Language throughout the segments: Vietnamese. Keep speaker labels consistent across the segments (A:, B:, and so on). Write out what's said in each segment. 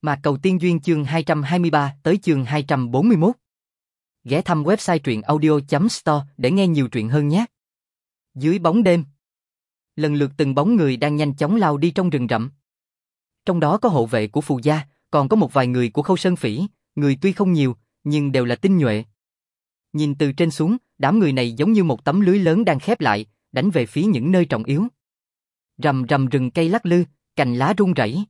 A: Mạc Cầu Tiên Duyên chương 223 tới chương 241. Ghé thăm website truyệnaudio.store để nghe nhiều truyện hơn nhé. Dưới bóng đêm, lần lượt từng bóng người đang nhanh chóng lao đi trong rừng rậm. Trong đó có hộ vệ của Phù gia, còn có một vài người của Khâu Sơn Phỉ, người tuy không nhiều, nhưng đều là tinh nhuệ. Nhìn từ trên xuống, đám người này giống như một tấm lưới lớn đang khép lại, đánh về phía những nơi trọng yếu. Rầm rầm rừng cây lắc lư, cành lá rung rẩy.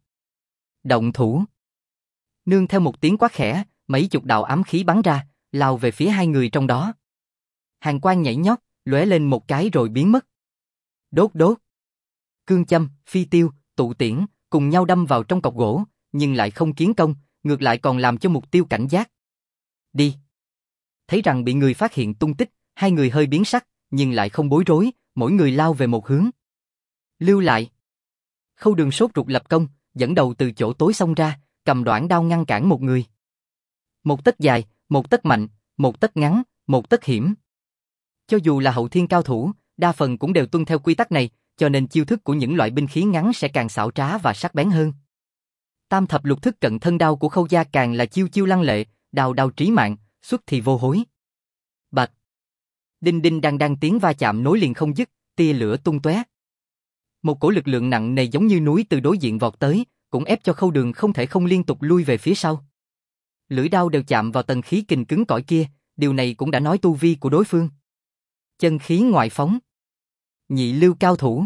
A: Động thủ. Nương theo một tiếng quát khẽ, mấy chục đạo ám khí bắn ra, lao về phía hai người trong đó. Hàn quang nhảy nhót, lóe lên một cái rồi biến mất. Đốt đốt. Cương châm, phi tiêu, tụ tiễn, cùng nhau đâm vào trong cọc gỗ, nhưng lại không kiến công, ngược lại còn làm cho mục tiêu cảnh giác. Đi. Thấy rằng bị người phát hiện tung tích, hai người hơi biến sắc, nhưng lại không bối rối, mỗi người lao về một hướng. Lưu lại. Khâu Đường sốt ruột lập công, dẫn đầu từ chỗ tối xông ra, cầm đoạn đao ngăn cản một người. Một tấc dài, một tấc mạnh, một tấc ngắn, một tấc hiểm. Cho dù là hậu thiên cao thủ, đa phần cũng đều tuân theo quy tắc này, cho nên chiêu thức của những loại binh khí ngắn sẽ càng xảo trá và sắc bén hơn. Tam thập lục thức cận thân đao của Khâu gia càng là chiêu chiêu lăng lệ, đao đao trí mạng, xuất thì vô hối. Bạch. Đinh đinh đang đang tiếng va chạm nối liền không dứt, tia lửa tung tóe. Một cổ lực lượng nặng nề giống như núi từ đối diện vọt tới, cũng ép cho Khâu Đường không thể không liên tục lui về phía sau. Lưỡi đao đều chạm vào tầng khí kình cứng cỏi kia, điều này cũng đã nói tu vi của đối phương. Chân khí ngoại phóng. Nhị lưu cao thủ.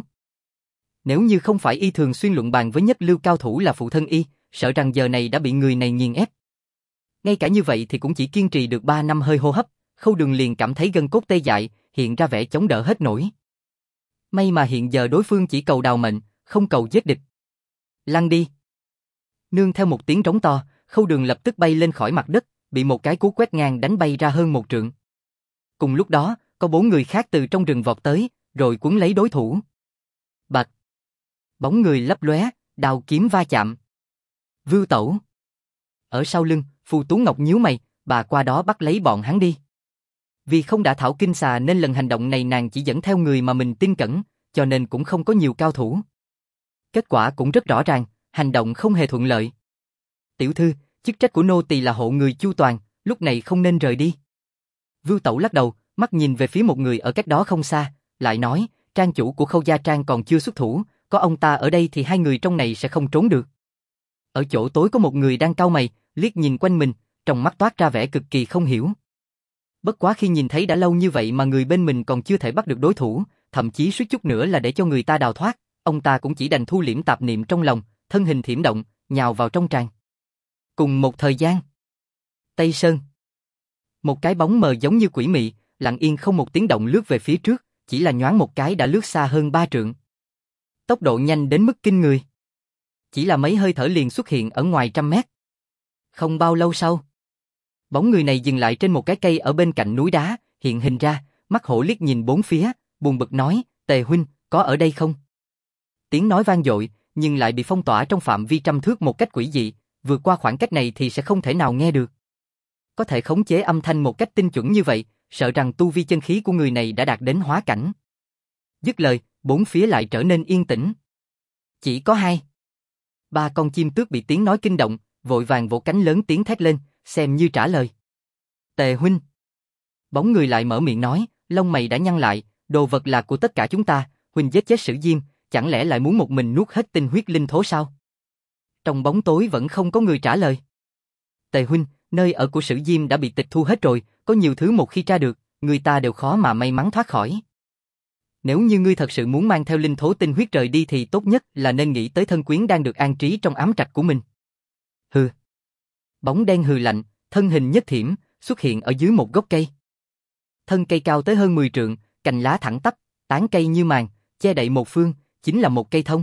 A: Nếu như không phải y thường xuyên luận bàn với nhất lưu cao thủ là phụ thân y, sợ rằng giờ này đã bị người này nghiền ép. Ngay cả như vậy thì cũng chỉ kiên trì được 3 năm hơi hô hấp, Khâu Đường liền cảm thấy gân cốt tê dại, hiện ra vẻ chống đỡ hết nổi. May mà hiện giờ đối phương chỉ cầu đào mệnh, không cầu giết địch. Lăn đi. Nương theo một tiếng trống to, Khâu Đường lập tức bay lên khỏi mặt đất, bị một cái cú quét ngang đánh bay ra hơn 1 trượng. Cùng lúc đó, có 4 người khác từ trong rừng vọt tới, rồi cuốn lấy đối thủ. Bạch. Bóng người lấp lóe, đao kiếm va chạm. Vưu Tẩu. Ở sau lưng, Phù Tú Ngọc nhíu mày, bà qua đó bắt lấy bọn hắn đi. Vì không đã thảo kinh xà nên lần hành động này nàng chỉ dẫn theo người mà mình tin cẩn, cho nên cũng không có nhiều cao thủ. Kết quả cũng rất rõ ràng, hành động không hề thuận lợi. Tiểu thư, chức trách của nô tỳ là hộ người chu toàn, lúc này không nên rời đi. Vưu Tẩu lắc đầu, mắt nhìn về phía một người ở cách đó không xa, lại nói, trang chủ của Khâu gia trang còn chưa xuất thủ, có ông ta ở đây thì hai người trong này sẽ không trốn được. Ở chỗ tối có một người đang cau mày, liếc nhìn quanh mình, trong mắt toát ra vẻ cực kỳ không hiểu. Bất quá khi nhìn thấy đã lâu như vậy mà người bên mình còn chưa thể bắt được đối thủ, thậm chí suýt chút nữa là để cho người ta đào thoát, ông ta cũng chỉ đành thu liễm tạp niệm trong lòng, thân hình thiểm động, nhào vào trong tràn. Cùng một thời gian, Tây Sơn. Một cái bóng mờ giống như quỷ mị, lặng yên không một tiếng động lướt về phía trước, chỉ là nhoáng một cái đã lướt xa hơn 3 trượng. Tốc độ nhanh đến mức kinh người. Chỉ là mấy hơi thở liền xuất hiện ở ngoài 100 mét. Không bao lâu sau, bóng người này dừng lại trên một cái cây ở bên cạnh núi đá, hiện hình ra, mắt hổ liếc nhìn bốn phía, buồn bực nói, Tề huynh, có ở đây không? Tiếng nói vang dội, nhưng lại bị phong tỏa trong phạm vi 100 thước một cách quỷ dị, vượt qua khoảng cách này thì sẽ không thể nào nghe được. Có thể khống chế âm thanh một cách tinh chuẩn như vậy, sợ rằng tu vi chân khí của người này đã đạt đến hóa cảnh. Dứt lời, bốn phía lại trở nên yên tĩnh. Chỉ có 2, 3 con chim tước bị tiếng nói kinh động, vội vàng vỗ cánh lớn tiếng thét lên, xem như trả lời. Tề huynh. Bóng người lại mở miệng nói, lông mày đã nhăn lại, đồ vật là của tất cả chúng ta, huynh giết chết Sử Diêm, chẳng lẽ lại muốn một mình nuốt hết tinh huyết linh thố sao? Trong bóng tối vẫn không có người trả lời. Tề huynh, nơi ở của Sử Diêm đã bị tịch thu hết rồi, có nhiều thứ một khi tra được, người ta đều khó mà may mắn thoát khỏi. Nếu như ngươi thật sự muốn mang theo linh thố tinh huyết rời đi thì tốt nhất là nên nghĩ tới thân quyến đang được an trí trong ám trạch của mình. Hừ. Bóng đen hừ lạnh, thân hình nhất thiểm, xuất hiện ở dưới một gốc cây. Thân cây cao tới hơn 10 trượng, cành lá thẳng tắp, tán cây như màn, che đậy một phương, chính là một cây thông.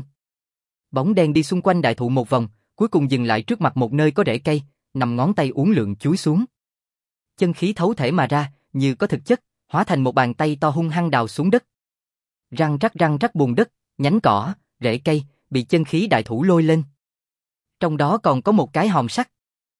A: Bóng đen đi xung quanh đại thụ một vòng, cuối cùng dừng lại trước mặt một nơi có rễ cây, nằm ngón tay uốn lượn chúi xuống. Chân khí thấu thể mà ra, như có thực chất, hóa thành một bàn tay to hung hăng đào xuống đất. Răng rắc bùn đất, nhánh cỏ, rễ cây, bị chân khí đại thủ lôi lên. Trong đó còn có một cái hòm sắt.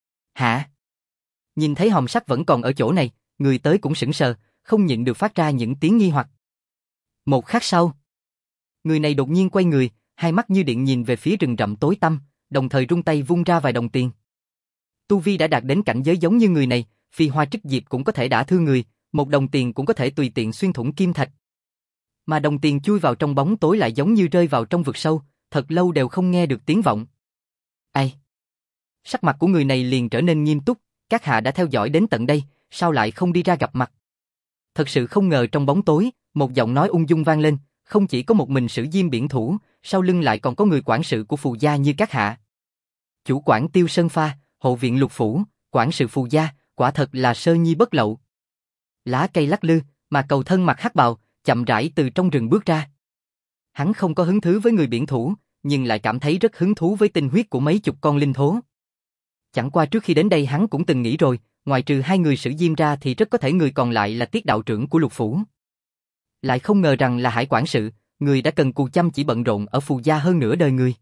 A: Hả? Nhìn thấy hòm sắt vẫn còn ở chỗ này, người tới cũng sững sờ, không nhịn được phát ra những tiếng nghi hoặc. Một khắc sau, người này đột nhiên quay người, hai mắt như điện nhìn về phía rừng rậm tối tăm, đồng thời rung tay vung ra vài đồng tiền. Tu vi đã đạt đến cảnh giới giống như người này, phi hoa trích diệp cũng có thể đả thương người, một đồng tiền cũng có thể tùy tiện xuyên thủng kim thạch. Mà đồng tiền chui vào trong bóng tối lại giống như rơi vào trong vực sâu, thật lâu đều không nghe được tiếng vọng. Ai? Sắc mặt của người này liền trở nên nghiêm túc, các hạ đã theo dõi đến tận đây, sao lại không đi ra gặp mặt? Thật sự không ngờ trong bóng tối, một giọng nói ung dung vang lên, không chỉ có một mình Sử Diêm biển thủ, sau lưng lại còn có người quản sự của phù gia như các hạ. Chủ quản Tiêu Sơn Pha, hộ viện Lục Phủ, quản sự phù gia, quả thật là sơ nhi bất lậu. Lá cây lắc lư, mà cầu thân mặc hắc bào, chậm rãi từ trong rừng bước ra. Hắn không có hứng thú với người biển thủ, nhưng lại cảm thấy rất hứng thú với tinh huyết của mấy chục con linh thố. Chẳng qua trước khi đến đây hắn cũng từng nghĩ rồi, ngoài trừ hai người Sử Diêm ra thì rất có thể người còn lại là Tiết đạo trưởng của Lục Phủ. Lại không ngờ rằng là Hải quản sự, người đã cần cù chăm chỉ bận rộn ở phù gia hơn nửa đời người.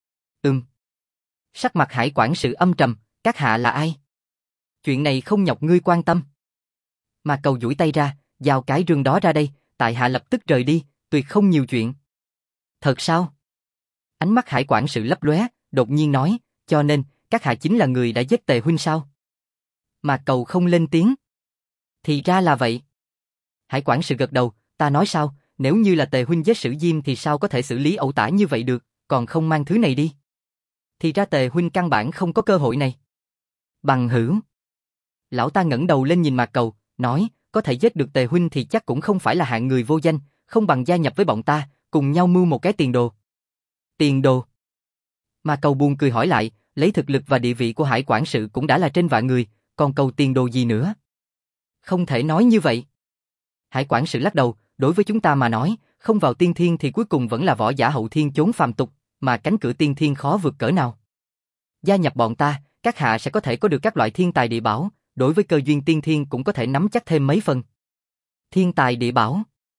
A: Sắc mặt Hải quản sự âm trầm, các hạ là ai? Chuyện này không nhọc ngươi quan tâm. Mà cầu duỗi tay ra, giao cái rương đó ra đây, tại hạ lập tức rời đi, tuyệt không nhiều chuyện. Thật sao? Ánh mắt Hải quản sự lấp lóe, đột nhiên nói, cho nên, các hạ chính là người đã giết Tề huynh sao? Mà cầu không lên tiếng. Thì ra là vậy. Hải quản sự gật đầu, ta nói sao, nếu như là Tề huynh giết Sử Diêm thì sao có thể xử lý ẩu tả như vậy được, còn không mang thứ này đi. Thì ra Tề huynh căn bản không có cơ hội này. Bằng hữu. Lão ta ngẩng đầu lên nhìn Mạc Cầu, nói, có thể giết được Tề huynh thì chắc cũng không phải là hạng người vô danh, không bằng gia nhập với bọn ta, cùng nhau mưu một cái tiền đồ. Tiền đồ? Mạc Cầu buồn cười hỏi lại, lấy thực lực và địa vị của Hải quản sự cũng đã là trên vạn người, còn cầu tiền đồ gì nữa? Không thể nói như vậy. Hải quản sự lắc đầu, đối với chúng ta mà nói, không vào tiên thiên thì cuối cùng vẫn là võ giả hậu thiên chốn phàm tục, mà cánh cửa tiên thiên khó vượt cỡ nào. Gia nhập bọn ta, các hạ sẽ có thể có được các loại thiên tài địa bảo, đối với cơ duyên tiên thiên cũng có thể nắm chắc thêm mấy phần. Thiên tài địa bảo?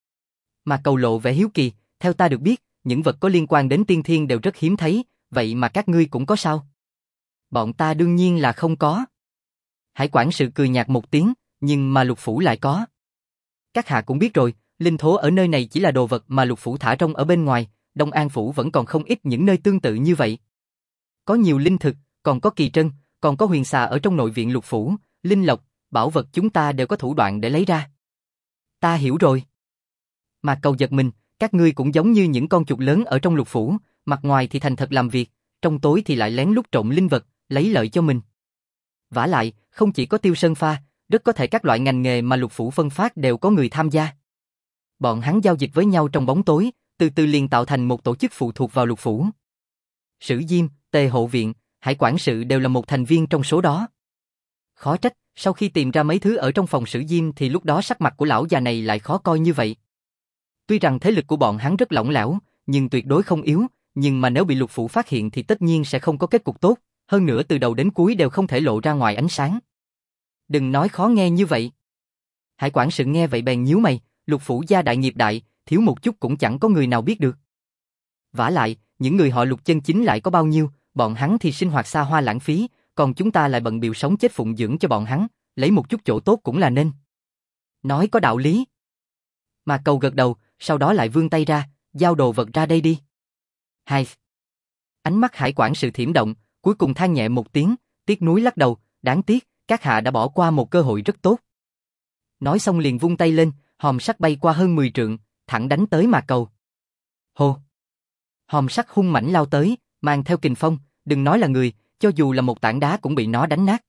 A: Mà cầu lộ vẻ hiếu kỳ, theo ta được biết, những vật có liên quan đến tiên thiên đều rất hiếm thấy, vậy mà các ngươi cũng có sao? Bọn ta đương nhiên là không có. Hải quản sự cười nhạt một tiếng, nhưng mà Lục Phủ lại có. Các hạ cũng biết rồi, linh thố ở nơi này chỉ là đồ vật mà Lục Phủ thả rong ở bên ngoài, Đông An Phủ vẫn còn không ít những nơi tương tự như vậy. Có nhiều linh thực, còn có kỳ trân, còn có huyền xà ở trong nội viện Lục Phủ, linh lộc, bảo vật chúng ta đều có thủ đoạn để lấy ra. Ta hiểu rồi. Mà cầu giật mình, các ngươi cũng giống như những con chuột lớn ở trong Lục Phủ, mặt ngoài thì thành thật làm việc, trong tối thì lại lén lút trộm linh vật, lấy lợi cho mình. Vả lại, không chỉ có Tiêu Sơn Pha, rất có thể các loại ngành nghề mà Lục Phủ phân phát đều có người tham gia. Bọn hắn giao dịch với nhau trong bóng tối, từ từ liền tạo thành một tổ chức phụ thuộc vào Lục Phủ. Sử Diêm, Tề hộ viện, Hải quản sự đều là một thành viên trong số đó. Khó trách, sau khi tìm ra mấy thứ ở trong phòng Sử Diêm thì lúc đó sắc mặt của lão già này lại khó coi như vậy. Tuy rằng thế lực của bọn hắn rất lỏng lẻo, nhưng tuyệt đối không yếu, nhưng mà nếu bị Lục Phủ phát hiện thì tất nhiên sẽ không có kết cục tốt, hơn nữa từ đầu đến cuối đều không thể lộ ra ngoài ánh sáng. Đừng nói khó nghe như vậy. Hải quản sự nghe vậy bèn nhíu mày, Lục Phủ gia đại nghiệp đại, thiếu một chút cũng chẳng có người nào biết được. Vả lại, những người họ Lục chân chính lại có bao nhiêu, bọn hắn thì sinh hoạt xa hoa lãng phí, còn chúng ta lại bận bịu sống chết phụng dưỡng cho bọn hắn, lấy một chút chỗ tốt cũng là nên. Nói có đạo lý. Mà cầu gật đầu, sau đó lại vươn tay ra, giao đồ vật ra đây đi. Hai. Ánh mắt Hải quản sự thiểm động, cuối cùng than nhẹ một tiếng, tiếc nuối lắc đầu, đáng tiếc, các hạ đã bỏ qua một cơ hội rất tốt. Nói xong liền vung tay lên, hòm sắt bay qua hơn 10 trượng, thẳng đánh tới Mà Cầu. Hô! Hòm sắt hung mãnh lao tới, mang theo kình phong, đừng nói là người, cho dù là một tảng đá cũng bị nó đánh nát.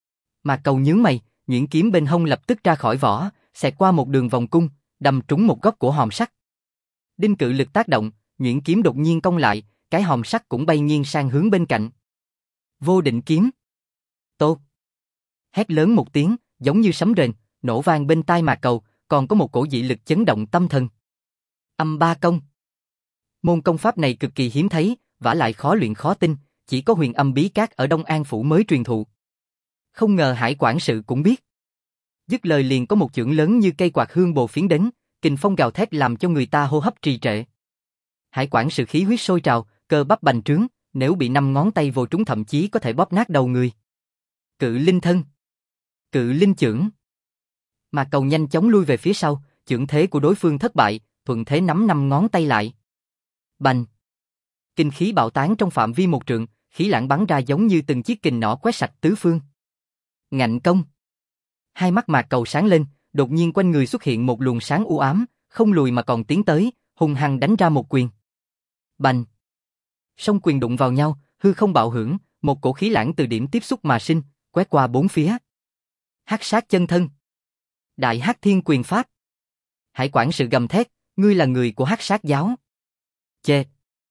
A: Mà Cầu nhướng mày, nhuyễn kiếm bên hông lập tức ra khỏi vỏ, xẹt qua một đường vòng cung, đâm trúng một góc của hòm sắt. Đinh cự lực tác động, nhuyễn kiếm đột nhiên cong lại, cái hòm sắt cũng bay nghiêng sang hướng bên cạnh. Vô định kiếm. Tốt. Hét lớn một tiếng, giống như sấm rền, nổ vang bên tai Mà Cầu, còn có một cổ dị lực chấn động tâm thần. Âm ba công. Môn công pháp này cực kỳ hiếm thấy, vả lại khó luyện khó tinh, chỉ có Huyền Âm Bí Các ở Đông An Phủ mới truyền thụ. Không ngờ Hải quản sự cũng biết. Dứt lời liền có một chưởng lớn như cây quạt hương bồ phiến đến, kình phong gào thét làm cho người ta hô hấp trì trệ. Hải quản sự khí huyết sôi trào, cơ bắp bành trướng, nếu bị 5 ngón tay vô trúng thậm chí có thể bóp nát đầu người. Cự linh thân. Cự linh chưởng. Mà Cầu nhanh chóng lui về phía sau, chưởng thế của đối phương thất bại, thuận thế nắm 5 ngón tay lại. Bành. Kinh khí bạo tán trong phạm vi một trượng, khí lãng bắn ra giống như từng chiếc kình nỏ quét sạch tứ phương. Ngạnh công. Hai mắt Mạc Cầu sáng lên, đột nhiên quanh người xuất hiện một luồng sáng u ám, không lùi mà còn tiến tới, hung hăng đánh ra một quyền. Bành. Song quyền đụng vào nhau, hư không bạo hưởng, một cổ khí lãng từ điểm tiếp xúc mà sinh, quét qua bốn phía. Hắc sát chân thân. Đại Hắc Thiên Quyền Pháp. Hải quản sự gầm thét, ngươi là người của Hắc Sát giáo. Chê.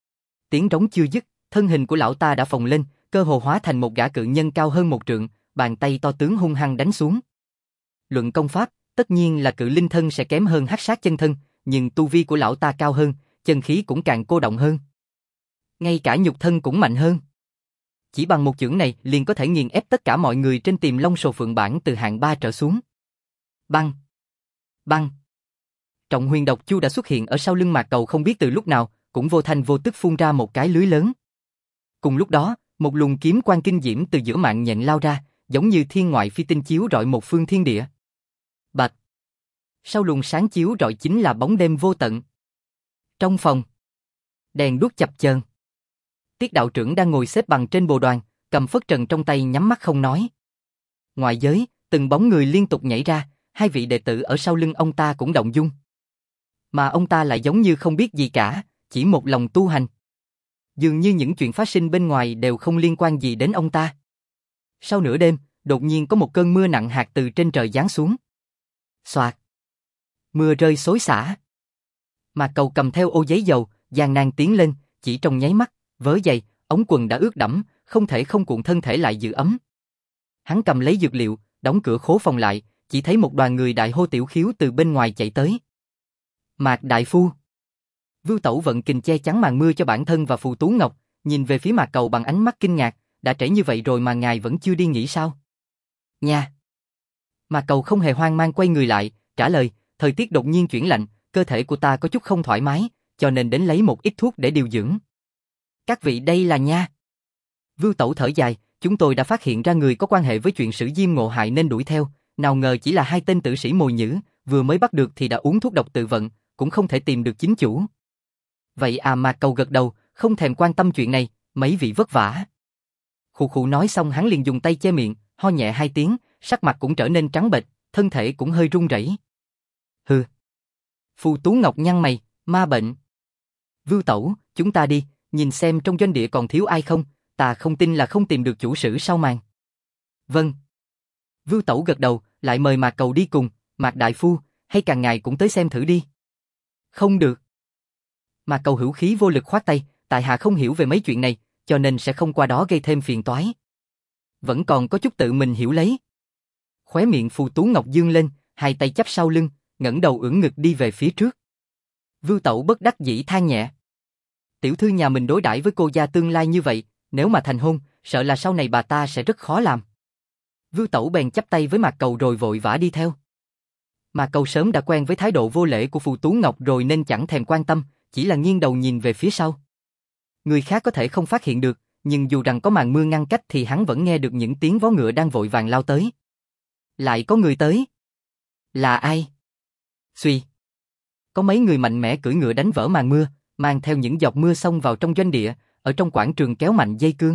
A: Tiếng trống chưa dứt, thân hình của lão ta đã phồng lên, cơ hồ hóa thành một gã cự nhân cao hơn một trượng, bàn tay to tướng hung hăng đánh xuống. Luận công pháp, tất nhiên là cự linh thân sẽ kém hơn Hắc Sát chân thân, nhưng tu vi của lão ta cao hơn, chân khí cũng càng cô động hơn. Ngay cả nhục thân cũng mạnh hơn. Chỉ bằng một chưởng này liền có thể nghiền ép tất cả mọi người trên Tiềm Long Sồ Phượng bảng từ hạng 3 trở xuống. Băng! Băng! Trọng huyền độc chu đã xuất hiện ở sau lưng Mạc Cầu không biết từ lúc nào, cũng vô thành vô tức phun ra một cái lưới lớn. Cùng lúc đó, một luồng kiếm quang kinh diễm từ giữa mạng nhện lao ra, giống như thiên ngoại phi tinh chiếu rọi một phương thiên địa. Bạch! Sau luồng sáng chiếu rọi chính là bóng đêm vô tận. Trong phòng, đèn đuốc chập chờn. Tiết đạo trưởng đang ngồi xếp bằng trên bồ đoàn, cầm phất trần trong tay nhắm mắt không nói. Ngoài giới, từng bóng người liên tục nhảy ra, hai vị đệ tử ở sau lưng ông ta cũng động dung. Mà ông ta lại giống như không biết gì cả, chỉ một lòng tu hành. Dường như những chuyện phát sinh bên ngoài đều không liên quan gì đến ông ta. Sau nửa đêm, đột nhiên có một cơn mưa nặng hạt từ trên trời giáng xuống. Xoạt. Mưa rơi xối xả. Mạc Cầu cầm theo ô giấy dầu, gian nan tiến lên, chỉ trong nháy mắt, vớ giày, ống quần đã ướt đẫm, không thể không cuộn thân thể lại giữ ấm. Hắn cầm lấy dược liệu, đóng cửa khố phòng lại, chỉ thấy một đoàn người đại hô tiểu khiếu từ bên ngoài chạy tới. Mạc đại phu. Vưu Tẩu vận kình che chắn màn mưa cho bản thân và Phù Tú Ngọc, nhìn về phía Mạc Cầu bằng ánh mắt kinh ngạc, đã trễ như vậy rồi mà ngài vẫn chưa đi nghỉ sao? Nha. Mạc Cầu không hề hoang mang quay người lại, trả lời, thời tiết đột nhiên chuyển lạnh, cơ thể của ta có chút không thoải mái, cho nên đến lấy một ít thuốc để điều dưỡng. Các vị đây là nha. Vưu Tẩu thở dài, chúng tôi đã phát hiện ra người có quan hệ với chuyện Sử Diêm ngộ hại nên đuổi theo, nào ngờ chỉ là hai tên tử sĩ mồi nhử, vừa mới bắt được thì đã uống thuốc độc tự vận, cũng không thể tìm được chính chủ. Vậy à, Mạc Cầu gật đầu, không thèm quan tâm chuyện này, mấy vị vất vả. Khụ khụ nói xong hắn liền dùng tay che miệng, ho nhẹ hai tiếng, sắc mặt cũng trở nên trắng bệch, thân thể cũng hơi run rẩy. Hừ. Phù Tú Ngọc nhăn mày, ma bệnh. Vưu Tẩu, chúng ta đi, nhìn xem trong doanh địa còn thiếu ai không, ta không tin là không tìm được chủ sử sau màn. Vâng. Vưu Tẩu gật đầu, lại mời Mạc Cầu đi cùng, Mạc đại phu, hay càng ngài cũng tới xem thử đi. Không được. Mạc Cầu hữu khí vô lực khoát tay, tại hạ không hiểu về mấy chuyện này, cho nên sẽ không qua đó gây thêm phiền toái. Vẫn còn có chút tự mình hiểu lấy. Khóe miệng Phù Tú Ngọc dương lên, hai tay chắp sau lưng, ngẩng đầu ưỡn ngực đi về phía trước. Vưu Tẩu bất đắc dĩ than nhẹ. Tiểu thư nhà mình đối đãi với cô gia tương lai như vậy, nếu mà thành hôn, sợ là sau này bà ta sẽ rất khó làm. Vưu Tẩu bèn chắp tay với Mạc Cầu rồi vội vã đi theo. Mạc Cầu sớm đã quen với thái độ vô lễ của Phù Tú Ngọc rồi nên chẳng thèm quan tâm, chỉ là nghiêng đầu nhìn về phía sau. Người khác có thể không phát hiện được, nhưng dù rằng có màn mưa ngăn cách thì hắn vẫn nghe được những tiếng vó ngựa đang vội vàng lao tới. Lại có người tới. Là ai? Xuy. Có mấy người mạnh mẽ cưỡi ngựa đánh vỡ màn mưa, mang theo những giọt mưa xông vào trong doanh địa, ở trong quảng trường kéo mạnh dây cương.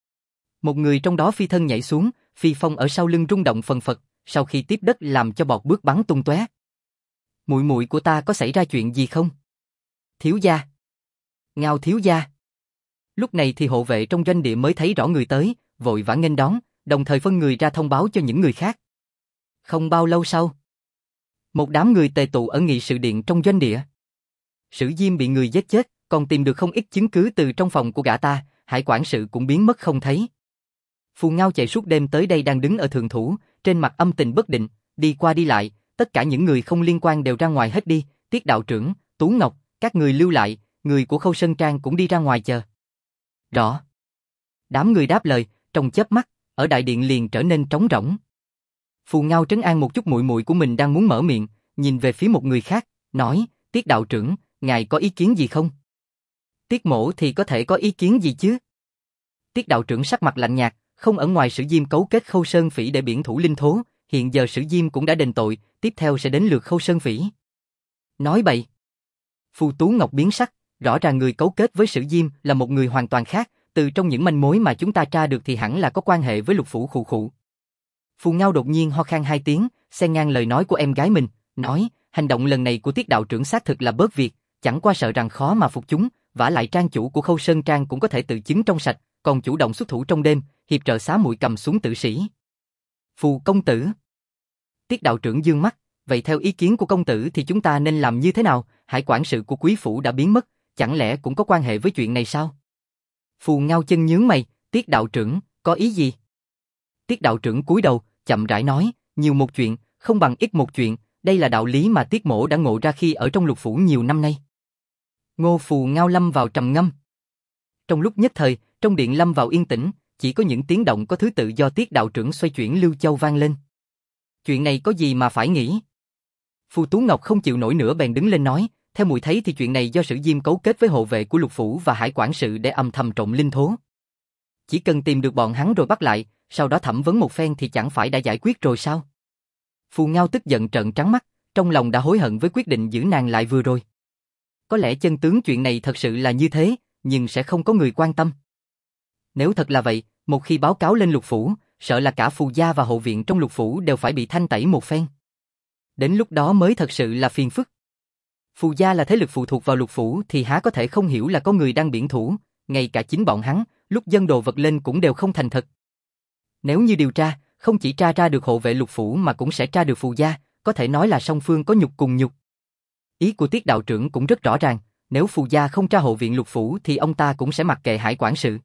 A: Một người trong đó phi thân nhảy xuống, phi phong ở sau lưng rung động phần phật, sau khi tiếp đất làm cho bọt bước bắn tung tóe. Muội muội của ta có xảy ra chuyện gì không? Thiếu gia. Ngao thiếu gia. Lúc này thì hộ vệ trong doanh địa mới thấy rõ người tới, vội vã nghênh đón, đồng thời phân người ra thông báo cho những người khác. Không bao lâu sau, một đám người tề tụ ở nghị sự điện trong doanh địa. Sử Diêm bị người giết chết, còn tìm được không ít chứng cứ từ trong phòng của gã ta, Hải quản sự cũng biến mất không thấy. Phù Ngao chạy suốt đêm tới đây đang đứng ở thượng thủ, trên mặt âm tình bất định, đi qua đi lại, tất cả những người không liên quan đều ra ngoài hết đi, Tiết đạo trưởng, Tú Ngọc, các người lưu lại, người của Khâu Sơn Trang cũng đi ra ngoài chờ. Rõ. Đám người đáp lời, trong chớp mắt, ở đại điện liền trở nên trống rỗng. Phù Ngao trấn an một chút muội muội của mình đang muốn mở miệng, nhìn về phía một người khác, nói, Tiết đạo trưởng, ngài có ý kiến gì không? Tiết mỗ thì có thể có ý kiến gì chứ? Tiết đạo trưởng sắc mặt lạnh nhạt, không ở ngoài Sử Diêm cấu kết Khâu Sơn Phỉ để biển thủ linh thố, hiện giờ Sử Diêm cũng đã đền tội, tiếp theo sẽ đến lượt Khâu Sơn Phỉ. Nói bậy. Phù Tú Ngọc biến sắc, rõ ràng người cấu kết với Sử Diêm là một người hoàn toàn khác, từ trong những manh mối mà chúng ta tra được thì hẳn là có quan hệ với Lục Phủ khụ khụ. Phù Ngao đột nhiên ho khan 2 tiếng, xen ngang lời nói của em gái mình, nói, hành động lần này của Tiết đạo trưởng xác thực là bớt việc, chẳng qua sợ rằng khó mà phục chúng, vả lại trang chủ của Khâu Sơn Trang cũng có thể tự chứng trong sạch, còn chủ động xuất thủ trong đêm, hiệp trợ xá muội cầm xuống tử sĩ. Phù công tử. Tiết đạo trưởng dương mắt, vậy theo ý kiến của công tử thì chúng ta nên làm như thế nào? Hải quản sự của quý phủ đã biến mất, chẳng lẽ cũng có quan hệ với chuyện này sao? Phù Ngao chân nhướng mày, Tiết đạo trưởng, có ý gì? Tiết đạo trưởng cúi đầu, chậm rãi nói, nhiều một chuyện, không bằng ít một chuyện, đây là đạo lý mà Tiết mỗ đã ngộ ra khi ở trong Lục Phủ nhiều năm nay. Ngô Phù Ngao lâm vào trầm ngâm. Trong lúc nhất thời, trong điện lâm vào yên tĩnh, chỉ có những tiếng động có thứ tự do Tiết đạo trưởng xoay chuyển Lưu Châu vang lên. Chuyện này có gì mà phải nghĩ? Phù Tú Ngọc không chịu nổi nữa bèn đứng lên nói, theo muội thấy thì chuyện này do Sử Diêm cấu kết với hộ vệ của Lục Phủ và Hải quản sự để âm thầm trộn linh thố. Chỉ cần tìm được bọn hắn rồi bắt lại, sau đó thẩm vấn một phen thì chẳng phải đã giải quyết rồi sao? Phù Ngao tức giận trợn trắng mắt, trong lòng đã hối hận với quyết định giữ nàng lại vừa rồi. Có lẽ chân tướng chuyện này thật sự là như thế, nhưng sẽ không có người quan tâm. Nếu thật là vậy, một khi báo cáo lên Lục Phủ, sợ là cả Phù gia và hộ viện trong Lục Phủ đều phải bị thanh tẩy một phen. Đến lúc đó mới thật sự là phiền phức. Phù gia là thế lực phụ thuộc vào Lục Phủ thì há có thể không hiểu là có người đang biển thủ, ngay cả chính bọn hắn, lúc dâng đồ vật lên cũng đều không thành thật. Nếu như điều tra, không chỉ tra ra được hộ vệ Lục Phủ mà cũng sẽ tra được Phù gia, có thể nói là song phương có nhục cùng nhục. Ý của Tiết đạo trưởng cũng rất rõ ràng, nếu Phù gia không tra hộ viện Lục Phủ thì ông ta cũng sẽ mặc kệ Hải quản sự.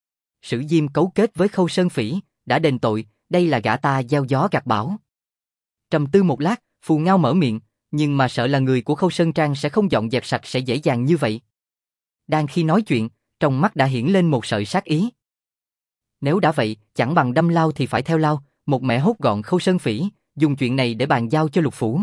A: Sử Diêm cấu kết với Khâu Sơn Phỉ, đã đền tội, đây là gã ta gieo gió gặt bão. Trầm tư một lát, Phù Ngao mở miệng, nhưng mà sợ là người của Khâu Sơn Trang sẽ không dọn dẹp sạch sẽ dễ dàng như vậy. Đang khi nói chuyện, trong mắt đã hiển lên một sợi sát ý. Nếu đã vậy, chẳng bằng đâm lao thì phải theo lao, một mẻ hốt gọn Khâu Sơn Phỉ, dùng chuyện này để bàn giao cho Lục Phủ.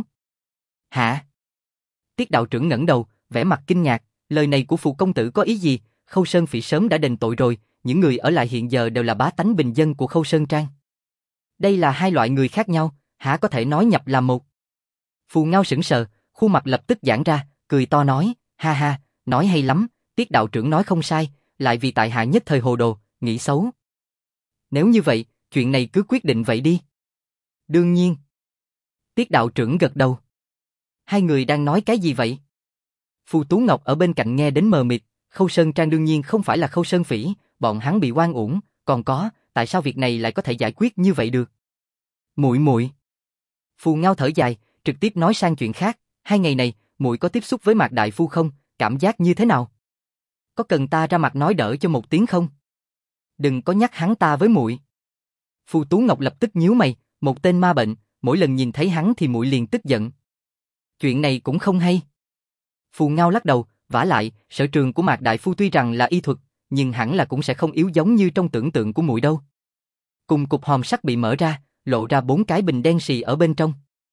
A: Hả? Tiết đạo trưởng ngẩng đầu, vẻ mặt kinh ngạc, lời này của Phù công tử có ý gì? Khâu Sơn Phỉ sớm đã đền tội rồi, những người ở lại hiện giờ đều là bá tánh bình dân của Khâu Sơn Trang. Đây là hai loại người khác nhau, hả có thể nói nhập làm một? Phù Ngao sững sờ, khuôn mặt lập tức giãn ra, cười to nói, ha ha, nói hay lắm, Tiết đạo trưởng nói không sai, lại vì tại hạ nhất thời hồ đồ, nghĩ xấu. Nếu như vậy, chuyện này cứ quyết định vậy đi. Đương nhiên. Tiết đạo trưởng gật đầu. Hai người đang nói cái gì vậy? Phù Tú Ngọc ở bên cạnh nghe đến mờ mịt, Khâu Sơn Trang đương nhiên không phải là Khâu Sơn Phỉ, bọn hắn bị oan uổng, còn có, tại sao việc này lại có thể giải quyết như vậy được? Muội muội. Phù Ngao thở dài, trực tiếp nói sang chuyện khác, 2 ngày này, muội có tiếp xúc với Mạc đại phu không, cảm giác như thế nào? Có cần ta ra mặt nói đỡ cho một tiếng không? Đừng có nhắc hắn ta với muội. Phù Tú Ngọc lập tức nhíu mày, một tên ma bệnh, mỗi lần nhìn thấy hắn thì muội liền tức giận. Chuyện này cũng không hay. Phù Ngao lắc đầu, vả lại, sở trường của Mạc đại phu tuy rằng là y thuật, nhưng hẳn là cũng sẽ không yếu giống như trong tưởng tượng của muội đâu. Cùng cục hòm sắt bị mở ra, lộ ra 4 cái bình đen xì ở bên trong.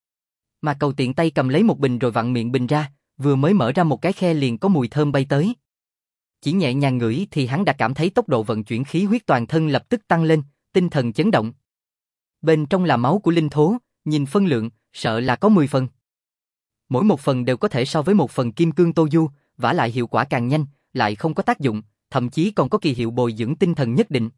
A: Mạc Cầu tiện tay cầm lấy một bình rồi vặn miệng bình ra, vừa mới mở ra một cái khe liền có mùi thơm bay tới. Chỉ nhẹ nhàng ngửi thì hắn đã cảm thấy tốc độ vận chuyển khí huyết toàn thân lập tức tăng lên, tinh thần chấn động. Bên trong là máu của linh thố, nhìn phân lượng, sợ là có 10 phần. Mỗi một phần đều có thể so với một phần kim cương tô du, vả lại hiệu quả càng nhanh, lại không có tác dụng, thậm chí còn có kỳ hiệu bồi dưỡng tinh thần nhất định.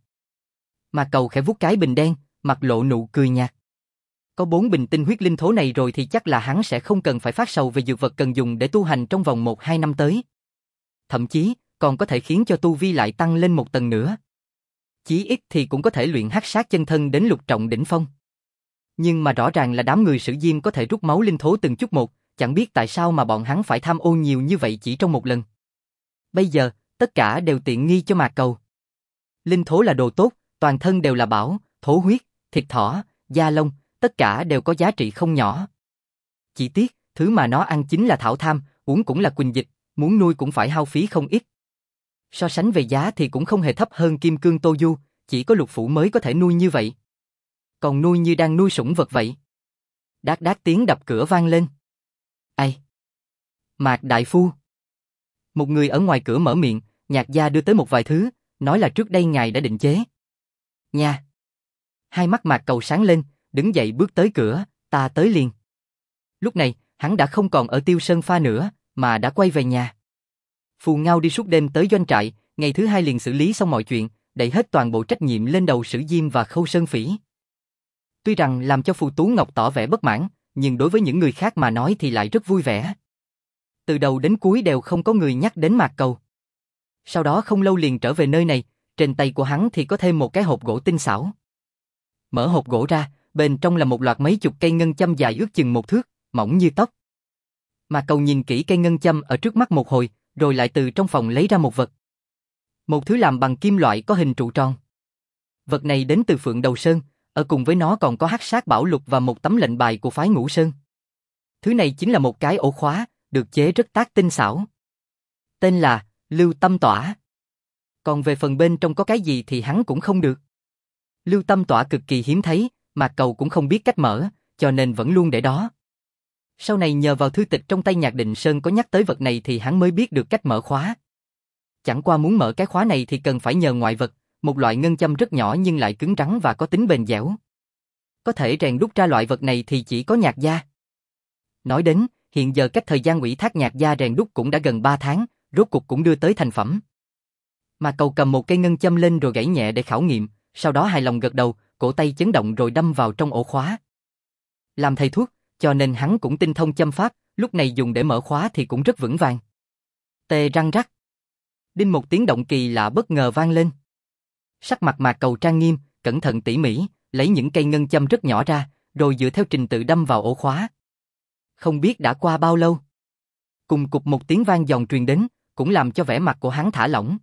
A: Mạc Cầu khẽ vuốt cái bình đen, mặt lộ nụ cười nhạt. Có 4 bình tinh huyết linh thố này rồi thì chắc là hắn sẽ không cần phải phát sầu về dược vật cần dùng để tu hành trong vòng 1-2 năm tới. Thậm chí, còn có thể khiến cho tu vi lại tăng lên một tầng nữa. Chí ít thì cũng có thể luyện hắc sát chân thân đến lục trọng đỉnh phong. Nhưng mà rõ ràng là đám người Sử Diêm có thể rút máu linh thố từng chút một, chẳng biết tại sao mà bọn hắn phải tham ô nhiều như vậy chỉ trong một lần. Bây giờ, tất cả đều tiện nghi cho Mạc Cầu. Linh thố là đồ tốt, toàn thân đều là bảo, thố huyết, thịt thỏ, da lông, tất cả đều có giá trị không nhỏ. Chỉ tiếc, thứ mà nó ăn chính là thảo tham, uống cũng là quỳnh dịch, muốn nuôi cũng phải hao phí không ít. So sánh về giá thì cũng không hề thấp hơn kim cương tô du, chỉ có Lục Phủ mới có thể nuôi như vậy. Còn nuôi như đang nuôi sủng vật vậy. Đát đát tiếng đập cửa vang lên. Ai? Mạc đại phu. Một người ở ngoài cửa mở miệng, Nhạc gia đưa tới một vài thứ, nói là trước đây ngài đã định chế. Nha. Hai mắt Mạc Cầu sáng lên, đứng dậy bước tới cửa, ta tới liền. Lúc này, hắn đã không còn ở Tiêu Sơn Pha nữa, mà đã quay về nhà. Phù Ngao đi suốt đêm tới doanh trại, ngày thứ hai liền xử lý xong mọi chuyện, đẩy hết toàn bộ trách nhiệm lên đầu Sử Diêm và Khâu Sơn Phỉ. Tuy rằng làm cho Phù Tú Ngọc tỏ vẻ bất mãn, nhưng đối với những người khác mà nói thì lại rất vui vẻ. Từ đầu đến cuối đều không có người nhắc đến Mạc Cầu. Sau đó không lâu liền trở về nơi này, trên tay của hắn thì có thêm một cái hộp gỗ tinh xảo. Mở hộp gỗ ra, bên trong là một loạt mấy chục cây ngân châm dài ước chừng 1 thước, mỏng như tóc. Mạc Cầu nhìn kỹ cây ngân châm ở trước mắt một hồi, rồi lại từ trong phòng lấy ra một vật. Một thứ làm bằng kim loại có hình trụ tròn. Vật này đến từ Phượng Đầu Sơn, ở cùng với nó còn có Hắc Sát Bảo Lục và một tấm lệnh bài của phái Ngũ Sơn. Thứ này chính là một cái ổ khóa, được chế rất tác tinh xảo. Tên là Lưu Tâm Tỏa. Còn về phần bên trong có cái gì thì hắn cũng không được. Lưu Tâm Tỏa cực kỳ hiếm thấy, Mạc Cầu cũng không biết cách mở, cho nên vẫn luôn để đó. Sau này nhờ vào thư tịch trong tay Nhạc Định Sơn có nhắc tới vật này thì hắn mới biết được cách mở khóa. Chẳng qua muốn mở cái khóa này thì cần phải nhờ ngoại vật, một loại ngân châm rất nhỏ nhưng lại cứng rắn và có tính bền dẻo. Có thể rèn đúc ra loại vật này thì chỉ có Nhạc gia. Nói đến, hiện giờ cách thời gian ủy thác Nhạc gia rèn đúc cũng đã gần 3 tháng, rốt cục cũng đưa tới thành phẩm. Mạc Cầu cầm một cây ngân châm lên rồi gảy nhẹ để khảo nghiệm, sau đó hài lòng gật đầu, cổ tay chấn động rồi đâm vào trong ổ khóa. Làm thầy thuốc, cho nên hắn cũng tinh thông châm pháp, lúc này dùng để mở khóa thì cũng rất vững vàng. Tê răng rắc. Đinh một tiếng động kỳ lạ bất ngờ vang lên. Sắc mặt Mạc Cầu trang nghiêm, cẩn thận tỉ mỉ, lấy những cây ngân châm rất nhỏ ra, rồi dựa theo trình tự đâm vào ổ khóa. Không biết đã qua bao lâu. Cùng cục một tiếng vang giòn truyền đến, cũng làm cho vẻ mặt của hắn thả lỏng.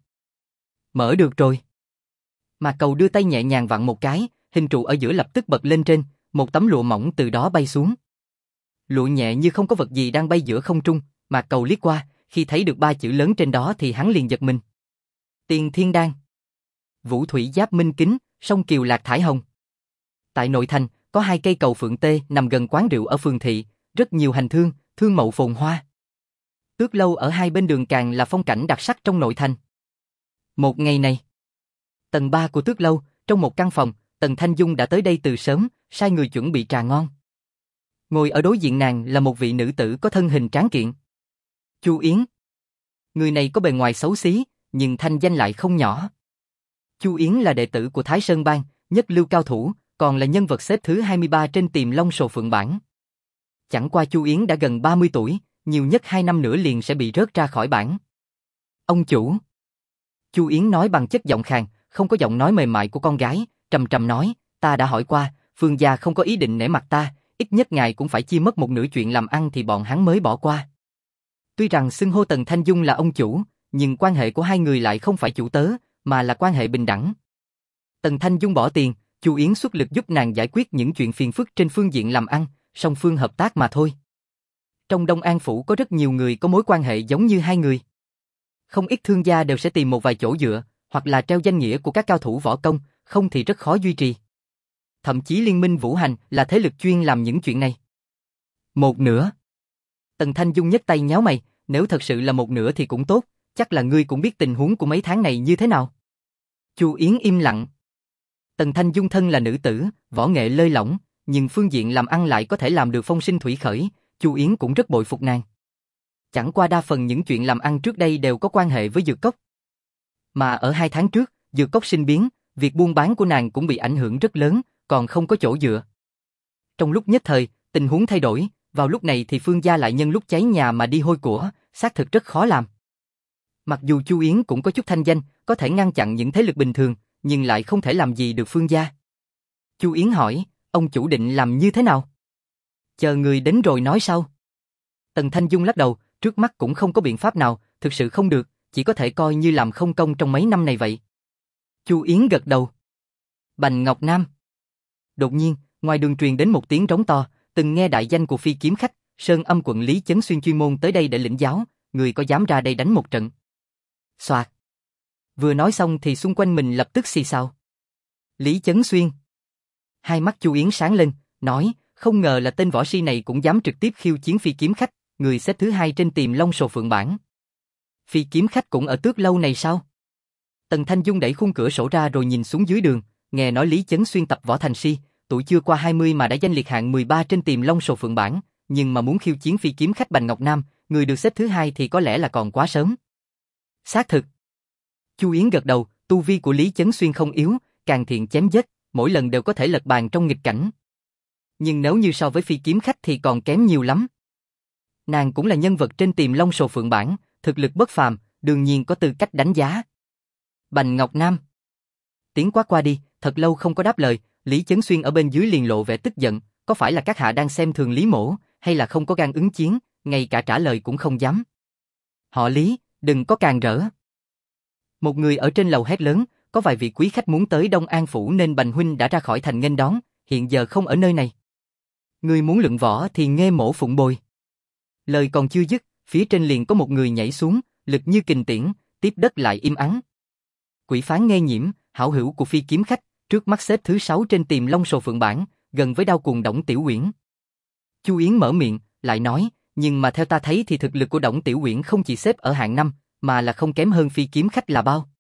A: Mở được rồi. Mạc Cầu đưa tay nhẹ nhàng vặn một cái, hình trụ ở giữa lập tức bật lên trên, một tấm lụa mỏng từ đó bay xuống. Lụa nhẹ như không có vật gì đang bay giữa không trung, Mạc Cầu liếc qua, khi thấy được 3 chữ lớn trên đó thì hắn liền giật mình. Tiên Thiên Đan. Vũ Thủy Giáp Minh Kính, Sông Kiều Lạc Thải Hồng. Tại nội thành, có 2 cây cầu phượng tê nằm gần quán rượu ở phường thị, rất nhiều hành thương, thương mậu phồn hoa. Tước lâu ở hai bên đường càng là phong cảnh đặc sắc trong nội thành. Một ngày này, tầng 3 của Tước lâu, trong một căn phòng, Tần Thanh Dung đã tới đây từ sớm, sai người chuẩn bị trà ngon. Ngồi ở đối diện nàng là một vị nữ tử có thân hình tráng kiện. Chu Yến. Người này có bề ngoài xấu xí, nhưng thanh danh lại không nhỏ. Chu Yến là đệ tử của Thái Sơn Bang, nhất lưu cao thủ, còn là nhân vật xếp thứ 23 trên Tiềm Long Sồ Phượng bảng. Chẳng qua Chu Yến đã gần 30 tuổi, nhiều nhất 2 năm nữa liền sẽ bị rớt ra khỏi bảng. Ông chủ. Chu Yến nói bằng chất giọng khàn, không có giọng nói mềm mại của con gái, trầm trầm nói, ta đã hỏi qua, Phương gia không có ý định nể mặt ta, ít nhất ngài cũng phải chia mất một nửa chuyện làm ăn thì bọn hắn mới bỏ qua. Tuy rằng xưng hô Tần Thanh Dung là ông chủ, nhưng quan hệ của hai người lại không phải chủ tớ, mà là quan hệ bình đẳng. Tần Thanh Dung bỏ tiền, Chu Yến xuất lực giúp nàng giải quyết những chuyện phiền phức trên phương diện làm ăn, song phương hợp tác mà thôi. Trong Đông An Phủ có rất nhiều người có mối quan hệ giống như hai người. Không ít thương gia đều sẽ tìm một vài chỗ dựa, hoặc là treo danh nghĩa của các cao thủ võ công, không thì rất khó duy trì. Thậm chí Liên minh Vũ Hành là thế lực chuyên làm những chuyện này. Một nửa. Tần Thanh Dung nhấc tay nháo mày, nếu thật sự là một nửa thì cũng tốt, chắc là ngươi cũng biết tình huống của mấy tháng này như thế nào. Chu Yến im lặng. Tần Thanh Dung thân là nữ tử, võ nghệ lơi lỏng, nhưng phương diện làm ăn lại có thể làm được phong sinh thủy khởi, Chu Yến cũng rất bội phục nàng. Chẳng qua đa phần những chuyện làm ăn trước đây đều có quan hệ với dược cốc. Mà ở 2 tháng trước, dược cốc sinh biến, việc buôn bán của nàng cũng bị ảnh hưởng rất lớn, còn không có chỗ dựa. Trong lúc nhất thời, tình huống thay đổi, vào lúc này thì Phương gia lại nhân lúc cháy nhà mà đi hôi của, xác thực rất khó làm. Mặc dù Chu Yến cũng có chút thanh danh, có thể ngăn chặn những thế lực bình thường, nhưng lại không thể làm gì được Phương gia. Chu Yến hỏi, ông chủ định làm như thế nào? Chờ người đến rồi nói sau. Tần Thanh Dung lắc đầu, trước mắt cũng không có biện pháp nào, thực sự không được, chỉ có thể coi như làm không công trong mấy năm này vậy. Chu Yến gật đầu. Bành Ngọc Nam. Đột nhiên, ngoài đường truyền đến một tiếng trống to, từng nghe đại danh của phi kiếm khách, Sơn Âm quận Lý Chấn Xuyên chuyên môn tới đây để lĩnh giáo, người có dám ra đây đánh một trận. Soạt. Vừa nói xong thì xung quanh mình lập tức xì xào. Lý Chấn Xuyên. Hai mắt Chu Yến sáng lên, nói, không ngờ là tên võ si này cũng dám trực tiếp khiêu chiến phi kiếm khách, người xếp thứ 2 trên Tiềm Long Sồ Phượng bảng. Phi kiếm khách cũng ở Tước lâu này sao? Tần Thanh Dung đẩy khung cửa sổ ra rồi nhìn xuống dưới đường, nghe nói Lý Chấn Xuyên tập võ thành si, tuổi chưa qua 20 mà đã danh liệt hạng 13 trên Tiềm Long Sồ Phượng bảng, nhưng mà muốn khiêu chiến phi kiếm khách Bành Ngọc Nam, người được xếp thứ 2 thì có lẽ là còn quá sớm. Xác thực. Chu Yến gật đầu, tu vi của Lý Chấn Xuyên không yếu, càng thiện chém giết, mỗi lần đều có thể lật bàn trong nghịch cảnh. Nhưng nếu như so với phi kiếm khách thì còn kém nhiều lắm. Nàng cũng là nhân vật trên Tiềm Long Sồ Phượng bảng, thực lực bất phàm, đương nhiên có tư cách đánh giá. Bành Ngọc Nam. Tiếng quát qua đi, thật lâu không có đáp lời, Lý Chấn Xuyên ở bên dưới liền lộ vẻ tức giận, có phải là các hạ đang xem thường Lý Mỗ, hay là không có gan ứng chiến, ngay cả trả lời cũng không dám. Họ Lý, đừng có càn rỡ. Một người ở trên lầu hét lớn, có vài vị quý khách muốn tới Đông An Phủ nên Bành huynh đã ra khỏi thành nghênh đón, hiện giờ không ở nơi này. Người muốn luận võ thì nghe mỗ phụng bồi. Lời còn chưa dứt, phía trên liền có một người nhảy xuống, lực như kình tiễn, tiếp đất lại im ắng. Quỷ Phán Nghe Nhiễm, hảo hữu của phi kiếm khách, trước mắt xếp thứ 6 trên Tiềm Long Sồ Phượng bảng, gần với Đao Cuồng Đổng Tiểu Uyển. Chu Yến mở miệng, lại nói, nhưng mà theo ta thấy thì thực lực của Đổng Tiểu Uyển không chỉ xếp ở hạng 5, mà là không kém hơn phi kiếm khách là bao.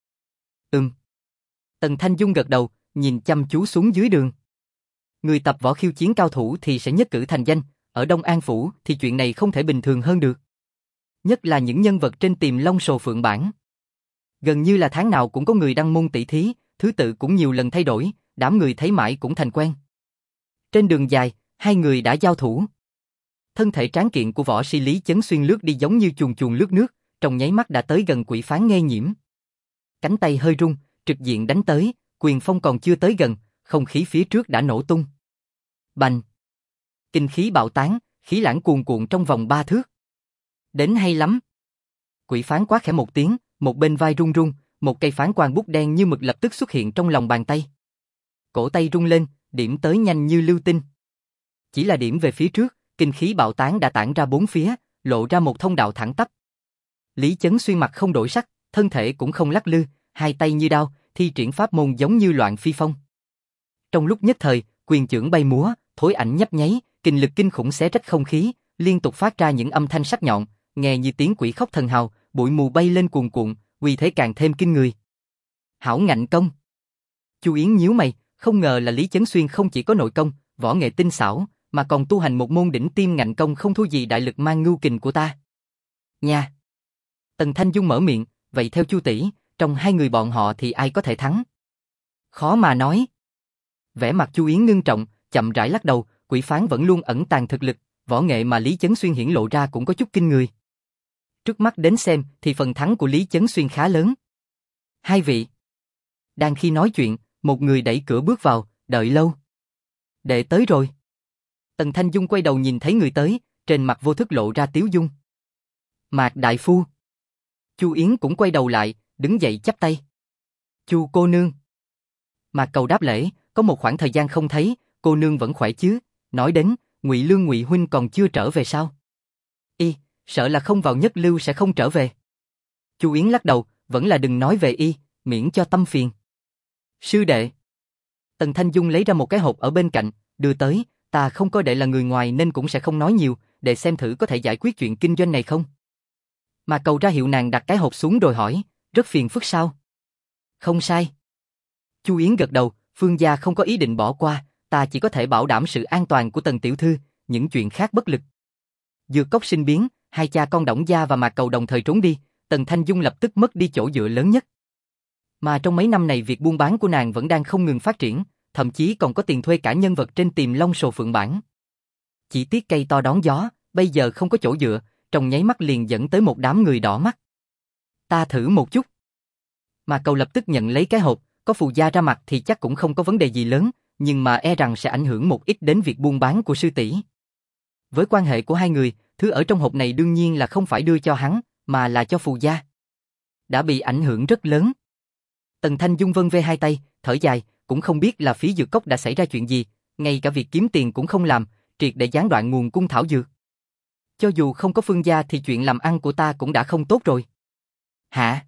A: Tần Thanh Dung gật đầu, nhìn chăm chú xuống dưới đường. Người tập võ khiêu chiến cao thủ thì sẽ nhất cử thành danh, ở Đông An Phủ thì chuyện này không thể bình thường hơn được. Nhất là những nhân vật trên Tiềm Long Sồ Phượng bảng. Gần như là tháng nào cũng có người đăng môn tỷ thí, thứ tự cũng nhiều lần thay đổi, đám người thấy mãi cũng thành quen. Trên đường dài, hai người đã giao thủ. Thân thể tráng kiện của võ sĩ Lý Chấn Xuyên lướt đi giống như chuồn chuồn lướt nước, trong nháy mắt đã tới gần Quỷ Phán Nghe Nhiễm. Cánh tay hơi rung, trực diện đánh tới, quyền phong còn chưa tới gần, không khí phía trước đã nổ tung. Bành! Kinh khí bạo tán, khí lãng cuồn cuộn trong vòng 3 thước. Đến hay lắm! Quỷ Phán quát khẽ một tiếng, một bên vai rung rung, một cây phán quang bút đen như mực lập tức xuất hiện trong lòng bàn tay. Cổ tay rung lên, điểm tới nhanh như lưu tinh. Chỉ là điểm về phía trước, kinh khí bạo tán đã tản ra bốn phía, lộ ra một thông đạo thẳng tắp. Lý Chấn Xuyên mặt không đổi sắc, thân thể cũng không lắc lư, hai tay như đao, thi triển pháp môn giống như loạn phi phong. Trong lúc nhất thời, quyền chưởng bay múa, thối ảnh nhấp nháy, kình lực kinh khủng xé rách không khí, liên tục phát ra những âm thanh sắc nhọn, nghe như tiếng quỷ khóc thần hào, bụi mù bay lên cuồn cuộn, uy thế càng thêm kinh người. Hảo ngạnh công. Chu Yến nhíu mày, không ngờ là Lý Chấn Xuyên không chỉ có nội công, võ nghệ tinh xảo, mà còn tu hành một môn đỉnh tiêm ngạnh công không thua gì đại lực mang ngưu kình của ta. Nha. Tần Thanh Dung mở miệng, vậy theo Chu tỷ, trong hai người bọn họ thì ai có thể thắng? Khó mà nói. Vẻ mặt Chu Yến ngưng trọng, chậm rãi lắc đầu, Quỷ Phán vẫn luôn ẩn tàng thực lực, võ nghệ mà Lý Chấn Xuyên hiển lộ ra cũng có chút kinh người. Trước mắt đến xem thì phần thắng của Lý Chấn Xuyên khá lớn. Hai vị. Đang khi nói chuyện, một người đẩy cửa bước vào, đợi lâu. Đệ tới rồi. Tần Thanh Dung quay đầu nhìn thấy người tới, trên mặt vô thức lộ ra tiếu dung. Mạc đại phu. Chu Yến cũng quay đầu lại, đứng dậy chắp tay. Chu cô nương. Mạc Cầu đáp lễ, có một khoảng thời gian không thấy, cô nương vẫn khỏe chứ? Nói đến, Ngụy Lương Ngụy huynh còn chưa trở về sao? Y, sợ là không vào nhất lưu sẽ không trở về. Chu Yến lắc đầu, vẫn là đừng nói về y, miễn cho tâm phiền. Sư đệ. Tần Thanh Dung lấy ra một cái hộp ở bên cạnh, đưa tới, ta không có đệ là người ngoài nên cũng sẽ không nói nhiều, để xem thử có thể giải quyết chuyện kinh doanh này không. Mà Cầu ra hiệu nàng đặt cái hộp xuống rồi hỏi, rất phiền phức sao? Không sai. Chu Yến gật đầu, Phương gia không có ý định bỏ qua, ta chỉ có thể bảo đảm sự an toàn của Tần tiểu thư, những chuyện khác bất lực. Dược cốc sinh biến, hai cha con Đổng gia và Mạc Cầu đồng thời trốn đi, Tần Thanh Dung lập tức mất đi chỗ dựa lớn nhất. Mà trong mấy năm này việc buôn bán của nàng vẫn đang không ngừng phát triển, thậm chí còn có tiền thuê cả nhân vật trên Tiềm Long Sồ Phượng bảng. Chỉ tiếc cây to đón gió, bây giờ không có chỗ dựa, trong nháy mắt liền dẫn tới một đám người đỏ mắt. Ta thử một chút. Mà Cầu lập tức nhận lấy cái hộp, có phù gia ra mặt thì chắc cũng không có vấn đề gì lớn, nhưng mà e rằng sẽ ảnh hưởng một ít đến việc buôn bán của sư tỷ. Với quan hệ của hai người, thứ ở trong hộp này đương nhiên là không phải đưa cho hắn, mà là cho phù gia. Đã bị ảnh hưởng rất lớn. Tần Thanh Dung vân vê hai tay, thở dài, cũng không biết là phía dược cốc đã xảy ra chuyện gì, ngay cả việc kiếm tiền cũng không làm, triệt để gián đoạn nguồn cung thảo dược. Cho dù không có Phương gia thì chuyện làm ăn của ta cũng đã không tốt rồi. Hả?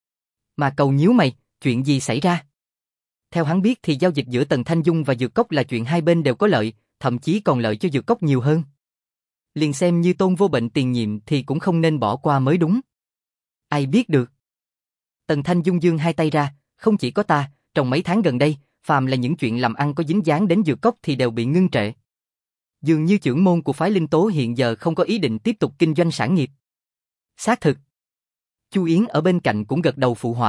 A: Mà Cầu nhíu mày, chuyện gì xảy ra? Theo hắn biết thì giao dịch giữa Tần Thanh Dung và dược cốc là chuyện hai bên đều có lợi, thậm chí còn lợi cho dược cốc nhiều hơn. Liền xem như Tôn Vô Bệnh tiền nhiệm thì cũng không nên bỏ qua mới đúng. Ai biết được? Tần Thanh Dung giương hai tay ra, không chỉ có ta, trong mấy tháng gần đây, phàm là những chuyện làm ăn có dính dáng đến dược cốc thì đều bị ngưng trệ. Dường như trưởng môn của phái Linh Tố hiện giờ không có ý định tiếp tục kinh doanh sản nghiệp. Xác thực. Chu Yến ở bên cạnh cũng gật đầu phụ họa,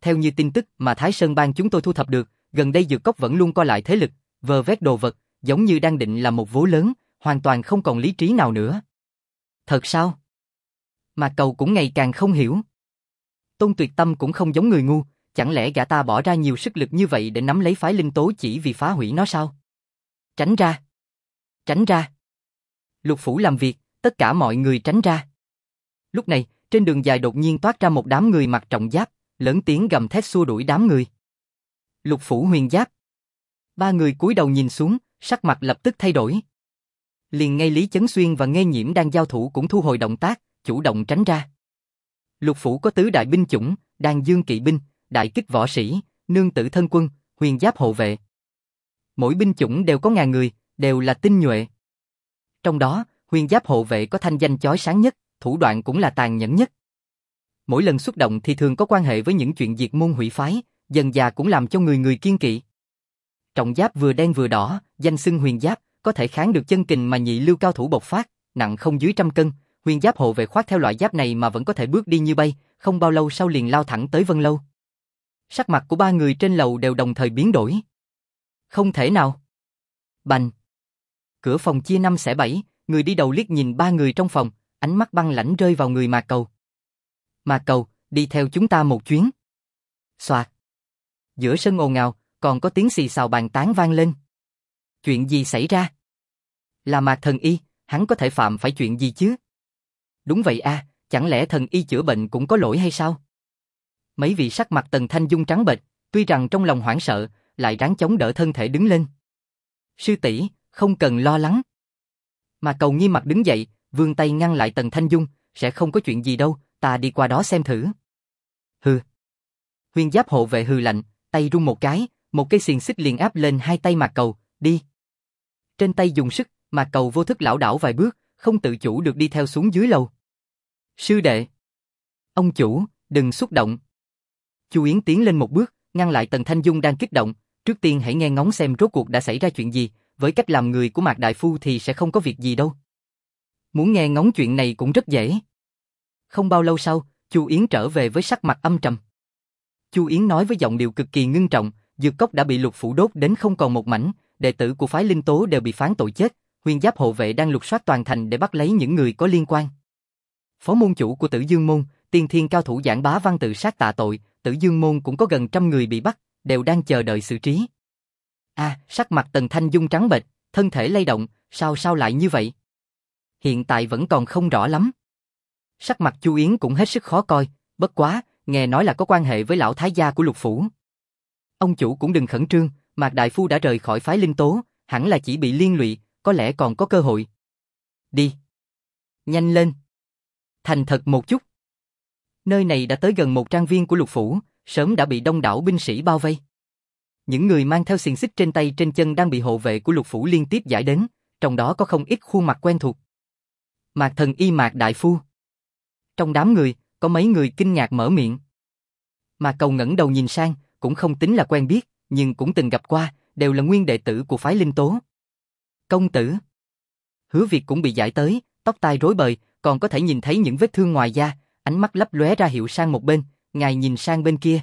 A: theo như tin tức mà Thái Sơn Bang chúng tôi thu thập được, gần đây Dược Cốc vẫn luôn co lại thế lực, vơ vét đồ vật, giống như đang định làm một vố lớn, hoàn toàn không còn lý trí nào nữa. Thật sao? Mạc Cầu cũng ngày càng không hiểu. Tôn Tuyệt Tâm cũng không giống người ngu, chẳng lẽ gã ta bỏ ra nhiều sức lực như vậy để nắm lấy phái linh tố chỉ vì phá hủy nó sao? Tránh ra! Tránh ra! Lục phủ làm việc, tất cả mọi người tránh ra. Lúc này, trên đường dài đột nhiên toát ra một đám người mặc trọng giáp, lớn tiếng gầm thét xua đuổi đám người. Lục phủ huyền giáp. Ba người cúi đầu nhìn xuống, sắc mặt lập tức thay đổi. Liền ngay Lý Chấn Xuyên và Nghê Nhiễm đang giao thủ cũng thu hồi động tác, chủ động tránh ra. Lục phủ có tứ đại binh chủng, Đan Dương kỵ binh, đại kích võ sĩ, nương tử thân quân, huyền giáp hộ vệ. Mỗi binh chủng đều có ngàn người, đều là tinh nhuệ. Trong đó, huyền giáp hộ vệ có thanh danh chói sáng nhất, thủ đoạn cũng là tàn nhẫn nhất. Mỗi lần xuất động thì thường có quan hệ với những chuyện diệt môn hủy phái, dần dà cũng làm cho người người kiêng kỵ. Trọng giáp vừa đen vừa đỏ, danh xưng huyền giáp, có thể kháng được chân kình mà nhị lưu cao thủ bộc phát, nặng không dưới 100 cân. Huyền giáp hộ vệ khoác theo loại giáp này mà vẫn có thể bước đi như bay, không bao lâu sau liền lao thẳng tới Vân Lâu. Sắc mặt của ba người trên lầu đều đồng thời biến đổi. Không thể nào. Bành. Cửa phòng chia 5 xẻ 7, người đi đầu liếc nhìn ba người trong phòng, ánh mắt băng lãnh rơi vào người Mạc Cầu. Mạc Cầu, đi theo chúng ta một chuyến. Xoạt. Giữa sân ồn ào, còn có tiếng xì xào bàn tán vang lên. Chuyện gì xảy ra? Là Mạc Thần Y, hắn có thể phạm phải chuyện gì chứ? Đúng vậy a, chẳng lẽ thần y chữa bệnh cũng có lỗi hay sao? Mấy vị sắc mặt Tần Thanh Dung trắng bệch, tuy rằng trong lòng hoảng sợ, lại ráng chống đỡ thân thể đứng lên. Sư tỷ, không cần lo lắng. Mà Cầu nghiêm mặt đứng dậy, vươn tay ngăn lại Tần Thanh Dung, sẽ không có chuyện gì đâu, ta đi qua đó xem thử. Hừ. Huyền giáp hộ vệ hừ lạnh, tay rung một cái, một cây xiềng xích liền áp lên hai tay Mạc Cầu, đi. Trên tay dùng sức, Mạc Cầu vô thức lảo đảo vài bước, không tự chủ được đi theo xuống dưới lầu. Sư đệ. Ông chủ, đừng xúc động. Chu Yến tiến lên một bước, ngăn lại Tần Thanh Dung đang kích động, trước tiên hãy nghe ngóng xem rốt cuộc đã xảy ra chuyện gì, với cách làm người của Mạc Đại Phu thì sẽ không có việc gì đâu. Muốn nghe ngóng chuyện này cũng rất dễ. Không bao lâu sau, Chu Yến trở về với sắc mặt âm trầm. Chu Yến nói với giọng điệu cực kỳ ngưng trọng, Dược Cốc đã bị Lục phủ đốt đến không còn một mảnh, đệ tử của phái Linh Tố đều bị phán tội chết, huyền giáp hộ vệ đang lục soát toàn thành để bắt lấy những người có liên quan. Phó môn chủ của Tử Dương môn, tiên thiên cao thủ Giảng Bá Văn tự sát tạ tội, Tử Dương môn cũng có gần 100 người bị bắt, đều đang chờ đợi xử trí. Sắc mặt Tần Thanh Dung trắng bệch, thân thể lay động, sao lại như vậy? Hiện tại vẫn còn không rõ lắm. Sắc mặt Chu Yến cũng hết sức khó coi, bất quá, nghe nói là có quan hệ với lão thái gia của Lục phủ. Ông chủ cũng đừng khẩn trương, Mạc Đại Phu đã rời khỏi phái Linh Tố, hẳn là chỉ bị liên lụy, có lẽ còn có cơ hội. Đi. Nhanh lên. Thành thật một chút. Nơi này đã tới gần một trang viên của Lục phủ, sớm đã bị đông đảo binh sĩ bao vây. Những người mang theo xiềng xích trên tay trên chân đang bị hộ vệ của Lục phủ liên tiếp giải đến, trong đó có không ít khuôn mặt quen thuộc. Mạc Thần Y Mạc Đại Phu. Trong đám người, có mấy người kinh ngạc mở miệng. Mạc Cầu ngẩng đầu nhìn sang, cũng không tính là quen biết, nhưng cũng từng gặp qua, đều là nguyên đệ tử của phái Linh Tố. Công tử. Hứa Việt cũng bị giải tới, tóc tai rối bời, còn có thể nhìn thấy những vết thương ngoài da, ánh mắt lấp lóe ra hiệu sang một bên, ngài nhìn sang bên kia.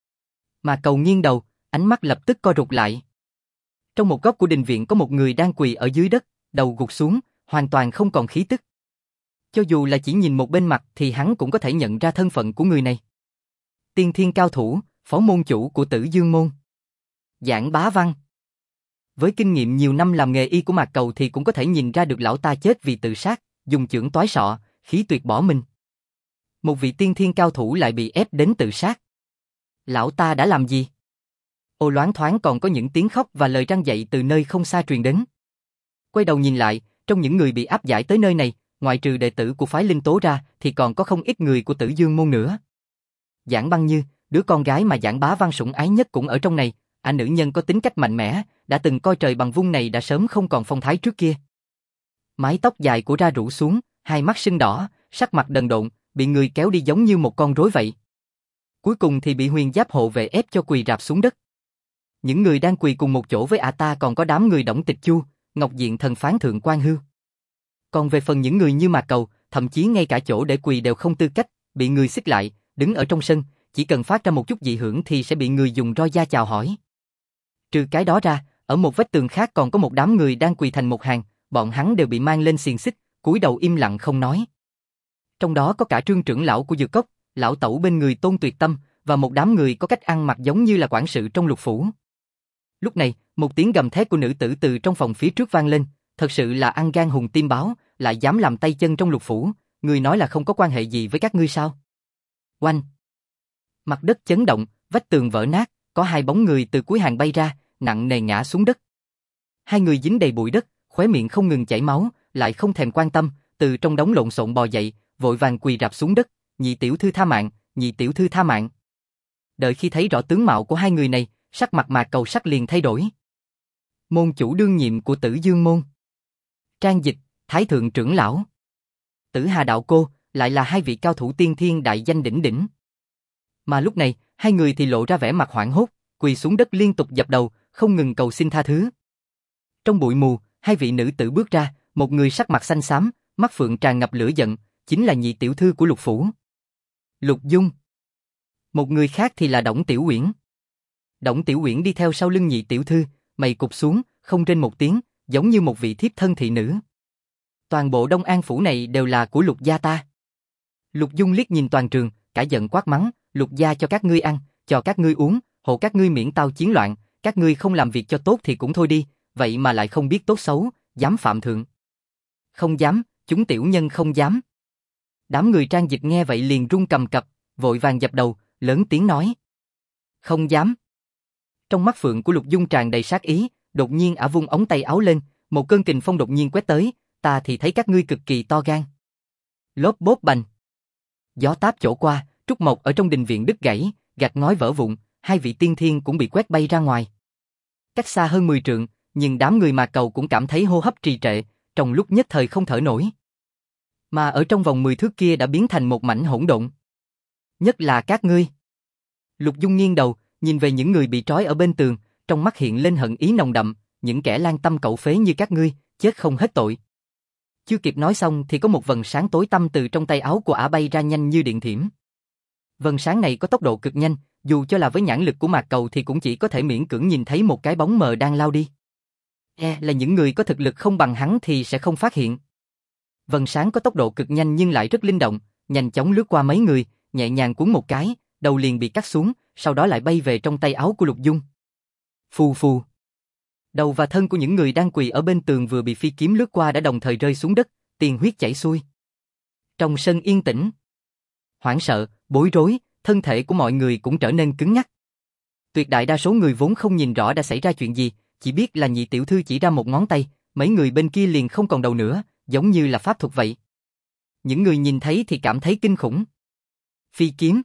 A: Mạc Cầu nghiêng đầu, ánh mắt lập tức co rụt lại. Trong một góc của đình viện có một người đang quỳ ở dưới đất, đầu gục xuống, hoàn toàn không còn khí tức. Cho dù là chỉ nhìn một bên mặt thì hắn cũng có thể nhận ra thân phận của người này. Tiên thiên cao thủ, phó môn chủ của Tử Dương môn. Giảng Bá Văn. Với kinh nghiệm nhiều năm làm nghề y của Mạc Cầu thì cũng có thể nhìn ra được lão ta chết vì tự sát, dùng chưởng toái sọ, khí tuyệt bỏ mình. Một vị tiên thiên cao thủ lại bị ép đến tự sát. Lão ta đã làm gì? Ô loáng thoáng còn có những tiếng khóc và lời răn dạy từ nơi không xa truyền đến. Quay đầu nhìn lại, trong những người bị áp giải tới nơi này, ngoại trừ đệ tử của phái Linh Tố ra thì còn có không ít người của Tử Dương môn nữa. Giảng Băng Như, đứa con gái mà Giảng Bá Văn sủng ái nhất cũng ở trong này, nữ nhân có tính cách mạnh mẽ, đã từng coi trời bằng vung này đã sớm không còn phong thái trước kia. Mái tóc dài của ra rủ xuống, hai mắt sưng đỏ, sắc mặt đần độn, bị người kéo đi giống như một con rối vậy. Cuối cùng thì bị huyền giáp hộ vệ ép cho quỳ rạp xuống đất. Những người đang quỳ cùng một chỗ với ta còn có đám người Đổng Tịch Chu, Ngọc Diện Thần Phán Thượng Quan Hưu. Còn về phần những người như Mạc Cầu, thậm chí ngay cả chỗ để quỳ đều không tư cách, bị người xích lại, đứng ở trong sân, chỉ cần phát ra một chút dị hưởng thì sẽ bị người dùng roi da chào hỏi. Trừ cái đó ra, ở một vách tường khác còn có một đám người đang quỳ thành một hàng, bọn hắn đều bị mang lên xiềng xích, cúi đầu im lặng không nói. Trong đó có cả Trương trưởng lão của Dược Cốc, lão tẩu bên người Tôn Tuyệt Tâm, và một đám người có cách ăn mặc giống như là quản sự trong Lục phủ. Lúc này, một tiếng gầm thét của nữ tử từ trong phòng phía trước vang lên, thật sự là ăn gan hùng tim báo, lại dám làm tay chân trong Lục phủ, người nói là không có quan hệ gì với các ngươi sao? Oanh! Mặt đất chấn động, vách tường vỡ nát, có hai bóng người từ cuối hàng bay ra, nặng nề ngã xuống đất. Hai người dính đầy bụi đất, khóe miệng không ngừng chảy máu, lại không thèm quan tâm, từ trong đống lộn xộn bò dậy, vội vàng quỳ rạp xuống đất, nhị tiểu thư tha mạng, nhị tiểu thư tha mạng. Đợi khi thấy rõ tướng mạo của hai người này, sắc mặt Mạc Cầu sắc liền thay đổi. Môn chủ đương nhiệm của Tử Dương môn. Trang Dịch, Thái thượng trưởng lão. Tử Hà đạo cô, lại là hai vị cao thủ tiên thiên đại danh đỉnh đỉnh. Mà lúc này, hai người thì lộ ra vẻ mặt hoảng hốt, quỳ xuống đất liên tục dập đầu, không ngừng cầu xin tha thứ. Trong bụi mù, hai vị nữ tử bước ra, một người sắc mặt xanh xám, mắt phượng tràn ngập lửa giận, chính là nhị tiểu thư của Lục phủ. Lục Dung. Một người khác thì là Đổng Tiểu Uyển. Đổng Tiểu Uyển đi theo sau lưng nhị tiểu thư, mày cụp xuống, không rên một tiếng, giống như một vị thiếp thân thị nữ. Toàn bộ Đông An phủ này đều là của Lục gia ta. Lục Dung liếc nhìn toàn trường, cả giận quát mắng, Lục gia cho các ngươi ăn, cho các ngươi uống, hộ các ngươi miễn tao chiến loạn, các ngươi không làm việc cho tốt thì cũng thôi đi, vậy mà lại không biết tốt xấu, dám phạm thượng. Không dám, chúng tiểu nhân không dám. Đám người Trang Dịch nghe vậy liền run cầm cập, vội vàng dập đầu, lớn tiếng nói. Không dám. Trong mắt phượng của Lục Dung tràn đầy sát ý, đột nhiên ả vung ống tay áo lên, một cơn kình phong đột nhiên quét tới, ta thì thấy các ngươi cực kỳ to gan. Lốp bốp bành. Gió táp chỗ qua, trúc mộc ở trong đình viện đứt gãy, gạch ngói vỡ vụn, hai vị tiên thiên cũng bị quét bay ra ngoài. Cách xa hơn 10 trượng, nhưng đám người Mạc Cầu cũng cảm thấy hô hấp trì trệ, trong lúc nhất thời không thở nổi. Mà ở trong vòng 10 thước kia đã biến thành một mảnh hỗn độn. Nhất là các ngươi. Lục Dung nghiêng đầu, nhìn về những người bị trói ở bên tường, trong mắt hiện lên hận ý nồng đậm, những kẻ lang tâm cẩu phế như các ngươi, chết không hết tội. Chưa kịp nói xong thì có một vầng sáng tối tăm từ trong tay áo của ả bay ra nhanh như điện thiểm. Vầng sáng này có tốc độ cực nhanh, dù cho là với nhãn lực của Mạc Cầu thì cũng chỉ có thể miễn cưỡng nhìn thấy một cái bóng mờ đang lao đi. Là những người có thực lực không bằng hắn thì sẽ không phát hiện. Vầng sáng có tốc độ cực nhanh nhưng lại rất linh động, nhanh chóng lướt qua mấy người, nhẹ nhàng cuốn một cái, đầu liền bị cắt xuống, sau đó lại bay về trong tay áo của Lục Dung. Phù phù. Đầu và thân của những người đang quỳ ở bên tường vừa bị phi kiếm lướt qua đã đồng thời rơi xuống đất, tiền huyết chảy xuôi. Trong sân yên tĩnh, hoảng sợ, bối rối, thân thể của mọi người cũng trở nên cứng nhắc. Tuyệt đại đa số người vốn không nhìn rõ đã xảy ra chuyện gì, chỉ biết là nhị tiểu thư chỉ ra một ngón tay, mấy người bên kia liền không còn đầu nữa, giống như là pháp thuật vậy. Những người nhìn thấy thì cảm thấy kinh khủng. Phi kiếm.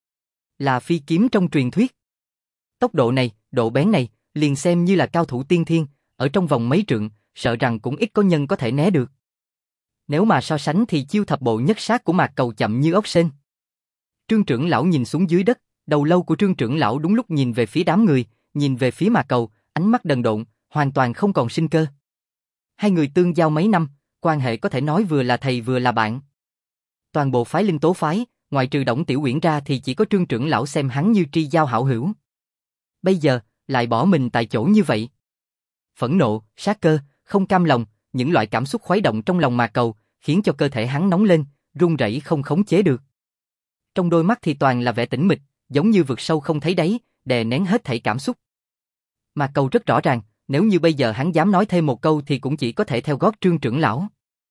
A: Là phi kiếm trong truyền thuyết. Tốc độ này, độ bén này, liền xem như là cao thủ tiên thiên, ở trong vòng mấy trượng, sợ rằng cũng ít có nhân có thể né được. Nếu mà so sánh thì chiêu thập bộ nhất sát của Mạc Cầu chậm như ốc sên. Trương trưởng lão nhìn xuống dưới đất, đầu lâu của Trương trưởng lão đúng lúc nhìn về phía đám người, nhìn về phía Mạc Cầu, ánh mắt đần độn, hoàn toàn không còn sinh cơ. Hai người tương giao mấy năm, quan hệ có thể nói vừa là thầy vừa là bạn. Toàn bộ phái Linh Tố phái, ngoài trừ Đổng Tiểu Uyển ra thì chỉ có Trương trưởng lão xem hắn như tri giao hảo hữu. Bây giờ, lại bỏ mình tại chỗ như vậy. Phẫn nộ, sát cơ, không cam lòng, những loại cảm xúc khuấy động trong lòng Mạc Cầu, khiến cho cơ thể hắn nóng lên, run rẩy không khống chế được. Trong đôi mắt thì toàn là vẻ tĩnh mịch, giống như vực sâu không thấy đáy, đè nén hết thảy cảm xúc. Mạc Cầu rất rõ ràng, nếu như bây giờ hắn dám nói thêm một câu thì cũng chỉ có thể theo gót Trương trưởng lão.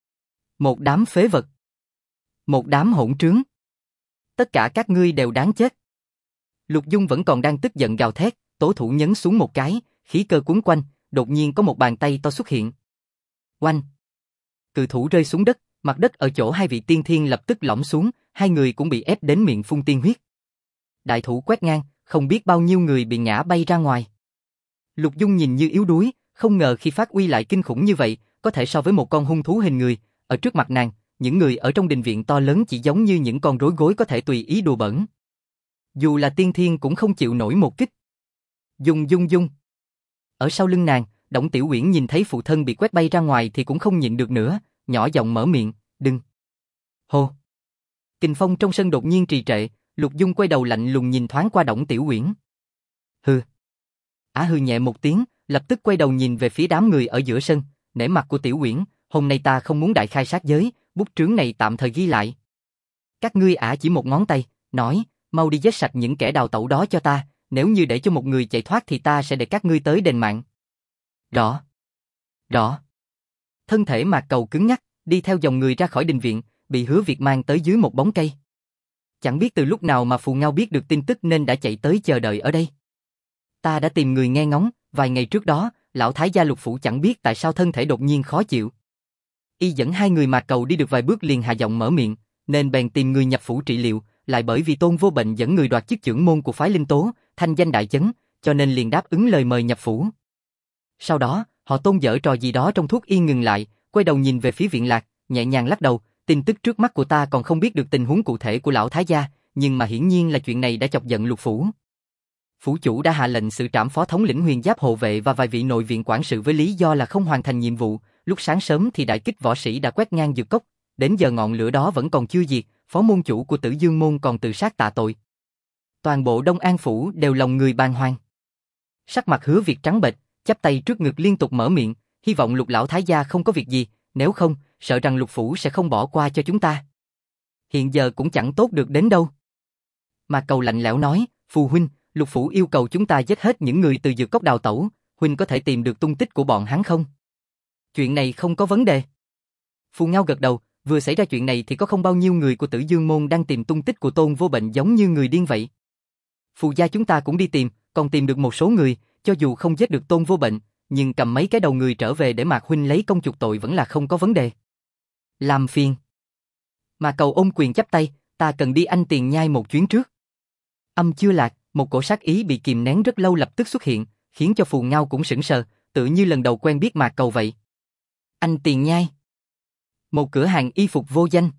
A: Một đám phế vật. Một đám hỗn trướng. Tất cả các ngươi đều đáng chết. Lục Dung vẫn còn đang tức giận gào thét, tố thủ nhấn xuống một cái, khí cơ cuốn quanh, đột nhiên có một bàn tay to xuất hiện. Oanh! Cự thủ rơi xuống đất, mặt đất ở chỗ hai vị tiên thiên lập tức lõm xuống, hai người cũng bị ép đến miệng phun tiên huyết. Đại thủ quét ngang, không biết bao nhiêu người bị ngã bay ra ngoài. Lục Dung nhìn như yếu đuối, không ngờ khi phát uy lại kinh khủng như vậy, có thể so với một con hung thú hình người. Ở trước mặt nàng, những người ở trong đình viện to lớn chỉ giống như những con rối gối có thể tùy ý đùa bỡn. Dù là tiên thiên cũng không chịu nổi một kích. Dung. Ở sau lưng nàng, Đổng Tiểu Uyển nhìn thấy phụ thân bị quét bay ra ngoài thì cũng không nhịn được nữa, nhỏ giọng mở miệng, đừng. Hô. Kình phong trong sân đột nhiên trì trệ, Lục Dung quay đầu lạnh lùng nhìn thoáng qua Đổng Tiểu Uyển. Hừ. Ả hừ nhẹ một tiếng, lập tức quay đầu nhìn về phía đám người ở giữa sân, nể mặt của Tiểu Uyển, hôm nay ta không muốn đại khai sát giới, bút trướng này tạm thời ghi lại. Các ngươi. Ả chỉ một ngón tay, nói, mau đi giết sạch những kẻ đào tẩu đó cho ta, nếu như để cho một người chạy thoát thì ta sẽ để các ngươi tới đền mạng. Rõ. Rõ. Thân thể Mạc Cầu cứng nhắc, đi theo dòng người ra khỏi đình viện, bị Hứa Việt mang tới dưới một bóng cây. Chẳng biết từ lúc nào mà Phù Ngao biết được tin tức nên đã chạy tới chờ đợi ở đây. Ta đã tìm người nghe ngóng, vài ngày trước đó, lão thái gia Lục phủ chẳng biết tại sao thân thể đột nhiên khó chịu. Y dẫn hai người Mạc Cầu đi được vài bước liền hạ giọng mở miệng, nên bèn tìm người nhập phủ trị liệu, lại bởi vì Tôn Vô Bệnh dẫn người đoạt chức trưởng môn của phái Linh Tố, thanh danh đại chấn, cho nên liền đáp ứng lời mời nhập phủ. Sau đó, họ Tôn giở trò gì đó trong thuốc y ngừng lại, quay đầu nhìn về phía Viện Lạc, nhẹ nhàng lắc đầu, tin tức trước mắt của ta còn không biết được tình huống cụ thể của lão thái gia, nhưng mà hiển nhiên là chuyện này đã chọc giận Lục phủ. Phủ chủ đã hạ lệnh xử trảm phó thống lĩnh Huyền Giáp hộ vệ và vài vị nội viện quản sự với lý do là không hoàn thành nhiệm vụ, lúc sáng sớm thì đại kích võ sĩ đã quét ngang Dược Cốc, đến giờ ngọn lửa đó vẫn còn chưa diệt, phó môn chủ của Tử Dương môn còn tự sát tạ tội. Toàn bộ Đông An phủ đều lòng người bàng hoàng. Sắc mặt Hứa Việt trắng bệch, chắp tay trước ngực liên tục mở miệng, hy vọng Lục lão thái gia không có việc gì, nếu không, sợ rằng Lục phủ sẽ không bỏ qua cho chúng ta. Hiện giờ cũng chẳng tốt được đến đâu. Mà Cầu lạnh lẽo nói, Phù huynh, Lục phủ yêu cầu chúng ta giết hết những người từ Dược Cốc đào tẩu, huynh có thể tìm được tung tích của bọn hắn không? Chuyện này không có vấn đề. Phù Ngao gật đầu, vừa xảy ra chuyện này thì có không bao nhiêu người của Tử Dương môn đang tìm tung tích của Tôn Vô Bệnh giống như người điên vậy. Phù gia chúng ta cũng đi tìm, còn tìm được một số người, cho dù không giết được Tôn Vô Bệnh, nhưng cầm mấy cái đầu người trở về để Mạc huynh lấy công chuộc tội vẫn là không có vấn đề. Làm phiền. Mà Cầu ôm quyền chắp tay, ta cần đi Anh Tiền Nhai một chuyến trước. Âm chưa lạc, một cổ sát ý bị kìm nén rất lâu lập tức xuất hiện, khiến cho Phù Ngao cũng sững sờ, tự như lần đầu quen biết Mạc Cầu vậy. Anh Tiền Nhai. Một cửa hàng y phục vô danh.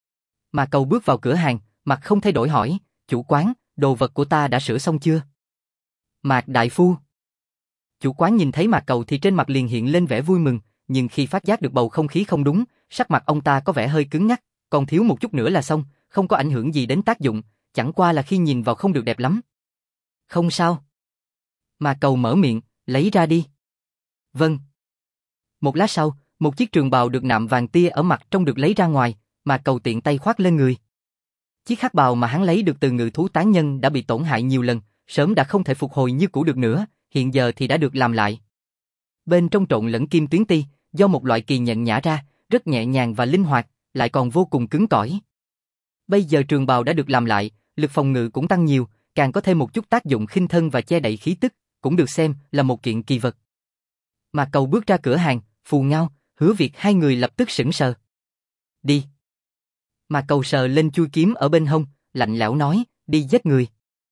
A: Mạc Cầu bước vào cửa hàng, mặt không thay đổi hỏi, chủ quán, đồ vật của ta đã sửa xong chưa? Mạc đại phu. Chủ quán nhìn thấy Mạc Cầu thì trên mặt liền hiện lên vẻ vui mừng, nhưng khi phát giác được bầu không khí không đúng, sắc mặt ông ta có vẻ hơi cứng nhắc, còn thiếu một chút nữa là xong, không có ảnh hưởng gì đến tác dụng, chẳng qua là khi nhìn vào không được đẹp lắm. Không sao. Mạc Cầu mở miệng, lấy ra đi. Vâng. Một lát sau, một chiếc trường bào được nạm vàng tia ở mặt trong được lấy ra ngoài, Mạc Cầu tiện tay khoác lên người. Chiếc hắc bào mà hắn lấy được từ ngự thú tán nhân đã bị tổn hại nhiều lần, sớm đã không thể phục hồi như cũ được nữa, hiện giờ thì đã được làm lại. Bên trong trộn lẫn kim tuyến ti, do một loại kỳ nhận nhả ra, rất nhẹ nhàng và linh hoạt, lại còn vô cùng cứng cỏi. Bây giờ trường bào đã được làm lại, lực phòng ngự cũng tăng nhiều, càng có thêm một chút tác dụng khinh thân và che đậy khí tức, cũng được xem là một kiện kỳ vật. Mạc Cầu bước ra cửa hàng, Phù Ngao, Hứa Việt hai người lập tức sững sờ. Đi. Mạc Cầu sờ lên chui kiếm ở bên hông, lạnh lẽo nói, đi giết người.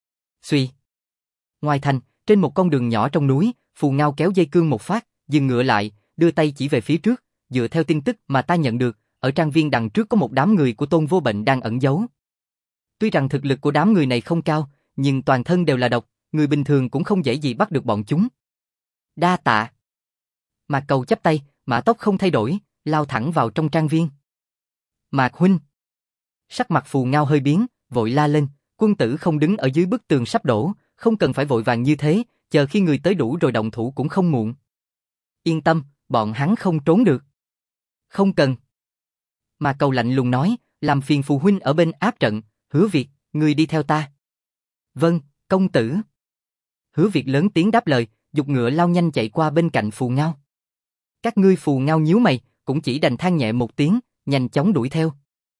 A: Xuy. Ngoài thành, trên một con đường nhỏ trong núi, Phù Ngao kéo dây cương một phát, dừng ngựa lại, đưa tay chỉ về phía trước, dựa theo tin tức mà ta nhận được, ở trang viên đằng trước có một đám người của Tôn Vô Bệnh đang ẩn giấu. Tuy rằng thực lực của đám người này không cao, nhưng toàn thân đều là độc, người bình thường cũng không dễ gì bắt được bọn chúng. Đa tạ. Mạc Cầu chắp tay, mã tốc không thay đổi, lao thẳng vào trong trang viên. Mạc huynh. Sắc mặt Phù Ngao hơi biến, vội la lên, quân tử không đứng ở dưới bức tường sắp đổ, không cần phải vội vàng như thế, chờ khi người tới đủ rồi động thủ cũng không muộn. Yên tâm, bọn hắn không trốn được. Không cần. Mạc Cầu lạnh lùng nói, làm phiền Phù huynh ở bên áp trận, Hứa Việt, người đi theo ta. Vâng, công tử. Hứa Việt lớn tiếng đáp lời, giục ngựa lao nhanh chạy qua bên cạnh Phù Ngao. Các ngươi. Phù Ngao nhíu mày, cũng chỉ đành than nhẹ một tiếng, nhanh chóng đuổi theo.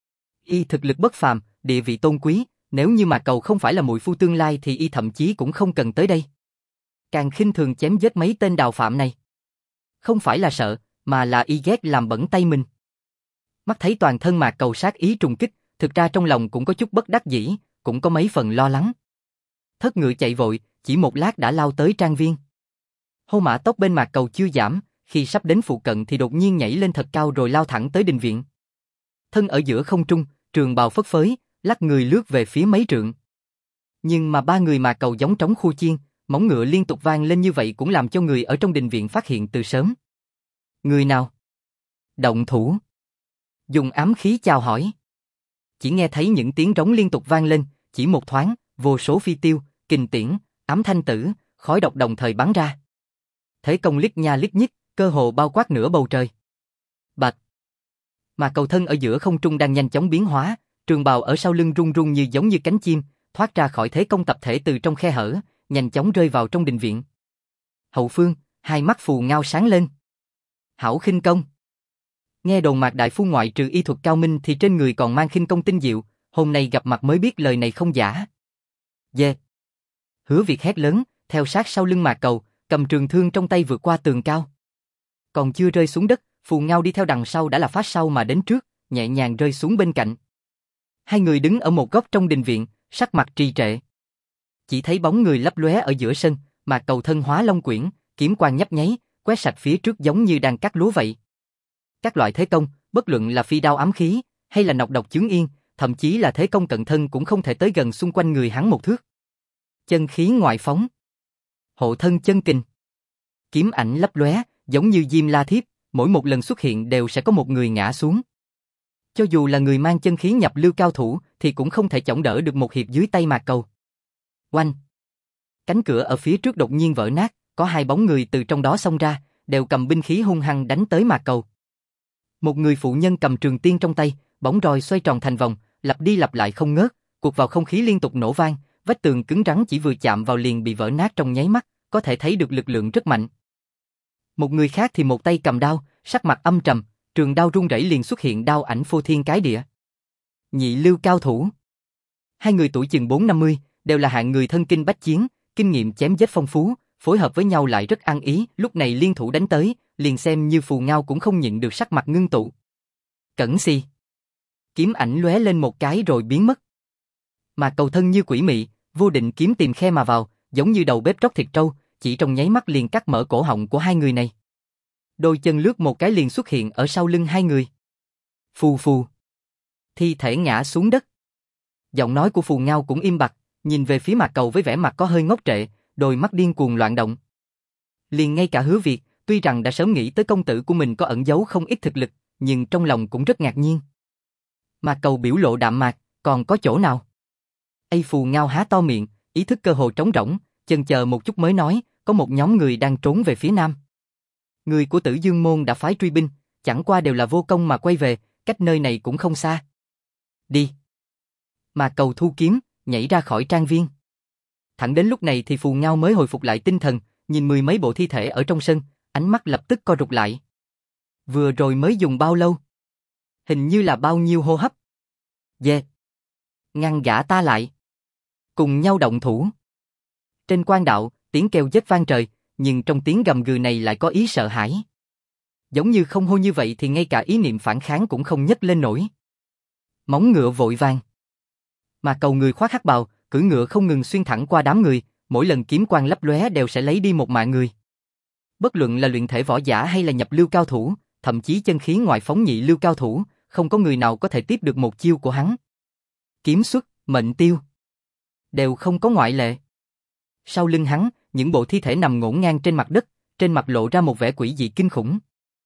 A: Y thực lực bất phàm, địa vị tôn quý, nếu như Mạc Cầu không phải là muội phu tương lai thì y thậm chí cũng không cần tới đây. Càng khinh thường chém giết mấy tên đào phạm này. Không phải là sợ, mà là y ghét làm bẩn tay mình. Mắt thấy toàn thân Mạc Cầu sát ý trùng kích, thực ra trong lòng cũng có chút bất đắc dĩ, cũng có mấy phần lo lắng. Thất ngựa chạy vội, chỉ một lát đã lao tới trang viên. Hô mã tốc bên Mạc Cầu chưa giảm, khi sắp đến phụ cận thì đột nhiên nhảy lên thật cao rồi lao thẳng tới đình viện. Thân ở giữa không trung, trường bào phất phới, lắc người lướt về phía mấy trượng. Nhưng mà ba người Mạc Cầu giống trống khu chiên, móng ngựa liên tục vang lên như vậy cũng làm cho người ở trong đình viện phát hiện từ sớm. Người nào? Động thủ. Dùng ám khí chào hỏi. Chỉ nghe thấy những tiếng rống liên tục vang lên, chỉ một thoáng, vô số phi tiêu, kình tiễn, ám thanh tử, khói độc đồng thời bắn ra. Thế công lít nha lít nhít, cơ hồ bao quát nửa bầu trời. Bạch. Mà cầu thân ở giữa không trung đang nhanh chóng biến hóa, trường bào ở sau lưng rung rung như giống như cánh chim, thoát ra khỏi thế công tập thể từ trong khe hở, nhanh chóng rơi vào trong đình viện. Hậu phương, hai mắt Phù Ngao sáng lên. Hảo khinh công. Nghe đồn Mạc đại phu ngoại trừ y thuật cao minh thì trên người còn mang khinh công tinh diệu, hôm nay gặp mặt mới biết lời này không giả. Dê. Hứa Việt hét lớn, theo sát sau lưng Mạc Cầu, cầm trường thương trong tay vượt qua tường cao. Còn chưa rơi xuống đất, Phù Ngao đi theo đằng sau đã là phát sau mà đến trước, nhẹ nhàng rơi xuống bên cạnh. Hai người đứng ở một góc trong đình viện, sắc mặt trì trệ. Chỉ thấy bóng người lấp lóe ở giữa sân, Mạc Cầu thân hóa long quyển, kiếm quang nhấp nháy, quét sạch phía trước giống như đang cắt lúa vậy. Các loại thế công, bất luận là phi đao ám khí, hay là nọc độc chướng yên, thậm chí là thế công cận thân cũng không thể tới gần xung quanh người hắn một thước. Chân khí ngoại phóng. Hộ thân chân kình. Kiếm ảnh lấp lóe, giống như diêm la thiếp, mỗi một lần xuất hiện đều sẽ có một người ngã xuống. Cho dù là người mang chân khí nhập lưu cao thủ thì cũng không thể chống đỡ được một hiệp dưới tay Mạc Cầu. Oanh! Cánh cửa ở phía trước đột nhiên vỡ nát, có hai bóng người từ trong đó xông ra, đều cầm binh khí hung hăng đánh tới Mạc Cầu. Một người phụ nhân cầm trường tiên trong tay, bóng roi xoay tròn thành vòng, lặp đi lặp lại không ngớt, cuộc vào không khí liên tục nổ vang, vách tường cứng rắn chỉ vừa chạm vào liền bị vỡ nát trong nháy mắt, có thể thấy được lực lượng rất mạnh. Một người khác thì một tay cầm đao, sắc mặt âm trầm, trường đao rung rẩy liền xuất hiện đao ảnh phô thiên cái địa. Nhị lưu cao thủ. Hai người tuổi chừng 4-50, đều là hạng người thân kinh bách chiến, kinh nghiệm chém giết phong phú, phối hợp với nhau lại rất ăn ý, lúc này liên thủ đánh tới, liền xem như Phù Ngao cũng không nhịn được sắc mặt ngưng tụ. Cẩn xì. Kiếm ảnh lóe lên một cái rồi biến mất. Mà Cầu thân như quỷ mị, vô định kiếm tìm khe mà vào, giống như đầu bếp tróc thịt trâu, chỉ trong nháy mắt liền cắt mở cổ họng của hai người này. Đôi chân lướt một cái liền xuất hiện ở sau lưng hai người. Phù phù. Thi thể ngã xuống đất. Giọng nói của Phù Ngao cũng im bặt, nhìn về phía Mạc Cầu với vẻ mặt có hơi ngốc trệ, đôi mắt điên cuồng loạn động. Liền ngay cả Hứa Việt, tuy rằng đã sớm nghĩ tới công tử của mình có ẩn giấu không ít thực lực, nhưng trong lòng cũng rất ngạc nhiên. Mạc Cầu biểu lộ đạm mạc, còn có chỗ nào? Phù Ngao há to miệng, ý thức cơ hồ trống rỗng, chần chờ một chút mới nói, có một nhóm người đang trốn về phía nam. Người của Tử Dương Môn đã phái truy binh, chẳng qua đều là vô công mà quay về, cách nơi này cũng không xa. Đi. Mạc Cầu thu kiếm, nhảy ra khỏi trang viên. Thẳng đến lúc này thì Phù Ngao mới hồi phục lại tinh thần, nhìn mười mấy bộ thi thể ở trong sân, ánh mắt lập tức co rụt lại. Vừa rồi mới dùng bao lâu? Hình như là bao nhiêu hô hấp? Dê. Ngăn gã ta lại. Cùng nhau động thủ. Trên quan đạo, tiếng kêu giết vang trời, nhưng trong tiếng gầm gừ này lại có ý sợ hãi. Giống như không hô như vậy thì ngay cả ý niệm phản kháng cũng không nhấc lên nổi. Móng ngựa vội vàng. Mà Cầu người khoác hắc bào, cưỡi ngựa không ngừng xuyên thẳng qua đám người, mỗi lần kiếm quang lấp lóe đều sẽ lấy đi một mạng người. Bất luận là luyện thể võ giả hay là nhập lưu cao thủ, thậm chí chân khí ngoại phóng nhị lưu cao thủ, không có người nào có thể tiếp được một chiêu của hắn. Kiếm xuất, mệnh tiêu. Đều không có ngoại lệ. Sau lưng hắn, những bộ thi thể nằm ngổn ngang trên mặt đất, trên mặt lộ ra một vẻ quỷ dị kinh khủng.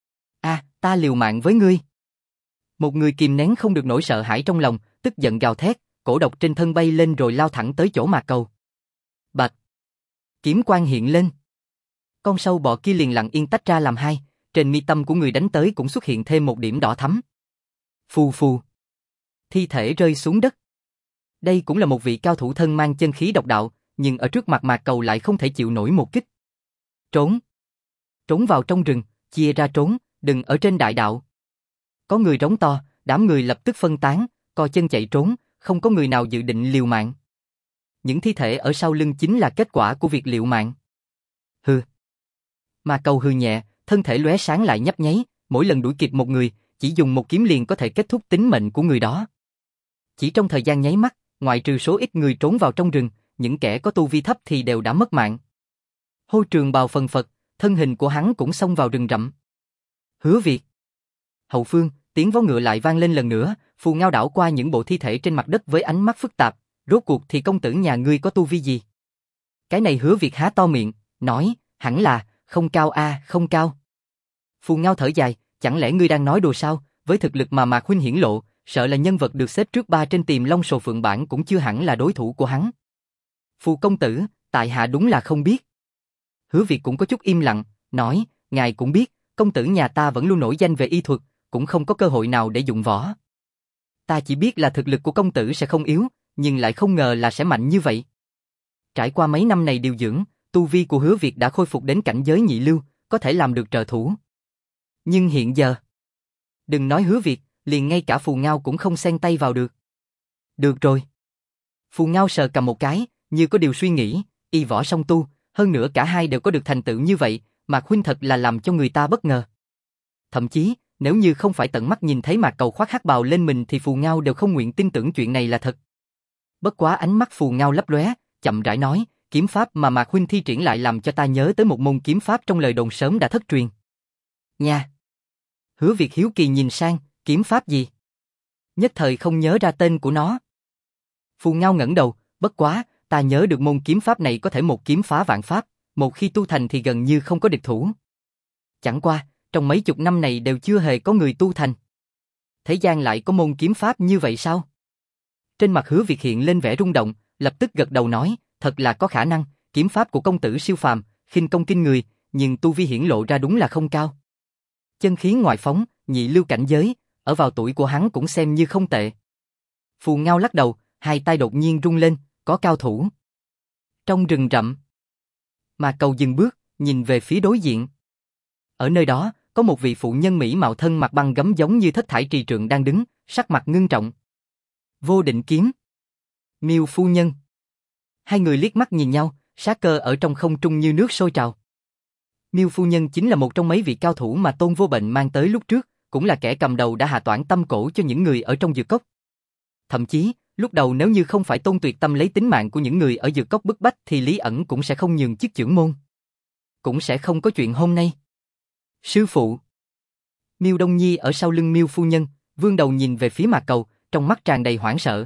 A: Ta liều mạng với ngươi. Một người kìm nén không được nỗi sợ hãi trong lòng, tức giận gào thét, cổ độc trên thân bay lên rồi lao thẳng tới chỗ Mạc Cầu. Bạch. Kiếm quang hiện lên. Con sâu bọ kia liền lặng yên tách ra làm hai, trên mi tâm của người đánh tới cũng xuất hiện thêm một điểm đỏ thắm. Phù phù. Thi thể rơi xuống đất. Đây cũng là một vị cao thủ thân mang chân khí độc đạo, nhưng ở trước mặt Mạc Cầu lại không thể chịu nổi một kích. Trốn. Trốn vào trong rừng, chia ra trốn, đừng ở trên đại đạo. Có người rống to, đám người lập tức phân tán, co chân chạy trốn, không có người nào dự định liều mạng. Những thi thể ở sau lưng chính là kết quả của việc liều mạng. Hừ. Mạc Cầu hừ nhẹ, thân thể lóe sáng lại nhấp nháy, mỗi lần đuổi kịp một người, chỉ dùng một kiếm liền có thể kết thúc tính mệnh của người đó. Chỉ trong thời gian nháy mắt, ngoại trừ số ít người trốn vào trong rừng, những kẻ có tu vi thấp thì đều đã mất mạng. Hôi trường bào phần phật, thân hình của hắn cũng xông vào rừng rậm. Hứa Việt. Hậu phương, tiếng vó ngựa lại vang lên lần nữa, Phù Ngao đảo qua những bộ thi thể trên mặt đất với ánh mắt phức tạp, rốt cuộc thì công tử nhà ngươi có tu vi gì? Cái này Hứa Việt há to miệng, nói, hẳn là, không cao không cao. Phù Ngao thở dài, chẳng lẽ ngươi đang nói đùa sao, với thực lực mà Mạc huynh hiển lộ, sợ là nhân vật được xếp trước 3 trên Tiềm Long Sồ Phượng bảng cũng chưa hẳn là đối thủ của hắn. Phù công tử, tại hạ đúng là không biết. Hứa Việt cũng có chút im lặng, nói, ngài cũng biết, công tử nhà ta vẫn luôn nổi danh về y thuật, cũng không có cơ hội nào để dụng võ. Ta chỉ biết là thực lực của công tử sẽ không yếu, nhưng lại không ngờ là sẽ mạnh như vậy. Trải qua mấy năm này điều dưỡng, tu vi của Hứa Việt đã khôi phục đến cảnh giới nhị lưu, có thể làm được trợ thủ. Nhưng hiện giờ, đừng nói Hứa Việt, liền ngay cả Phù Ngao cũng không xen tay vào được. Được rồi. Phù Ngao sờ cầm một cái, như có điều suy nghĩ, y võ song tu, hơn nữa cả hai đều có được thành tựu như vậy, Mạc huynh thật là làm cho người ta bất ngờ. Thậm chí, nếu như không phải tận mắt nhìn thấy Mạc Cầu khoác hắc bào lên mình thì Phù Ngao đều không nguyện tin tưởng chuyện này là thật. Bất quá ánh mắt Phù Ngao lấp lóe, chậm rãi nói, kiếm pháp mà Mạc huynh thi triển lại làm cho ta nhớ tới một môn kiếm pháp trong lời đồn sớm đã thất truyền. Nha. Hứa Việt hiếu kỳ nhìn sang, kiếm pháp gì? Nhất thời không nhớ ra tên của nó. Phù Ngao ngẩng đầu, bất quá, ta nhớ được môn kiếm pháp này có thể một kiếm phá vạn pháp, một khi tu thành thì gần như không có địch thủ. Chẳng qua, trong mấy chục năm này đều chưa hề có người tu thành. Thế gian lại có môn kiếm pháp như vậy sao? Trên mặt Hứa Việt hiện lên vẻ rung động, lập tức gật đầu nói, thật là có khả năng, kiếm pháp của công tử siêu phàm, khinh công kinh người, nhưng tu vi hiển lộ ra đúng là không cao. Chân khí ngoại phóng, nhị lưu cảnh giới, ở vào tuổi của hắn cũng xem như không tệ. Phù Ngao lắc đầu, hai tay đột nhiên rung lên, có cao thủ. Trong rừng rậm, Mạc Cầu dừng bước, nhìn về phía đối diện. Ở nơi đó, có một vị phụ nhân mỹ mạo thân mặc băng gấm giống như thất thải trì trượng đang đứng, sắc mặt ngưng trọng. Vô Định Kiếm. Miêu phu nhân. Hai người liếc mắt nhìn nhau, sát cơ ở trong không trung như nước sôi trào. Miêu phu nhân chính là một trong mấy vị cao thủ mà Tôn Vô Bệnh mang tới lúc trước, cũng là kẻ cầm đầu đã hạ toản tâm cổ cho những người ở trong dược cốc. Thậm chí, lúc đầu nếu như không phải Tôn Tuyệt Tâm lấy tính mạng của những người ở dược cốc bức bách thì Lý ẩn cũng sẽ không nhường chức chưởng môn. Cũng sẽ không có chuyện hôm nay. Sư phụ. Miêu Đông Nhi ở sau lưng Miêu phu nhân, vươn đầu nhìn về phía Mạc Cầu, trong mắt tràn đầy hoảng sợ.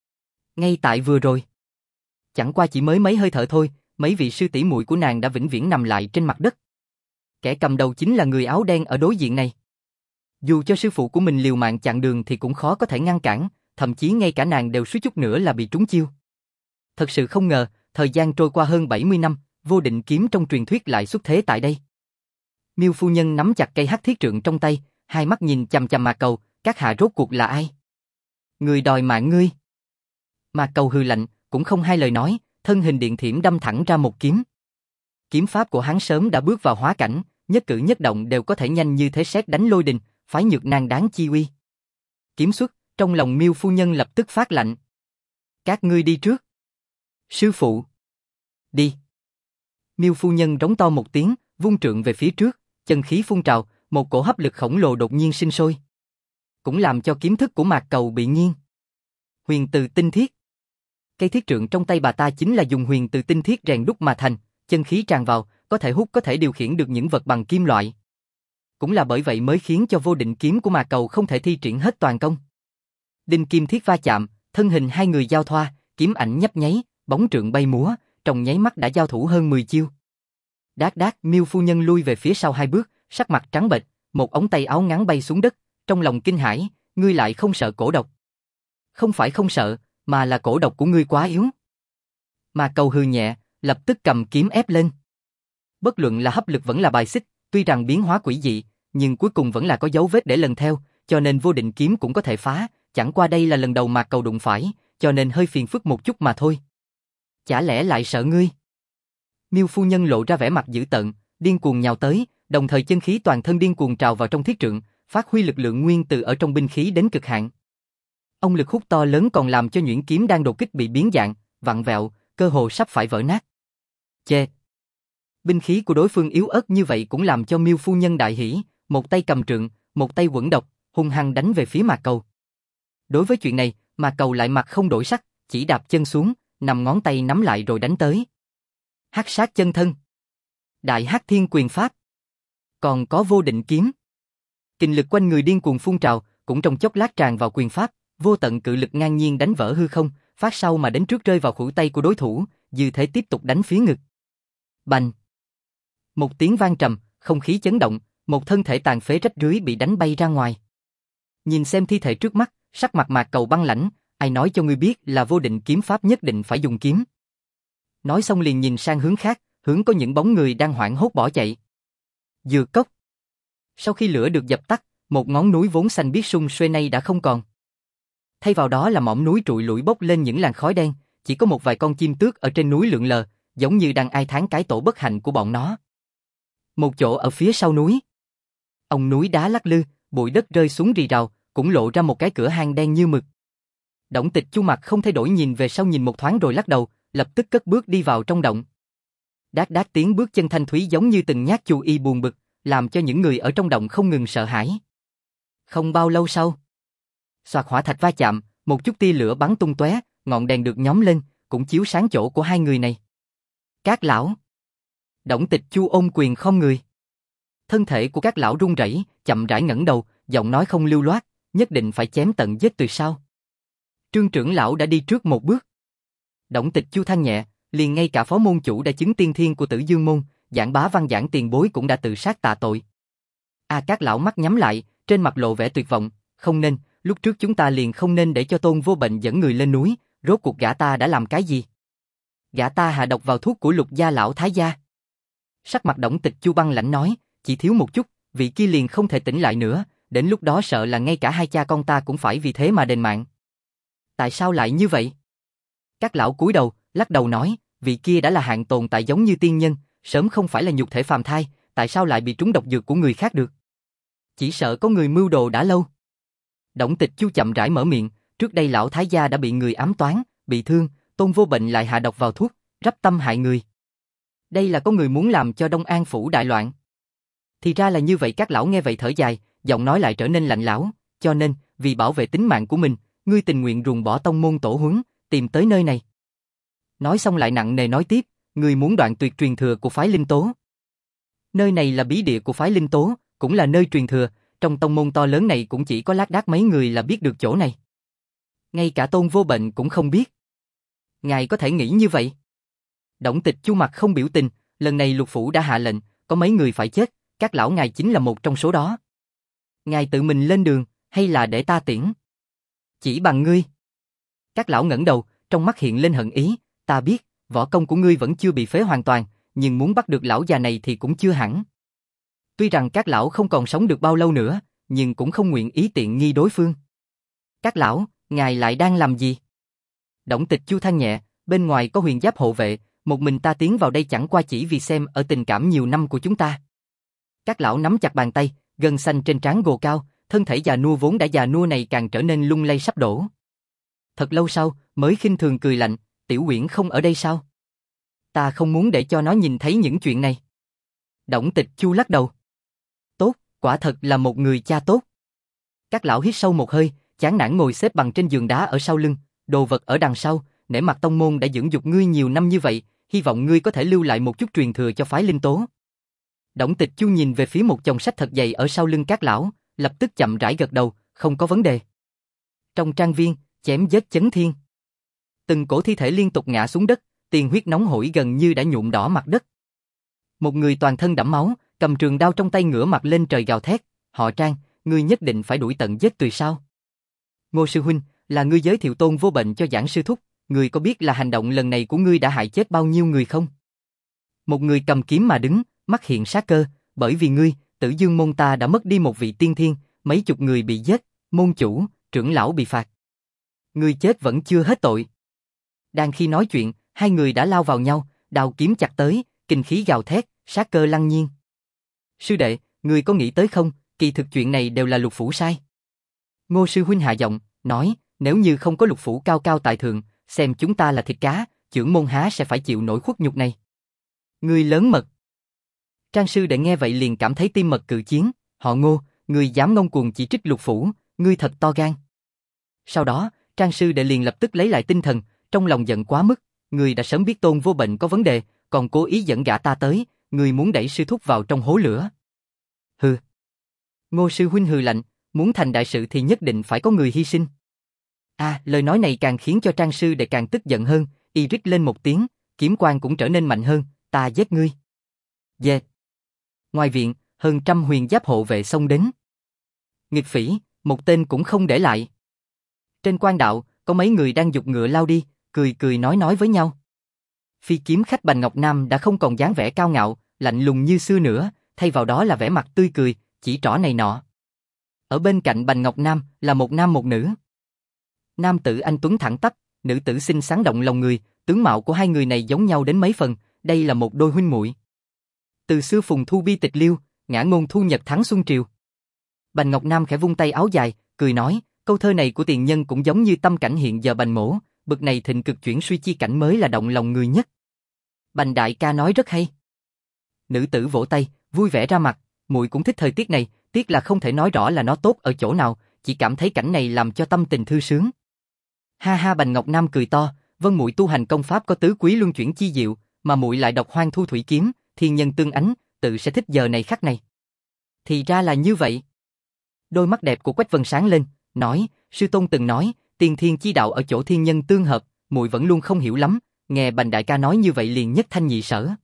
A: Ngay tại vừa rồi, chẳng qua chỉ mới mấy hơi thở thôi, mấy vị sư tỷ muội của nàng đã vĩnh viễn nằm lại trên mặt đất. Kẻ cầm đầu chính là người áo đen ở đối diện này. Dù cho sư phụ của mình liều mạng chặn đường thì cũng khó có thể ngăn cản, thậm chí ngay cả nàng đều suýt chút nữa là bị trúng chiêu. Thật sự không ngờ, thời gian trôi qua hơn 70 năm, Vô Định Kiếm trong truyền thuyết lại xuất thế tại đây. Miêu phu nhân nắm chặt cây hắc thiết trượng trong tay, hai mắt nhìn chằm chằm Mạc Cầu, các hạ rốt cuộc là ai? Người đòi mạng ngươi. Mạc Cầu hừ lạnh, cũng không hai lời nói, thân hình điện thiểm đâm thẳng ra một kiếm. Kiếm pháp của hắn sớm đã bước vào hóa cảnh, nhất cử nhất động đều có thể nhanh như thế sét đánh lôi đình, phái nhược nan đáng chi uy. Kiếm xuất, trong lòng Miêu phu nhân lập tức phát lạnh. Các ngươi đi trước. Sư phụ. Đi. Miêu phu nhân rống to một tiếng, vung trượng về phía trước, chân khí phun trào, một cổ hấp lực khổng lồ đột nhiên sinh sôi. Cũng làm cho kiếm thức của Mạc Cầu bị nghiêng. Huyền từ tinh thiết. Cây thiết trượng trong tay bà ta chính là dùng huyền từ tinh thiết rèn đúc mà thành, chân khí tràn vào, có thể hút có thể điều khiển được những vật bằng kim loại. Cũng là bởi vậy mới khiến cho Vô Định Kiếm của Mạc Cầu không thể thi triển hết toàn công. Đinh kim thiết va chạm, thân hình hai người giao thoa, kiếm ảnh nhấp nháy, bóng trượng bay múa, trong nháy mắt đã giao thủ hơn 10 chiêu. Đát đát, Miêu phu nhân lui về phía sau hai bước, sắc mặt trắng bệch, một ống tay áo ngắn bay xuống đất, trong lòng kinh hãi, ngươi lại không sợ cổ độc? Không phải không sợ, mà là cổ độc của ngươi quá yếu. Mạc Cầu hừ nhẹ, lập tức cầm kiếm ép lên. Bất luận là hấp lực vẫn là bài xích, tuy rằng biến hóa quỷ dị, nhưng cuối cùng vẫn là có dấu vết để lần theo, cho nên Vô Định Kiếm cũng có thể phá, chẳng qua đây là lần đầu Mạc Cầu đụng phải, cho nên hơi phiền phức một chút mà thôi. Chả lẽ lại sợ ngươi? Miêu phu nhân lộ ra vẻ mặt dữ tợn, điên cuồng nhào tới, đồng thời chân khí toàn thân điên cuồng trào vào trong thiết trượng, phát huy lực lượng nguyên từ ở trong binh khí đến cực hạn. Ông lực hút to lớn còn làm cho nhuyễn kiếm đang đột kích bị biến dạng, vặn vẹo, cơ hồ sắp phải vỡ nát. Chê! Binh khí của đối phương yếu ớt như vậy cũng làm cho Miêu phu nhân đại hỉ, một tay cầm trượng, một tay quẩn độc, hung hăng đánh về phía Mạc Cầu. Đối với chuyện này, Mạc Cầu lại mặt không đổi sắc, chỉ đạp chân xuống, nằm ngón tay nắm lại rồi đánh tới. Hắc sát chân thân, Đại Hắc Thiên Quyền Pháp, còn có Vô Định Kiếm. Kình lực quanh người điên cuồng phun trào, cũng trong chốc lát tràn vào quyền pháp, vô tận cự lực ngang nhiên đánh vỡ hư không, phát sau mà đến trước rơi vào khuỷu tay của đối thủ, dư thế tiếp tục đánh phía ngực. Bành! Một tiếng vang trầm, không khí chấn động, một thân thể tàn phế rách rưới bị đánh bay ra ngoài. Nhìn xem thi thể trước mắt, sắc mặt Mạc Cầu băng lãnh, ai nói cho ngươi biết là vô định kiếm pháp nhất định phải dùng kiếm. Nói xong liền nhìn sang hướng khác, hướng có những bóng người đang hoảng hốt bỏ chạy. Dược cốc. Sau khi lửa được dập tắt, một ngón núi vốn xanh biếc sum xuê nay đã không còn. Thay vào đó là mỏm núi trụi lủi bốc lên những làn khói đen, chỉ có một vài con chim tước ở trên núi lượn lờ, giống như đang ai thán cái tổ bất hạnh của bọn nó. Một chỗ ở phía sau núi. Ông núi đá lắc lư, bụi đất rơi xuống rì rào, cũng lộ ra một cái cửa hang đen như mực. Đổng Tịch Chu mặt không thay đổi nhìn về sau nhìn một thoáng rồi lắc đầu, lập tức cất bước đi vào trong động. Đát đát tiếng bước chân thanh thúy giống như từng nhát chu y buồn bực, làm cho những người ở trong động không ngừng sợ hãi. Không bao lâu sau, xoạt hỏa thạch va chạm, một chút tia lửa bắn tung tóe, ngọn đèn được nhóm lên, cũng chiếu sáng chỗ của hai người này. Các lão. Đổng Tịch Chu ôm quyền khom người. Thân thể của các lão run rẩy, chậm rãi ngẩng đầu, giọng nói không lưu loát, nhất định phải chém tận giết tuyệt sao. Trương trưởng lão đã đi trước một bước. Đổng Tịch Chu than nhẹ, liền ngay cả phó môn chủ đã chứng tiên thiên của Tử Dương môn, Giảng Bá Văn Giảng tiền bối cũng đã tự sát tạ tội. Các lão mắt nhắm lại, trên mặt lộ vẻ tuyệt vọng, không nên, lúc trước chúng ta liền không nên để cho Tôn Vô Bệnh dẫn người lên núi, rốt cuộc gã ta đã làm cái gì? Gã ta hạ độc vào thuốc của Lục gia lão thái gia. Sắc mặt Đổng Tịch Chu băng lãnh nói, chỉ thiếu một chút, vị kia liền không thể tỉnh lại nữa, đến lúc đó sợ là ngay cả hai cha con ta cũng phải vì thế mà đền mạng. Tại sao lại như vậy? Các lão cúi đầu, lắc đầu nói, vị kia đã là hạng tồn tại giống như tiên nhân, sớm không phải là nhục thể phàm thai, tại sao lại bị trúng độc dược của người khác được? Chỉ sợ có người mưu đồ đã lâu. Đổng Tịch Chu chậm rãi mở miệng, trước đây lão thái gia đã bị người ám toán, bị thương, Tôn Vô Bệnh lại hạ độc vào thuốc, rắp tâm hại người. Đây là có người muốn làm cho Đông An phủ đại loạn. Thì ra là như vậy. Các lão nghe vậy thở dài, giọng nói lại trở nên lạnh lẽo, cho nên, vì bảo vệ tính mạng của mình, ngươi tình nguyện ruồng bỏ tông môn tổ huấn, tìm tới nơi này. Nói xong lại nặng nề nói tiếp, ngươi muốn đoạn tuyệt truyền thừa của phái Linh Tố. Nơi này là bí địa của phái Linh Tố, cũng là nơi truyền thừa, trong tông môn to lớn này cũng chỉ có lác đác mấy người là biết được chỗ này. Ngay cả Tôn Vô Bệnh cũng không biết. Ngài có thể nghĩ như vậy? Đổng Tịch Chu mặt không biểu tình, lần này Lục phủ đã hạ lệnh, có mấy người phải chết, các lão ngài chính là một trong số đó. Ngài tự mình lên đường, hay là để ta tiễn? Chỉ bằng ngươi. Các lão ngẩng đầu, trong mắt hiện lên hận ý, ta biết, võ công của ngươi vẫn chưa bị phế hoàn toàn, nhưng muốn bắt được lão già này thì cũng chưa hẳn. Tuy rằng các lão không còn sống được bao lâu nữa, nhưng cũng không nguyện ý tiện nghi đối phương. Các lão, ngài lại đang làm gì? Đổng Tịch Chu than nhẹ, bên ngoài có huyền giáp hộ vệ, một mình ta tiến vào đây chẳng qua chỉ vì xem ở tình cảm nhiều năm của chúng ta. Các lão nắm chặt bàn tay, gân xanh trên trán gồ cao, thân thể già nua vốn đã già nua này càng trở nên lung lay sắp đổ. Thật lâu sau, mới khinh thường cười lạnh, Tiểu Uyển không ở đây sao? Ta không muốn để cho nó nhìn thấy những chuyện này. Đổng Tịch Chu lắc đầu. Tốt, quả thật là một người cha tốt. Các lão hít sâu một hơi, chán nản ngồi xếp bằng trên giường đá ở sau lưng, đồ vật ở đằng sau, nể mặt tông môn đã dưỡng dục ngươi nhiều năm như vậy, hy vọng ngươi có thể lưu lại một chút truyền thừa cho phái Linh Tố. Đổng Tịch Chu nhìn về phía một chồng sách thật dày ở sau lưng các lão, lập tức chậm rãi gật đầu, không có vấn đề. Trong trang viên, chém giết chấn thiên. Từng cổ thi thể liên tục ngã xuống đất, tiền huyết nóng hổi gần như đã nhuộm đỏ mặt đất. Một người toàn thân đẫm máu, cầm trường đao trong tay ngửa mặt lên trời gào thét, họ Trang, ngươi nhất định phải đuổi tận giết tuyệt sao? Ngô sư huynh, là ngươi giới thiệu Tôn Vô Bệnh cho Giảng sư thúc, ngươi có biết là hành động lần này của ngươi đã hại chết bao nhiêu người không? Một người cầm kiếm mà đứng, mắt hiện sát cơ, bởi vì ngươi, Tử Dương môn ta đã mất đi một vị tiên thiên, mấy chục người bị giết, môn chủ, trưởng lão bị phạt. Ngươi chết vẫn chưa hết tội. Đang khi nói chuyện, hai người đã lao vào nhau, đao kiếm chặt tới, kinh khí gào thét, sát cơ lăng nhiên. Sư đệ, ngươi có nghĩ tới không, kỳ thực chuyện này đều là Lục phủ sai. Ngô sư huynh hạ giọng, nói, nếu như không có Lục phủ cao cao tại thượng, xem chúng ta là thịt cá, chưởng môn há sẽ phải chịu nổi khuất nhục này. Ngươi lớn mật. Trang sư đệ nghe vậy liền cảm thấy tim mật cự chiến, họ Ngô, ngươi dám ngông cuồng chỉ trích Lục phủ, ngươi thật to gan. Sau đó, Trang sư đệ liền lập tức lấy lại tinh thần, trong lòng giận quá mức, ngươi đã sớm biết Tôn Vô Bệnh có vấn đề, còn cố ý dẫn gã ta tới, ngươi muốn đẩy sư thúc vào trong hố lửa. Hừ. Ngô sư huynh hừ lạnh, muốn thành đại sự thì nhất định phải có người hy sinh. Lời nói này càng khiến cho Trang sư đệ càng tức giận hơn, y rít lên một tiếng, kiếm quang cũng trở nên mạnh hơn, ta giết ngươi. Dệt. Ngoài viện, hơn trăm huyền giáp hộ vệ xông đến. Nghịch phỉ, một tên cũng không để lại. Trên quan đạo, có mấy người đang giục ngựa lao đi, cười cười nói với nhau. Phi kiếm khách Bành Ngọc Nam đã không còn dáng vẻ cao ngạo, lạnh lùng như xưa nữa, thay vào đó là vẻ mặt tươi cười, chỉ trỏ này nọ. Ở bên cạnh Bành Ngọc Nam là một nam một nữ. Nam tử anh tuấn thẳng tắp, nữ tử xinh xắn động lòng người, tướng mạo của hai người này giống nhau đến mấy phần, đây là một đôi huynh muội. Từ xưa phùng thu bi tịch liêu, ngã ngôn thu nhật thắng xuân triều. Bành Ngọc Nam khẽ vung tay áo dài, cười nói, câu thơ này của tiền nhân cũng giống như tâm cảnh hiện giờ Bành mỗ, bực này thịnh cực chuyển suy chi cảnh mới là động lòng người nhất. Bành đại ca nói rất hay. Nữ tử vỗ tay, vui vẻ ra mặt, muội cũng thích thời tiết này, tiếc là không thể nói rõ là nó tốt ở chỗ nào, chỉ cảm thấy cảnh này làm cho tâm tình thư sướng. Ha ha, Bành Ngọc Nam cười to, vân muội tu hành công pháp có tứ quý luân chuyển chi diệu, mà muội lại đọc Hoang Thu Thủy Kiếm, thiên nhân tương ánh, tự sẽ thích giờ này khắc này. Thì ra là như vậy. Đôi mắt đẹp của Quách Vân sáng lên, nói, sư tôn từng nói, tiên thiên chi đạo ở chỗ thiên nhân tương hợp, muội vẫn luôn không hiểu lắm, nghe Bành đại ca nói như vậy liền nhất thanh nhị sở.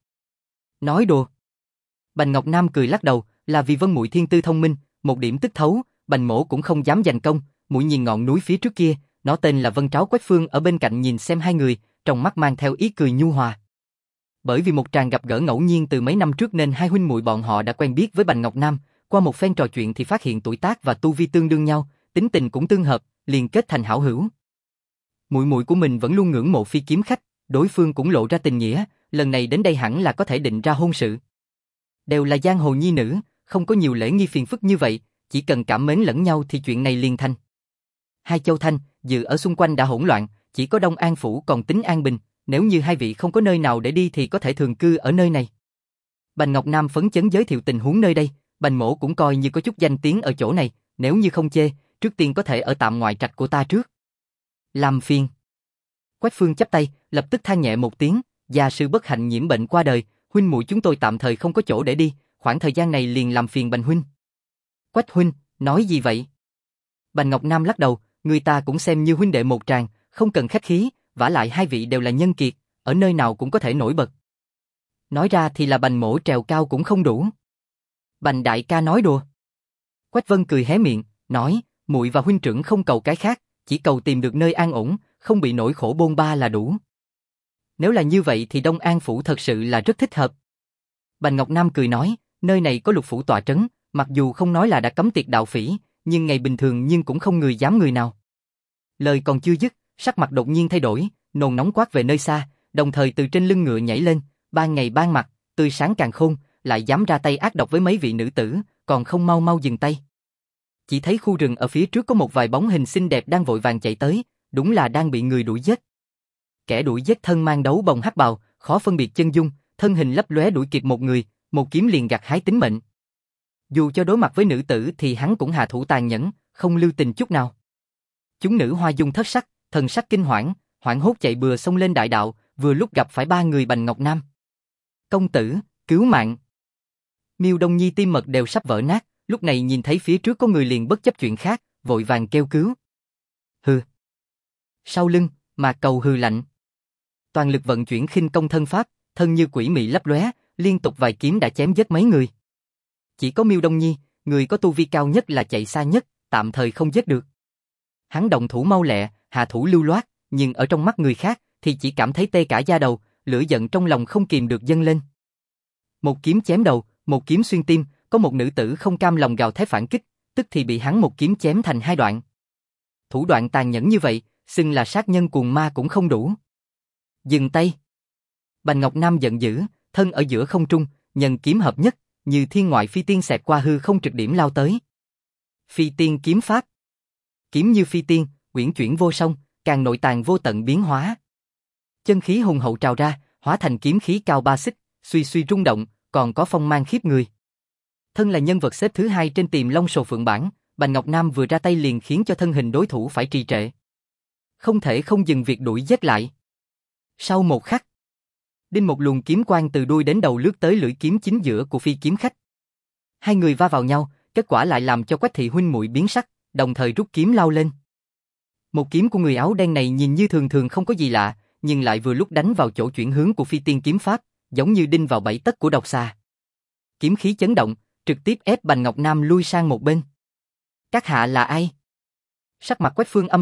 A: Nói đùa. Bành Ngọc Nam cười lắc đầu, là vì vân muội thiên tư thông minh, một điểm tức thấu, Bành mỗ cũng không dám giành công, muội nhìn ngọn núi phía trước kia, nó tên là Vân Tráo Quách Phương ở bên cạnh nhìn xem hai người, trong mắt mang theo ý cười nhu hòa. Bởi vì một tràng gặp gỡ ngẫu nhiên từ mấy năm trước nên hai huynh muội bọn họ đã quen biết với Bành Ngọc Nam, qua một phen trò chuyện thì phát hiện tuổi tác và tu vi tương đương nhau, tính tình cũng tương hợp, liền kết thành hảo hữu. Muội muội của mình vẫn luôn ngưỡng mộ phi kiếm khách, đối phương cũng lộ ra tình nghĩa, lần này đến đây hẳn là có thể định ra hôn sự. Đều là giang hồ nhi nữ, không có nhiều lễ nghi phiền phức như vậy, chỉ cần cảm mến lẫn nhau thì chuyện này liền thành. Hai châu Thanh, Dự ở xung quanh đã hỗn loạn, chỉ có Đông An Phủ còn tính an bình, nếu như hai vị không có nơi nào để đi thì có thể thường cư ở nơi này. Bành Ngọc Nam phấn chấn giới thiệu tình huống nơi đây, Bành mỗ cũng coi như có chút danh tiếng ở chỗ này, nếu như không chê, trước tiên có thể ở tạm ngoại trạch của ta trước. Làm phiền. Quách Phương chắp tay, lập tức than nhẹ một tiếng, gia sư bất hạnh nhiễm bệnh qua đời, huynh muội chúng tôi tạm thời không có chỗ để đi, khoảng thời gian này liền làm phiền Bành huynh. Quách huynh, nói gì vậy? Bành Ngọc Nam lắc đầu, người ta cũng xem như huynh đệ một tràng, không cần khách khí, vả lại hai vị đều là nhân kiệt, ở nơi nào cũng có thể nổi bật. Nói ra thì là Bành mỗ trèo cao cũng không đủ. Bành đại ca nói đùa. Quách Vân cười hé miệng, nói, muội và huynh trưởng không cầu cái khác, chỉ cầu tìm được nơi an ổn, không bị nỗi khổ bôn ba là đủ. Nếu là như vậy thì Đông An Phủ thật sự là rất thích hợp. Bành Ngọc Nam cười nói, nơi này có Lục Phủ tọa trấn, mặc dù không nói là đã cấm tiệt đạo phỉ, nhưng ngày bình thường nhưng cũng không người dám người nào. Lời còn chưa dứt, sắc mặt đột nhiên thay đổi, nôn nóng quát về nơi xa, đồng thời từ trên lưng ngựa nhảy lên, ban ngày ban mặt, tươi sáng càng khôn, lại dám ra tay ác độc với mấy vị nữ tử, còn không mau mau dừng tay. Chỉ thấy khu rừng ở phía trước có một vài bóng hình xinh đẹp đang vội vàng chạy tới, đúng là đang bị người đuổi giết. Kẻ đuổi giết thân mang đấu bồng hắc bào, khó phân biệt chân dung, thân hình lấp lóe đuổi kịp một người, một kiếm liền gặt hái tính mệnh. Dù cho đối mặt với nữ tử thì hắn cũng hạ thủ tàn nhẫn, không lưu tình chút nào. Chúng nữ hoa dung thất sắc, thần sắc kinh hoảng, hoảng hốt chạy bừa xông lên đại đạo, vừa lúc gặp phải ba người Bành Ngọc Nam. Công tử, cứu mạng! Miêu Đông Nhi tim mật đều sắp vỡ nát, lúc này nhìn thấy phía trước có người liền bất chấp chuyện khác, vội vàng kêu cứu. Hừ. Sau lưng, Mạc Cầu hừ lạnh. Toàn lực vận chuyển khinh công thân pháp, thân như quỷ mị lấp lóe, liên tục vài kiếm đã chém giết mấy người. Chỉ có Miêu Đông Nhi, người có tu vi cao nhất là chạy xa nhất, tạm thời không giết được. Hắn động thủ mau lẹ, hạ thủ lưu loát, nhưng ở trong mắt người khác thì chỉ cảm thấy tê cả da đầu, lửa giận trong lòng không kìm được dâng lên. Một kiếm chém đầu, một kiếm xuyên tim, có một nữ tử không cam lòng gào thét phản kích, tức thì bị hắn một kiếm chém thành hai đoạn. Thủ đoạn tàn nhẫn như vậy, xưng là sát nhân cuồng ma cũng không đủ. Dừng tay! Bành Ngọc Nam giận dữ, thân ở giữa không trung, nhân kiếm hợp nhất, như thiên ngoại phi tiên xẹt qua hư không trực điểm lao tới. Phi tiên kiếm pháp. Kiếm như phi tiên, uyển chuyển vô song, càng nội tàng vô tận biến hóa. Chân khí hùng hậu trào ra, hóa thành kiếm khí cao 3 xích, suy suy rung động, còn có phong mang khiếp người. Thân là nhân vật xếp thứ 2 trên Tiềm Long Sồ Phượng bảng, Bành Ngọc Nam vừa ra tay liền khiến cho thân hình đối thủ phải trì trệ. Không thể không dừng việc đuổi giết lại. Sau một khắc, đinh một luồng kiếm quang từ đuôi đến đầu lướt tới lưỡi kiếm chính giữa của phi kiếm khách. Hai người va vào nhau, kết quả lại làm cho Quách thị huynh muội biến sắc, đồng thời rút kiếm lao lên. Một kiếm của người áo đen này nhìn như thường thường không có gì lạ, nhưng lại vừa lúc đánh vào chỗ chuyển hướng của phi tiên kiếm pháp, giống như đinh vào bẫy tất của độc xà. Kiếm khí chấn động, trực tiếp ép Bành Ngọc Nam lui sang một bên. Các hạ là ai? Sắc mặt Quách Phương âm trầm,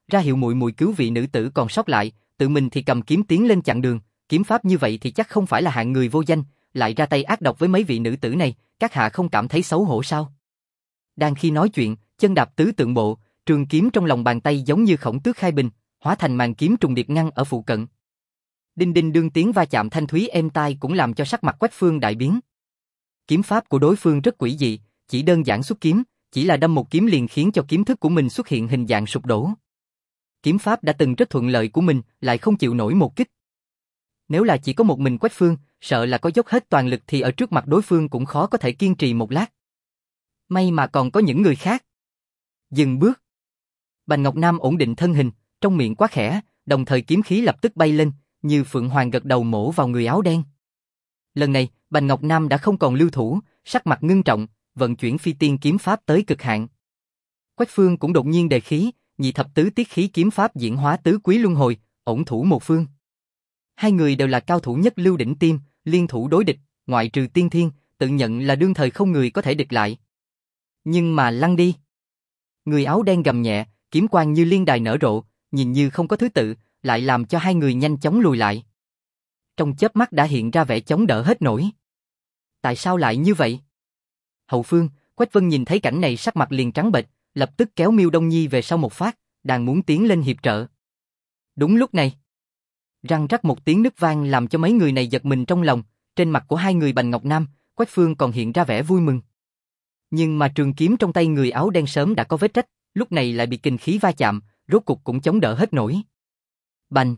A: ra hiệu muội muội cứu vị nữ tử còn sót lại, tự mình thì cầm kiếm tiến lên chặn đường, kiếm pháp như vậy thì chắc không phải là hạng người vô danh, lại ra tay ác độc với mấy vị nữ tử này, các hạ không cảm thấy xấu hổ sao? Đang khi nói chuyện, chân đạp tứ tượng bộ, trường kiếm trong lòng bàn tay giống như khổng tước khai bình, hóa thành màn kiếm trùng điệp ngăn ở phụ cận. Đinh đinh đương tiếng va chạm thanh thúy êm tai cũng làm cho sắc mặt Quách Phương đại biến. Kiếm pháp của đối phương rất quỷ dị, chỉ đơn giản xuất kiếm, chỉ là đâm một kiếm liền khiến cho kiếm thức của mình xuất hiện hình dạng sụp đổ. Kiếm pháp đã từng rất thuận lợi của mình, lại không chịu nổi một kích. Nếu là chỉ có một mình Quách Phương, sợ là có dốc hết toàn lực thì ở trước mặt đối phương cũng khó có thể kiên trì một lát. May mà còn có những người khác. Dừng bước. Bành Ngọc Nam ổn định thân hình, trong miệng quát khẽ, đồng thời kiếm khí lập tức bay lên, như phượng hoàng gật đầu mổ vào người áo đen. Lần này, Bành Ngọc Nam đã không còn lưu thủ, sắc mặt ngưng trọng, vận chuyển phi tiên kiếm pháp tới cực hạn. Quách Phương cũng đột nhiên đề khí, nhị thập tứ tiết khí kiếm pháp diễn hóa tứ quý luân hồi, ổn thủ một phương. Hai người đều là cao thủ nhất lưu đỉnh tiêm, liên thủ đối địch, ngoại trừ tiên thiên, tự nhận là đương thời không người có thể địch lại. Nhưng mà lăn đi. Người áo đen gầm nhẹ, kiếm quang như liên đài nở rộ, nhìn như không có thứ tự, lại làm cho hai người nhanh chóng lùi lại. Trong chớp mắt đã hiện ra vẻ chống đỡ hết nổi. Tại sao lại như vậy? Hậu phương, Quách Vân nhìn thấy cảnh này sắc mặt liền trắng bệch, lập tức kéo Miêu Đông Nhi về sau một phát, đang muốn tiến lên hiệp trợ. Đúng lúc này, răng rắc một tiếng nứt vang làm cho mấy người này giật mình trong lòng, trên mặt của hai người Bành Ngọc Nam, Quách Phương còn hiện ra vẻ vui mừng. Nhưng mà trường kiếm trong tay người áo đen sớm đã có vết rách, lúc này lại bị kình khí va chạm, rốt cục cũng chống đỡ hết nổi. Bành!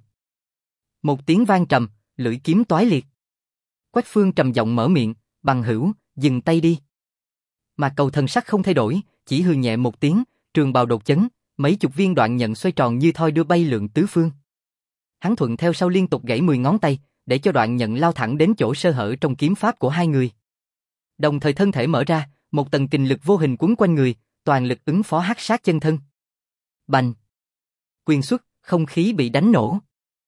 A: Một tiếng vang trầm, lưỡi kiếm toái liệt. Quách Phương trầm giọng mở miệng, bằng hữu, dừng tay đi. Mà Cầu thần sắc không thay đổi, chỉ hừ nhẹ một tiếng, trường bào đột chấn, mấy chục viên đoạn nhận xoay tròn như thoi đưa bay lượn tứ phương. Hắn thuận theo sau liên tục gãy 10 ngón tay, để cho đoạn nhận lao thẳng đến chỗ sơ hở trong kiếm pháp của hai người. Đồng thời thân thể mở ra, một tầng kình lực vô hình quấn quanh người, toàn lực ứng phó hắc sát chân thân. Bành! Quyền xuất, không khí bị đánh nổ.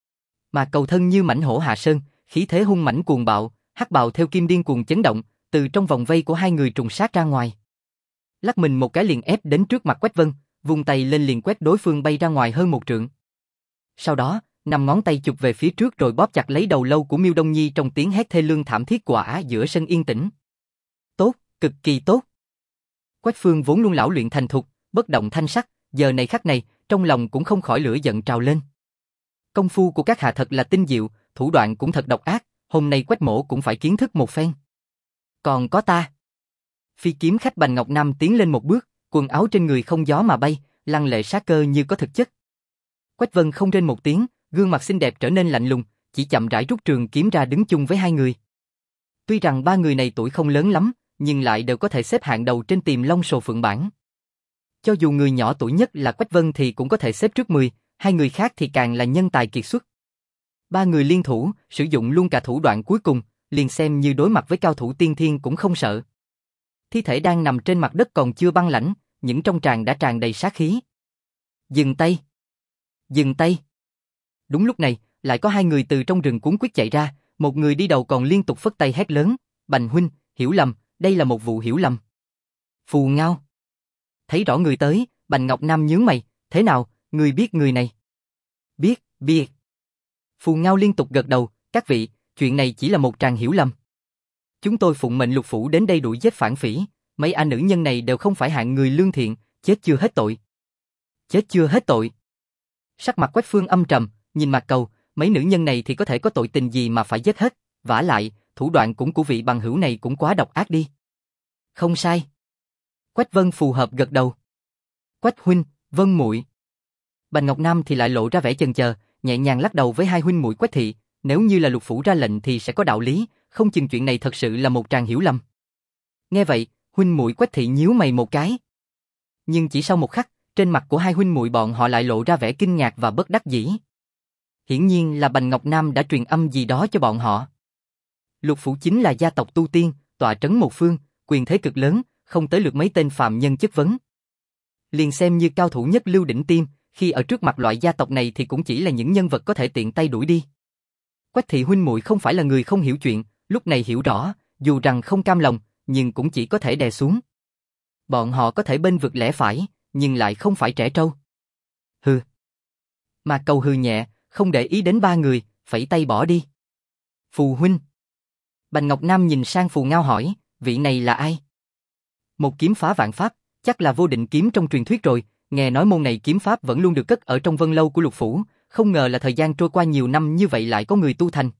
A: Mà Cầu thân như mãnh hổ hạ sơn, khí thế hung mãnh cuồng bạo, hắc bào theo kim điên cuồng chấn động, từ trong vòng vây của hai người trùng sát ra ngoài. Lắc mình một cái liền ép đến trước mặt Quách Vân, vung tay lên liền quét đối phương bay ra ngoài hơn một trượng. Sau đó, 5 ngón tay chụp về phía trước rồi bóp chặt lấy đầu lâu của Miêu Đông Nhi trong tiếng hét thê lương thảm thiết quả giữa sân yên tĩnh. Tốt, cực kỳ tốt. Quách Phương vốn luôn lão luyện thành thục, bất động thanh sắc, giờ này khắc này, trong lòng cũng không khỏi lửa giận trào lên. Công phu của các hạ thật là tinh diệu, thủ đoạn cũng thật độc ác, hôm nay Quách mỗ cũng phải kiến thức một phen. Còn có ta. Phi kiếm khách Bành Ngọc Nam tiến lên một bước, quần áo trên người không gió mà bay, lăng lệ sát cơ như có thực chất. Quách Vân không rên một tiếng, gương mặt xinh đẹp trở nên lạnh lùng, chỉ chậm rãi rút trường kiếm ra đứng chung với hai người. Tuy rằng ba người này tuổi không lớn lắm, nhưng lại đều có thể xếp hạng đầu trên Tiềm Long Sồ Phượng bảng. Cho dù người nhỏ tuổi nhất là Quách Vân thì cũng có thể xếp trước 10, hai người khác thì càng là nhân tài kiệt xuất. Ba người liên thủ, sử dụng luôn cả thủ đoạn cuối cùng, liền xem như đối mặt với cao thủ tiên thiên cũng không sợ. Thi thể đang nằm trên mặt đất còn chưa băng lãnh, những trong tràng đã tràn đầy sát khí. Dừng tay! Dừng tay! Đúng lúc này, lại có hai người từ trong rừng cuốn quýt chạy ra, một người đi đầu còn liên tục phất tay hét lớn, Bành huynh, hiểu lầm, đây là một vụ hiểu lầm. Phù Ngao! Thấy rõ người tới, Bành Ngọc Nam nhướng mày, thế nào, người biết người này? Biết. Phù Ngao liên tục gật đầu, các vị, chuyện này chỉ là một tràng hiểu lầm. Chúng tôi phụng mệnh Lục phủ đến đây đuổi giết phản phỉ, mấy anh nữ nhân này đều không phải hạng người lương thiện, chết chưa hết tội. Chết chưa hết tội. Sắc mặt Quách Phương âm trầm, nhìn Mạc Cầu, mấy nữ nhân này thì có thể có tội tình gì mà phải giết hết, vả lại, thủ đoạn cũng của vị bằng hữu này cũng quá độc ác đi. Không sai. Quách Vân phù hợp gật đầu. Quách huynh, Vân muội. Bành Ngọc Nam thì lại lộ ra vẻ chần chờ, nhẹ nhàng lắc đầu với hai huynh muội Quách thị, nếu như là Lục phủ ra lệnh thì sẽ có đạo lý, không chừng chuyện này thật sự là một tràng hiểu lầm. Nghe vậy, huynh muội Quách thị nhíu mày một cái. Nhưng chỉ sau một khắc, trên mặt của hai huynh muội bọn họ lại lộ ra vẻ kinh ngạc và bất đắc dĩ. Hiển nhiên là Bành Ngọc Nam đã truyền âm gì đó cho bọn họ. Lục phủ chính là gia tộc tu tiên, tọa trấn một phương, quyền thế cực lớn, không tới lượt mấy tên phàm nhân chất vấn. Liền xem như cao thủ nhất lưu đỉnh tiêm, khi ở trước mặt loại gia tộc này thì cũng chỉ là những nhân vật có thể tiện tay đuổi đi. Quách thị huynh muội không phải là người không hiểu chuyện, lúc này hiểu rõ, dù rằng không cam lòng, nhưng cũng chỉ có thể đè xuống. Bọn họ có thể bênh vực lẽ phải, nhưng lại không phải trẻ trâu. Hừ, Mạc Cầu hừ nhẹ, không để ý đến ba người, phẩy tay bỏ đi. Phù huynh. Bành Ngọc Nam nhìn sang Phù Ngao hỏi, vị này là ai? Một kiếm phá vạn pháp, chắc là vô định kiếm trong truyền thuyết rồi, nghe nói môn này kiếm pháp vẫn luôn được cất ở trong vân lâu của Lục Phủ, không ngờ là thời gian trôi qua nhiều năm như vậy lại có người tu thành.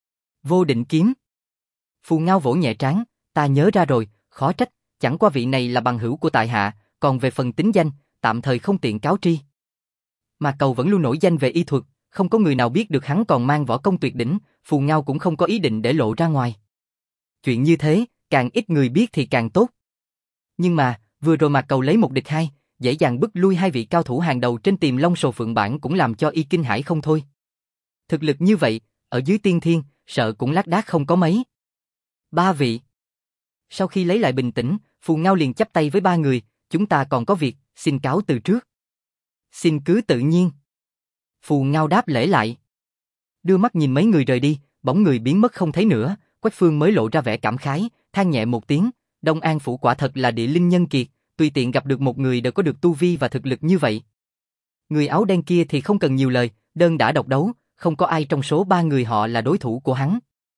A: Vô định kiếm. Phù Ngao vỗ nhẹ trán, ta nhớ ra rồi, khó trách, chẳng qua vị này là bằng hữu của tại hạ, còn về phần tính danh, tạm thời không tiện cáo tri. Mà Cầu vẫn luôn nổi danh về y thuật, không có người nào biết được hắn còn mang võ công tuyệt đỉnh, Phù Ngao cũng không có ý định để lộ ra ngoài. Chuyện như thế, càng ít người biết thì càng tốt. Nhưng mà, vừa rồi Mạc Cầu lấy một địch hai, dễ dàng bức lui hai vị cao thủ hàng đầu trên Tiềm Long Sồ Phượng Bản cũng làm cho y kinh hãi không thôi. Thực lực như vậy, ở dưới tiên thiên, sợ cũng lác đác không có mấy. Ba vị. Sau khi lấy lại bình tĩnh, Phù Ngao liền chắp tay với ba người, chúng ta còn có việc, xin cáo từ trước. Xin cứ tự nhiên. Phù Ngao đáp lễ lại. Đưa mắt nhìn mấy người rời đi, bóng người biến mất không thấy nữa, Quách Phương mới lộ ra vẻ cảm khái, than nhẹ một tiếng, Đông An Phủ quả thật là địa linh nhân kiệt, tùy tiện gặp được một người đều có được tu vi và thực lực như vậy. Người áo đen kia thì không cần nhiều lời, đơn đả độc đấu, không có ai trong số ba người họ là đối thủ của hắn.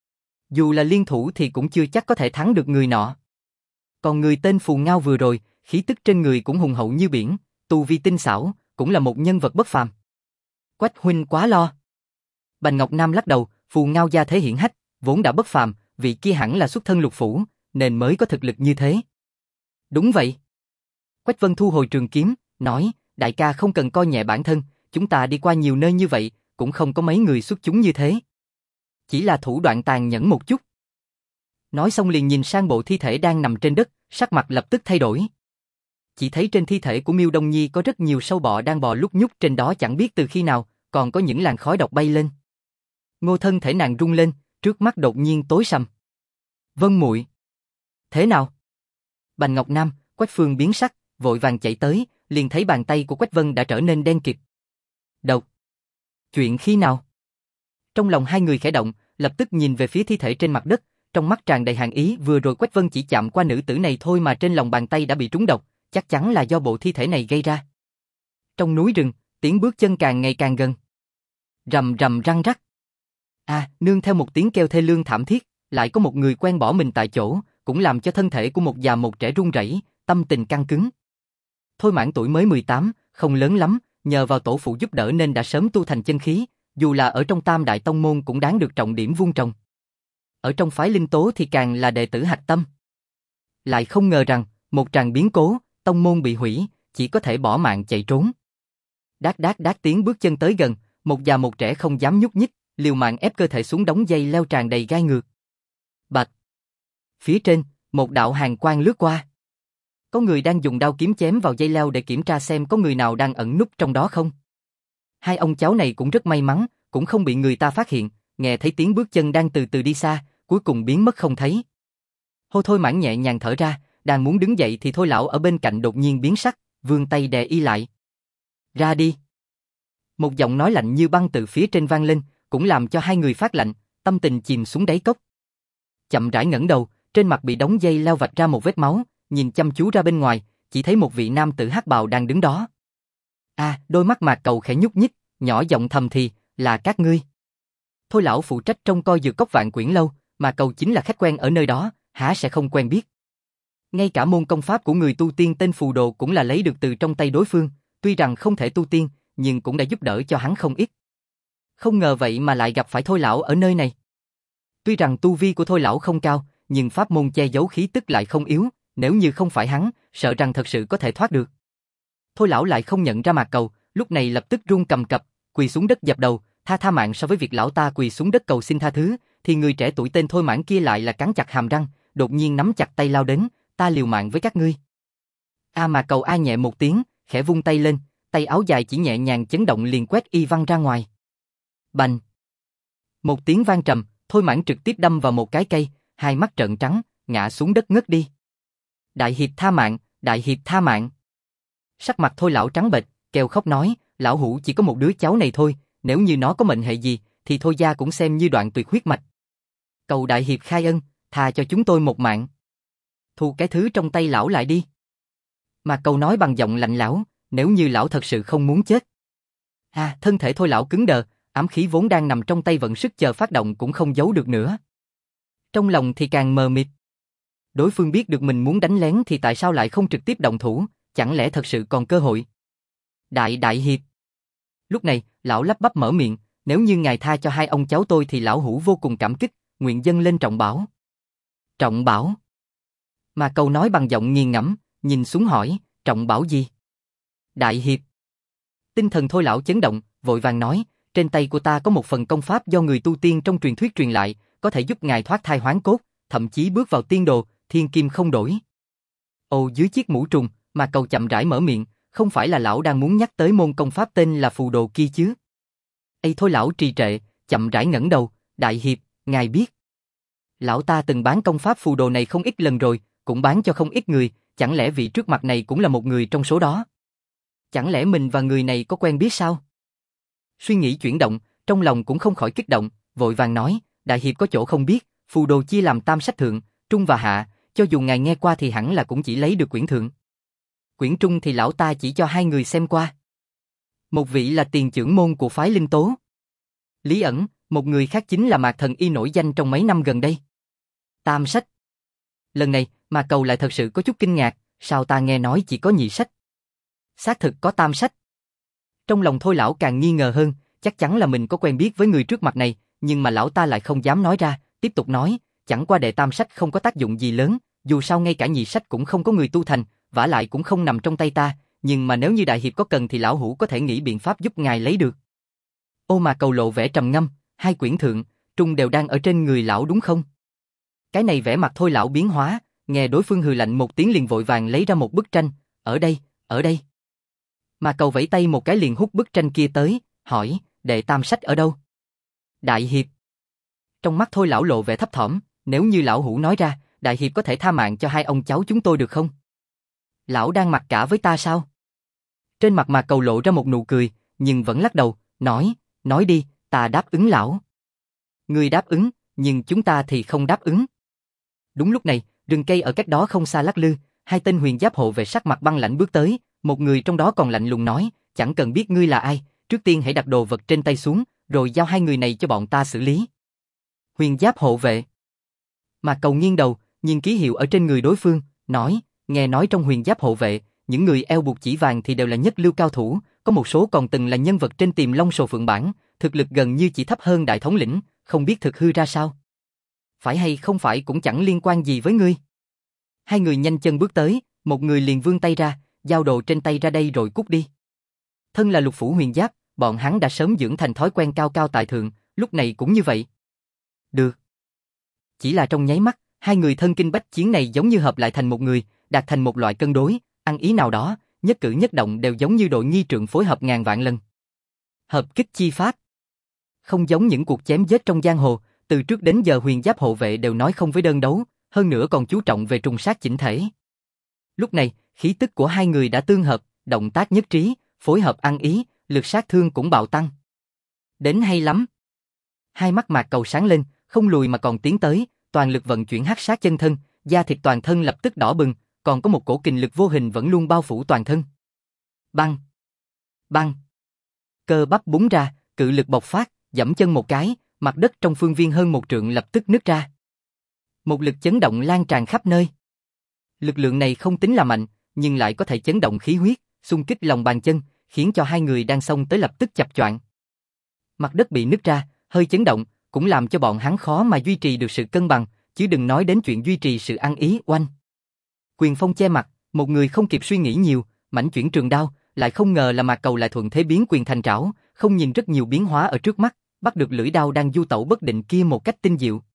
A: Dù là liên thủ thì cũng chưa chắc có thể thắng được người nọ. Còn người tên Phù Ngao vừa rồi, khí tức trên người cũng hùng hậu như biển, tu vi tinh xảo, cũng là một nhân vật bất phàm. Quách huynh quá lo. Bành Ngọc Nam lắc đầu, Phù Ngao gia thế hiển hách, vốn đã bất phàm, vị kia hẳn là xuất thân Lục Phủ, nên mới có thực lực như thế. Đúng vậy. Quách Vân thu hồi trường kiếm, nói, đại ca không cần coi nhẹ bản thân, chúng ta đi qua nhiều nơi như vậy, cũng không có mấy người xuất chúng như thế. Chỉ là thủ đoạn tàn nhẫn một chút. Nói xong liền nhìn sang bộ thi thể đang nằm trên đất, sắc mặt lập tức thay đổi. Chỉ thấy trên thi thể của Miêu Đông Nhi có rất nhiều sâu bọ đang bò lúc nhúc trên đó chẳng biết từ khi nào, còn có những làn khói độc bay lên. Ngô thân thể nàng rung lên, trước mắt đột nhiên tối sầm. Vân muội, thế nào? Bành Ngọc Nam, Quách Phương biến sắc, vội vàng chạy tới, liền thấy bàn tay của Quách Vân đã trở nên đen kịt. Độc. Chuyện khi nào? Trong lòng hai người khẽ động, lập tức nhìn về phía thi thể trên mặt đất, trong mắt tràn đầy hàn ý, vừa rồi Quách Vân chỉ chạm qua nữ tử này thôi mà trên lòng bàn tay đã bị trúng độc, chắc chắn là do bộ thi thể này gây ra. Trong núi rừng, tiếng bước chân càng ngày càng gần. Rầm rầm răng rắc. Nương theo một tiếng kêu thê lương thảm thiết, lại có một người quen bỏ mình tại chỗ, cũng làm cho thân thể của một già một trẻ run rẩy, tâm tình căng cứng. Thôi Mãn tuổi mới 18, không lớn lắm, nhờ vào tổ phụ giúp đỡ nên đã sớm tu thành chân khí, dù là ở trong Tam Đại Tông Môn cũng đáng được trọng điểm vuông trồng. Ở trong phái Linh Tố thì càng là đệ tử hạch tâm. Lại không ngờ rằng, một tràng biến cố, tông môn bị hủy, chỉ có thể bỏ mạng chạy trốn. Đát đát đát tiếng bước chân tới gần, một già một trẻ không dám nhúc nhích, liều mạng ép cơ thể xuống đống dây leo tràn đầy gai ngược. Bạch. Phía trên, một đạo hàn quang lướt qua. Có người đang dùng đao kiếm chém vào dây leo để kiểm tra xem có người nào đang ẩn núp trong đó không. Hai ông cháu này cũng rất may mắn, cũng không bị người ta phát hiện, nghe thấy tiếng bước chân đang từ từ đi xa, cuối cùng biến mất không thấy. Thôi Mãn nhẹ nhàng thở ra, đang muốn đứng dậy thì Thôi lão ở bên cạnh đột nhiên biến sắc, vươn tay đè y lại. Ra đi. Một giọng nói lạnh như băng từ phía trên vang lên, cũng làm cho hai người phát lạnh, tâm tình chìm xuống đáy cốc. Chậm rãi ngẩng đầu, trên mặt bị đóng dây leo vạch ra một vết máu, nhìn chăm chú ra bên ngoài, chỉ thấy một vị nam tử hắc bào đang đứng đó. Đôi mắt Mạc Cầu khẽ nhúc nhích, nhỏ giọng thầm thì, là các ngươi. Thôi lão phụ trách trông coi Dược Cốc Vạn Quyển lâu, Mạc Cầu chính là khách quen ở nơi đó, há sẽ không quen biết. Ngay cả môn công pháp của người tu tiên tên Phù Đồ cũng là lấy được từ trong tay đối phương, tuy rằng không thể tu tiên, nhưng cũng đã giúp đỡ cho hắn không ít. Không ngờ vậy mà lại gặp phải Thôi lão ở nơi này. Tuy rằng tu vi của Thôi lão không cao, nhưng pháp môn che giấu khí tức lại không yếu, nếu như không phải hắn, sợ rằng thật sự có thể thoát được. Thôi lão lại không nhận ra Mạc Cầu, lúc này lập tức run cầm cập, quỳ xuống đất dập đầu, tha mạng. So với việc lão ta quỳ xuống đất cầu xin tha thứ, thì người trẻ tuổi tên Thôi Mãn kia lại là cắn chặt hàm răng, đột nhiên nắm chặt tay lao đến, ta liều mạng với các ngươi. Mạc Cầu nhẹ một tiếng, khẽ vung tay lên, tay áo dài chỉ nhẹ nhàng chấn động liền quét y văng ra ngoài. Bành! Một tiếng vang trầm, Thôi Mãn trực tiếp đâm vào một cái cây, hai mắt trợn trắng, ngã xuống đất ngất đi. Đại hiệp tha mạng, đại hiệp tha mạng. Sắc mặt Thôi lão trắng bệch, kêu khóc nói, lão hủ chỉ có một đứa cháu này thôi, nếu như nó có mệnh hệ gì, thì Thôi gia cũng xem như đoạn tuyệt huyết mạch. Cầu đại hiệp khai ân, tha cho chúng tôi một mạng. Thu cái thứ trong tay lão lại đi. Mà Cầu nói bằng giọng lạnh lẽo, nếu như lão thật sự không muốn chết. Thân thể Thôi lão cứng đờ, ám khí vốn đang nằm trong tay vận sức chờ phát động cũng không giấu được nữa. Trong lòng thì càng mờ mịt. Đối phương biết được mình muốn đánh lén thì tại sao lại không trực tiếp động thủ, chẳng lẽ thật sự còn cơ hội? Đại hiệp. Lúc này, lão lắp bắp mở miệng, nếu như ngài tha cho hai ông cháu tôi thì lão hủ vô cùng cảm kích, nguyện dâng lên trọng bảo. Trọng bảo? Mà Cầu nói bằng giọng nghiền ngẫm, nhìn xuống hỏi, trọng bảo gì? Đại hiệp. Tinh thần Thôi lão chấn động, vội vàng nói, trên tay của ta có một phần công pháp do người tu tiên trong truyền thuyết truyền lại, có thể giúp ngài thoát thai hoán cốt, thậm chí bước vào tiên đồ, thiên kim không đổi. Dưới chiếc mũ trùng, mà Cầu chậm rãi mở miệng, không phải là lão đang muốn nhắc tới môn công pháp tên là phù đồ kia chứ? Thôi lão trì trệ, chậm rãi ngẩng đầu, đại hiệp, ngài biết. Lão ta từng bán công pháp phù đồ này không ít lần rồi, cũng bán cho không ít người, chẳng lẽ vị trước mặt này cũng là một người trong số đó? Chẳng lẽ mình và người này có quen biết sao? Suy nghĩ chuyển động, trong lòng cũng không khỏi kích động, vội vàng nói, đại hiệp có chỗ không biết, phù đồ chia làm tam sách thượng, trung và hạ, cho dù ngài nghe qua thì hẳn là cũng chỉ lấy được quyển thượng. Quyển trung thì lão ta chỉ cho hai người xem qua. Một vị là tiền chưởng môn của phái Linh Tố Lý Ẩn, một người khác chính là Mạc Thần Y nổi danh trong mấy năm gần đây. Tam sách. Lần này, mà Cầu lại thật sự có chút kinh ngạc, sao ta nghe nói chỉ có nhị sách? Xác thực có tam sách. Trong lòng Thôi lão càng nghi ngờ hơn, chắc chắn là mình có quen biết với người trước mặt này, nhưng mà lão ta lại không dám nói ra, tiếp tục nói, chẳng qua đệ tam sách không có tác dụng gì lớn, dù sao ngay cả nhị sách cũng không có người tu thành, vả lại cũng không nằm trong tay ta, nhưng mà nếu như đại hiệp có cần thì lão hủ có thể nghĩ biện pháp giúp ngài lấy được. Mà Cầu lộ vẻ trầm ngâm, hai quyển thượng, trung đều đang ở trên người lão đúng không? Cái này vẻ mặt Thôi lão biến hóa, nghe đối phương hừ lạnh một tiếng liền vội vàng lấy ra một bức tranh, ở đây. Mà Cầu vẫy tay một cái liền hút bức tranh kia tới, hỏi, đệ tam sách ở đâu? Đại hiệp. Trong mắt Thôi lão lộ vẻ thấp thỏm, nếu như lão hủ nói ra, đại hiệp có thể tha mạng cho hai ông cháu chúng tôi được không? Lão đang mặc cả với ta sao? Trên mặt Mà Cầu lộ ra một nụ cười, nhưng vẫn lắc đầu, nói đi, ta đáp ứng lão. Ngươi đáp ứng, nhưng chúng ta thì không đáp ứng. Đúng lúc này, rừng cây ở cách đó không xa lắc lư, hai tên huyền giáp hộ vệ sắc mặt băng lãnh bước tới, một người trong đó còn lạnh lùng nói, chẳng cần biết ngươi là ai, trước tiên hãy đặt đồ vật trên tay xuống, rồi giao hai người này cho bọn ta xử lý. Huyền giáp hộ vệ. Mà Cầu nghiêng đầu, nhìn ký hiệu ở trên người đối phương, nói, nghe nói trong huyền giáp hộ vệ, những người eo buộc chỉ vàng thì đều là nhất lưu cao thủ, có một số còn từng là nhân vật trên Tiềm Long Sồ Phượng Bảng, thực lực gần như chỉ thấp hơn đại thống lĩnh, không biết thực hư ra sao. Phải hay không phải cũng chẳng liên quan gì với ngươi. Hai người nhanh chân bước tới, một người liền vươn tay ra, giao đồ trên tay ra đây rồi cút đi. Thân là lục phủ huyền giáp, bọn hắn đã sớm dưỡng thành thói quen cao cao tại thượng, lúc này cũng như vậy. Được. Chỉ là trong nháy mắt, hai người thân kinh bách chiến này giống như hợp lại thành một người, đạt thành một loại cân đối, ăn ý nào đó, nhất cử nhất động đều giống như đội nghi trượng phối hợp ngàn vạn lần. Hợp kích chi pháp. Không giống những cuộc chém giết trong giang hồ, từ trước đến giờ huyền giáp hộ vệ đều nói không với đơn đấu, hơn nữa còn chú trọng về trùng sát chỉnh thể. Lúc này, khí tức của hai người đã tương hợp, động tác nhất trí, phối hợp ăn ý, lực sát thương cũng bạo tăng. Đến hay lắm. Hai mắt Mạc Cầu sáng lên, không lùi mà còn tiến tới, toàn lực vận chuyển hắc sát chân thân, da thịt toàn thân lập tức đỏ bừng, còn có một cổ kình lực vô hình vẫn luôn bao phủ toàn thân. Băng! Băng! Cơ bắp búng ra, cự lực bộc phát, giẫm chân một cái, mặt đất trong phương viên hơn một trượng lập tức nứt ra. Một lực chấn động lan tràn khắp nơi. Lực lượng này không tính là mạnh, nhưng lại có thể chấn động khí huyết, xung kích lòng bàn chân, khiến cho hai người đang xông tới lập tức chập choạng. Mặt đất bị nứt ra, hơi chấn động, cũng làm cho bọn hắn khó mà duy trì được sự cân bằng, chứ đừng nói đến chuyện duy trì sự ăn ý. Oanh! Quyền phong che mặt, một người không kịp suy nghĩ nhiều, mảnh chuyển trường đao, lại không ngờ là Mạc Cầu lại thuận thế biến quyền thành trảo, không nhìn rất nhiều biến hóa ở trước mắt, bắt được lưỡi đao đang du tẩu bất định kia một cách tinh diệu.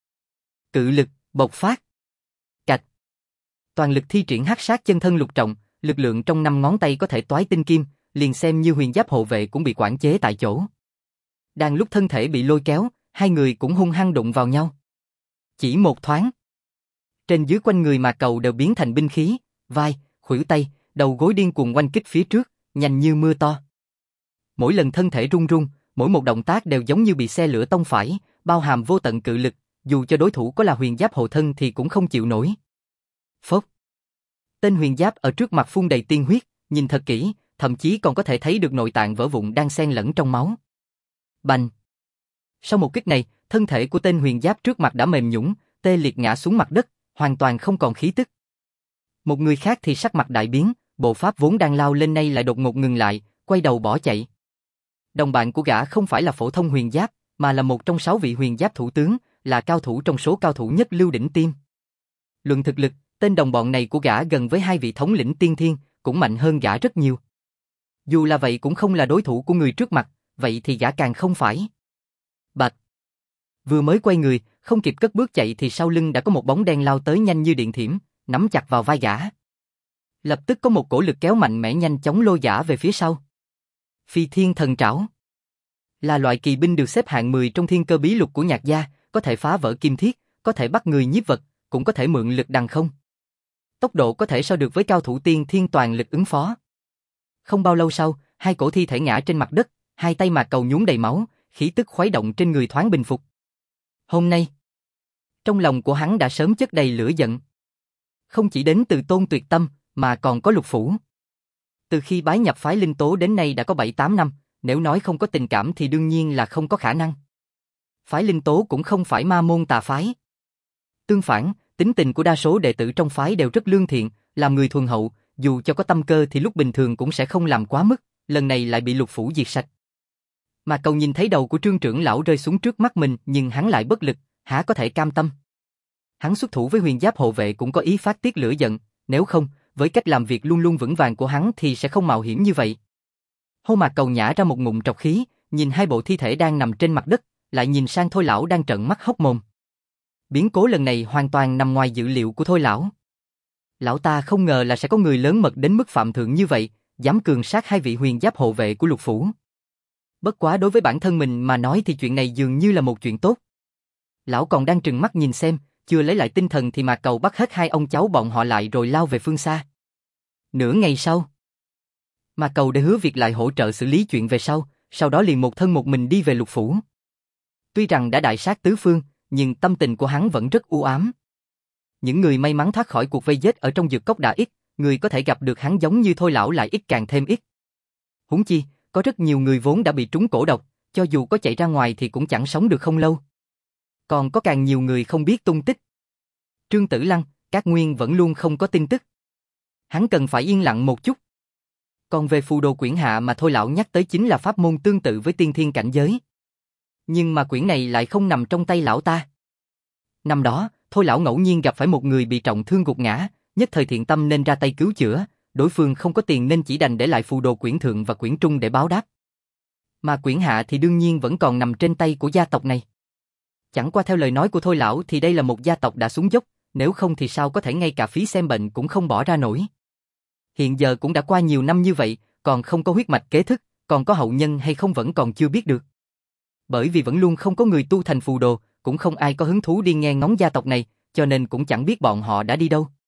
A: Cự lực bộc phát. Cạch. Toàn lực thi triển hắc sát chân thân lục trọng, lực lượng trong 5 ngón tay có thể toái tinh kim, liền xem như huyền giáp hộ vệ cũng bị quản chế tại chỗ. Đang lúc thân thể bị lôi kéo, hai người cũng hung hăng đụng vào nhau. Chỉ một thoáng, trên dưới quanh người Mạc Cầu đều biến thành binh khí, vai, khuỷu tay, đầu gối điên cuồng oanh kích phía trước, nhanh như mưa to. Mỗi lần thân thể run run, mỗi một động tác đều giống như bị xe lửa tông phải, bao hàm vô tận cự lực, dù cho đối thủ có là huyền giáp hộ thân thì cũng không chịu nổi. Phốc. Tên huyền giáp ở trước mặt phun đầy tiên huyết, nhìn thật kỹ, thậm chí còn có thể thấy được nội tạng vỡ vụn đang xen lẫn trong máu. Bành! Sau một kích này, thân thể của tên huyền giáp trước mặt đã mềm nhũn, tê liệt ngã xuống mặt đất, hoàn toàn không còn khí tức. Một người khác thì sắc mặt đại biến, bộ pháp vốn đang lao lên nay lại đột ngột ngừng lại, quay đầu bỏ chạy. Đồng bạn của gã không phải là phổ thông huyền giáp, mà là một trong 6 vị huyền giáp thủ tướng, là cao thủ trong số cao thủ nhất lưu đỉnh tiêm. Luận thực lực, tên đồng bọn này của gã gần với 2 vị thống lĩnh tiên thiên, cũng mạnh hơn gã rất nhiều. Dù là vậy cũng không là đối thủ của người trước mặt, vậy thì gã càng không phải. Bạch! Vừa mới quay người, không kịp cất bước chạy thì sau lưng đã có một bóng đen lao tới nhanh như điện thiểm, nắm chặt vào vai gã. Lập tức có một cổ lực kéo mạnh mẽ nhanh chóng lôi gã về phía sau. Phi Thiên Thần Trảo là loại kỳ binh được xếp hạng 10 trong thiên cơ bí lục của Nhạc gia, có thể phá vỡ kim thiết, có thể bắt người nhiếp vật, cũng có thể mượn lực đằng không. Tốc độ có thể so được với cao thủ tiên thiên toàn lực ứng phó. Không bao lâu sau, 2 cổ thi thể ngã trên mặt đất, 2 tay Mạc Cầu nhuốm đầy máu, khí tức khuấy động trên người thoáng bình phục. Hôm nay, trong lòng của hắn đã sớm chất đầy lửa giận. Không chỉ đến từ Tôn Tuyệt Tâm, mà còn có Lục Phủ. Từ khi bái nhập phái Linh Tố đến nay đã có 7-8 năm, nếu nói không có tình cảm thì đương nhiên là không có khả năng. Phái Linh Tố cũng không phải ma môn tà phái. Tương phản, tính tình của đa số đệ tử trong phái đều rất lương thiện, làm người thuần hậu, dù cho có tâm cơ thì lúc bình thường cũng sẽ không làm quá mức, lần này lại bị Lục Phủ diệt sạch. Mà Cầu nhìn thấy đầu của Trương trưởng lão rơi xuống trước mắt mình, nhưng hắn lại bất lực, há có thể cam tâm. Hắn xuất thủ với huyền giáp hộ vệ cũng có ý phát tiết lửa giận, nếu không, với cách làm việc luôn luôn vững vàng của hắn thì sẽ không mạo hiểm như vậy. Hô Mạc Cầu nhả ra một ngụm trọc khí, nhìn 2 bộ thi thể đang nằm trên mặt đất, lại nhìn sang Thôi lão đang trợn mắt hốc mồm. Biến cố lần này hoàn toàn nằm ngoài dự liệu của Thôi lão. Lão ta không ngờ là sẽ có người lớn mật đến mức phạm thượng như vậy, dám cường sát 2 vị huyền giáp hộ vệ của Lục Phủ. Bất quá đối với bản thân mình mà nói thì chuyện này dường như là một chuyện tốt. Lão còn đang trừng mắt nhìn xem, chưa lấy lại tinh thần thì Mạc Cầu bắt hết 2 ông cháu bọn họ lại rồi lao về phương xa. Nửa ngày sau, Mạc Cầu đã hứa việc lại hỗ trợ xử lý chuyện về sau đó liền một thân một mình đi về Lục Phủ. Tuy rằng đã đại sát tứ phương, nhưng tâm tình của hắn vẫn rất u ám. Những người may mắn thoát khỏi cuộc vây giết ở trong dược cốc đã ít, người có thể gặp được hắn giống như Thôi lão lại ít càng thêm ít. Huống chi, có rất nhiều người vốn đã bị trúng cổ độc, cho dù có chạy ra ngoài thì cũng chẳng sống được không lâu. Còn có càng nhiều người không biết tung tích. Trương Tử Lăng, Cát Nguyên vẫn luôn không có tin tức. Hắn cần phải yên lặng một chút. Còn về phù đồ quyển hạ mà Thôi lão nhắc tới chính là pháp môn tương tự với tiên thiên cảnh giới. Nhưng mà quyển này lại không nằm trong tay lão ta. Năm đó, Thôi lão ngẫu nhiên gặp phải một người bị trọng thương gục ngã, nhất thời thiện tâm nên ra tay cứu chữa, đối phương không có tiền nên chỉ đành để lại phù đồ quyển thượng và quyển trung để báo đáp. Mà quyển hạ thì đương nhiên vẫn còn nằm trên tay của gia tộc này. Chẳng qua theo lời nói của Thôi lão thì đây là một gia tộc đã xuống dốc, nếu không thì sao có thể ngay cả phí xem bệnh cũng không bỏ ra nổi. Hiện giờ cũng đã qua nhiều năm như vậy, còn không có huyết mạch kế thức, còn có hậu nhân hay không vẫn còn chưa biết được. Bởi vì vẫn luôn không có người tu thành phù đồ, cũng không ai có hứng thú đi nghe ngóng gia tộc này, cho nên cũng chẳng biết bọn họ đã đi đâu.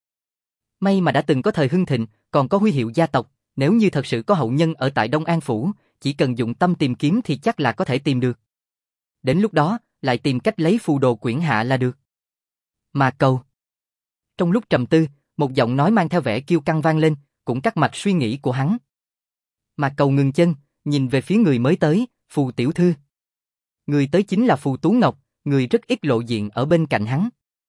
A: May mà đã từng có thời hưng thịnh, còn có huy hiệu gia tộc, nếu như thật sự có hậu nhân ở tại Đông An Phủ, chỉ cần dụng tâm tìm kiếm thì chắc là có thể tìm được. Đến lúc đó, lại tìm cách lấy phù đồ quyển hạ là được. Mà Cầu. Trong lúc trầm tư, một giọng nói mang theo vẻ kiêu căng vang lên, cũng cắt mạch suy nghĩ của hắn. Mà Cầu ngừng chân, nhìn về phía người mới tới, Phù tiểu thư. Người tới chính là Phù Tú Ngọc, người rất ít lộ diện ở bên cạnh hắn.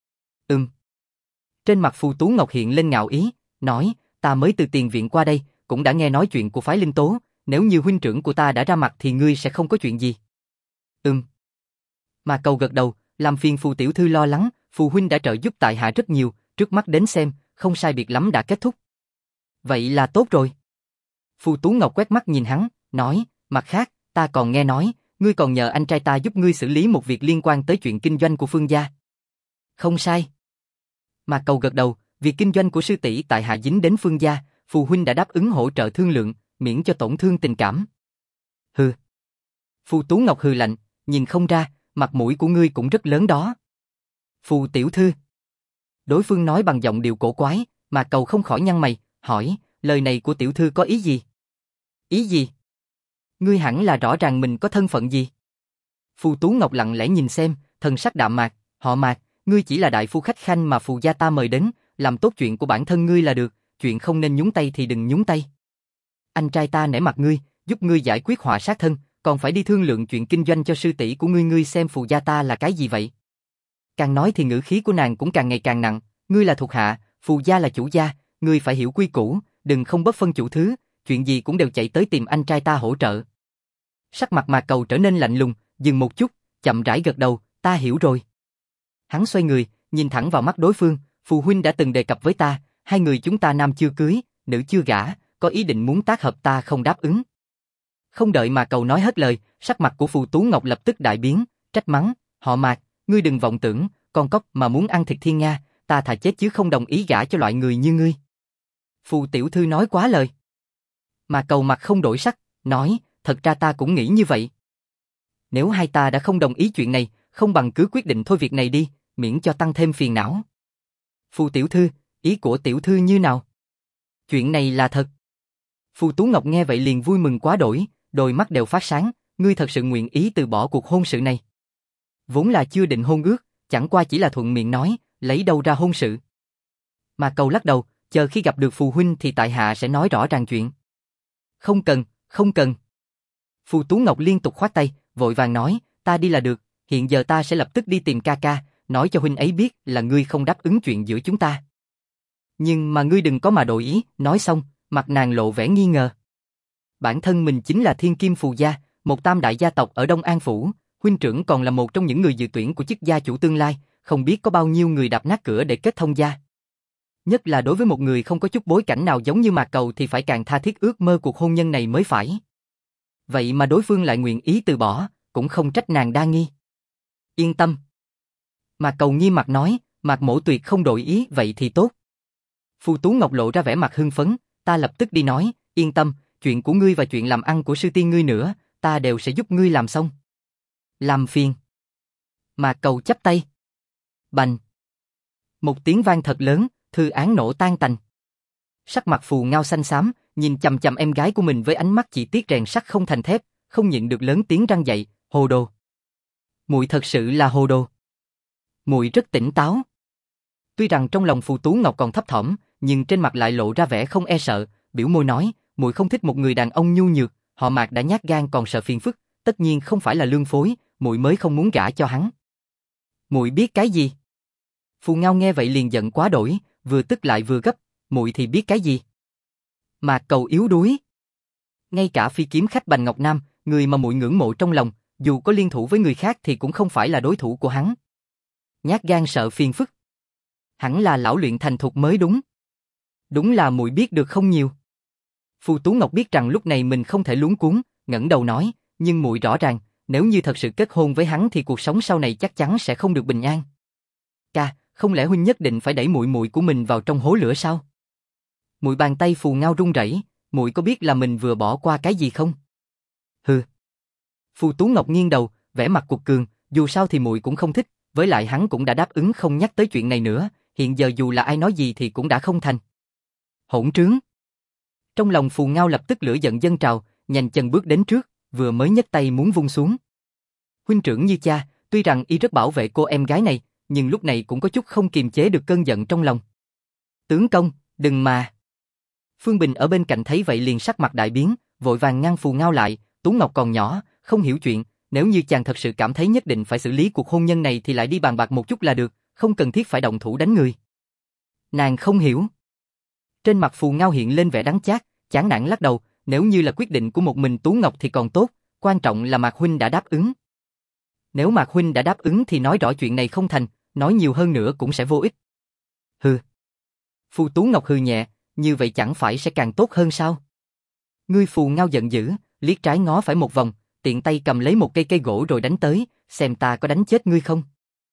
A: Trên mặt Phù Tú Ngọc hiện lên ngạo ý, nói, ta mới từ tiền viện qua đây, cũng đã nghe nói chuyện của phái Linh Tố, nếu như huynh trưởng của ta đã ra mặt thì ngươi sẽ không có chuyện gì. Mà Cầu gật đầu, làm phiền Phù tiểu thư lo lắng, Phù huynh đã trợ giúp tại hạ rất nhiều, trước mắt đến xem, không sai biệt lắm đã kết thúc. Vậy là tốt rồi. Phù Tú Ngọc quét mắt nhìn hắn, nói, mặt khác, ta còn nghe nói, ngươi còn nhờ anh trai ta giúp ngươi xử lý một việc liên quan tới chuyện kinh doanh của Phương gia. Không sai. Mà Cầu gật đầu, việc kinh doanh của sư tỷ tại hạ dính đến Phương gia, Phù huynh đã đáp ứng hỗ trợ thương lượng, miễn cho tổn thương tình cảm. Hừ. Phù Tú Ngọc hừ lạnh, nhìn không ra, mặt mũi của ngươi cũng rất lớn đó. Phù tiểu thư. Đối phương nói bằng giọng điệu cổ quái, mà Cầu không khỏi nhăn mày, hỏi, lời này của tiểu thư có ý gì? Ý gì? Ngươi hẳn là rõ ràng mình có thân phận gì. Phù Tú Ngọc lặng lẽ nhìn xem, thần sắc đạm mạc, họ Mạc, ngươi chỉ là đại phu khách khanh mà Phù gia ta mời đến, làm tốt chuyện của bản thân ngươi là được, chuyện không nên nhúng tay thì đừng nhúng tay. Anh trai ta nể mặt ngươi, giúp ngươi giải quyết họa sát thân, còn phải đi thương lượng chuyện kinh doanh cho sư tỷ của ngươi, ngươi xem Phù gia ta là cái gì vậy? Càng nói thì ngữ khí của nàng cũng càng ngày càng nặng, ngươi là thuộc hạ, Phù gia là chủ gia, ngươi phải hiểu quy củ, đừng không bất phân chủ thứ, chuyện gì cũng đều chạy tới tìm anh trai ta hỗ trợ. Sắc mặt Mạc Cầu trở nên lạnh lùng, dừng một chút, chậm rãi gật đầu, ta hiểu rồi. Hắn xoay người, nhìn thẳng vào mắt đối phương, Phù huynh đã từng đề cập với ta, hai người chúng ta nam chưa cưới, nữ chưa gả, có ý định muốn tác hợp ta không đáp ứng. Không đợi Mạc Cầu nói hết lời, sắc mặt của Phù Tú Ngọc lập tức đại biến, trách mắng, họ Mạc, ngươi đừng vọng tưởng, con cóc mà muốn ăn thịt thiên nga, ta thà chết chứ không đồng ý gả cho loại người như ngươi. Phù tiểu thư nói quá lời. Mạc Cầu mặt không đổi sắc, nói, thật ra ta cũng nghĩ như vậy. Nếu hai ta đã không đồng ý chuyện này, không bằng cứ quyết định thôi việc này đi, miễn cho tăng thêm phiền não. Phù tiểu thư, ý của tiểu thư như nào? Chuyện này là thật. Phù Tú Ngọc nghe vậy liền vui mừng quá đổi, đôi mắt đều phát sáng, ngươi thật sự nguyện ý từ bỏ cuộc hôn sự này. Vốn là chưa định hôn ước, chẳng qua chỉ là thuận miệng nói, lấy đâu ra hôn sự. Mà Cầu lắc đầu, chờ khi gặp được Phù huynh thì tại hạ sẽ nói rõ ràng chuyện. Không cần, không cần. Phù Tú Ngọc liên tục khoát tay, vội vàng nói, ta đi là được, hiện giờ ta sẽ lập tức đi tìm ca ca, nói cho huynh ấy biết là ngươi không đáp ứng chuyện giữa chúng ta. Nhưng mà ngươi đừng có mà đổi ý, nói xong, mặt nàng lộ vẻ nghi ngờ. Bản thân mình chính là Thiên Kim Phù gia, một tam đại gia tộc ở Đông An Phủ, huynh trưởng còn là một trong những người dự tuyển của chức gia chủ tương lai, không biết có bao nhiêu người đạp nát cửa để kết thông gia. Nhất là đối với một người không có chút bối cảnh nào giống như Mạc Cầu thì phải càng tha thiết ước mơ cuộc hôn nhân này mới phải. Vậy mà đối phương lại nguyện ý từ bỏ, cũng không trách nàng đa nghi. Yên tâm. Mạc Cầu nghiêm mặt nói, Mạc mỗ tuyệt không đổi ý, vậy thì tốt. Phù Tú Ngọc lộ ra vẻ mặt hưng phấn, ta lập tức đi nói, yên tâm, chuyện của ngươi và chuyện làm ăn của sư tiên ngươi nữa, ta đều sẽ giúp ngươi làm xong. Làm phiền. Mạc Cầu chắp tay. Bành. Một tiếng vang thật lớn, thư án nổ tan tành. Sắc mặt Phù Ngao xanh xám, nhìn chằm chằm em gái của mình với ánh mắt chỉ tiếc rèn sắt không thành thép, không nhịn được lớn tiếng răng dậy, hồ đồ. Muội thật sự là hồ đồ. Muội rất tỉnh táo. Tuy rằng trong lòng Phù Tú Ngọc còn thấp thỏm, nhưng trên mặt lại lộ ra vẻ không e sợ, biểu môi nói, muội không thích một người đàn ông nhu nhược, họ Mạc đã nhát gan còn sợ phiền phức, tất nhiên không phải là lương phối, muội mới không muốn gả cho hắn. Muội biết cái gì? Phù Ngao nghe vậy liền giận quá đổi, vừa tức lại vừa gấp, muội thì biết cái gì? Mạc Cầu yếu đuối. Ngay cả phi kiếm khách Bành Ngọc Nam, người mà muội ngưỡng mộ trong lòng, dù có liên thủ với người khác thì cũng không phải là đối thủ của hắn. Nhát gan sợ phiền phức. Hẳn là lão luyện thành thục mới đúng. Đúng là muội biết được không nhiều. Phù Tú Ngọc biết rằng lúc này mình không thể luống cuống, ngẩng đầu nói, nhưng muội rõ ràng, nếu như thật sự kết hôn với hắn thì cuộc sống sau này chắc chắn sẽ không được bình an. Ca, không lẽ huynh nhất định phải đẩy muội muội của mình vào trong hố lửa sao? Muội bàn tay Phù Ngao run rẩy, muội có biết là mình vừa bỏ qua cái gì không? Hừ. Phù Tú Ngọc nghiêng đầu, vẻ mặt cuột cường, dù sao thì muội cũng không thích, với lại hắn cũng đã đáp ứng không nhắc tới chuyện này nữa, hiện giờ dù là ai nói gì thì cũng đã không thành. Hỗn trướng. Trong lòng Phù Ngao lập tức lửa giận dâng trào, nhanh chân bước đến trước, vừa mới nhấc tay muốn vung xuống. Huynh trưởng như cha, tuy rằng y rất bảo vệ cô em gái này, nhưng lúc này cũng có chút không kiềm chế được cơn giận trong lòng. Tướng công, đừng mà. Phương Bình ở bên cạnh thấy vậy liền sắc mặt đại biến, vội vàng ngăn Phù Ngao lại, Tú Ngọc còn nhỏ, không hiểu chuyện, nếu như chàng thật sự cảm thấy nhất định phải xử lý cuộc hôn nhân này thì lại đi bàn bạc một chút là được, không cần thiết phải động thủ đánh người. Nàng không hiểu. Trên mặt Phù Ngao hiện lên vẻ đắng chát, chán nản lắc đầu, nếu như là quyết định của một mình Tú Ngọc thì còn tốt, quan trọng là Mạc huynh đã đáp ứng. Nếu Mạc huynh đã đáp ứng thì nói rõ chuyện này không thành, nói nhiều hơn nữa cũng sẽ vô ích. Hừ. Phù Tú Ngọc hừ nhẹ, như vậy chẳng phải sẽ càng tốt hơn sao? Ngươi Phù Ngao giận dữ, liếc trái ngó phải một vòng, tiện tay cầm lấy một cây gỗ rồi đánh tới, xem ta có đánh chết ngươi không?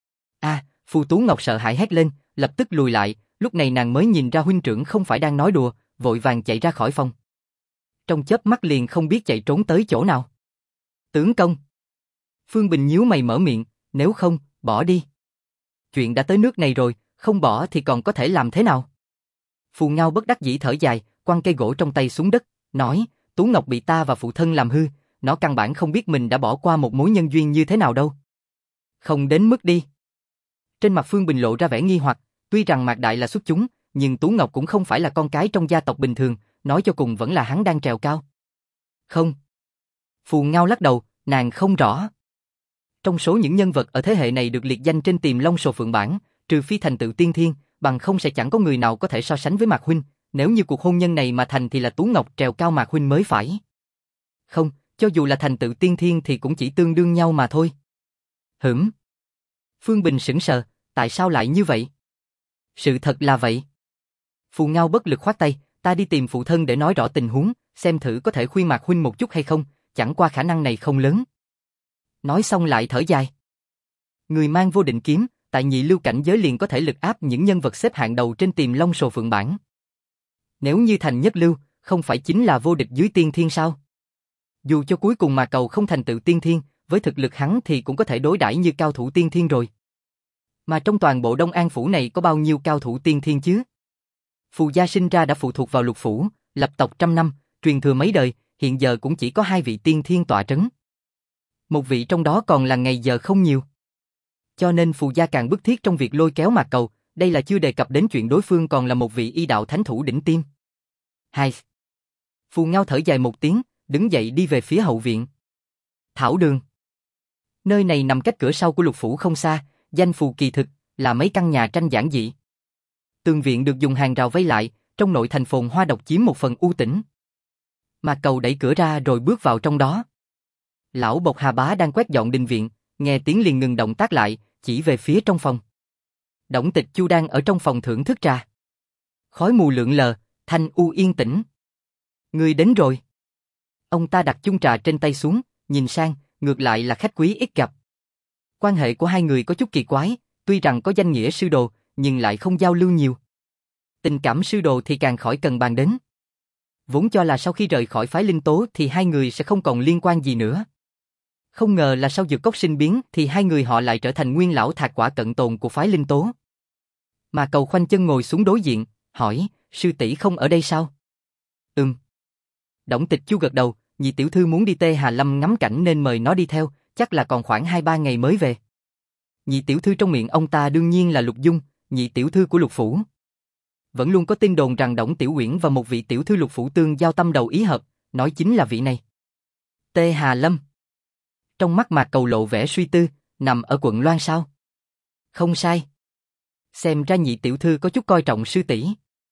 A: Phù Tú Ngọc sợ hãi hét lên, lập tức lùi lại, lúc này nàng mới nhìn ra huynh trưởng không phải đang nói đùa, vội vàng chạy ra khỏi phòng. Trong chớp mắt liền không biết chạy trốn tới chỗ nào. Tướng công. Phương Bình nhíu mày mở miệng, nếu không, bỏ đi. Chuyện đã tới nước này rồi, không bỏ thì còn có thể làm thế nào? Phù Ngao bất đắc dĩ thở dài, quăng cây gỗ trong tay xuống đất, nói, Tú Ngọc bị ta và phụ thân làm hư, nó căn bản không biết mình đã bỏ qua một mối nhân duyên như thế nào đâu. Không đến mức đi. Trên mặt Phương Bình lộ ra vẻ nghi hoặc, tuy rằng Mạc Đại là xuất chúng, nhưng Tú Ngọc cũng không phải là con cái trong gia tộc bình thường, nói cho cùng vẫn là hắn đang trèo cao. Không. Phù Ngao lắc đầu, nàng không rõ. Trong số những nhân vật ở thế hệ này được liệt danh trên Tiềm Long Sồ Phượng bảng, trừ phi thành tựu tiên thiên, bằng không sẽ chẳng có người nào có thể so sánh với Mạc huynh, nếu như cuộc hôn nhân này mà thành thì là Tú Ngọc trèo cao Mạc huynh mới phải. Không, cho dù là thành tựu tiên thiên thì cũng chỉ tương đương nhau mà thôi. Phương Bình sững sờ, tại sao lại như vậy? Sự thật là vậy. Phù Ngao bất lực khoát tay, ta đi tìm phụ thân để nói rõ tình huống, xem thử có thể khuyên Mạc huynh một chút hay không, chẳng qua khả năng này không lớn. Nói xong lại thở dài. Người mang vô định kiếm, tại nhị lưu cảnh giới liền có thể lực áp những nhân vật xếp hạng đầu trên Tiềm Long Sồ Phượng bảng. Nếu như thành nhất lưu, không phải chính là vô địch dưới tiên thiên sao? Dù cho cuối cùng mà cầu không thành tựu tiên thiên, với thực lực hắn thì cũng có thể đối đãi như cao thủ tiên thiên rồi. Mà trong toàn bộ Đông An Phủ này có bao nhiêu cao thủ tiên thiên chứ? Phù gia sinh ra đã phụ thuộc vào Lục Phủ, lập tộc trăm năm, truyền thừa mấy đời, hiện giờ cũng chỉ có 2 vị tiên thiên tọa trấn. Một vị trong đó còn là ngày giờ không nhiều. Cho nên Phù gia càng bức thiết trong việc lôi kéo Mạc Cầu, đây là chưa đề cập đến chuyện đối phương còn là một vị y đạo thánh thủ đỉnh tiêm. Hai. Phù Ngao thở dài một tiếng, đứng dậy đi về phía hậu viện. Thảo Đường. Nơi này nằm cách cửa sau của Lục Phủ không xa, danh phù kỳ thực, là mấy căn nhà tranh giản dị. Tường viện được dùng hàng rào vây lại, trong nội thành phồn hoa độc chiếm một phần u tĩnh. Mạc Cầu đẩy cửa ra rồi bước vào trong đó. Lão Bộc Hà Bá đang quét dọn đình viện, nghe tiếng liền ngừng động tác lại, chỉ về phía trong phòng. Đổng Tịch Chu đang ở trong phòng thưởng thức trà. Khói mù lượn lờ, thanh u yên tĩnh. Người đến rồi. Ông ta đặt chung trà trên tay xuống, nhìn sang, ngược lại là khách quý ít gặp. Quan hệ của hai người có chút kỳ quái, tuy rằng có danh nghĩa sư đồ, nhưng lại không giao lưu nhiều. Tình cảm sư đồ thì càng khỏi cần bàn đến. Vốn cho là sau khi rời khỏi phái Linh Tố thì hai người sẽ không còn liên quan gì nữa. Không ngờ là sau Dược Cốc sinh biến thì hai người họ lại trở thành nguyên lão thạc quả cận tồn của phái Linh Tố. Mà Cầu khoanh chân ngồi xuống đối diện, hỏi, sư tỷ không ở đây sao? Đổng Tịch Chu gật đầu, nhị tiểu thư muốn đi Tê Hà Lâm ngắm cảnh nên mời nó đi theo, chắc là còn khoảng 2-3 ngày mới về. Nhị tiểu thư trong miệng ông ta đương nhiên là Lục Dung, nhị tiểu thư của Lục Phủ. Vẫn luôn có tin đồn rằng Đổng Tiểu Uyển và một vị tiểu thư Lục Phủ tương giao tâm đầu ý hợp, nói chính là vị này. Tê Hà Lâm. Trong mắt Mạc Cầu lộ vẻ suy tư, nằm ở quận Loan sao? Không sai. Xem ra nhị tiểu thư có chút coi trọng sư tỷ.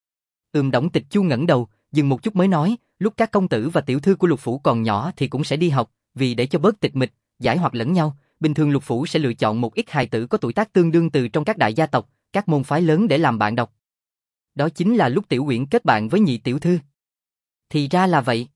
A: Đổng Tịch Chu ngẩng đầu, dừng một chút mới nói, lúc các công tử và tiểu thư của Lục Phủ còn nhỏ thì cũng sẽ đi học, vì để cho bớt tịch mịch, giải hoặc lẫn nhau, bình thường Lục Phủ sẽ lựa chọn một ít hài tử có tuổi tác tương đương từ trong các đại gia tộc, các môn phái lớn để làm bạn đọc. Đó chính là lúc Tiểu Uyển kết bạn với nhị tiểu thư. Thì ra là vậy.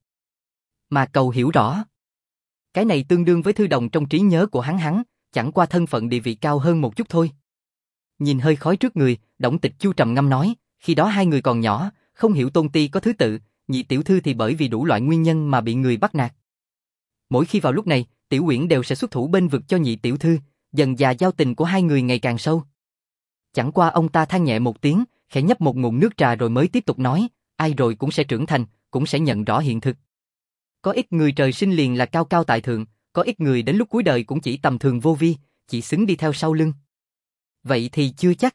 A: Mà Cầu hiểu rõ. Cái này tương đương với thư đồng trong trí nhớ của hắn, chẳng qua thân phận địa vị cao hơn một chút thôi. Nhìn hơi khói trước người, Đổng Tịch Chu trầm ngâm nói, khi đó hai người còn nhỏ, không hiểu tôn ti có thứ tự, nhị tiểu thư thì bởi vì đủ loại nguyên nhân mà bị người bắt nạt. Mỗi khi vào lúc này, Tiểu Uyển đều sẽ xuất thủ bên vực cho nhị tiểu thư, dần dà giao tình của hai người ngày càng sâu. Chẳng qua ông ta than nhẹ một tiếng, khẽ nhấp một ngụm nước trà rồi mới tiếp tục nói, ai rồi cũng sẽ trưởng thành, cũng sẽ nhận rõ hiện thực. Có ít người trời sinh liền là cao cao tại thượng, có ít người đến lúc cuối đời cũng chỉ tầm thường vô vi, chỉ xứng đi theo sau lưng. Vậy thì chưa chắc.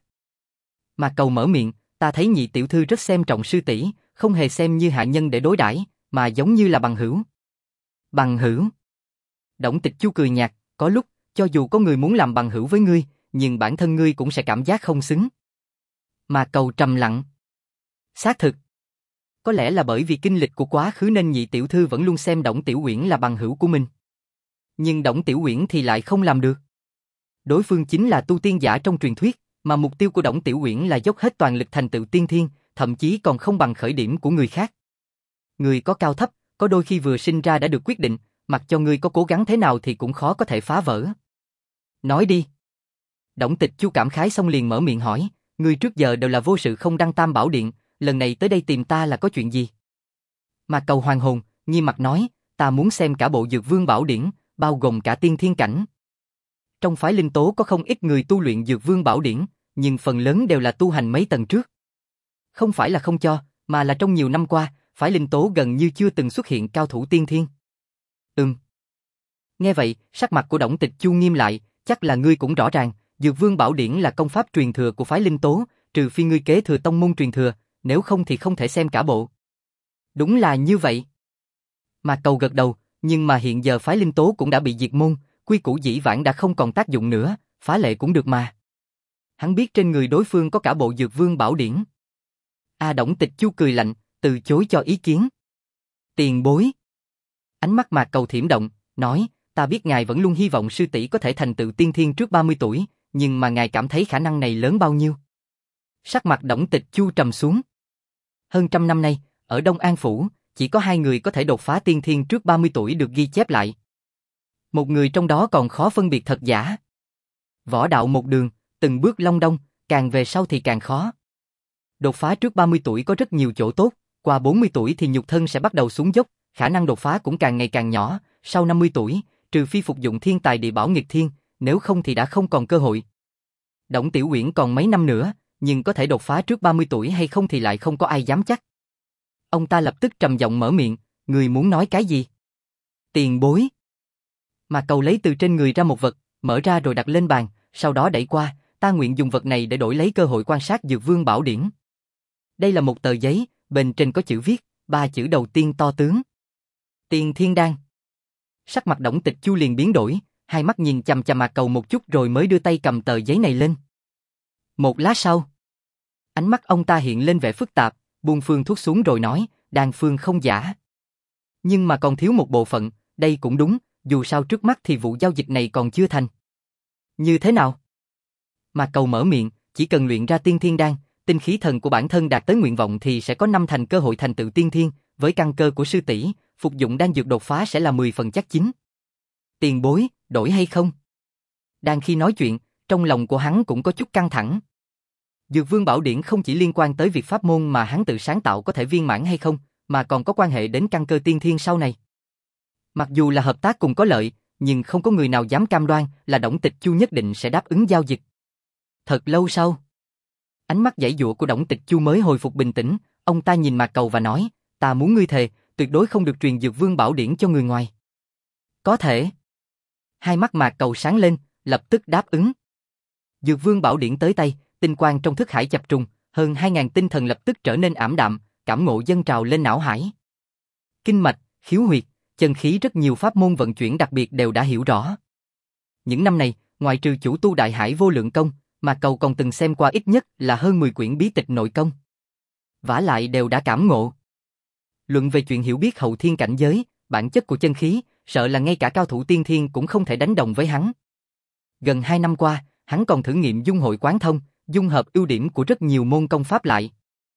A: Mà Cầu mở miệng, ta thấy nhị tiểu thư rất xem trọng sư tỷ, không hề xem như hạ nhân để đối đãi, mà giống như là bằng hữu. Bằng hữu? Đổng Tịch Chu cười nhạt, có lúc, cho dù có người muốn làm bằng hữu với ngươi, nhưng bản thân ngươi cũng sẽ cảm giác không xứng. Mà Cầu trầm lặng. Xác thực. Có lẽ là bởi vì kinh lịch của quá khứ nên nhị tiểu thư vẫn luôn xem Đổng Tiểu Uyển là bằng hữu của mình. Nhưng Đổng Tiểu Uyển thì lại không làm được. Đối phương chính là tu tiên giả trong truyền thuyết, mà mục tiêu của Đổng Tiểu Uyển là dốc hết toàn lực thành tựu tiên thiên, thậm chí còn không bằng khởi điểm của người khác. Người có cao thấp, có đôi khi vừa sinh ra đã được quyết định, mặc cho người có cố gắng thế nào thì cũng khó có thể phá vỡ. Nói đi. Đổng Tịch Chu cảm khái xong liền mở miệng hỏi, người trước giờ đều là vô sự không đăng Tam Bảo Điện, lần này tới đây tìm ta là có chuyện gì? Mà Cầu hoàng hồn, nghiêm mặt nói, ta muốn xem cả bộ Dược Vương Bảo Điển, bao gồm cả tiên thiên cảnh. Trong phái Linh Tố có không ít người tu luyện Dược Vương Bảo Điển, nhưng phần lớn đều là tu hành mấy tầng trước. Không phải là không cho, mà là trong nhiều năm qua, phái Linh Tố gần như chưa từng xuất hiện cao thủ tiên thiên. Nghe vậy, sắc mặt của Đổng Tịch Chu nghiêm lại, chắc là ngươi cũng rõ ràng, Dược Vương Bảo Điển là công pháp truyền thừa của phái Linh Tố, trừ phi ngươi kế thừa tông môn truyền thừa, nếu không thì không thể xem cả bộ. Đúng là như vậy. Mạc Cầu gật đầu, nhưng mà hiện giờ phái Linh Tố cũng đã bị diệt môn, quy củ dĩ vãng đã không còn tác dụng nữa, phá lệ cũng được mà. Hắn biết trên người đối phương có cả bộ Dược Vương Bảo Điển. Đổng Tịch Chu cười lạnh, từ chối cho ý kiến. Tiền bối. Ánh mắt Mạc Cầu thiểm động, nói, ta biết ngài vẫn luôn hy vọng sư tỷ có thể thành tựu tiên thiên trước 30 tuổi, nhưng mà ngài cảm thấy khả năng này lớn bao nhiêu? Sắc mặt Đổng Tịch Chu trầm xuống. Hơn trăm năm nay, ở Đông An Phủ, chỉ có 2 người có thể đột phá tiên thiên trước 30 tuổi được ghi chép lại. Một người trong đó còn khó phân biệt thật giả. Võ đạo một đường, từng bước long đong, càng về sau thì càng khó. Đột phá trước 30 tuổi có rất nhiều chỗ tốt, qua 40 tuổi thì nhục thân sẽ bắt đầu xuống dốc, khả năng đột phá cũng càng ngày càng nhỏ, sau 50 tuổi, trừ phi phục dụng thiên tài địa bảo nghịch thiên, nếu không thì đã không còn cơ hội. Đổng Tiểu Uyển còn mấy năm nữa, nhưng có thể đột phá trước 30 tuổi hay không thì lại không có ai dám chắc. Ông ta lập tức trầm giọng mở miệng, người muốn nói cái gì? Tiền bối. Mà Cầu lấy từ trên người ra một vật, mở ra rồi đặt lên bàn, sau đó đẩy qua, ta nguyện dùng vật này để đổi lấy cơ hội quan sát Dược Vương Bảo Điển. Đây là một tờ giấy, bên trên có chữ viết, 3 chữ đầu tiên to tướng. Tiên Thiên Đan. Sắc mặt Đổng Tịch Chu liền biến đổi, hai mắt nhìn chằm chằm Mạc Cầu một chút rồi mới đưa tay cầm tờ giấy này lên. Một lát sau, ánh mắt ông ta hiện lên vẻ phức tạp, buông phương thuốc xuống rồi nói, đan phương không giả. Nhưng mà còn thiếu một bộ phận, đây cũng đúng, dù sao trước mắt thì vụ giao dịch này còn chưa thành. Như thế nào? Mạc Cầu mở miệng, chỉ cần luyện ra tiên thiên đan, tinh khí thần của bản thân đạt tới nguyện vọng thì sẽ có 5 thành cơ hội thành tựu tiên thiên, với căn cơ của sư tỷ, phục dụng đan dược đột phá sẽ là 10 phần chắc chín. Tiền bối, đổi hay không? Đang khi nói chuyện, trong lòng của hắn cũng có chút căng thẳng. Dược Vương Bảo Điển không chỉ liên quan tới việc pháp môn mà hắn tự sáng tạo có thể viên mãn hay không, mà còn có quan hệ đến căn cơ tiên thiên sau này. Mặc dù là hợp tác cùng có lợi, nhưng không có người nào dám cam đoan là Đổng Tịch Chu nhất định sẽ đáp ứng giao dịch. Thật lâu sau, ánh mắt giãy giụa của Đổng Tịch Chu mới hồi phục bình tĩnh, ông ta nhìn Mạc Cầu và nói, ta muốn ngươi thề, tuyệt đối không được truyền Dược Vương Bảo Điển cho người ngoài. Có thể. Hai mắt Mạc Cầu sáng lên, lập tức đáp ứng. Dược Vương Bảo Điển tới tay, tinh quang trong thức hải chập trùng, hơn 2000 tinh thần lập tức trở nên ảm đạm, cảm ngộ dâng trào lên não hải. Kinh mạch, khiếu huyệt, chân khí rất nhiều pháp môn vận chuyển đặc biệt đều đã hiểu rõ. Những năm này, ngoài trừ chủ tu Đại Hải Vô Lượng Công, Mạc Cầu còn từng xem qua ít nhất là hơn 10 quyển bí tịch nội công. Vả lại đều đã cảm ngộ. Luận về chuyện hiểu biết hậu thiên cảnh giới, bản chất của chân khí, sợ là ngay cả cao thủ tiên thiên cũng không thể đánh đồng với hắn. Gần 2 năm qua, hắn còn thử nghiệm dung hội quán thông, dung hợp ưu điểm của rất nhiều môn công pháp lại.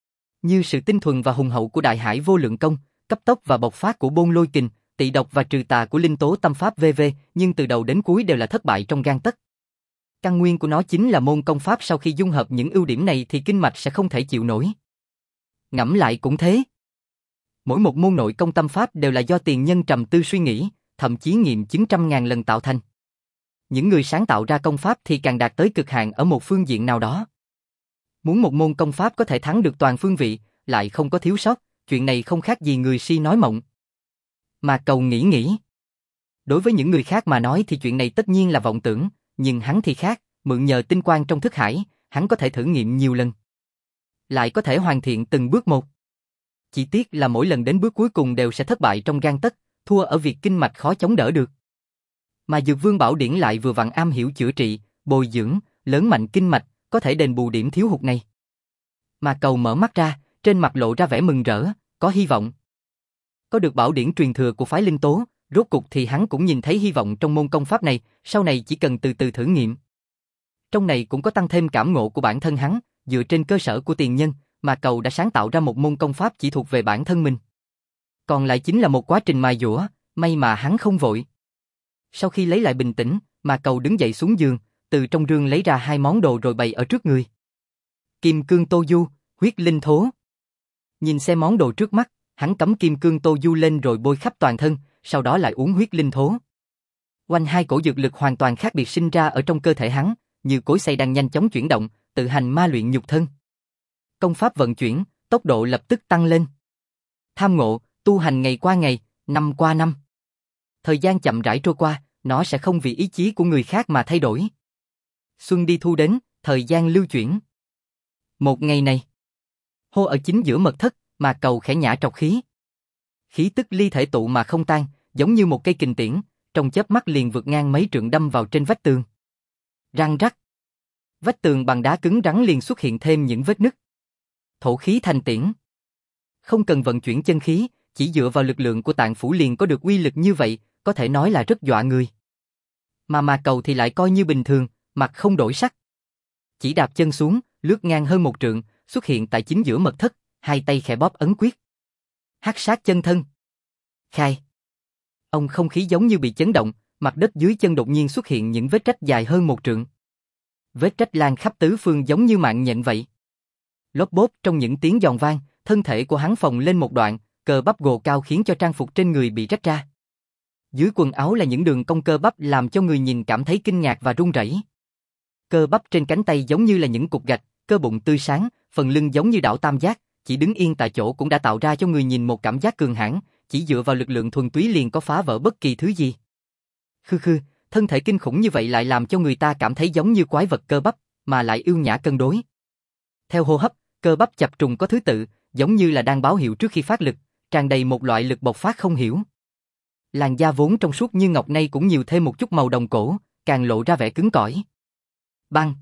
A: Như sự tinh thuần và hùng hậu của Đại Hải Vô Lượng Công, cấp tốc và bộc phát của Bôn Lôi Kình, tị độc và trừ tà của Linh Tố Tâm Pháp v.v, nhưng từ đầu đến cuối đều là thất bại trong gang tấc. Căn nguyên của nó chính là môn công pháp sau khi dung hợp những ưu điểm này thì kinh mạch sẽ không thể chịu nổi. Ngẫm lại cũng thế. Mỗi một môn nội công tâm pháp đều là do tiền nhân trầm tư suy nghĩ, thậm chí nghiệm chứng 100.000 lần tạo thành. Những người sáng tạo ra công pháp thì càng đạt tới cực hạn ở một phương diện nào đó. Muốn một môn công pháp có thể thắng được toàn phương vị, lại không có thiếu sót, chuyện này không khác gì người si nói mộng. Mà Cầu nghĩ. Đối với những người khác mà nói thì chuyện này tất nhiên là vọng tưởng, nhưng hắn thì khác, mượn nhờ tinh quang trong thức hải, hắn có thể thử nghiệm nhiều lần. Lại có thể hoàn thiện từng bước một. Chỉ tiếc là mỗi lần đến bước cuối cùng đều sẽ thất bại trong gang tấc, thua ở việc kinh mạch khó chống đỡ được. Mà Dược Vương Bảo Điển lại vừa vặn am hiểu chữa trị, bồi dưỡng, lớn mạnh kinh mạch, có thể đền bù điểm thiếu hụt này. Mà Cầu mở mắt ra, trên mặt lộ ra vẻ mừng rỡ, có hy vọng. Có được bảo điển truyền thừa của phái Linh Tố, rốt cục thì hắn cũng nhìn thấy hy vọng trong môn công pháp này, sau này chỉ cần từ từ thử nghiệm. Trong này cũng có tăng thêm cảm ngộ của bản thân hắn, dựa trên cơ sở của tiền nhân, mà Cầu đã sáng tạo ra một môn công pháp chỉ thuộc về bản thân mình. Còn lại chính là một quá trình mài dũa, may mà hắn không vội. Sau khi lấy lại bình tĩnh, mà Cầu đứng dậy xuống giường, từ trong rương lấy ra 2 món đồ rồi bày ở trước người. Kim cương tô du, huyết linh thố. Nhìn xem món đồ trước mắt, hắn cắm kim cương tô du lên rồi bôi khắp toàn thân, sau đó lại uống huyết linh thố. Oanh, 2 cổ dược lực hoàn toàn khác biệt sinh ra ở trong cơ thể hắn, như cối xay đang nhanh chóng chuyển động, tự hành ma luyện nhục thân. Công pháp vận chuyển, tốc độ lập tức tăng lên. Tham ngộ, tu hành ngày qua ngày, năm qua năm. Thời gian chậm rãi trôi qua, nó sẽ không vì ý chí của người khác mà thay đổi. Xuân đi thu đến, thời gian lưu chuyển. Một ngày này, hô ở chính giữa mật thất, mà Cầu khẽ nhả trọc khí. Khí tức ly thể tụ mà không tan, giống như một cây kình tiễn, trong chớp mắt liền vượt ngang mấy trượng đâm vào trên vách tường. Răng rắc. Vách tường bằng đá cứng rắn liền xuất hiện thêm những vết nứt. Thổ khí thành tiễn. Không cần vận chuyển chân khí, chỉ dựa vào lực lượng của tạng phủ liền có được uy lực như vậy, có thể nói là rất dọa người. Mà Mạc Cầu thì lại coi như bình thường, mặt không đổi sắc. Chỉ đạp chân xuống, lướt ngang hơn một trượng, xuất hiện tại chính giữa mật thất, hai tay khẽ bóp ấn quyết. Hắc sát chân thân. Khai. Ông không khí giống như bị chấn động, mặt đất dưới chân đột nhiên xuất hiện những vết rách dài hơn một trượng. Vết rách lan khắp tứ phương giống như mạng nhện vậy. Lốp bốp trong những tiếng giòn vang, thân thể của hắn phồng lên một đoạn, cơ bắp gồ cao khiến cho trang phục trên người bị rách ra. Dưới quần áo là những đường cong cơ bắp làm cho người nhìn cảm thấy kinh ngạc và run rẩy. Cơ bắp trên cánh tay giống như là những cục gạch, cơ bụng tươi sáng, phần lưng giống như đảo tam giác, chỉ đứng yên tại chỗ cũng đã tạo ra cho người nhìn một cảm giác cường hãn, chỉ dựa vào lực lượng thuần túy liền có phá vỡ bất kỳ thứ gì. Khư, thân thể kinh khủng như vậy lại làm cho người ta cảm thấy giống như quái vật cơ bắp, mà lại ưu nhã cân đối. Theo hô hấp, cơ bắp chập trùng có thứ tự, giống như là đang báo hiệu trước khi phát lực, tràn đầy một loại lực bộc phát không hiểu. Làn da vốn trong suốt như ngọc nay cũng nhiều thêm một chút màu đồng cổ, càng lộ ra vẻ cứng cỏi. Bang!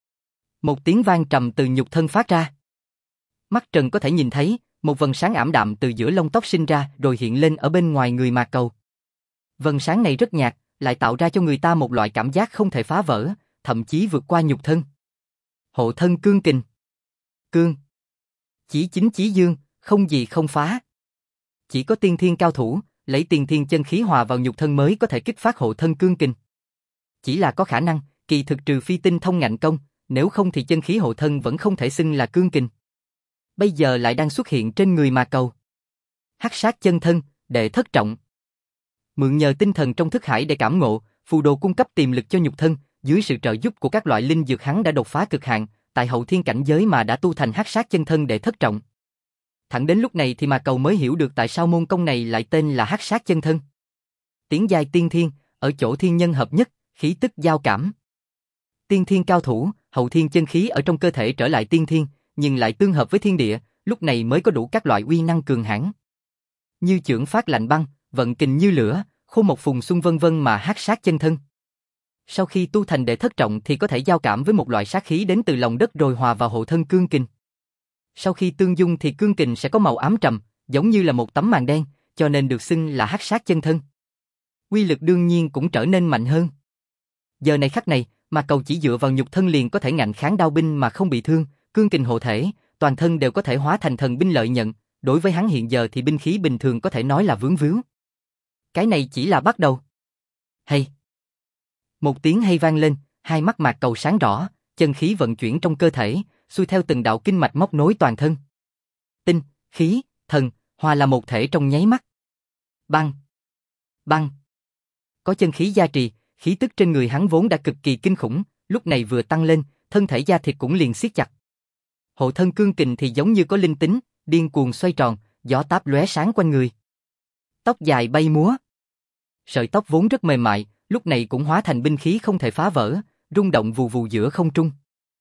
A: Một tiếng vang trầm từ nhục thân phát ra. Mắt Trần có thể nhìn thấy, một vầng sáng ảm đạm từ giữa lông tóc sinh ra rồi hiện lên ở bên ngoài người Mạc Cầu. Vầng sáng này rất nhạt, lại tạo ra cho người ta một loại cảm giác không thể phá vỡ, thậm chí vượt qua nhục thân. Hộ thân cương kình. Cương. Chí chính chí dương, không gì không phá. Chỉ có tiên thiên cao thủ, lấy tiên thiên chân khí hòa vào nhục thân mới có thể kích phát hộ thân cương kình. Chỉ là có khả năng, kỳ thực trừ phi tinh thông ngạnh công, nếu không thì chân khí hộ thân vẫn không thể xưng là cương kình. Bây giờ lại đang xuất hiện trên người Mạc Cầu. Hắc sát chân thân, đệ thất trọng. Mượn nhờ tinh thần trong thức hải để cảm ngộ, phù đồ cung cấp tiềm lực cho nhục thân, dưới sự trợ giúp của các loại linh dược hắn đã đột phá cực hạn, tại hậu thiên cảnh giới mà đã tu thành hắc sát chân thân đệ thất trọng. Thẳng đến lúc này thì Mạc Cầu mới hiểu được tại sao môn công này lại tên là hắc sát chân thân. Tiến giai tiên thiên, ở chỗ thiên nhân hợp nhất, khí tức giao cảm. Tiên thiên cao thủ, hậu thiên chân khí ở trong cơ thể trở lại tiên thiên, nhưng lại tương hợp với thiên địa, lúc này mới có đủ các loại uy năng cường hãn. Như chưởng phát lạnh băng, vận kình như lửa, khô một phùng xung vân vân mà hắc sát chân thân. Sau khi tu thành đệ thất trọng thì có thể giao cảm với một loại sát khí đến từ lòng đất rồi hòa vào hộ thân cương kình. Sau khi tương dung thì cương kình sẽ có màu ám trầm, giống như là một tấm màn đen, cho nên được xưng là hắc sát chân thân. Uy lực đương nhiên cũng trở nên mạnh hơn. Giờ này khắc này, Mạc Cầu chỉ dựa vào nhục thân liền có thể ngạnh kháng đao binh mà không bị thương, cương kình hộ thể, toàn thân đều có thể hóa thành thần binh lợi nhận, đối với hắn hiện giờ thì binh khí bình thường có thể nói là vướng víu. Cái này chỉ là bắt đầu. Hay. Một tiếng hay vang lên, hai mắt Mạc Cầu sáng rõ, chân khí vận chuyển trong cơ thể, xuôi theo từng đạo kinh mạch móc nối toàn thân. Tinh, khí, thần, hòa là một thể trong nháy mắt. Băng. Băng. Có chân khí gia trì, khí tức trên người hắn vốn đã cực kỳ kinh khủng, lúc này vừa tăng lên, thân thể da thịt cũng liền siết chặt. Hộ thân cương kình thì giống như có linh tính, điên cuồng xoay tròn, gió táp lóe sáng quanh người. Tóc dài bay múa. Sợi tóc vốn rất mềm mại, lúc này cũng hóa thành binh khí không thể phá vỡ, rung động vù vù giữa không trung.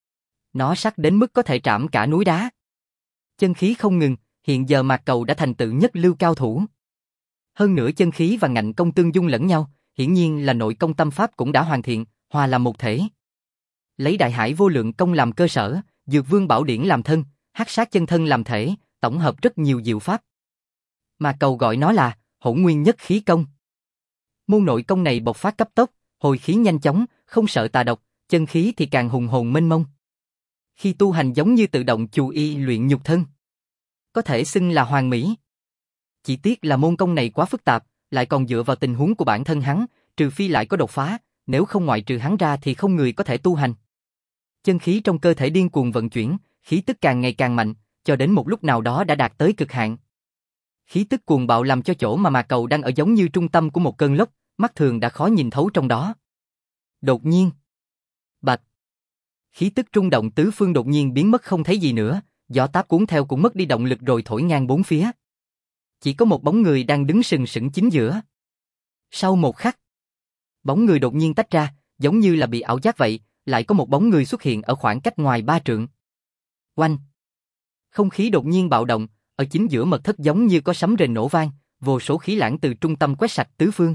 A: Nó sắc đến mức có thể trảm cả núi đá. Chân khí không ngừng, hiện giờ Mạc Cầu đã thành tựu nhất lưu cao thủ. Hơn nữa chân khí và ngạnh công tương dung lẫn nhau, hiển nhiên là nội công tâm pháp cũng đã hoàn thiện, hòa làm một thể. Lấy Đại Hải Vô Lượng Công làm cơ sở, Dược Vương Bảo Điển làm thân, hắc sát chân thân làm thể, tổng hợp rất nhiều diệu pháp. Mạc Cầu gọi nó là Hỗn Nguyên Nhất Khí Công. Môn nội công này bộc phát cấp tốc, hồi khí nhanh chóng, không sợ tà độc, chân khí thì càng hùng hồn mênh mông. Khi tu hành giống như tự động chù y luyện nhục thân. Có thể xưng là hoàn mỹ. Chỉ tiếc là môn công này quá phức tạp, lại còn dựa vào tình huống của bản thân hắn, trừ phi lại có đột phá, nếu không ngoại trừ hắn ra thì không người có thể tu hành. Chân khí trong cơ thể điên cuồng vận chuyển, khí tức càng ngày càng mạnh, cho đến một lúc nào đó đã đạt tới cực hạn. Khí tức cuồng bạo làm cho chỗ mà Mạc Cầu đang ở giống như trung tâm của một cơn lốc, mắt thường đã khó nhìn thấu trong đó. Đột nhiên, bạch, khí tức rung động tứ phương đột nhiên biến mất không thấy gì nữa, gió táp cuốn theo cũng mất đi động lực rồi thổi ngang bốn phía. Chỉ có một bóng người đang đứng sừng sững chính giữa. Sau một khắc, bóng người đột nhiên tách ra, giống như là bị ảo giác vậy, lại có một bóng người xuất hiện ở khoảng cách ngoài 3 trượng. Oanh! Không khí đột nhiên bạo động, ở chính giữa mật thất giống như có sấm rền nổ vang, vô số khí lãng từ trung tâm quét sạch tứ phương.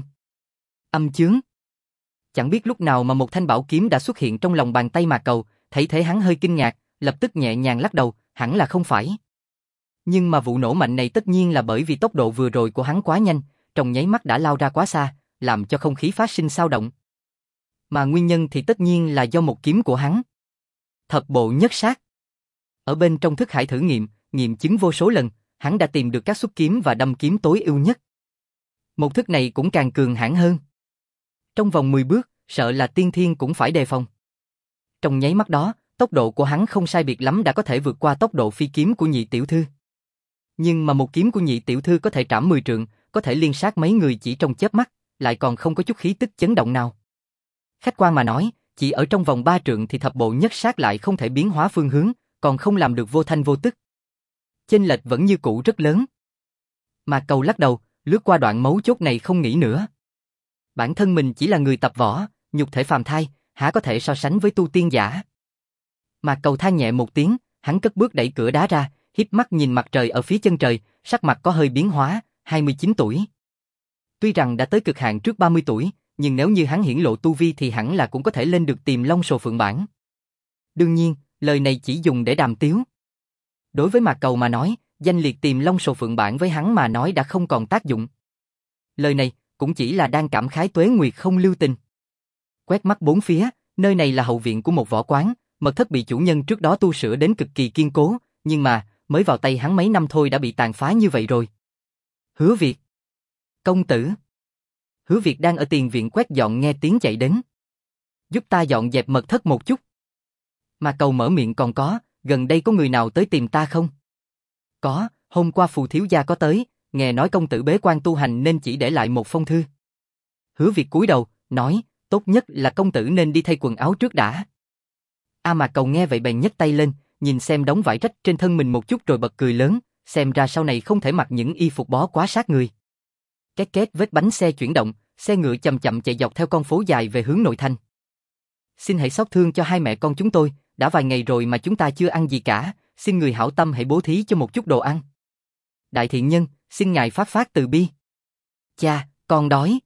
A: Âm chướng. Chẳng biết lúc nào mà một thanh bảo kiếm đã xuất hiện trong lòng bàn tay Mạc Cầu, thấy thế hắn hơi kinh ngạc, lập tức nhẹ nhàng lắc đầu, hẳn là không phải. Nhưng mà vụ nổ mạnh này tất nhiên là bởi vì tốc độ vừa rồi của hắn quá nhanh, trong nháy mắt đã lao ra quá xa, làm cho không khí phát sinh xao động. Mà nguyên nhân thì tất nhiên là do một kiếm của hắn. Thập bộ nhất sát. Ở bên trong thức hải thử nghiệm chứng vô số lần, hắn đã tìm được các xuất kiếm và đâm kiếm tối ưu nhất. Một thức này cũng càng cường hãn hơn. Trong vòng 10 bước, sợ là tiên thiên cũng phải đề phòng. Trong nháy mắt đó, tốc độ của hắn không sai biệt lắm đã có thể vượt qua tốc độ phi kiếm của nhị tiểu thư. Nhưng mà một kiếm của nhị tiểu thư có thể trảm 10 trượng, có thể liên sát mấy người chỉ trong chớp mắt, lại còn không có chút khí tức chấn động nào. Khách quan mà nói, chỉ ở trong vòng 3 trượng thì thập bộ nhất sát lại không thể biến hóa phương hướng, còn không làm được vô thanh vô tức. Chênh lệch vẫn như cũ rất lớn. Mạc Cầu lắc đầu, lướt qua đoạn mấu chốt này không nghĩ nữa. Bản thân mình chỉ là người tập võ, nhục thể phàm thai, há có thể so sánh với tu tiên giả. Mạc Cầu than nhẹ một tiếng, hắn cất bước đẩy cửa đá ra, híp mắt nhìn mặt trời ở phía chân trời, sắc mặt có hơi biến hóa, 29 tuổi. Tuy rằng đã tới cực hạn trước 30 tuổi, nhưng nếu như hắn hiển lộ tu vi thì hẳn là cũng có thể lên được Tiềm Long Sồ Phượng Bảng. Đương nhiên, lời này chỉ dùng để đàm tiếu. Đối với Mạc Cầu mà nói, danh liệt Tiềm Long Sồ Phượng Bảng với hắn mà nói đã không còn tác dụng. Lời này cũng chỉ là đang cảm khái tuế nguyệt không lưu tình. Quét mắt bốn phía, nơi này là hậu viện của một võ quán, mật thất bị chủ nhân trước đó tu sửa đến cực kỳ kiên cố, nhưng mà mới vào tay hắn mấy năm thôi đã bị tàn phá như vậy rồi. Hứa Việt. Công tử. Hứa Việt đang ở tiền viện quét dọn nghe tiếng chạy đến. Giúp ta dọn dẹp mật thất một chút. Mà Cầu mở miệng còn có, gần đây có người nào tới tìm ta không? Có, hôm qua Phù thiếu gia có tới, nghe nói công tử bế quan tu hành nên chỉ để lại một phong thư. Hứa Việt cúi đầu, nói, tốt nhất là công tử nên đi thay quần áo trước đã. Mà Cầu nghe vậy bèn nhấc tay lên, nhìn xem đống vải rách trên thân mình một chút rồi bật cười lớn, xem ra sau này không thể mặc những y phục bó quá sát người. Két két vết bánh xe chuyển động, xe ngựa chậm chậm chạy dọc theo con phố dài về hướng nội thành. Xin hãy xót thương cho hai mẹ con chúng tôi, đã vài ngày rồi mà chúng ta chưa ăn gì cả, xin người hảo tâm hãy bố thí cho một chút đồ ăn. Đại thiện nhân, xin ngài phát từ bi. Cha, con đói.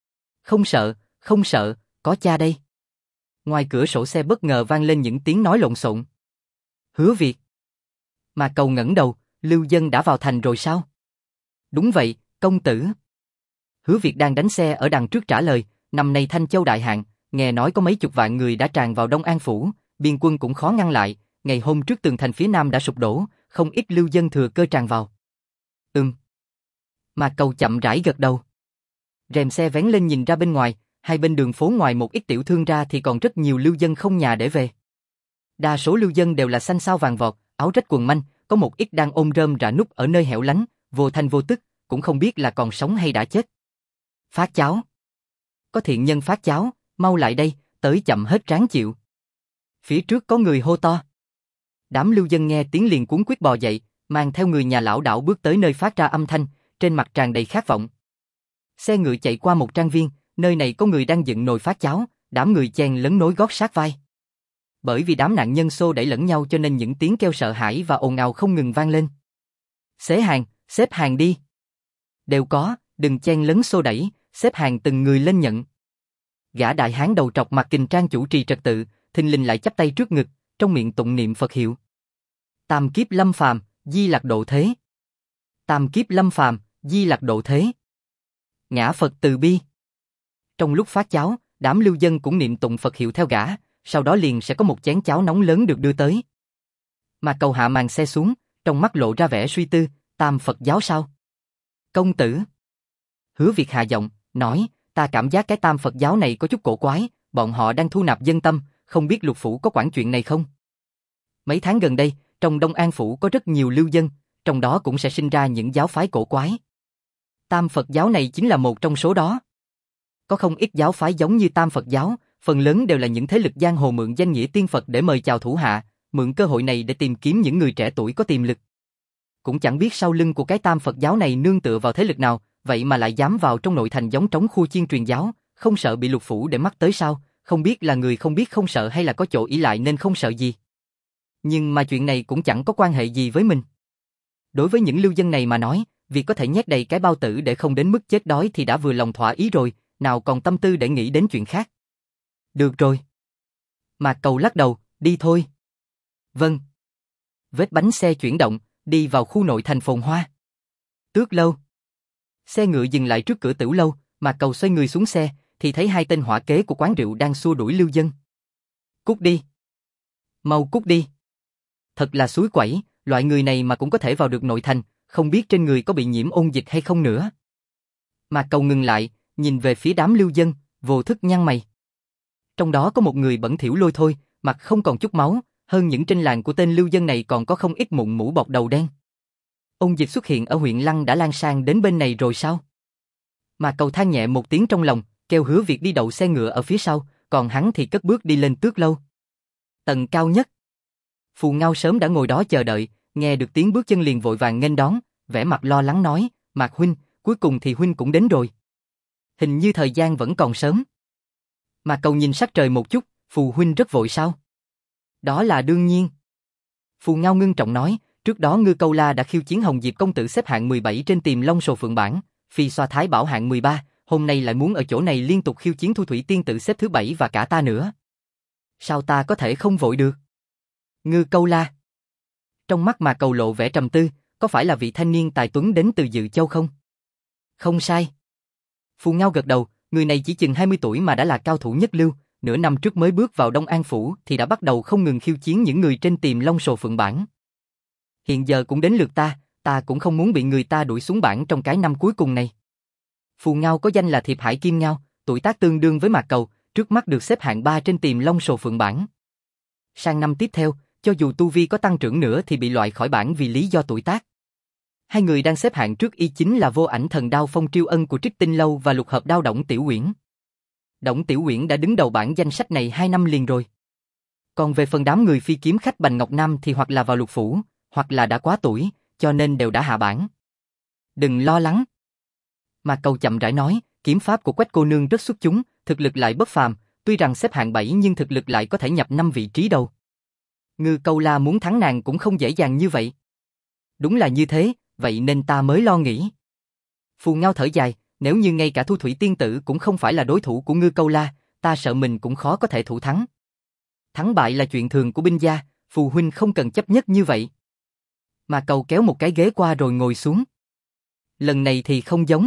A: Không sợ, có cha đây. Ngoài cửa sổ xe bất ngờ vang lên những tiếng nói lộn xộn. Hứa Việt. Mà Cầu ngẩng đầu, Lưu Dân đã vào thành rồi sao? Đúng vậy, công tử. Hứa Việt đang đánh xe ở đằng trước trả lời, năm nay Thanh Châu đại hạn, nghe nói có mấy chục vạn người đã tràn vào Đông An phủ, biên quân cũng khó ngăn lại, ngày hôm trước tường thành phía nam đã sụp đổ, không ít lưu dân thừa cơ tràn vào. Mà Cầu chậm rãi gật đầu. Rèm xe vén lên nhìn ra bên ngoài, hai bên đường phố ngoài một ít tiểu thương ra thì còn rất nhiều lưu dân không nhà để về. Đa số lưu dân đều là xanh xao vàng vọt, áo rách quần manh, có một ít đang ôm rơm rạ núp ở nơi hẻo lánh, vô thanh vô tức, cũng không biết là còn sống hay đã chết. Phát cháo. Có thiện nhân phát cháo, mau lại đây, tới chậm hết ráng chịu. Phía trước có người hô to. Đám lưu dân nghe tiếng liền cuống quýt bò dậy, mang theo người nhà lão đảo bước tới nơi phát ra âm thanh, trên mặt tràn đầy khát vọng. Xe ngựa chạy qua một trang viên, nơi này có người đang dựng nồi phát cháo, đám người chen lấn nối gót sát vai. Bởi vì đám nạn nhân xô đẩy lẫn nhau cho nên những tiếng kêu sợ hãi và ồn ào không ngừng vang lên. Xếp hàng đi. Đều có, đừng chen lấn xô đẩy, xếp hàng từng người lên nhận. Gã đại hán đầu trọc mặc kình trang chủ trì trật tự, thình lình lại chắp tay trước ngực, trong miệng tụng niệm Phật hiệu. Tam kiếp lâm phàm, Di Lặc độ thế. Tam kiếp lâm phàm, Di Lặc độ thế. Ngã Phật từ bi. Trong lúc phát cháo, đám lưu dân cũng niệm tụng Phật hiệu theo gã, sau đó liền sẽ có một chén cháo nóng lớn được đưa tới. Mà Cầu hạ màn xe xuống, trong mắt lộ ra vẻ suy tư, Tam Phật giáo sao? Công tử. Hứa Việt hạ giọng, nói, ta cảm giác cái Tam Phật giáo này có chút cổ quái, bọn họ đang thu nạp dân tâm, không biết Lục phủ có quản chuyện này không? Mấy tháng gần đây, trong Đông An phủ có rất nhiều lưu dân, trong đó cũng sẽ sinh ra những giáo phái cổ quái. Tam Phật giáo này chính là một trong số đó. Có không ít giáo phái giống như Tam Phật giáo, phần lớn đều là những thế lực giang hồ mượn danh nghĩa tiên Phật để mời chào thủ hạ, mượn cơ hội này để tìm kiếm những người trẻ tuổi có tiềm lực. Cũng chẳng biết sau lưng của cái Tam Phật giáo này nương tựa vào thế lực nào, vậy mà lại dám vào trong nội thành giống trống khu chiên truyền giáo, không sợ bị Lục phủ để mắt tới sao, không biết là người không biết không sợ hay là có chỗ ỷ lại nên không sợ gì. Nhưng mà chuyện này cũng chẳng có quan hệ gì với mình. Đối với những lưu dân này mà nói, việc có thể nhét đầy cái bao tử để không đến mức chết đói thì đã vừa lòng thỏa ý rồi, nào còn tâm tư để nghĩ đến chuyện khác. Được rồi. Mạc Cầu lắc đầu, đi thôi. Vâng. Vết bánh xe chuyển động, đi vào khu nội thành phồn hoa. Tước lâu. Xe ngựa dừng lại trước cửa Tửu lâu, Mạc Cầu xoay người xuống xe, thì thấy hai tên hỏa kế của quán rượu đang xua đuổi lưu dân. Cút đi. Mau cút đi. Thật là xúi quẩy, loại người này mà cũng có thể vào được nội thành, không biết trên người có bị nhiễm ôn dịch hay không nữa. Mạc Cầu ngừng lại, nhìn về phía đám lưu dân, vô thức nhăn mày. Trong đó có một người bẩn thỉu lôi thôi, mặt không còn chút máu, hơn những trên làng của tên lưu dân này còn có không ít mụn mũ bọc đầu đen. Ôn dịch xuất hiện ở huyện Lăng đã lan sang đến bên này rồi sao? Mạc Cầu than nhẹ một tiếng trong lòng, kêu Hứa Việt đi đậu xe ngựa ở phía sau, còn hắn thì cất bước đi lên Tước lâu. Tầng cao nhất. Phù Ngao sớm đã ngồi đó chờ đợi, nghe được tiếng bước chân liền vội vàng nghênh đón, vẻ mặt lo lắng nói, Mạc huynh, cuối cùng thì huynh cũng đến rồi. Hình như thời gian vẫn còn sớm. Mạc Cầu nhìn sắc trời một chút, Phù huynh rất vội sao? Đó là đương nhiên. Phù Ngao ngưng trọng nói, trước đó Ngư Câu La đã khiêu chiến Hồng Diệp công tử xếp hạng 17 trên Tiềm Long Sồ Phượng bảng, Phi Xoa Thái Bảo hạng 13, hôm nay lại muốn ở chỗ này liên tục khiêu chiến Thu Thủy Tiên tử xếp thứ 7 và cả ta nữa. Sao ta có thể không vội được? Ngư Câu La. Trong mắt Mạc Cầu lộ vẻ trầm tư, có phải là vị thanh niên tài tuấn đến từ Dự Châu không? Không sai. Phù Ngao gật đầu, người này chỉ chừng 20 tuổi mà đã là cao thủ nhất lưu, nửa năm trước mới bước vào Đông An Phủ thì đã bắt đầu không ngừng khiêu chiến những người trên Tiềm Long Sồ Phượng bảng. Hiện giờ cũng đến lượt ta cũng không muốn bị người ta đuổi xuống bảng trong cái năm cuối cùng này. Phù Ngao có danh là Thiệp Hải Kim Ngao, tuổi tác tương đương với Mạc Cầu, trước mắt được xếp hạng 3 trên Tiềm Long Sồ Phượng bảng. Sang năm tiếp theo, cho dù tu vi có tăng trưởng nữa thì bị loại khỏi bảng vì lý do tuổi tác. Hai người đang xếp hạng trước y chính là Vô Ảnh Thần Đao Phong Triêu Ân của Trích Tinh Lâu và Lục Hợp Đao Đổng Tiểu Uyển. Đổng Tiểu Uyển đã đứng đầu bảng danh sách này 2 năm liền rồi. Còn về phần đám người phi kiếm khách Bành Ngọc Nam thì hoặc là vào lục phủ, hoặc là đã quá tuổi, cho nên đều đã hạ bảng. Đừng lo lắng. Mạc Cầu chậm rãi nói, kiếm pháp của Quách cô nương rất xuất chúng, thực lực lại bất phàm, tuy rằng xếp hạng 7 nhưng thực lực lại có thể nhập 5 vị trí đầu. Ngư Câu La muốn thắng nàng cũng không dễ dàng như vậy. Đúng là như thế, vậy nên ta mới lo nghĩ. Phù Ngao thở dài, nếu như ngay cả Thu Thủy Tiên tử cũng không phải là đối thủ của Ngư Câu La, ta sợ mình cũng khó có thể thủ thắng. Thắng bại là chuyện thường của binh gia, Phù huynh không cần chấp nhất như vậy. Mà Cầu kéo một cái ghế qua rồi ngồi xuống. Lần này thì không giống.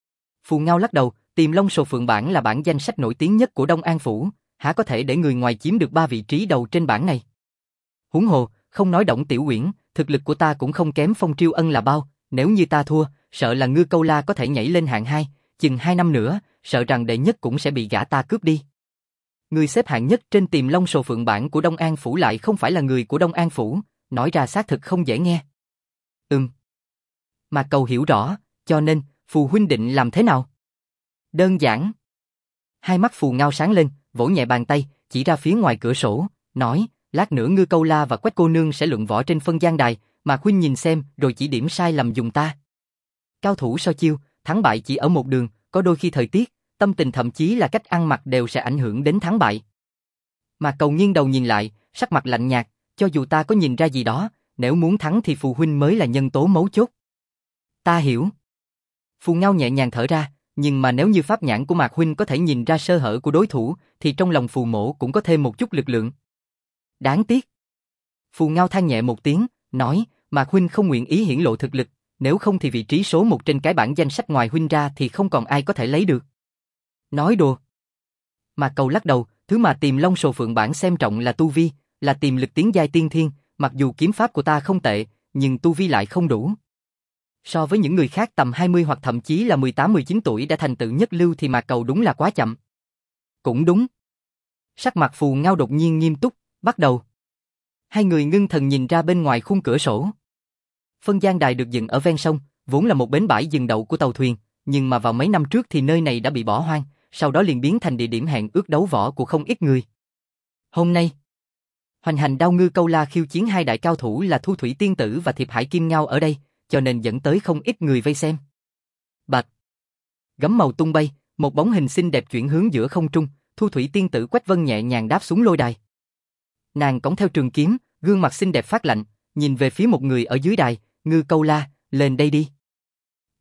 A: Phù Ngao lắc đầu, Tiềm Long Sồ Phượng bảng là bảng danh sách nổi tiếng nhất của Đông An Phủ, há có thể để người ngoài chiếm được 3 vị trí đầu trên bảng này. Huống hồ, không nói Đổng Tiểu Uyển, thực lực của ta cũng không kém Phong Triêu Ân là bao, nếu như ta thua, sợ là Ngư Câu La có thể nhảy lên hạng 2, chừng 2 năm nữa, sợ rằng đệ nhất cũng sẽ bị gã ta cướp đi. Người xếp hạng nhất trên Tiềm Long Sồ Phượng bảng của Đông An Phủ lại không phải là người của Đông An Phủ, nói ra xác thực không dễ nghe. Mà Cầu hiểu rõ, cho nên, Phù huynh định làm thế nào? Đơn giản. Hai mắt Phù Ngao sáng lên, vỗ nhẹ bàn tay, chỉ ra phía ngoài cửa sổ, nói, lát nữa Ngư Câu La và Quách cô nương sẽ luận võ trên phân giang đài, mà huynh nhìn xem, rồi chỉ điểm sai lầm dùng ta. Cao thủ so chiêu, thắng bại chỉ ở một đường, có đôi khi thời tiết, tâm tình thậm chí là cách ăn mặc đều sẽ ảnh hưởng đến thắng bại. Mà Cầu nghiêng đầu nhìn lại, sắc mặt lạnh nhạt, cho dù ta có nhìn ra gì đó, nếu muốn thắng thì Phù huynh mới là nhân tố mấu chốt. Ta hiểu. Phù Ngao nhẹ nhàng thở ra, nhưng mà nếu như pháp nhãn của Mạc huynh có thể nhìn ra sơ hở của đối thủ, thì trong lòng Phù mỗ cũng có thêm một chút lực lượng. Đáng tiếc. Phù Ngao than nhẹ một tiếng, nói, Mạc huynh không nguyện ý hiển lộ thực lực, nếu không thì vị trí số 1 trên cái bảng danh sách ngoài huynh ra thì không còn ai có thể lấy được. Nói đùa. Mạc Cầu lắc đầu, thứ mà Tiềm Long Sồ Phượng bảng xem trọng là tu vi, là tiềm lực tiến giai tiên thiên, mặc dù kiếm pháp của ta không tệ, nhưng tu vi lại không đủ. So với những người khác tầm 20 hoặc thậm chí là 18-19 tuổi đã thành tựu nhất lưu thì Mạc Cầu đúng là quá chậm. Cũng đúng. Sắc mặt Phù Ngao đột nhiên nghiêm túc, bắt đầu. Hai người ngưng thần nhìn ra bên ngoài khung cửa sổ. Phân giang đài được dựng ở ven sông, vốn là một bến bãi dừng đậu của tàu thuyền, nhưng mà vào mấy năm trước thì nơi này đã bị bỏ hoang, sau đó liền biến thành địa điểm hẹn ước đấu võ của không ít người. Hôm nay, hoành hành đao Ngư Câu La khiêu chiến hai đại cao thủ là Thu Thủy Tiên tử và Thiệp Hải Kim Ngao ở đây, cho nên dẫn tới không ít người vây xem. Bạch, gấm màu tung bay, một bóng hình xinh đẹp chuyển hướng giữa không trung, Thu Thủy Tiên tử Quách Vân nhẹ nhàng đáp xuống lôi đài. Nàng cõng theo trường kiếm, gương mặt xinh đẹp phát lạnh, nhìn về phía một người ở dưới đài, Ngư Câu La, lên đây đi.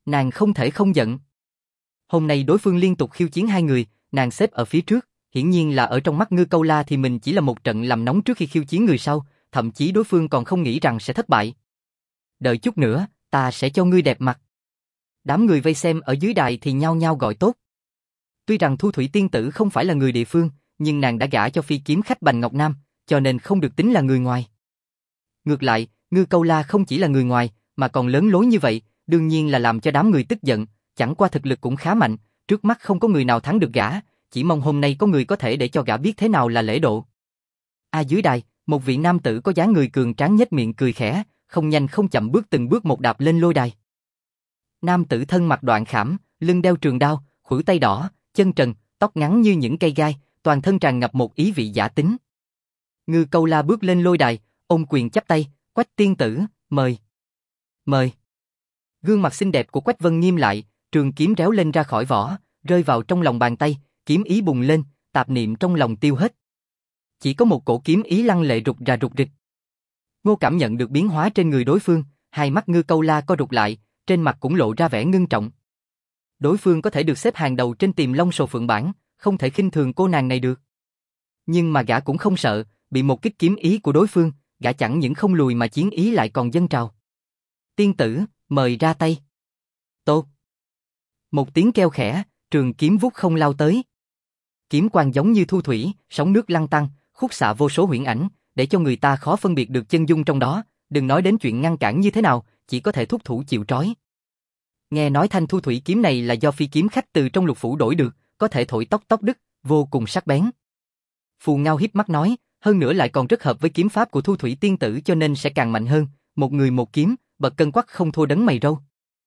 A: Nàng không thể không giận. Hôm nay đối phương liên tục khiêu chiến hai người, nàng xếp ở phía trước, hiển nhiên là ở trong mắt Ngư Câu La thì mình chỉ là một trận làm nóng trước khi khiêu chiến người sau, thậm chí đối phương còn không nghĩ rằng sẽ thất bại. Đợi chút nữa, ta sẽ cho ngươi đẹp mặt. Đám người vây xem ở dưới đài thì nhao nhao gọi tốt. Tuy rằng Thu Thủy tiên tử không phải là người địa phương, nhưng nàng đã gả cho phi kiếm khách Bành Ngọc Nam, cho nên không được tính là người ngoài. Ngược lại, Ngư Câu La không chỉ là người ngoài, mà còn lớn lối như vậy, đương nhiên là làm cho đám người tức giận, chẳng qua thực lực cũng khá mạnh, trước mắt không có người nào thắng được gã, chỉ mong hôm nay có người có thể để cho gã biết thế nào là lễ độ. Dưới đài, một vị nam tử có dáng người cường tráng nhếch miệng cười khẽ, không nhanh không chậm bước từng bước một đạp lên lôi đài. Nam tử thân mặc đoạn khảm, lưng đeo trường đao, khuỷu tay đỏ, chân trần, tóc ngắn như những cây gai, toàn thân tràn ngập một ý vị giả tính. Ngư Câu La bước lên lôi đài, ôm quyền chắp tay, Quách tiên tử, mời. Mời. Gương mặt xinh đẹp của Quách Vân nghiêm lại, trường kiếm réo lên ra khỏi vỏ, rơi vào trong lòng bàn tay, kiếm ý bùng lên, tạp niệm trong lòng tiêu hết. Chỉ có một cổ kiếm ý lăng lệ rục rà rục rịch. Ngô cảm nhận được biến hóa trên người đối phương, hai mắt Ngư Câu La co rụt lại, trên mặt cũng lộ ra vẻ ngưng trọng. Đối phương có thể được xếp hàng đầu trên Tiềm Long Sồ Phượng bảng, không thể khinh thường cô nàng này được. Nhưng mà gã cũng không sợ, bị một kích kiếm ý của đối phương, gã chẳng những không lùi mà chiến ý lại còn dâng trào. Tiên tử, mời ra tay. Tốt. Một tiếng kêu khẽ, trường kiếm vút không lao tới. Kiếm quang giống như thu thủy, sóng nước lăn tăn, khúc xạ vô số huyễn ảnh, để cho người ta khó phân biệt được chân dung trong đó, đừng nói đến chuyện ngăn cản như thế nào, chỉ có thể thúc thủ chịu trói. Nghe nói thanh thu thủy kiếm này là do phi kiếm khách từ trong lục phủ đổi được, có thể thổi tóc tóc đứt, vô cùng sắc bén. Phù Ngao híp mắt nói, hơn nữa lại còn rất hợp với kiếm pháp của Thu Thủy tiên tử cho nên sẽ càng mạnh hơn, một người một kiếm, bậc cân quắc không thua đấng mày râu.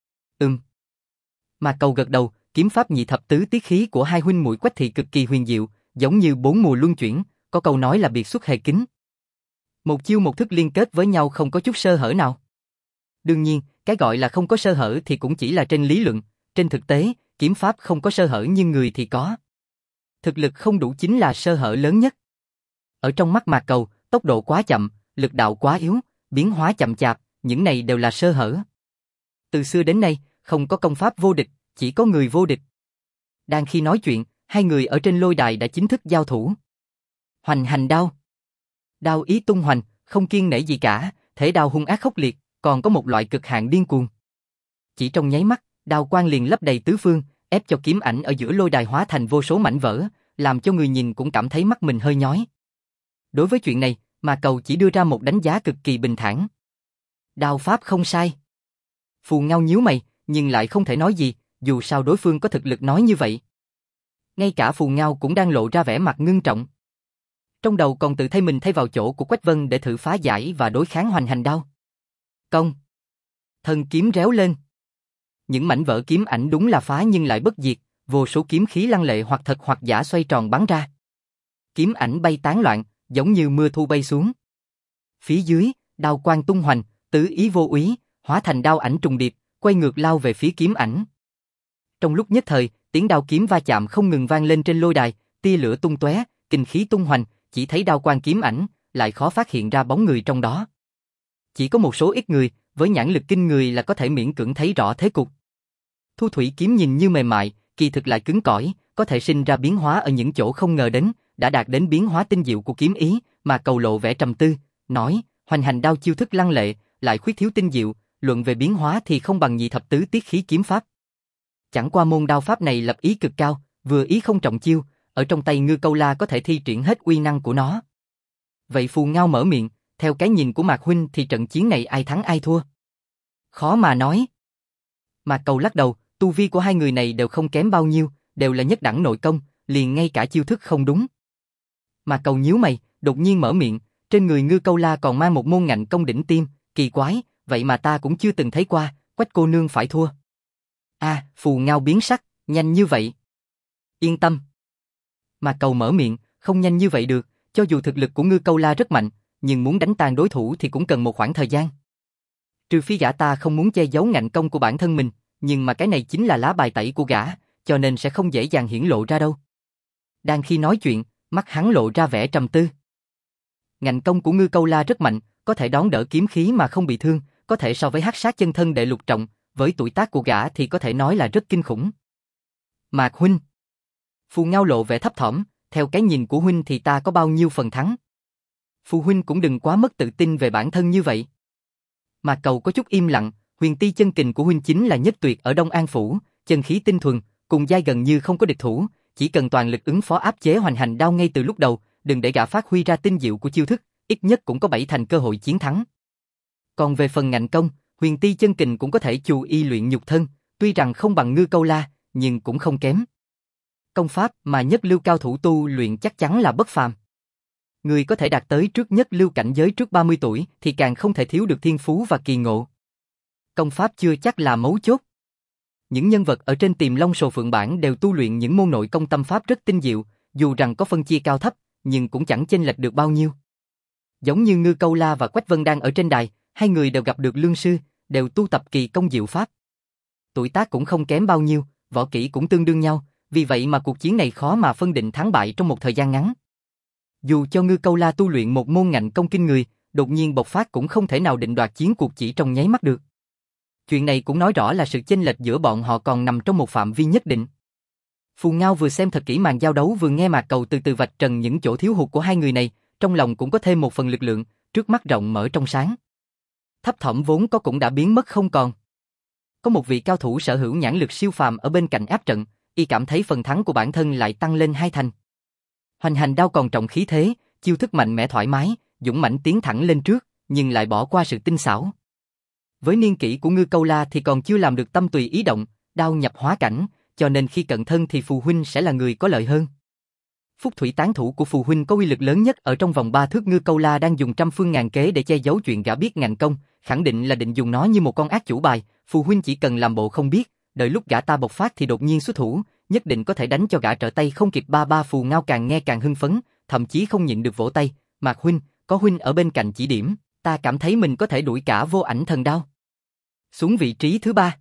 A: Mà Cầu gật đầu, kiếm pháp nhị thập tứ tiết khí của hai huynh muội Quách thị cực kỳ huyền diệu, giống như bốn mùa luân chuyển, có câu nói là biệt xuất hề kính. Một chiêu một thức liên kết với nhau không có chút sơ hở nào. Đương nhiên, cái gọi là không có sơ hở thì cũng chỉ là trên lý luận, trên thực tế, kiếm pháp không có sơ hở nhưng người thì có. Thực lực không đủ chính là sơ hở lớn nhất. Ở trong mắt Mạc Cầu, tốc độ quá chậm, lực đạo quá yếu, biến hóa chậm chạp, những này đều là sơ hở. Từ xưa đến nay, không có công pháp vô địch, chỉ có người vô địch. Đang khi nói chuyện, hai người ở trên lôi đài đã chính thức giao thủ. Hoành hành đao. Đao ý tung hoành, không kiêng nể gì cả, thể đao hung ác khốc liệt, còn có một loại cực hạn điên cuồng. Chỉ trong nháy mắt, đao quang liền lấp đầy tứ phương, ép cho kiếm ảnh ở giữa lôi đài hóa thành vô số mảnh vỡ, làm cho người nhìn cũng cảm thấy mắt mình hơi nhói. Đối với chuyện này, Mà Cầu chỉ đưa ra một đánh giá cực kỳ bình thản. Đao pháp không sai. Phù Ngao nhíu mày, nhưng lại không thể nói gì, dù sao đối phương có thực lực nói như vậy. Ngay cả Phù Ngao cũng đang lộ ra vẻ mặt ngưng trọng. Trong đầu còn tự thay mình thay vào chỗ của Quách Vân để thử phá giải và đối kháng hoành hành đao. Công. Thân kiếm réo lên. Những mảnh vỡ kiếm ảnh đúng là phá nhưng lại bất diệt, vô số kiếm khí lăng lệ hoặc thật hoặc giả xoay tròn bắn ra. Kiếm ảnh bay tán loạn, giống như mưa thu bay xuống. Phía dưới, đao quang tung hoành, tứ ý vô úy, hóa thành đao ảnh trùng điệp, quay ngược lao về phía kiếm ảnh. Trong lúc nhất thời, tiếng đao kiếm va chạm không ngừng vang lên trên lôi đài, tia lửa tung tóe, kinh khí tung hoành, chỉ thấy đao quang kiếm ảnh, lại khó phát hiện ra bóng người trong đó. Chỉ có một số ít người, với nhãn lực kinh người là có thể miễn cưỡng thấy rõ thế cục. Thu thủy kiếm nhìn như mềm mại, kỳ thực lại cứng cỏi, có thể sinh ra biến hóa ở những chỗ không ngờ đến, đã đạt đến biến hóa tinh diệu của kiếm ý, mà Cầu lộ vẻ trầm tư, nói, hoành hành đao chiêu thức lăng lệ, lại khuyết thiếu tinh diệu, luận về biến hóa thì không bằng nhị thập tứ tiết khí kiếm pháp. Chẳng qua môn đao pháp này lập ý cực cao, vừa ý không trọng chiêu, ở trong tay Ngư Câu La có thể thi triển hết uy năng của nó. Vậy Phù Ngao mở miệng, theo cái nhìn của Mạc huynh thì trận chiến này ai thắng ai thua? Khó mà nói. Mạc Cầu lắc đầu, tu vi của hai người này đều không kém bao nhiêu, đều là nhất đẳng nội công, liền ngay cả chiêu thức không đúng. Mạc Cầu nhíu mày, đột nhiên mở miệng, trên người Ngư Câu La còn mang một môn ngạnh công đỉnh tiêm, kỳ quái, vậy mà ta cũng chưa từng thấy qua, Quách cô nương phải thua. Phù Ngao biến sắc, nhanh như vậy. Yên tâm. Mạc Cầu mở miệng, không nhanh như vậy được, cho dù thực lực của Ngư Câu La rất mạnh, nhưng muốn đánh tan đối thủ thì cũng cần một khoảng thời gian. Trừ phi gã ta không muốn che giấu ngạnh công của bản thân mình, nhưng mà cái này chính là lá bài tẩy của gã, cho nên sẽ không dễ dàng hiển lộ ra đâu. Đang khi nói chuyện, mắt hắn lộ ra vẻ trầm tư. Ngạnh công của Ngư Câu La rất mạnh, có thể đón đỡ kiếm khí mà không bị thương, có thể so với Hắc Sát chân thân đệ lục trọng, với tuổi tác của gã thì có thể nói là rất kinh khủng. Mạc huynh. Phù Ngao lộ vẻ thấp thỏm, theo cái nhìn của huynh thì ta có bao nhiêu phần thắng? Phù huynh cũng đừng quá mất tự tin về bản thân như vậy. Mạc Cầu có chút im lặng, huyền ti chân kình của huynh chính là nhất tuyệt ở Đông An Phủ, chân khí tinh thuần, cùng giai gần như không có địch thủ, chỉ cần toàn lực ứng phó áp chế Hoành Hành Đao ngay từ lúc đầu, đừng để gã phát huy ra tinh diệu của chiêu thức, ít nhất cũng có 7 thành cơ hội chiến thắng. Còn về phần ngạnh công, huyền ti chân kình cũng có thể chù y luyện nhục thân, tuy rằng không bằng Ngư Câu La, nhưng cũng không kém. Công pháp mà nhất lưu cao thủ tu luyện chắc chắn là bất phàm. Người có thể đạt tới trước nhất lưu cảnh giới trước 30 tuổi thì càng không thể thiếu được thiên phú và kỳ ngộ. Công pháp chưa chắc là mấu chốt. Những nhân vật ở trên Tiềm Long Sồ Phượng Bản đều tu luyện những môn nội công tâm pháp rất tinh diệu, dù rằng có phân chia cao thấp, nhưng cũng chẳng chênh lệch được bao nhiêu. Giống như Ngư Câu La và Quách Vân đang ở trên đài, hai người đều gặp được lương sư, đều tu tập kỳ công diệu pháp. Tuổi tác cũng không kém bao nhiêu, võ kỹ cũng tương đương nhau, vì vậy mà cuộc chiến này khó mà phân định thắng bại trong một thời gian ngắn. Dù cho Ngư Câu La tu luyện một môn ngạnh công kinh người, đột nhiên bộc phát cũng không thể nào định đoạt chiến cuộc chỉ trong nháy mắt được. Chuyện này cũng nói rõ là sự chênh lệch giữa bọn họ còn nằm trong một phạm vi nhất định. Phù Ngao vừa xem thật kỹ màn giao đấu vừa nghe Mạc Cầu từ từ vạch trần những chỗ thiếu hụt của hai người này, trong lòng cũng có thêm một phần lực lượng, trước mắt rộng mở trong sáng. Thấp thỏm vốn có cũng đã biến mất không còn. Có một vị cao thủ sở hữu nhãn lực siêu phàm ở bên cạnh áp trận, y cảm thấy phần thắng của bản thân lại tăng lên 2 thành. Hoành Hành Đao còn trọng khí thế, chiêu thức mạnh mẽ thoải mái, dũng mãnh tiến thẳng lên trước, nhưng lại bỏ qua sự tinh xảo. Với niên kỷ của Ngư Câu La thì còn chưa làm được tâm tùy ý động, đao nhập hóa cảnh, cho nên khi cận thân thì Phù huynh sẽ là người có lợi hơn. Phúc thủy tán thủ của Phù huynh có uy lực lớn nhất ở trong vòng 3 thước. Ngư Câu La đang dùng trăm phương ngàn kế để che giấu chuyện gã biết ngành công, khẳng định là định dùng nó như một con ác chủ bài. Phù huynh chỉ cần làm bộ không biết, đợi lúc gã ta bộc phát thì đột nhiên xuất thủ, nhất định có thể đánh cho gã trở tay không kịp. Ba Phù Ngao càng nghe càng hưng phấn, thậm chí không nhịn được vỗ tay. Mạc huynh, có huynh ở bên cạnh chỉ điểm, ta cảm thấy mình có thể đuổi cả Vô Ảnh Thần Đao xuống vị trí thứ 3.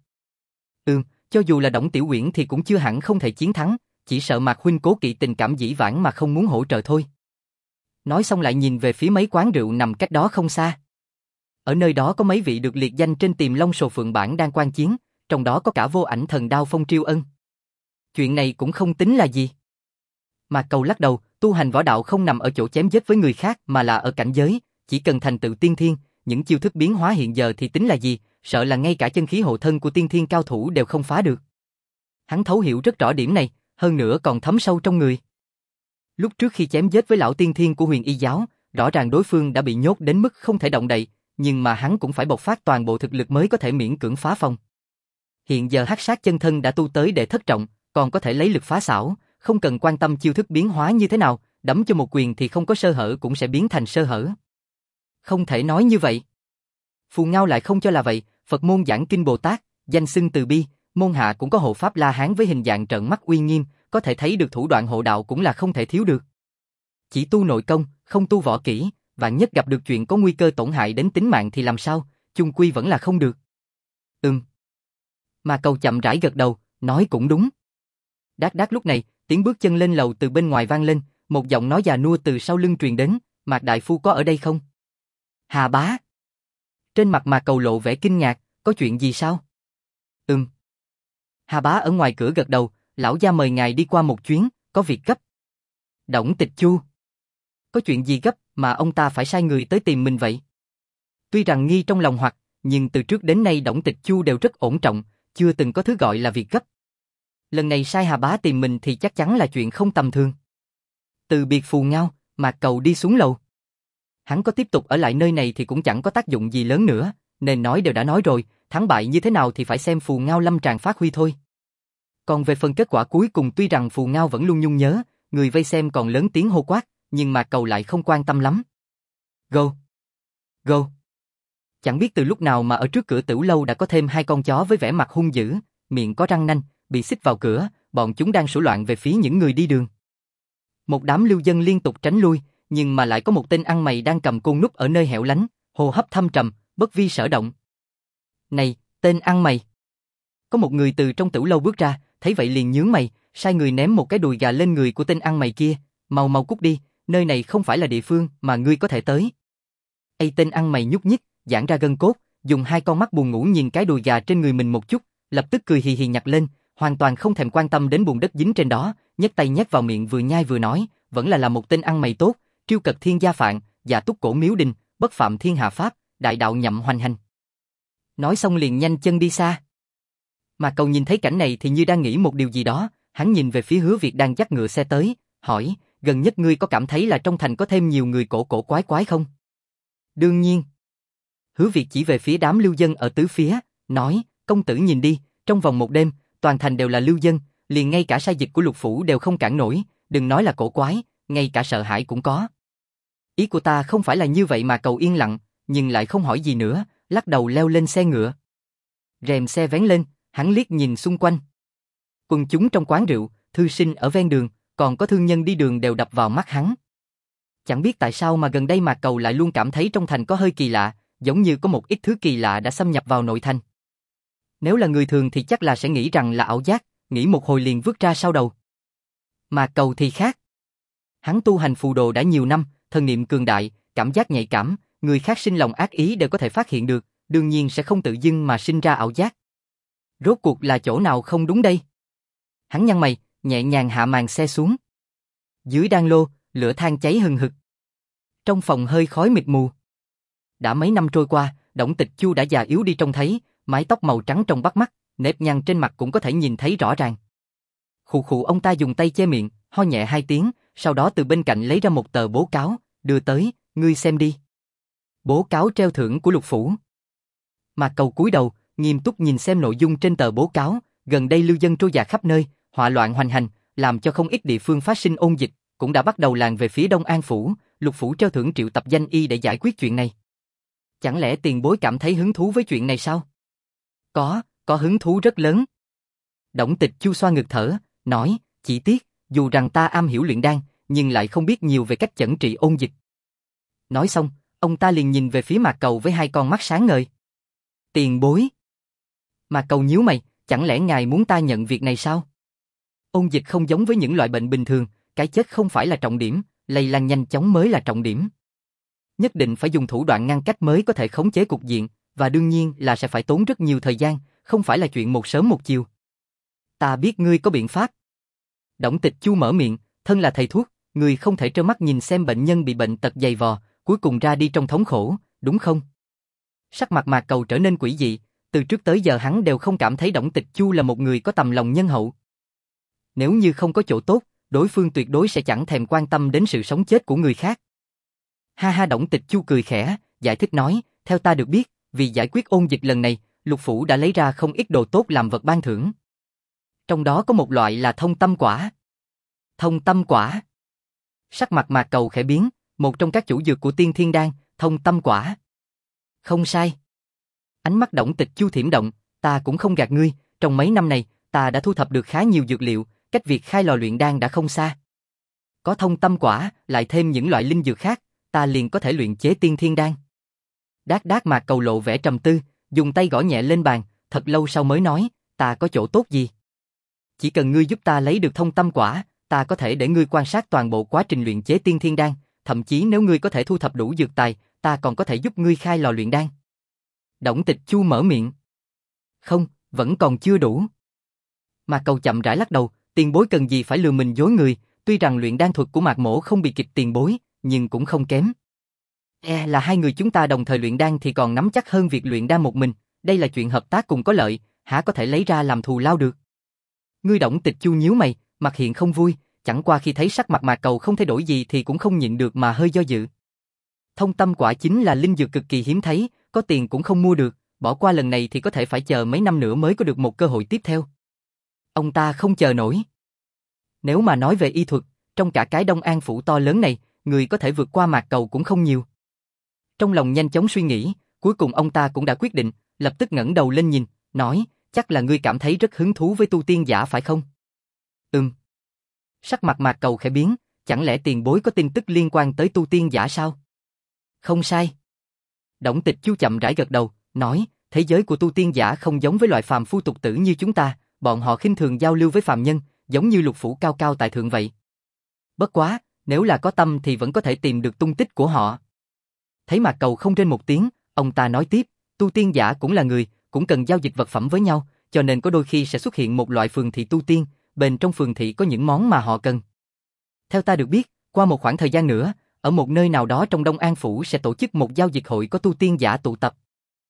A: Cho dù là Đổng Tiểu Uyển thì cũng chưa hẳn không thể chiến thắng, chỉ sợ Mạc huynh cố kỵ tình cảm dĩ vãng mà không muốn hỗ trợ thôi. Nói xong lại nhìn về phía mấy quán rượu nằm cách đó không xa. Ở nơi đó có mấy vị được liệt danh trên Tiềm Long Sồ Phượng Bản đang quan chiến, trong đó có cả Vô Ảnh Thần Đao Phong Triêu Ân. Chuyện này cũng không tính là gì. Mạc Cầu lắc đầu, tu hành võ đạo không nằm ở chỗ chém giết với người khác mà là ở cảnh giới, chỉ cần thành tựu tiên thiên, những chiêu thức biến hóa hiện giờ thì tính là gì, sợ là ngay cả chân khí hộ thân của tiên thiên cao thủ đều không phá được. Hắn thấu hiểu rất rõ điểm này, hơn nữa còn thấm sâu trong người. Lúc trước khi chém giết với lão tiên thiên của Huyền Y giáo, rõ ràng đối phương đã bị nhốt đến mức không thể động đậy, nhưng mà hắn cũng phải bộc phát toàn bộ thực lực mới có thể miễn cưỡng phá phong. Hiện giờ Hắc Sát chân thân đã tu tới đệ thất trọng, còn có thể lấy lực phá xảo, không cần quan tâm chiêu thức biến hóa như thế nào, đấm cho một quyền thì không có sơ hở cũng sẽ biến thành sơ hở. Không thể nói như vậy. Phù Ngao lại không cho là vậy, Phật môn giảng kinh Bồ Tát, danh xưng từ bi, môn hạ cũng có hộ pháp La Hán với hình dạng trợn mắt uy nghiêm, có thể thấy được thủ đoạn hộ đạo cũng là không thể thiếu được. Chỉ tu nội công, không tu võ kỹ, vạn nhất gặp được chuyện có nguy cơ tổn hại đến tính mạng thì làm sao, chung quy vẫn là không được. Mà Cầu chậm rãi gật đầu, nói cũng đúng. Đát đát lúc này, tiếng bước chân lên lầu từ bên ngoài vang lên, một giọng nói già nua từ sau lưng truyền đến, Mạc đại phu có ở đây không? Hà bá. Trên mặt Mạc Cầu lộ vẻ kinh ngạc, có chuyện gì sao? Hà bá ở ngoài cửa gật đầu, lão gia mời ngài đi qua một chuyến, có việc gấp. Đổng Tịch Chu. Có chuyện gì gấp mà ông ta phải sai người tới tìm mình vậy? Tuy rằng nghi trong lòng hoặc, nhưng từ trước đến nay Đổng Tịch Chu đều rất ổn trọng, chưa từng có thứ gọi là việc gấp. Lần này sai Hà bá tìm mình thì chắc chắn là chuyện không tầm thường. Từ biệt Phù Ngao, Mạc Cầu đi xuống lầu. Hắn có tiếp tục ở lại nơi này thì cũng chẳng có tác dụng gì lớn nữa, nên nói đều đã nói rồi, thắng bại như thế nào thì phải xem Phù Ngao lâm tràng phát huy thôi. Còn về phần kết quả cuối cùng tuy rằng Phù Ngao vẫn luôn nhung nhớ, người vây xem còn lớn tiếng hô quát, nhưng Mạc Cầu lại không quan tâm lắm. Go! Go! Chẳng biết từ lúc nào mà ở trước cửa Tửu lâu đã có thêm 2 con chó với vẻ mặt hung dữ, miệng có răng nanh, bị xích vào cửa, bọn chúng đang sủa loạn về phía những người đi đường. Một đám lưu dân liên tục tránh lui, nhưng mà lại có một tên ăn mày đang cầm côn núp ở nơi hẻo lánh, hô hấp thâm trầm, bất vi sở động. Này, tên ăn mày! Có một người từ trong Tửu lâu bước ra, thấy vậy liền nhướng mày, sai người ném một cái đùi gà lên người của tên ăn mày kia, mau mau cút đi, nơi này không phải là địa phương mà ngươi có thể tới. Tên ăn mày nhúc nhích, giãn ra gân cốt, dùng hai con mắt buồn ngủ nhìn cái đùi gà trên người mình một chút, lập tức cười hì hì nhặt lên, hoàn toàn không thèm quan tâm đến bùn đất dính trên đó, nhấc tay nhét vào miệng vừa nhai vừa nói, vẫn là một tên ăn mày tốt, triêu cật thiên gia phạn, dạ túc cổ miếu đình, bất phạm thiên hạ pháp, đại đạo nhậm hoành hành. Nói xong liền nhanh chân đi xa. Mà Cầu nhìn thấy cảnh này thì như đang nghĩ một điều gì đó, hắn nhìn về phía Hứa Việt đang dắt ngựa xe tới, hỏi, gần nhất ngươi có cảm thấy là trong thành có thêm nhiều người cổ cổ quái quái không? Đương nhiên. Hứa Việt chỉ về phía đám lưu dân ở tứ phía, nói, công tử nhìn đi, trong vòng một đêm, toàn thành đều là lưu dân, liền ngay cả sai dịch của Lục phủ đều không cản nổi, đừng nói là cổ quái, ngay cả sợ hãi cũng có. Ý của ta không phải là như vậy mà. Cầu yên lặng, nhưng lại không hỏi gì nữa, lắc đầu leo lên xe ngựa. Rèm xe vén lên, hắn liếc nhìn xung quanh. Quần chúng trong quán rượu, thư sinh ở ven đường, còn có thương nhân đi đường đều đập vào mắt hắn. Chẳng biết tại sao mà gần đây Mạc Cầu lại luôn cảm thấy trong thành có hơi kỳ lạ, giống như có một ít thứ kỳ lạ đã xâm nhập vào nội thành. Nếu là người thường thì chắc là sẽ nghĩ rằng là ảo giác, nghĩ một hồi liền vứt ra sau đầu. Mạc Cầu thì khác. Hắn tu hành phù đồ đã nhiều năm, thần niệm cường đại, cảm giác nhạy cảm, người khác sinh lòng ác ý đều có thể phát hiện được, đương nhiên sẽ không tự dưng mà sinh ra ảo giác. Rốt cuộc là chỗ nào không đúng đây? Hắn nhăn mày, nhẹ nhàng hạ màn xe xuống. Dưới đan lô, lửa than cháy hừng hực. Trong phòng hơi khói mịt mù. Đã mấy năm trôi qua, Đổng Tịch Chu đã già yếu đi trông thấy, mái tóc màu trắng trong bắt mắt, nếp nhăn trên mặt cũng có thể nhìn thấy rõ ràng. Khụ khụ ông ta dùng tay che miệng, ho nhẹ hai tiếng, sau đó từ bên cạnh lấy ra một tờ bố cáo, đưa tới, ngươi xem đi. Bố cáo treo thưởng của Lục phủ. Mạc Cầu cúi đầu, nghiêm túc nhìn xem nội dung trên tờ bố cáo, gần đây lưu dân trôi dạt khắp nơi, họa loạn hoành hành, làm cho không ít địa phương phát sinh ôn dịch, cũng đã bắt đầu làng về phía Đông An phủ, Lục phủ treo thưởng triệu tập danh y để giải quyết chuyện này. Chẳng lẽ tiền bối cảm thấy hứng thú với chuyện này sao? Có hứng thú rất lớn. Đổng Tịch Chu xoa ngực thở, nói, chỉ tiếc, dù rằng ta am hiểu luyện đan, nhưng lại không biết nhiều về cách chẩn trị ôn dịch. Nói xong, ông ta liền nhìn về phía Mạc Cầu với hai con mắt sáng ngời. Tiền bối. Mạc Cầu nhíu mày, chẳng lẽ ngài muốn ta nhận việc này sao? Ôn dịch không giống với những loại bệnh bình thường, cái chết không phải là trọng điểm, lây lan nhanh chóng mới là trọng điểm. Nhất định phải dùng thủ đoạn ngăn cách mới có thể khống chế cục diện, và đương nhiên là sẽ phải tốn rất nhiều thời gian, không phải là chuyện một sớm một chiều. Ta biết ngươi có biện pháp. Đổng Tịch Chu mở miệng, thân là thầy thuốc, ngươi không thể trơ mắt nhìn xem bệnh nhân bị bệnh tật dày vò, cuối cùng ra đi trong thống khổ, đúng không? Sắc mặt Mạc Cầu trở nên quỷ dị, từ trước tới giờ hắn đều không cảm thấy Đổng Tịch Chu là một người có tầm lòng nhân hậu. Nếu như không có chỗ tốt, đối phương tuyệt đối sẽ chẳng thèm quan tâm đến sự sống chết của người khác. Ha ha, Đổng Tịch Chu cười khẽ, giải thích nói, theo ta được biết, vì giải quyết ôn dịch lần này, Lục phủ đã lấy ra không ít đồ tốt làm vật ban thưởng. Trong đó có một loại là thông tâm quả. Thông tâm quả. Sắc mặt Mạc Cầu khẽ biến, một trong các chủ dược của Tiên Thiên Đan, thông tâm quả. Không sai. Ánh mắt Đổng Tịch Chu thiểm động, ta cũng không gạt ngươi, trong mấy năm này, ta đã thu thập được khá nhiều dược liệu, cách việc khai lò luyện đan đã không xa. Có thông tâm quả, lại thêm những loại linh dược khác, ta liền có thể luyện chế Tiên Thiên Đan. Đát Mạc Cầu lộ vẻ trầm tư, dùng tay gõ nhẹ lên bàn, thật lâu sau mới nói, ta có chỗ tốt gì? Chỉ cần ngươi giúp ta lấy được thông tâm quả, ta có thể để ngươi quan sát toàn bộ quá trình luyện chế Tiên Thiên Đan, thậm chí nếu ngươi có thể thu thập đủ dược tài, ta còn có thể giúp ngươi khai lò luyện đan. Đổng Tịch Chu mở miệng. Không, vẫn còn chưa đủ. Mạc Cầu chậm rãi lắc đầu, tiền bối cần gì phải lừa mình dối người, tuy rằng luyện đan thuật của Mạc mỗ không bị kịp tiền bối, nhưng cũng không kém. Là hai người chúng ta đồng thời luyện đan thì còn nắm chắc hơn việc luyện đan một mình, đây là chuyện hợp tác cùng có lợi, hả có thể lấy ra làm thù lao được. Ngươi Đổng Tịch Chu nhíu mày, mặt hiện không vui, chẳng qua khi thấy sắc mặt Mạc Cầu không thay đổi gì thì cũng không nhịn được mà hơi do dự. Thông tâm quả chính là linh dược cực kỳ hiếm thấy, có tiền cũng không mua được, bỏ qua lần này thì có thể phải chờ mấy năm nữa mới có được một cơ hội tiếp theo. Ông ta không chờ nổi. Nếu mà nói về y thuật, trong cả cái Đông An phủ to lớn này, người có thể vượt qua Mạc Cầu cũng không nhiều. Trong lòng nhanh chóng suy nghĩ, cuối cùng ông ta cũng đã quyết định, lập tức ngẩng đầu lên nhìn, nói, chắc là ngươi cảm thấy rất hứng thú với tu tiên giả phải không? Sắc mặt Mạc Cầu khẽ biến, chẳng lẽ tiền bối có tin tức liên quan tới tu tiên giả sao? Không sai. Đổng Tịch Chu chậm rãi gật đầu, nói, thế giới của tu tiên giả không giống với loại phàm phu tục tử như chúng ta, bọn họ khinh thường giao lưu với phàm nhân, giống như Lục phủ cao cao tại thượng vậy. Bất quá, nếu là có tâm thì vẫn có thể tìm được tung tích của họ. Thấy Mạc Cầu không rên một tiếng, ông ta nói tiếp, Tu tiên giả cũng là người, cũng cần giao dịch vật phẩm với nhau, cho nên có đôi khi sẽ xuất hiện một loại phường thị tu tiên, bên trong phường thị có những món mà họ cần. Theo ta được biết, qua một khoảng thời gian nữa, ở một nơi nào đó trong Đông An Phủ sẽ tổ chức một giao dịch hội có tu tiên giả tụ tập.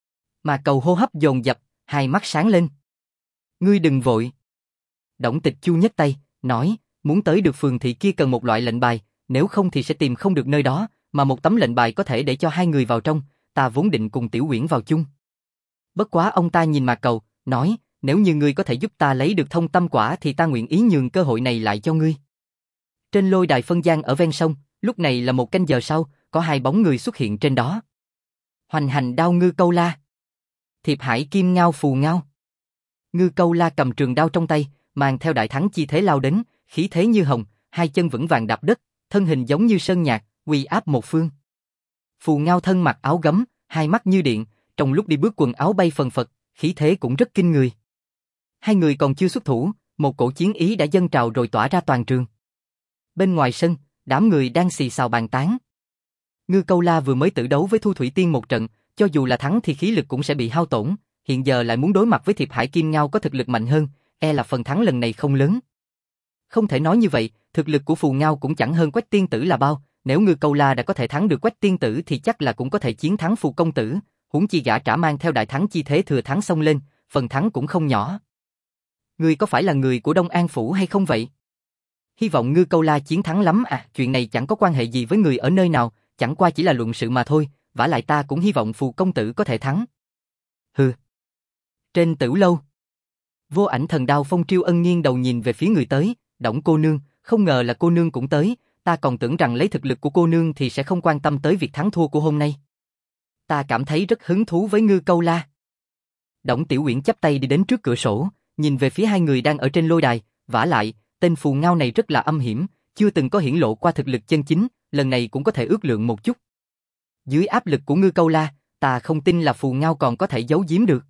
A: Mà Cầu hô hấp dồn dập, hai mắt sáng lên. Ngươi đừng vội. Đổng Tịch Chu nhấc tay, nói, muốn tới được phường thị kia cần một loại lệnh bài, nếu không thì sẽ tìm không được nơi đó, mà một tấm lệnh bài có thể để cho hai người vào trong, ta vốn định cùng Tiểu Uyển vào chung. Bất quá ông ta nhìn Mạc Cầu, nói, nếu như ngươi có thể giúp ta lấy được thông tâm quả thì ta nguyện ý nhường cơ hội này lại cho ngươi. Trên lôi đài phân giang ở ven sông, lúc này là 1 canh giờ sau, có 2 bóng người xuất hiện trên đó. Hoành Hành Đao Ngư Câu La, Thiệp Hải Kim Ngao Phù Ngao. Ngư Câu La cầm trường đao trong tay, mang theo đại thắng chi thế lao đến, khí thế như hồng, 2 chân vững vàng đạp đất, thân hình giống như sơn nhạc, uy áp một phương. Phù Ngao thân mặc áo gấm, 2 mắt như điện, trong lúc đi bước quần áo bay phần phật, khí thế cũng rất kinh người. 2 người còn chưa xuất thủ, một cổ chiến ý đã dâng trào rồi tỏa ra toàn trường. Bên ngoài sân, đám người đang xì xào bàn tán. Ngư Câu La vừa mới tử đấu với Thu Thủy Tiên một trận, cho dù là thắng thì khí lực cũng sẽ bị hao tổn, hiện giờ lại muốn đối mặt với Thiệp Hải Kim Ngao có thực lực mạnh hơn, e là phần thắng lần này không lớn. Không thể nói như vậy, thực lực của Phù Ngao cũng chẳng hơn Quách Tiên Tử là bao, nếu Ngư Câu La đã có thể thắng được Quách Tiên Tử thì chắc là cũng có thể chiến thắng Phù Công Tử, huống chi gã trả mang theo đại thắng chi thế thừa thắng xông lên, phần thắng cũng không nhỏ. Ngươi có phải là người của Đông An Phủ hay không vậy? Hy vọng Ngư Câu La chiến thắng lắm à, chuyện này chẳng có quan hệ gì với người ở nơi nào, chẳng qua chỉ là luận sự mà thôi, vả lại ta cũng hy vọng Phù Công Tử có thể thắng. Hừ. Trên tử lâu, Vô Ảnh Thần Đao Phong Triêu Ân nghiêng đầu nhìn về phía người tới, Đổng cô nương, không ngờ là cô nương cũng tới, ta còn tưởng rằng lấy thực lực của cô nương thì sẽ không quan tâm tới việc thắng thua của hôm nay. Ta cảm thấy rất hứng thú với Ngư Câu La. Đổng Tiểu Uyển chắp tay đi đến trước cửa sổ, nhìn về phía 2 người đang ở trên lôi đài, vả lại, tên Phù Ngao này rất là âm hiểm, chưa từng có hiển lộ qua thực lực chân chính, lần này cũng có thể ước lượng một chút. Dưới áp lực của Ngư Câu La, ta không tin là Phù Ngao còn có thể giấu giếm được.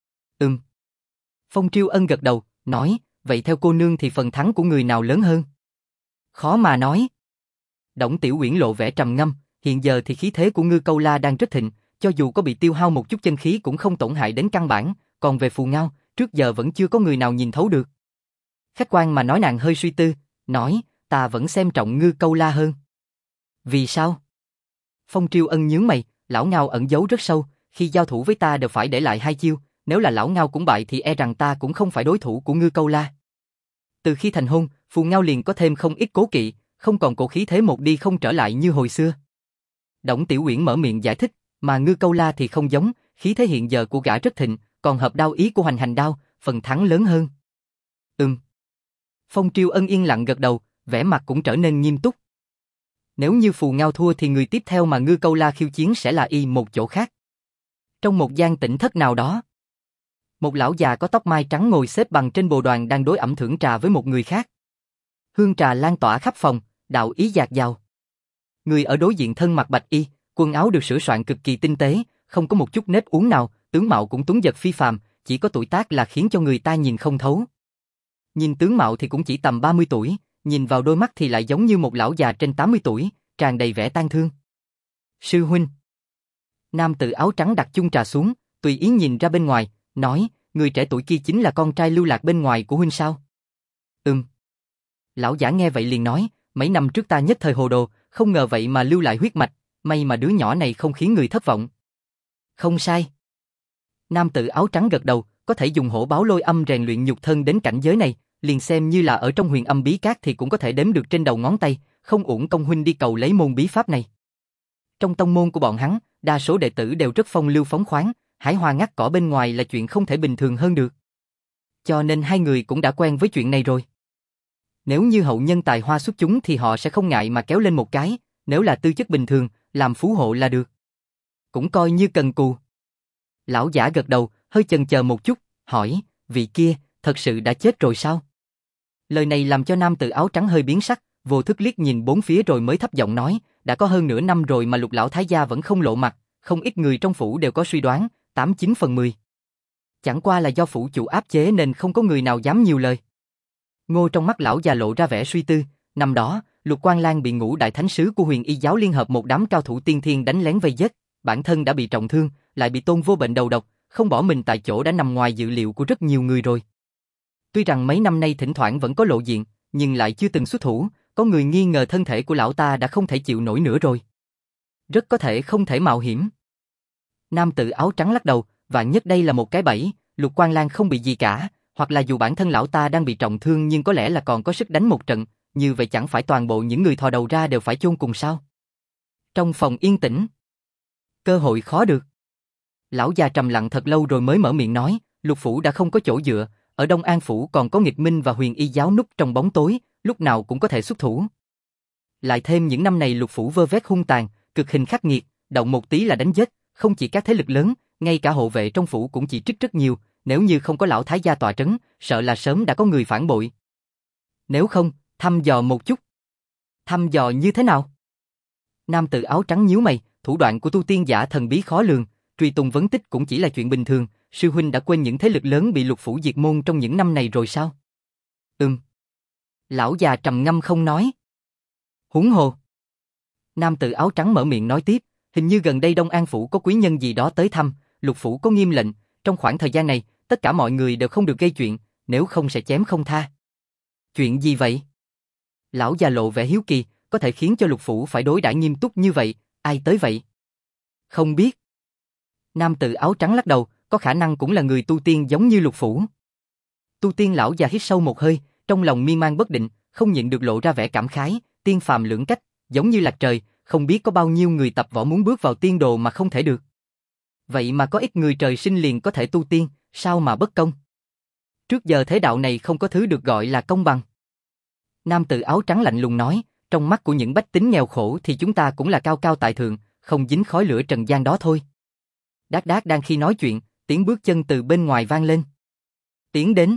A: Phong Triêu Ân gật đầu, nói, vậy theo cô nương thì phần thắng của người nào lớn hơn? Khó mà nói. Đổng Tiểu Uyển lộ vẻ trầm ngâm, hiện giờ thì khí thế của Ngư Câu La đang rất thịnh, cho dù có bị tiêu hao một chút chân khí cũng không tổn hại đến căn bản, còn về Phù Ngao, trước giờ vẫn chưa có người nào nhìn thấu được. Khách quan mà nói, nàng hơi suy tư, nói, ta vẫn xem trọng Ngư Câu La hơn. Vì sao? Phong Triêu Ân nhướng mày, lão Ngao ẩn giấu rất sâu, khi giao thủ với ta đều phải để lại 2 chiêu, nếu là lão Ngao cũng bại thì e rằng ta cũng không phải đối thủ của Ngư Câu La. Từ khi thành hôn, Phù Ngao liền có thêm không ít cố kỵ, không còn cổ khí thế một đi không trở lại như hồi xưa. Đổng Tiểu Uyển mở miệng giải thích, mà Ngư Câu La thì không giống, khí thế hiện giờ của gã rất thịnh, còn hợp đao ý của Hoành Hành Đao, phần thắng lớn hơn. Phong Triêu Ân yên lặng gật đầu, vẻ mặt cũng trở nên nghiêm túc. Nếu như Phù Ngao thua thì người tiếp theo mà Ngư Câu La khiêu chiến sẽ là y một chỗ khác. Trong một gian tĩnh thất nào đó, một lão già có tóc mai trắng ngồi xếp bằng trên bồ đoàn đang đối ẩm thưởng trà với một người khác. Hương trà lan tỏa khắp phòng, đạo ý dạt dào. Người ở đối diện thân mặc bạch y, quần áo được sửa soạn cực kỳ tinh tế, không có một chút nếp uốn nào, tướng mạo cũng tuấn giật phi phàm, chỉ có tuổi tác là khiến cho người ta nhìn không thấu. Nhìn tướng mạo thì cũng chỉ tầm 30 tuổi, nhìn vào đôi mắt thì lại giống như một lão già trên 80 tuổi, tràn đầy vẻ tang thương. Sư huynh. Nam tử áo trắng đặt chung trà xuống, tùy ý nhìn ra bên ngoài, nói, người trẻ tuổi kia chính là con trai lưu lạc bên ngoài của huynh sao? Lão giả nghe vậy liền nói, mấy năm trước ta nhất thời hồ đồ, không ngờ vậy mà lưu lại huyết mạch, may mà đứa nhỏ này không khiến người thất vọng. Không sai. Nam tử áo trắng gật đầu, có thể dùng hổ báo lôi âm rèn luyện nhục thân đến cảnh giới này, liền xem như là ở trong huyền âm bí cát thì cũng có thể đếm được trên đầu ngón tay, không uổng công huynh đi cầu lấy môn bí pháp này. Trong tông môn của bọn hắn, đa số đệ tử đều rất phong lưu phóng khoáng, hái hoa ngắt cỏ bên ngoài là chuyện không thể bình thường hơn được. Cho nên 2 người cũng đã quen với chuyện này rồi. Nếu như hậu nhân tài hoa xuất chúng thì họ sẽ không ngại mà kéo lên một cái, nếu là tư chất bình thường, làm phú hộ là được. Cũng coi như cần cù. Lão giả gật đầu, hơi chần chờ một chút, hỏi, vị kia, thật sự đã chết rồi sao? Lời này làm cho nam tử áo trắng hơi biến sắc, vô thức liếc nhìn 4 phía rồi mới thấp giọng nói, đã có hơn nửa năm rồi mà Lục lão thái gia vẫn không lộ mặt, không ít người trong phủ đều có suy đoán, 89 phần 10. Chẳng qua là do phủ chủ áp chế nên không có người nào dám nhiều lời. Ngô trong mắt lão già lộ ra vẻ suy tư, năm đó, Lục Quang Lan bị Ngũ đại thánh sứ của Huyền Y giáo liên hợp một đám cao thủ tiên thiên đánh lén vây giết, bản thân đã bị trọng thương, lại bị Tôn Vô Bệnh đầu độc, không bỏ mình tại chỗ đã nằm ngoài dự liệu của rất nhiều người rồi. Tuy rằng mấy năm nay thỉnh thoảng vẫn có lộ diện, nhưng lại chưa từng xuất thủ, có người nghi ngờ thân thể của lão ta đã không thể chịu nổi nữa rồi. Rất có thể không thể mạo hiểm. Nam tử áo trắng lắc đầu, vạn nhất đây là một cái bẫy, Lục Quang Lan không bị gì cả, hoặc là dù bản thân lão ta đang bị trọng thương nhưng có lẽ là còn có sức đánh một trận, như vậy chẳng phải toàn bộ những người thò đầu ra đều phải chôn cùng sao? Trong phòng yên tĩnh, cơ hội khó được. Lão già trầm lặng thật lâu rồi mới mở miệng nói, Lục phủ đã không có chỗ dựa, ở Đông An phủ còn có Nghịch Minh và Huyền Y giáo núp trong bóng tối, lúc nào cũng có thể xuất thủ. Lại thêm những năm này Lục phủ vơ vét hung tàn, cực hình khắc nghiệt, động một tí là đánh giết, không chỉ các thế lực lớn, ngay cả hộ vệ trong phủ cũng chỉ trích rất nhiều, nếu như không có lão thái gia tọa trấn, sợ là sớm đã có người phản bội. Nếu không, thăm dò một chút. Thăm dò như thế nào? Nam tử áo trắng nhíu mày, thủ đoạn của tu tiên giả thần bí khó lường, truy tung vấn tích cũng chỉ là chuyện bình thường, sư huynh đã quên những thế lực lớn bị Lục phủ diệt môn trong những năm này rồi sao? Lão già trầm ngâm không nói. Huống hồ. Nam tử áo trắng mở miệng nói tiếp, hình như gần đây Đông An phủ có quý nhân gì đó tới thăm, Lục phủ có nghiêm lệnh, trong khoảng thời gian này, tất cả mọi người đều không được gây chuyện, nếu không sẽ chém không tha. Chuyện gì vậy? Lão già lộ vẻ hiếu kỳ, có thể khiến cho Lục phủ phải đối đãi nghiêm túc như vậy, ai tới vậy? Không biết. Nam tử áo trắng lắc đầu, có khả năng cũng là người tu tiên giống như Lục phủ. Tu tiên lão già hít sâu một hơi, trong lòng miên man bất định, không nhịn được lộ ra vẻ cảm khái, tiên phàm lưỡng cách, giống như lạc trời, không biết có bao nhiêu người tập võ muốn bước vào tiên đồ mà không thể được. Vậy mà có ít người trời sinh liền có thể tu tiên, sao mà bất công? Trước giờ thế đạo này không có thứ được gọi là công bằng. Nam tử áo trắng lạnh lùng nói, trong mắt của những bách tính nghèo khổ thì chúng ta cũng là cao cao tại thượng, không dính khói lửa trần gian đó thôi. Đát đát đang khi nói chuyện, tiếng bước chân từ bên ngoài vang lên. Tiến đến.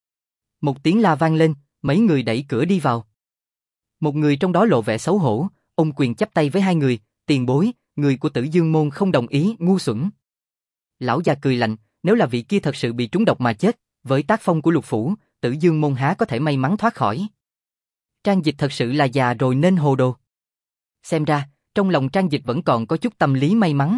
A: Một tiếng la vang lên, mấy người đẩy cửa đi vào. Một người trong đó lộ vẻ xấu hổ, ôm quyền chắp tay với hai người, tiền bối, người của Tử Dương môn không đồng ý, ngu xuẩn. Lão già cười lạnh, nếu là vị kia thật sự bị trúng độc mà chết, với tác phong của Lục phủ, Tử Dương môn há có thể may mắn thoát khỏi. Trang Dịch thật sự là già rồi nên hồ đồ. Xem ra, trong lòng Trang Dịch vẫn còn có chút tâm lý may mắn.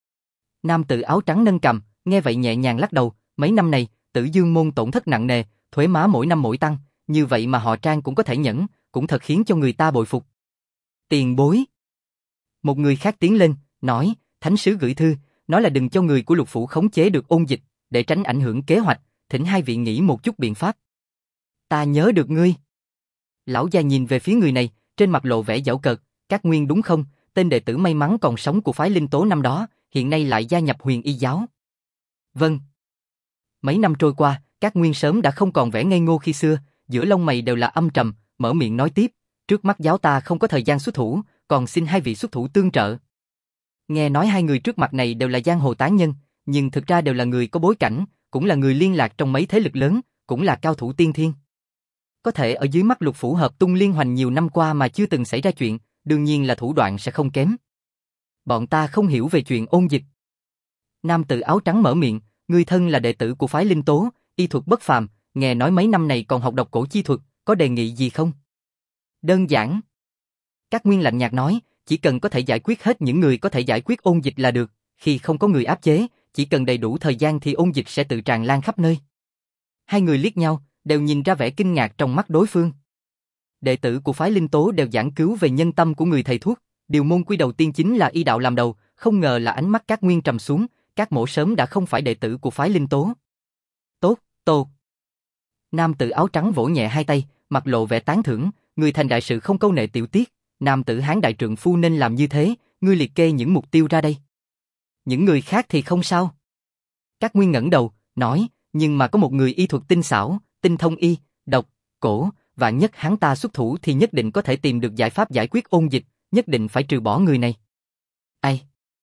A: Nam tử áo trắng nâng cằm, nghe vậy nhẹ nhàng lắc đầu, mấy năm này, Tử Dương môn tổn thất nặng nề, thuế má mỗi năm mỗi tăng, như vậy mà họ Trang cũng có thể nhẫn, cũng thật khiến cho người ta bội phục. Tiền bối. Một người khác tiến lên, nói, thánh sứ gửi thư, nói là đừng cho người của Lục phủ khống chế được ôn dịch, để tránh ảnh hưởng kế hoạch, thỉnh hai vị nghĩ một chút biện pháp. Ta nhớ được ngươi. Lão già nhìn về phía người này, trên mặt lộ vẻ giễu cợt, Các Nguyên đúng không, tên đệ tử may mắn còn sống của phái Linh Tố năm đó, hiện nay lại gia nhập Huyền Y giáo. Vâng. Mấy năm trôi qua, Các Nguyên sớm đã không còn vẻ ngây ngô khi xưa, giữa lông mày đều là âm trầm, mở miệng nói tiếp, trước mắt giáo ta không có thời gian xuất thủ, còn xin hai vị xuất thủ tương trợ. Nghe nói hai người trước mặt này đều là giang hồ tán nhân, nhưng thực ra đều là người có bối cảnh, cũng là người liên lạc trong mấy thế lực lớn, cũng là cao thủ tiên thiên. Có thể ở dưới mắt Lục phủ hợp tung liên hoành nhiều năm qua mà chưa từng xảy ra chuyện, đương nhiên là thủ đoạn sẽ không kém. Bọn ta không hiểu về chuyện ôn dịch. Nam tử áo trắng mở miệng, ngươi thân là đệ tử của phái Linh Tố, y thuật bất phàm, nghe nói mấy năm này còn học độc cổ chi thuật, có đề nghị gì không? Đơn giản. Các Nguyên lạnh nhạt nói, chỉ cần có thể giải quyết hết những người có thể giải quyết ôn dịch là được, khi không có người áp chế, chỉ cần đầy đủ thời gian thì ôn dịch sẽ tự tràn lan khắp nơi. Hai người liếc nhau, đều nhìn ra vẻ kinh ngạc trong mắt đối phương. Đệ tử của phái Linh Tố đều giảng cứu về nhân tâm của người thầy thuốc, điều môn quy đầu tiên chính là y đạo làm đầu, không ngờ là ánh mắt Các Nguyên trầm xuống, Các mỗ sớm đã không phải đệ tử của phái Linh Tố. Tốt, tốt. Nam tử áo trắng vỗ nhẹ hai tay, mặt lộ vẻ tán thưởng, người thành đại sự không câu nệ tiểu tiết, nam tử hán đại trượng phu nên làm như thế, ngươi liệt kê những mục tiêu ra đây. Những người khác thì không sao. Các Nguyên ngẩng đầu, nói, nhưng mà có một người y thuật tinh xảo, tinh thông y, độc, cổ, vạn nhất hắn ta xuất thủ thì nhất định có thể tìm được giải pháp giải quyết ôn dịch, nhất định phải trừ bỏ người này. Ai?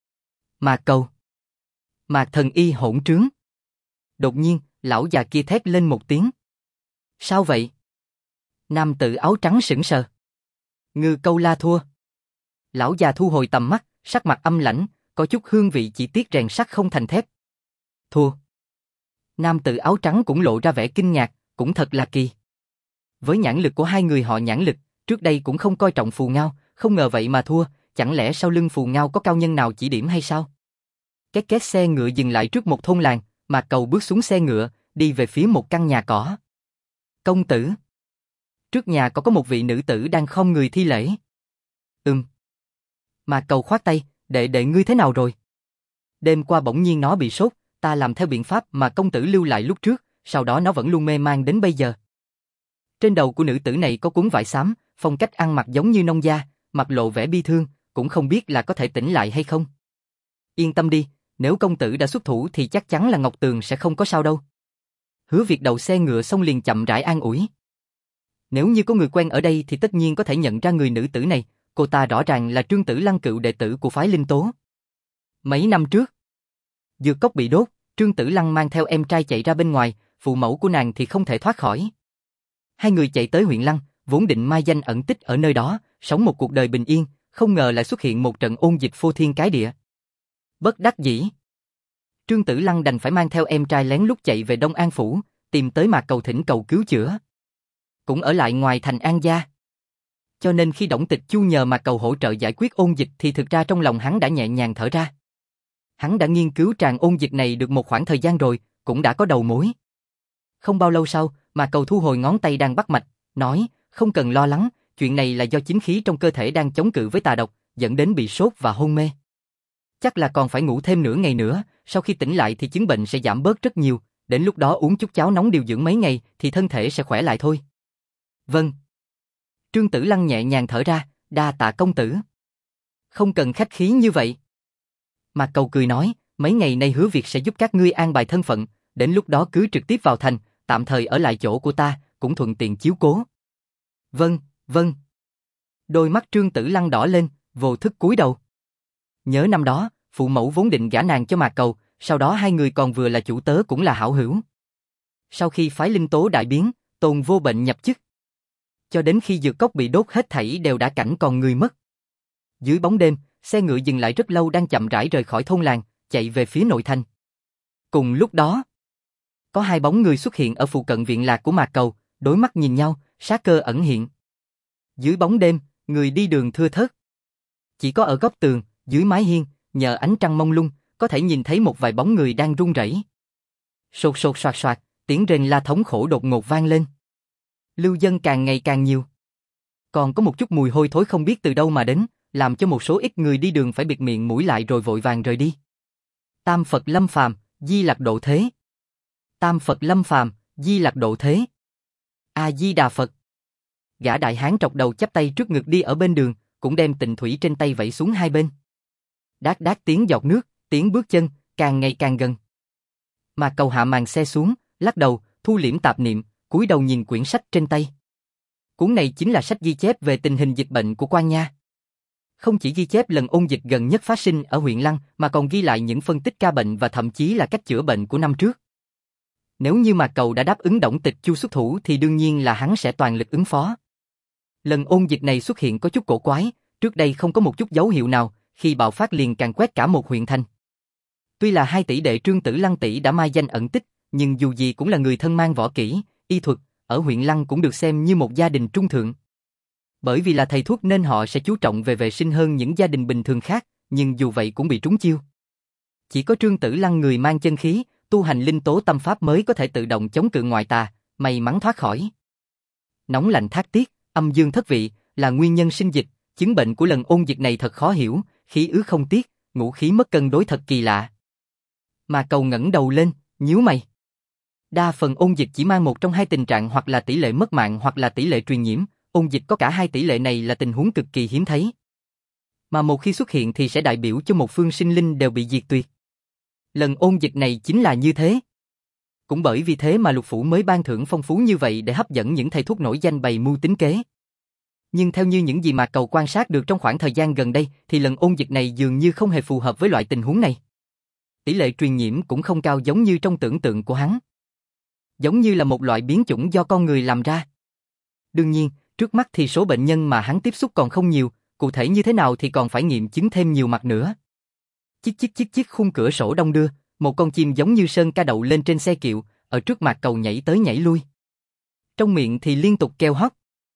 A: Mạc Cầu. Mạc thần y hỗn trướng. Đột nhiên, lão già kia thét lên một tiếng. Sao vậy? Nam tử áo trắng sững sờ. Ngư Câu La thua. Lão già thu hồi tầm mắt, sắc mặt âm lãnh, có chút hương vị chỉ tiếc rèn sắt không thành thép. Thua. Nam tử áo trắng cũng lộ ra vẻ kinh ngạc, cũng thật là kỳ. Với nhãn lực của hai người họ nhãn lực, trước đây cũng không coi trọng Phù Ngao, không ngờ vậy mà thua, chẳng lẽ sau lưng Phù Ngao có cao nhân nào chỉ điểm hay sao? Két két xe ngựa dừng lại trước một thôn làng, Mạc Cầu bước xuống xe ngựa, đi về phía một căn nhà cỏ. Công tử. Trước nhà có một vị nữ tử đang khom người thi lễ. Mạc Cầu khoát tay, đệ ngươi thế nào rồi? Đêm qua bỗng nhiên nó bị sốt, ta làm theo biện pháp mà công tử lưu lại lúc trước, sau đó nó vẫn luôn mê man đến bây giờ. Trên đầu của nữ tử này có cuốn vải xám, phong cách ăn mặc giống như nông gia, mặt lộ vẻ bi thương, cũng không biết là có thể tỉnh lại hay không. Yên tâm đi, nếu công tử đã xuất thủ thì chắc chắn là Ngọc Tường sẽ không có sao đâu. Hứa Việt đầu xe ngựa xong liền chậm rãi an ủi. Nếu như có người quen ở đây thì tất nhiên có thể nhận ra người nữ tử này, cô ta rõ ràng là Trương Tử Lăng, cựu đệ tử của phái Linh Tố. Mấy năm trước, dược cốc bị đốt, Trương Tử Lăng mang theo em trai chạy ra bên ngoài, phụ mẫu của nàng thì không thể thoát khỏi. Hai người chạy tới huyện Lăng, vốn định mai danh ẩn tích ở nơi đó, sống một cuộc đời bình yên, không ngờ lại xuất hiện một trận ôn dịch phô thiên cái địa. Bất đắc dĩ, Trương Tử Lăng đành phải mang theo em trai lén lút chạy về Đông An Phủ, tìm tới Mạc Cầu thỉnh cầu cứu chữa. Cũng ở lại ngoài thành An gia. Cho nên khi Đổng Tịch Chu nhờ Mạc Cầu hỗ trợ giải quyết ôn dịch thì thực ra trong lòng hắn đã nhẹ nhàng thở ra. Hắn đã nghiên cứu tràng ôn dịch này được một khoảng thời gian rồi, cũng đã có đầu mối. Không bao lâu sau, Mạc Cầu thu hồi ngón tay đang bắt mạch, nói, không cần lo lắng, chuyện này là do chính khí trong cơ thể đang chống cự với tà độc, dẫn đến bị sốt và hôn mê. Chắc là còn phải ngủ thêm nửa ngày nữa, sau khi tỉnh lại thì chứng bệnh sẽ giảm bớt rất nhiều, đến lúc đó uống chút cháo nóng điều dưỡng mấy ngày thì thân thể sẽ khỏe lại thôi. Vâng. Trương Tử Lăng nhẹ nhàng thở ra, đa tạ công tử. Không cần khách khí như vậy. Mạc Cầu cười nói, mấy ngày nay Hứa Việt sẽ giúp các ngươi an bài thân phận, đến lúc đó cứ trực tiếp vào thành, tạm thời ở lại chỗ của ta, cũng thuận tiện chiếu cố. Vâng, vâng. Đôi mắt Trương Tử Lăng đỏ lên, vô thức cúi đầu. Nhớ năm đó, phụ mẫu vốn định gả nàng cho Mạc Cầu, sau đó hai người còn vừa là chủ tớ cũng là hảo hữu. Sau khi phái Linh Tố đại biến, Tôn Vô Bệnh nhập chức. Cho đến khi dược cốc bị đốt hết thảy đều đã cảnh còn người mất. Dưới bóng đêm, xe ngựa dừng lại rất lâu đang chậm rãi rời khỏi thôn làng, chạy về phía nội thành. Cùng lúc đó, có hai bóng người xuất hiện ở phụ cận viện lạc của Mạc Cầu, đối mắt nhìn nhau, sát cơ ẩn hiện. Dưới bóng đêm, người đi đường thưa thớt. Chỉ có ở góc tường, dưới mái hiên, nhờ ánh trăng mông lung, có thể nhìn thấy một vài bóng người đang run rẩy. Sột sột soạt soạt, tiếng rên la thống khổ đột ngột vang lên. Lưu dân càng ngày càng nhiều. Còn có một chút mùi hôi thối không biết từ đâu mà đến, làm cho một số ít người đi đường phải bịt miệng mũi lại rồi vội vàng rời đi. Tam Phật lâm phàm, Di Lặc độ thế. Tam Phật lâm phàm, Di Lặc độ thế. A Di Đà Phật. Gã đại hán trọc đầu chắp tay trước ngực đi ở bên đường, cũng đem tịnh thủy trên tay vẩy xuống hai bên. Đát đát tiếng giọt nước, tiếng bước chân, càng ngày càng gần. Mạc Cầu hạ màn xe xuống, lắc đầu, thu liễm tạp niệm, cúi đầu nhìn quyển sách trên tay. Cuốn này chính là sách ghi chép về tình hình dịch bệnh của Quan Nha. Không chỉ ghi chép lần ôn dịch gần nhất phát sinh ở huyện Lăng, mà còn ghi lại những phân tích ca bệnh và thậm chí là cách chữa bệnh của năm trước. Nếu như Mạc Cầu đã đáp ứng Đổng Tịch Chu xuất thủ thì đương nhiên là hắn sẽ toàn lực ứng phó. Lần ôn dịch này xuất hiện có chút cổ quái, trước đây không có một chút dấu hiệu nào, khi bạo phát liền càn quét cả một huyện thành. Tuy là hai tỷ đệ Trương Tử Lăng tỷ đã mai danh ẩn tích, nhưng dù gì cũng là người thân mang võ kỹ, y thuật, ở huyện Lăng cũng được xem như một gia đình trung thượng. Bởi vì là thầy thuốc nên họ sẽ chú trọng về vệ sinh hơn những gia đình bình thường khác, nhưng dù vậy cũng bị trúng chiêu. Chỉ có Trương Tử Lăng người mang chân khí, tu hành linh tố tâm pháp mới có thể tự động chống cự ngoại tà, may mắn thoát khỏi. Nóng lạnh thác tiết, âm dương thất vị, là nguyên nhân sinh dịch, chứng bệnh của lần ôn dịch này thật khó hiểu, khí ứ không tiết, ngũ khí mất cân đối thật kỳ lạ. Mà Cầu ngẩng đầu lên, nhíu mày. Đa phần ôn dịch chỉ mang một trong hai tình trạng, hoặc là tỷ lệ mất mạng hoặc là tỷ lệ truyền nhiễm, ôn dịch có cả hai tỷ lệ này là tình huống cực kỳ hiếm thấy. Mà một khi xuất hiện thì sẽ đại biểu cho một phương sinh linh đều bị diệt tuyệt. Lần ôn dịch này chính là như thế. Cũng bởi vì thế mà Lục Phủ mới ban thưởng phong phú như vậy để hấp dẫn những thầy thuốc nổi danh bày mưu tính kế. Nhưng theo như những gì mà Cầu quan sát được trong khoảng thời gian gần đây thì lần ôn dịch này dường như không hề phù hợp với loại tình huống này. Tỷ lệ truyền nhiễm cũng không cao giống như trong tưởng tượng của hắn. Giống như là một loại biến chủng do con người làm ra. Đương nhiên, trước mắt thì số bệnh nhân mà hắn tiếp xúc còn không nhiều, cụ thể như thế nào thì còn phải nghiệm chứng thêm nhiều mặt nữa. Chích chích chích chích, khung cửa sổ đông đưa, một con chim giống như sơn ca đậu lên trên xe kiệu, ở trước Mạc Cầu nhảy tới nhảy lui. Trong miệng thì liên tục kêu hót.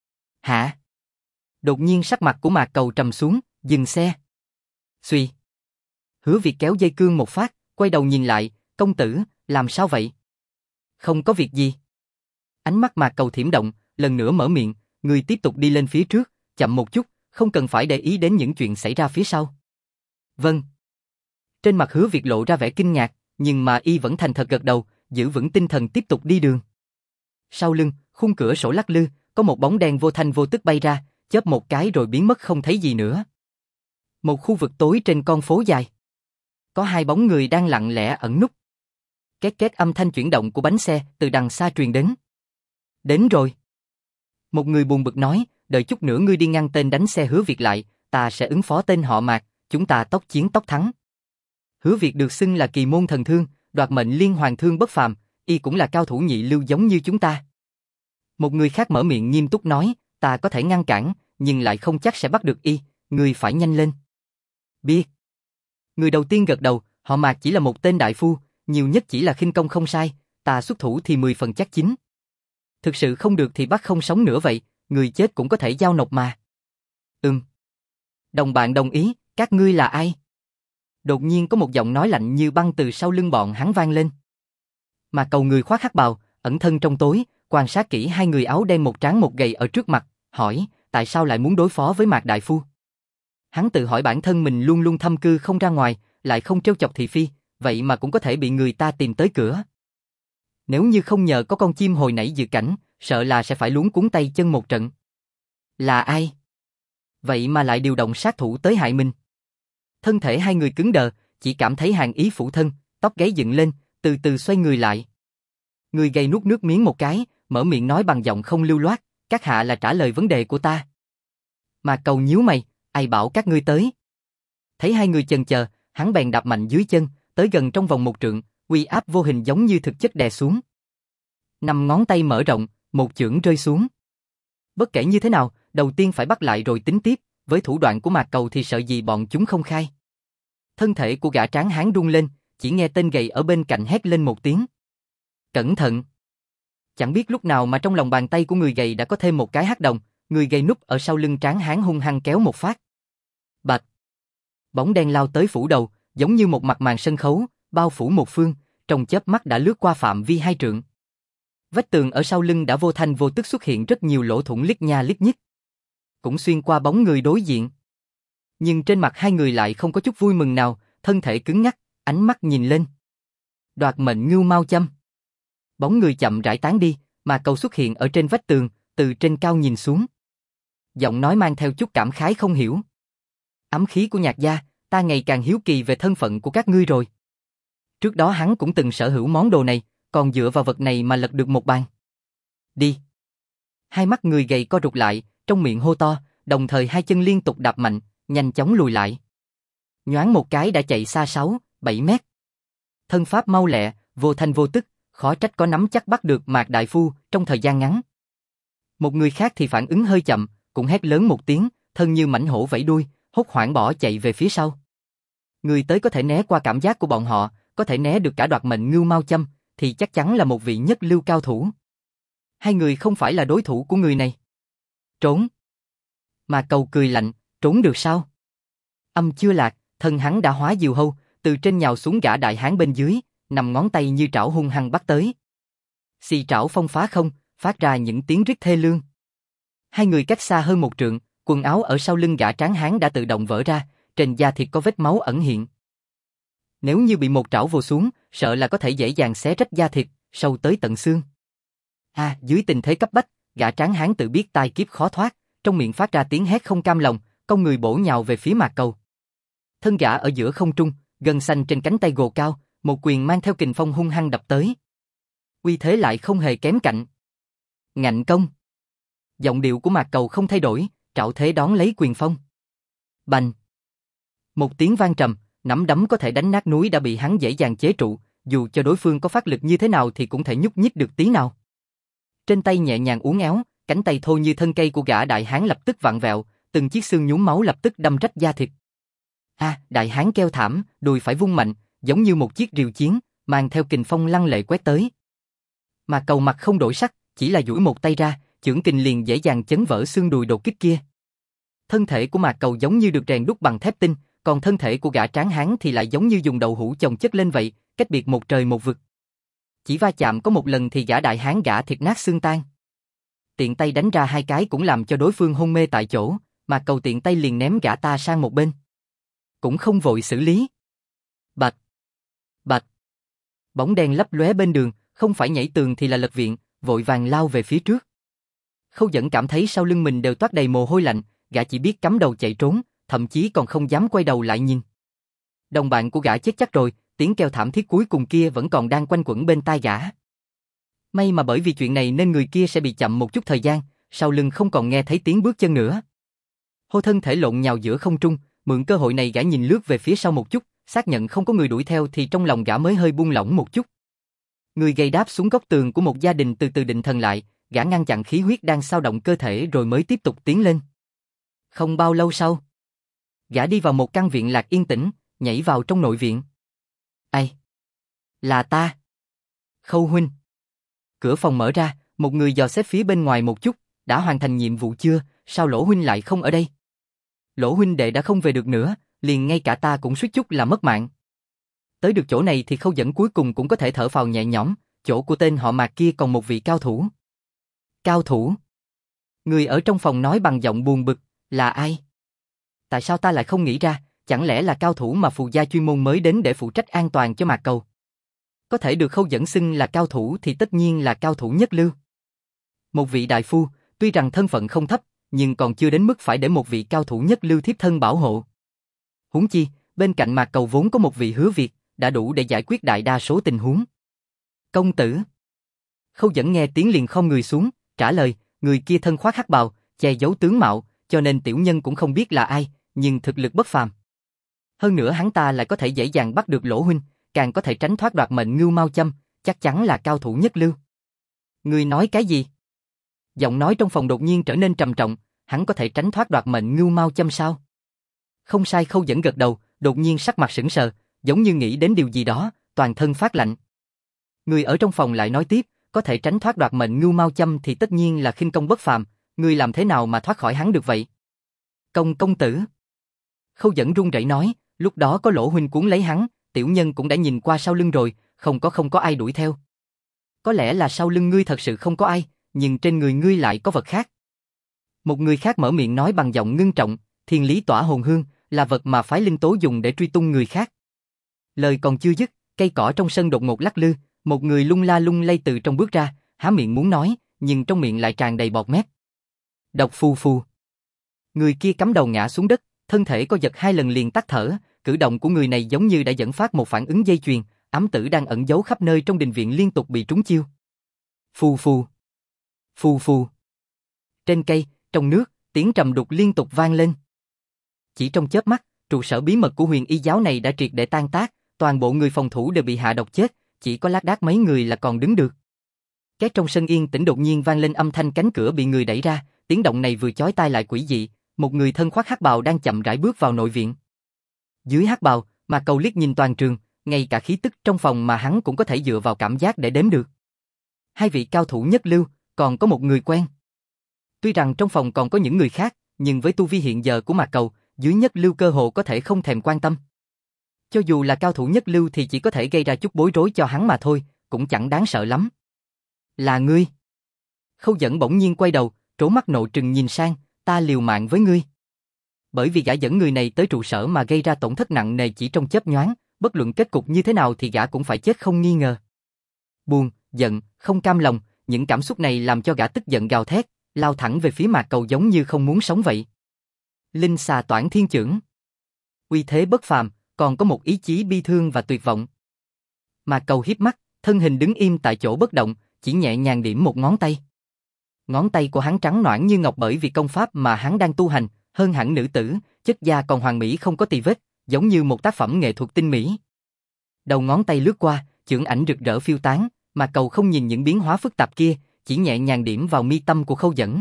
A: Hả? Đột nhiên sắc mặt của Mạc Cầu trầm xuống, dừng xe. Xuy. Hứa Việt kéo dây cương một phát, quay đầu nhìn lại, công tử, làm sao vậy? Không có việc gì. Ánh mắt Mạc Cầu thiểm động, lần nữa mở miệng, người tiếp tục đi lên phía trước, chậm một chút, không cần phải để ý đến những chuyện xảy ra phía sau. Vâng. Trên mặt Hứa Việt lộ ra vẻ kinh ngạc, nhưng mà y vẫn thành thật gật đầu, giữ vững tinh thần tiếp tục đi đường. Sau lưng, khung cửa sổ lắc lư, có một bóng đen vô thanh vô tức bay ra, chớp một cái rồi biến mất không thấy gì nữa. Một khu vực tối trên con phố dài. Có hai bóng người đang lặng lẽ ẩn núp. Két két âm thanh chuyển động của bánh xe từ đằng xa truyền đến. Đến rồi. Một người buồn bực nói, đợi chút nữa ngươi đi ngăn tên đánh xe Hứa Việt lại, ta sẽ ứng phó tên họ Mạc, chúng ta tốc chiến tốc thắng. Hứa Việt được xưng là kỳ môn thần thương, đoạt mệnh liên hoàng thương bất phàm, y cũng là cao thủ nhị lưu giống như chúng ta. Một người khác mở miệng nghiêm túc nói, ta có thể ngăn cản, nhưng lại không chắc sẽ bắt được y, ngươi phải nhanh lên. Biết. Người đầu tiên gật đầu, họ Mạc chỉ là một tên đại phu, nhiều nhất chỉ là khinh công không sai, ta xuất thủ thì 10 phần chắc chín. Thực sự không được thì bắt không sống nữa vậy, người chết cũng có thể giao nộp mà. Đồng bạn đồng ý, các ngươi là ai? Đột nhiên có một giọng nói lạnh như băng từ sau lưng bọn hắn vang lên. Mà Cầu người khoác hắc bào, ẩn thân trong tối, quan sát kỹ hai người áo đen một trắng một gầy ở trước mặt, hỏi, tại sao lại muốn đối phó với Mạc đại phu? Hắn tự hỏi bản thân mình luôn luôn thâm cư không ra ngoài, lại không trêu chọc thị phi, vậy mà cũng có thể bị người ta tìm tới cửa. Nếu như không nhờ có con chim hồi nãy dự cảnh, sợ là sẽ phải luống cuống tay chân một trận. Là ai? Vậy mà lại điều động sát thủ tới hại mình. Thân thể hai người cứng đờ, chỉ cảm thấy hàn ý phủ thân, tóc gáy dựng lên, từ từ xoay người lại. Người gầy nuốt nước miếng một cái, mở miệng nói bằng giọng không lưu loát, các hạ là trả lời vấn đề của ta. Mà Cầu nhíu mày, ai bảo các ngươi tới? Thấy hai người chần chờ, hắn bèn đạp mạnh dưới chân, tới gần trong vòng một trượng, uy áp vô hình giống như thực chất đè xuống. 5 ngón tay mở rộng, một chưởng rơi xuống. Bất kể như thế nào, đầu tiên phải bắt lại rồi tính tiếp, với thủ đoạn của Mạc Cầu thì sợ gì bọn chúng không khai. Thân thể của gã tráng hán rung lên, chỉ nghe tên gầy ở bên cạnh hét lên một tiếng. Cẩn thận! Chẳng biết lúc nào mà trong lòng bàn tay của người gầy đã có thêm một cái hắc đồng, người gầy núp ở sau lưng tráng hán hung hăng kéo một phát. Bạch! Bóng đen lao tới phủ đầu, giống như một mặt màn sân khấu, bao phủ một phương, trong chớp mắt đã lướt qua phạm vi 2 trượng. Vách tường ở sau lưng đã vô thanh vô tức xuất hiện rất nhiều lỗ thủng lít nha lít nhít. Cũng xuyên qua bóng người đối diện. Nhưng trên mặt hai người lại không có chút vui mừng nào, thân thể cứng ngắc, ánh mắt nhìn lên. Đoạt mệnh ngưu mau châm. Bóng người chậm rãi tán đi, mà Cầu xuất hiện ở trên vách tường, từ trên cao nhìn xuống. Giọng nói mang theo chút cảm khái không hiểu. Ấm khí của Nhạc gia, ta ngày càng hiếu kỳ về thân phận của các ngươi rồi. Trước đó hắn cũng từng sở hữu món đồ này, còn dựa vào vật này mà lật được một bàn. Đi. Hai mắt người gầy co rụt lại, trong miệng hô to, đồng thời hai chân liên tục đạp mạnh, nhanh chóng lùi lại. Nhoáng một cái đã chạy xa 6, 7 mét. Thân pháp mau lẹ, vô thanh vô tức, khó trách có nắm chắc bắt được Mạc đại phu trong thời gian ngắn. Một người khác thì phản ứng hơi chậm, cũng hét lớn một tiếng, thân như mãnh hổ vẫy đuôi, hốt hoảng bỏ chạy về phía sau. Người tới có thể né qua cảm giác của bọn họ, có thể né được cả đoạt mệnh ngưu mau châm, thì chắc chắn là một vị nhất lưu cao thủ. Hai người không phải là đối thủ của người này. Trốn. Mà Cầu cười lạnh, trốn được sao? Âm chưa lạc, thân hắn đã hóa diều hâu, từ trên nhào xuống gã đại hán bên dưới, 5 ngón tay như trảo hung hăng bắt tới. Xì trảo phong phá không, phát ra những tiếng rít thê lương. Hai người cách xa hơn 1 trượng, quần áo ở sau lưng gã tráng hán đã tự động vỡ ra, trên da thịt có vết máu ẩn hiện. Nếu như bị một trảo vồ xuống, sợ là có thể dễ dàng xé rách da thịt, sâu tới tận xương. Dưới tình thế cấp bách, gã tráng hán tự biết tai kiếp khó thoát, trong miệng phát ra tiếng hét không cam lòng, cong người bổ nhào về phía Mạc Cầu. Thân gã ở giữa không trung, gân xanh trên cánh tay gồ cao, một quyền mang theo kình phong hung hăng đập tới. Uy thế lại không hề kém cạnh. Ngạnh công. Giọng điệu của Mạc Cầu không thay đổi, trảo thế đón lấy quyền phong. Bành. Một tiếng vang trầm, nắm đấm có thể đánh nát núi đã bị hắn dễ dàng chế trụ, dù cho đối phương có phát lực như thế nào thì cũng thể nhúc nhích được tí nào. Trên tay nhẹ nhàng uốn éo, cánh tay thô như thân cây của gã đại hán lập tức vặn vẹo, từng chiếc xương nhuốm máu lập tức đâm rách da thịt. Đại hán kêu thảm, đùi phải vung mạnh, giống như một chiếc rìu chiến, mang theo kình phong lăng lệ quét tới. Mà Cầu mặt không đổi sắc, chỉ là duỗi một tay ra, chưởng kình liền dễ dàng chấn vỡ xương đùi đột kích kia. Thân thể của Mạc Cầu giống như được rèn đúc bằng thép tinh, còn thân thể của gã tráng hán thì lại giống như dùng đậu hũ chồng chất lên vậy, cách biệt một trời một vực. Chỉ va chạm có một lần thì gã đại hán gã thịt nát xương tan. Tiện tay đánh ra hai cái cũng làm cho đối phương hôn mê tại chỗ, mà Cầu tiện tay liền ném gã ta sang một bên. Cũng không vội xử lý. Bạch! Bạch! Bóng đen lấp lóe bên đường, không phải nhảy tường thì là lật viện, vội vàng lao về phía trước. Khâu Dẫn cảm thấy sau lưng mình đều toát đầy mồ hôi lạnh, gã chỉ biết cắm đầu chạy trốn, thậm chí còn không dám quay đầu lại nhìn. Đồng bạn của gã chết chắc rồi, tiếng kêu thảm thiết cuối cùng kia vẫn còn đang quanh quẩn bên tai gã. May mà bởi vì chuyện này nên người kia sẽ bị chậm một chút thời gian, sau lưng không còn nghe thấy tiếng bước chân nữa. Hô thân thể lộn nhào giữa không trung, mượn cơ hội này gã nhìn lướt về phía sau một chút, xác nhận không có người đuổi theo thì trong lòng gã mới hơi buông lỏng một chút. Người gầy đáp xuống góc tường của một gia đình từ từ định thần lại, gã ngăn chặn khí huyết đang xao động cơ thể rồi mới tiếp tục tiến lên. Không bao lâu sau, gã đi vào một căn viện lạc yên tĩnh, nhảy vào trong nội viện. Ai? Là ta. Khâu huynh. Cửa phòng mở ra, một người dò xét phía bên ngoài một chút, đã hoàn thành nhiệm vụ chưa, sao Lỗ huynh lại không ở đây? Lỗ huynh đệ đã không về được nữa, liền ngay cả ta cũng suýt chút là mất mạng. Tới được chỗ này thì Khâu Dẫn cuối cùng cũng có thể thở phào nhẹ nhõm, chỗ của tên họ Mạc kia còn một vị cao thủ. Cao thủ? Người ở trong phòng nói bằng giọng buồn bực, là ai? Tại sao ta lại không nghĩ ra, chẳng lẽ là cao thủ mà phù gia chuyên môn mới đến để phụ trách an toàn cho Mạc Cầu? Có thể được Khâu Dẫn xưng là cao thủ thì tất nhiên là cao thủ nhất lưu. Một vị đại phu, tuy rằng thân phận không thấp, nhưng còn chưa đến mức phải để một vị cao thủ nhất lưu thiếp thân bảo hộ. Huống chi, bên cạnh Mạc Cầu vốn có một vị Hứa Việt, đã đủ để giải quyết đại đa số tình huống. Công tử. Khâu Dẫn nghe tiếng liền khom người xuống, trả lời, người kia thân khoác hắc bào, che giấu tướng mạo, cho nên tiểu nhân cũng không biết là ai, nhưng thực lực bất phàm. Hơn nữa hắn ta lại có thể dễ dàng bắt được Lỗ huynh, càng có thể tránh thoát đoạt mệnh Ngưu Mao Châm, chắc chắn là cao thủ nhất lưu. Ngươi nói cái gì? Giọng nói trong phòng đột nhiên trở nên trầm trọng, hắn có thể tránh thoát đoạt mệnh Ngưu Mao Châm sao? Không sai. Khâu Dẫn gật đầu, đột nhiên sắc mặt sững sờ, giống như nghĩ đến điều gì đó, toàn thân phát lạnh. Người ở trong phòng lại nói tiếp, có thể tránh thoát đoạt mệnh Ngưu Mao Châm thì tất nhiên là khinh công bất phàm, ngươi làm thế nào mà thoát khỏi hắn được vậy? Công tử. Khâu Dẫn run rẩy nói, lúc đó có Lỗ huynh cuốn lấy hắn, tiểu nhân cũng đã nhìn qua sau lưng rồi, không có ai đuổi theo. Có lẽ là sau lưng ngươi thật sự không có ai, nhưng trên người ngươi lại có vật khác. Một người khác mở miệng nói bằng giọng ngưng trọng, thiên lý tỏa hồn hương, là vật mà phái linh tố dùng để truy tung người khác. Lời còn chưa dứt, cây cỏ trong sân đột ngột lắc lư, một người lung la lung lay từ trong bước ra, há miệng muốn nói, nhưng trong miệng lại tràn đầy bọt mép. Độc phù phù. Người kia cắm đầu ngã xuống đất, thân thể co giật hai lần liền tắt thở, cử động của người này giống như đã dẫn phát một phản ứng dây chuyền, ám tử đang ẩn giấu khắp nơi trong đình viện liên tục bị trúng chiêu. Phù phù. Phù phù. Trên cây, trong nước, tiếng trầm đục liên tục vang lên. Chỉ trong chớp mắt, trụ sở bí mật của huyền y giáo này đã triệt để tan tác, toàn bộ người phòng thủ đều bị hạ độc chết, chỉ có lác đác mấy người là còn đứng được. Két trong sân yên tĩnh đột nhiên vang lên âm thanh cánh cửa bị người đẩy ra, tiếng động này vừa chói tai lại quỷ dị, một người thân khoác hắc bào đang chậm rãi bước vào nội viện. Dưới hắc bào, Mạc Cầu liếc nhìn toàn trường, ngay cả khí tức trong phòng mà hắn cũng có thể dựa vào cảm giác để đếm được. Hai vị cao thủ nhất lưu, còn có một người quen. Tuy rằng trong phòng còn có những người khác, nhưng với tu vi hiện giờ của Mạc Cầu, dưới nhất lưu cơ hồ có thể không thèm quan tâm. Cho dù là cao thủ nhất lưu thì chỉ có thể gây ra chút bối rối cho hắn mà thôi, cũng chẳng đáng sợ lắm. Là ngươi. Khâu Dẫn bỗng nhiên quay đầu, trố mắt nộ trừng nhìn sang, ta liều mạng với ngươi. Bởi vì gã dẫn người này tới trụ sở mà gây ra tổn thất nặng nề chỉ trong chớp nhoáng, bất luận kết cục như thế nào thì gã cũng phải chết không nghi ngờ. Buồn, giận, không cam lòng, những cảm xúc này làm cho gã tức giận gào thét, lao thẳng về phía Mạc Cầu giống như không muốn sống vậy. Linh xà toản thiên chưởng. Uy thế bất phàm, còn có một ý chí bi thương và tuyệt vọng. Mạc Cầu híp mắt, thân hình đứng im tại chỗ bất động, chỉ nhẹ nhàng điểm một ngón tay. Ngón tay của hắn trắng nõn như ngọc bởi vì công pháp mà hắn đang tu hành, hơn hẳn nữ tử, chất da còn hoàn mỹ không có tì vết, giống như một tác phẩm nghệ thuật tinh mỹ. Đầu ngón tay lướt qua, chưởng ảnh rực rỡ phiêu tán, Mạc Cầu không nhìn những biến hóa phức tạp kia, chỉ nhẹ nhàng điểm vào mi tâm của Khâu Dẫn.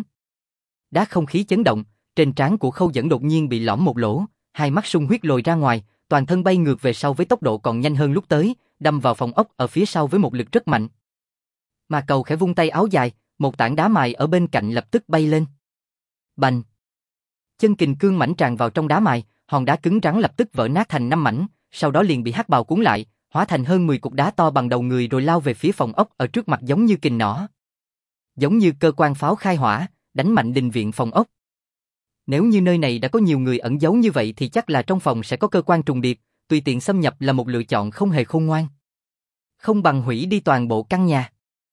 A: Đá không khí chấn động, trên trán của Khâu Dẫn đột nhiên bị lõm một lỗ, hai mắt sung huyết lồi ra ngoài, toàn thân bay ngược về sau với tốc độ còn nhanh hơn lúc tới, đâm vào phòng ốc ở phía sau với một lực rất mạnh. Mạc Cầu khẽ vung tay áo dài, một tảng đá mài ở bên cạnh lập tức bay lên. Bành! Chân kình cương mãnh tràn vào trong đá mài, hòn đá cứng rắn lập tức vỡ nát thành 5 mảnh, sau đó liền bị hắc bào cuốn lại, hóa thành hơn 10 cục đá to bằng đầu người rồi lao về phía phòng ốc ở trước mặt giống như kình nỏ. Giống như cơ quan pháo khai hỏa, đánh mạnh đình viện phòng ốc. Nếu như nơi này đã có nhiều người ẩn giấu như vậy thì chắc là trong phòng sẽ có cơ quan trùng điệp, tùy tiện xâm nhập là một lựa chọn không hề khôn ngoan. Không bằng hủy đi toàn bộ căn nhà.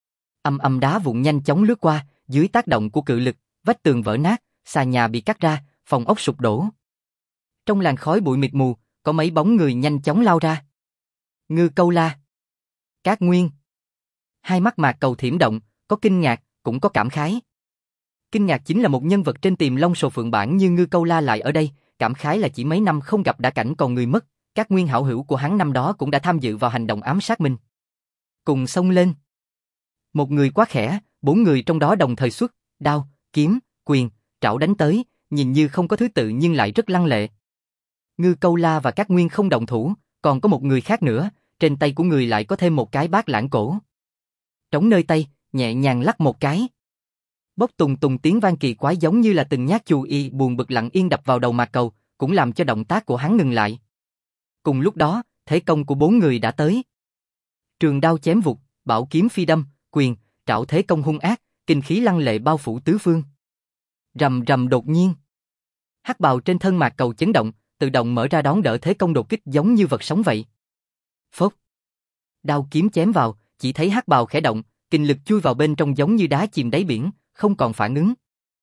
A: Âm đá vụn nhanh chóng lướt qua, dưới tác động của cự lực, vách tường vỡ nát, xà nhà bị cắt ra, phòng ốc sụp đổ. Trong làn khói bụi mịt mù, có mấy bóng người nhanh chóng lao ra. Ngư Câu La, Cát Nguyên. Hai mắt Mạc Cầu thiểm động, có kinh ngạc, cũng có cảm khái. Kinh ngạc chính là một nhân vật trên Tiềm Long Sồ Phượng bản như Ngư Câu La lại ở đây, cảm khái là chỉ mấy năm không gặp đã cảnh còn người mất, Cát Nguyên hảo hữu của hắn năm đó cũng đã tham dự vào hành động ám sát mình. Cùng xông lên. Một người quá khẽ, 4 người trong đó đồng thời xuất, đao, kiếm, quyền, trảo đánh tới, nhìn như không có thứ tự nhưng lại rất lăng lệ. Ngư Câu La và Cát Nguyên không động thủ, còn có một người khác nữa, trên tay của người lại có thêm một cái bát lãng cổ. Trống nơi tay, nhẹ nhàng lắc một cái. Bốc tùng tùng tiếng vang kỳ quái giống như là từng nhát chù y buồn bực lặng yên đập vào đầu Mạc Cầu, cũng làm cho động tác của hắn ngừng lại. Cùng lúc đó, thế công của 4 người đã tới. Trường đao chém vụt, bảo kiếm phi đâm, quyền, trảo thế công hung ác, kinh khí lăng lệ bao phủ tứ phương. Rầm rầm đột nhiên. Hắc bào trên thân Mạc Cầu chấn động, tự động mở ra đón đỡ thế công đột kích giống như vật sống vậy. Phốc. Đao kiếm chém vào, chỉ thấy hắc bào khẽ động, kinh lực chui vào bên trong giống như đá chìm đáy biển, không còn phản ứng.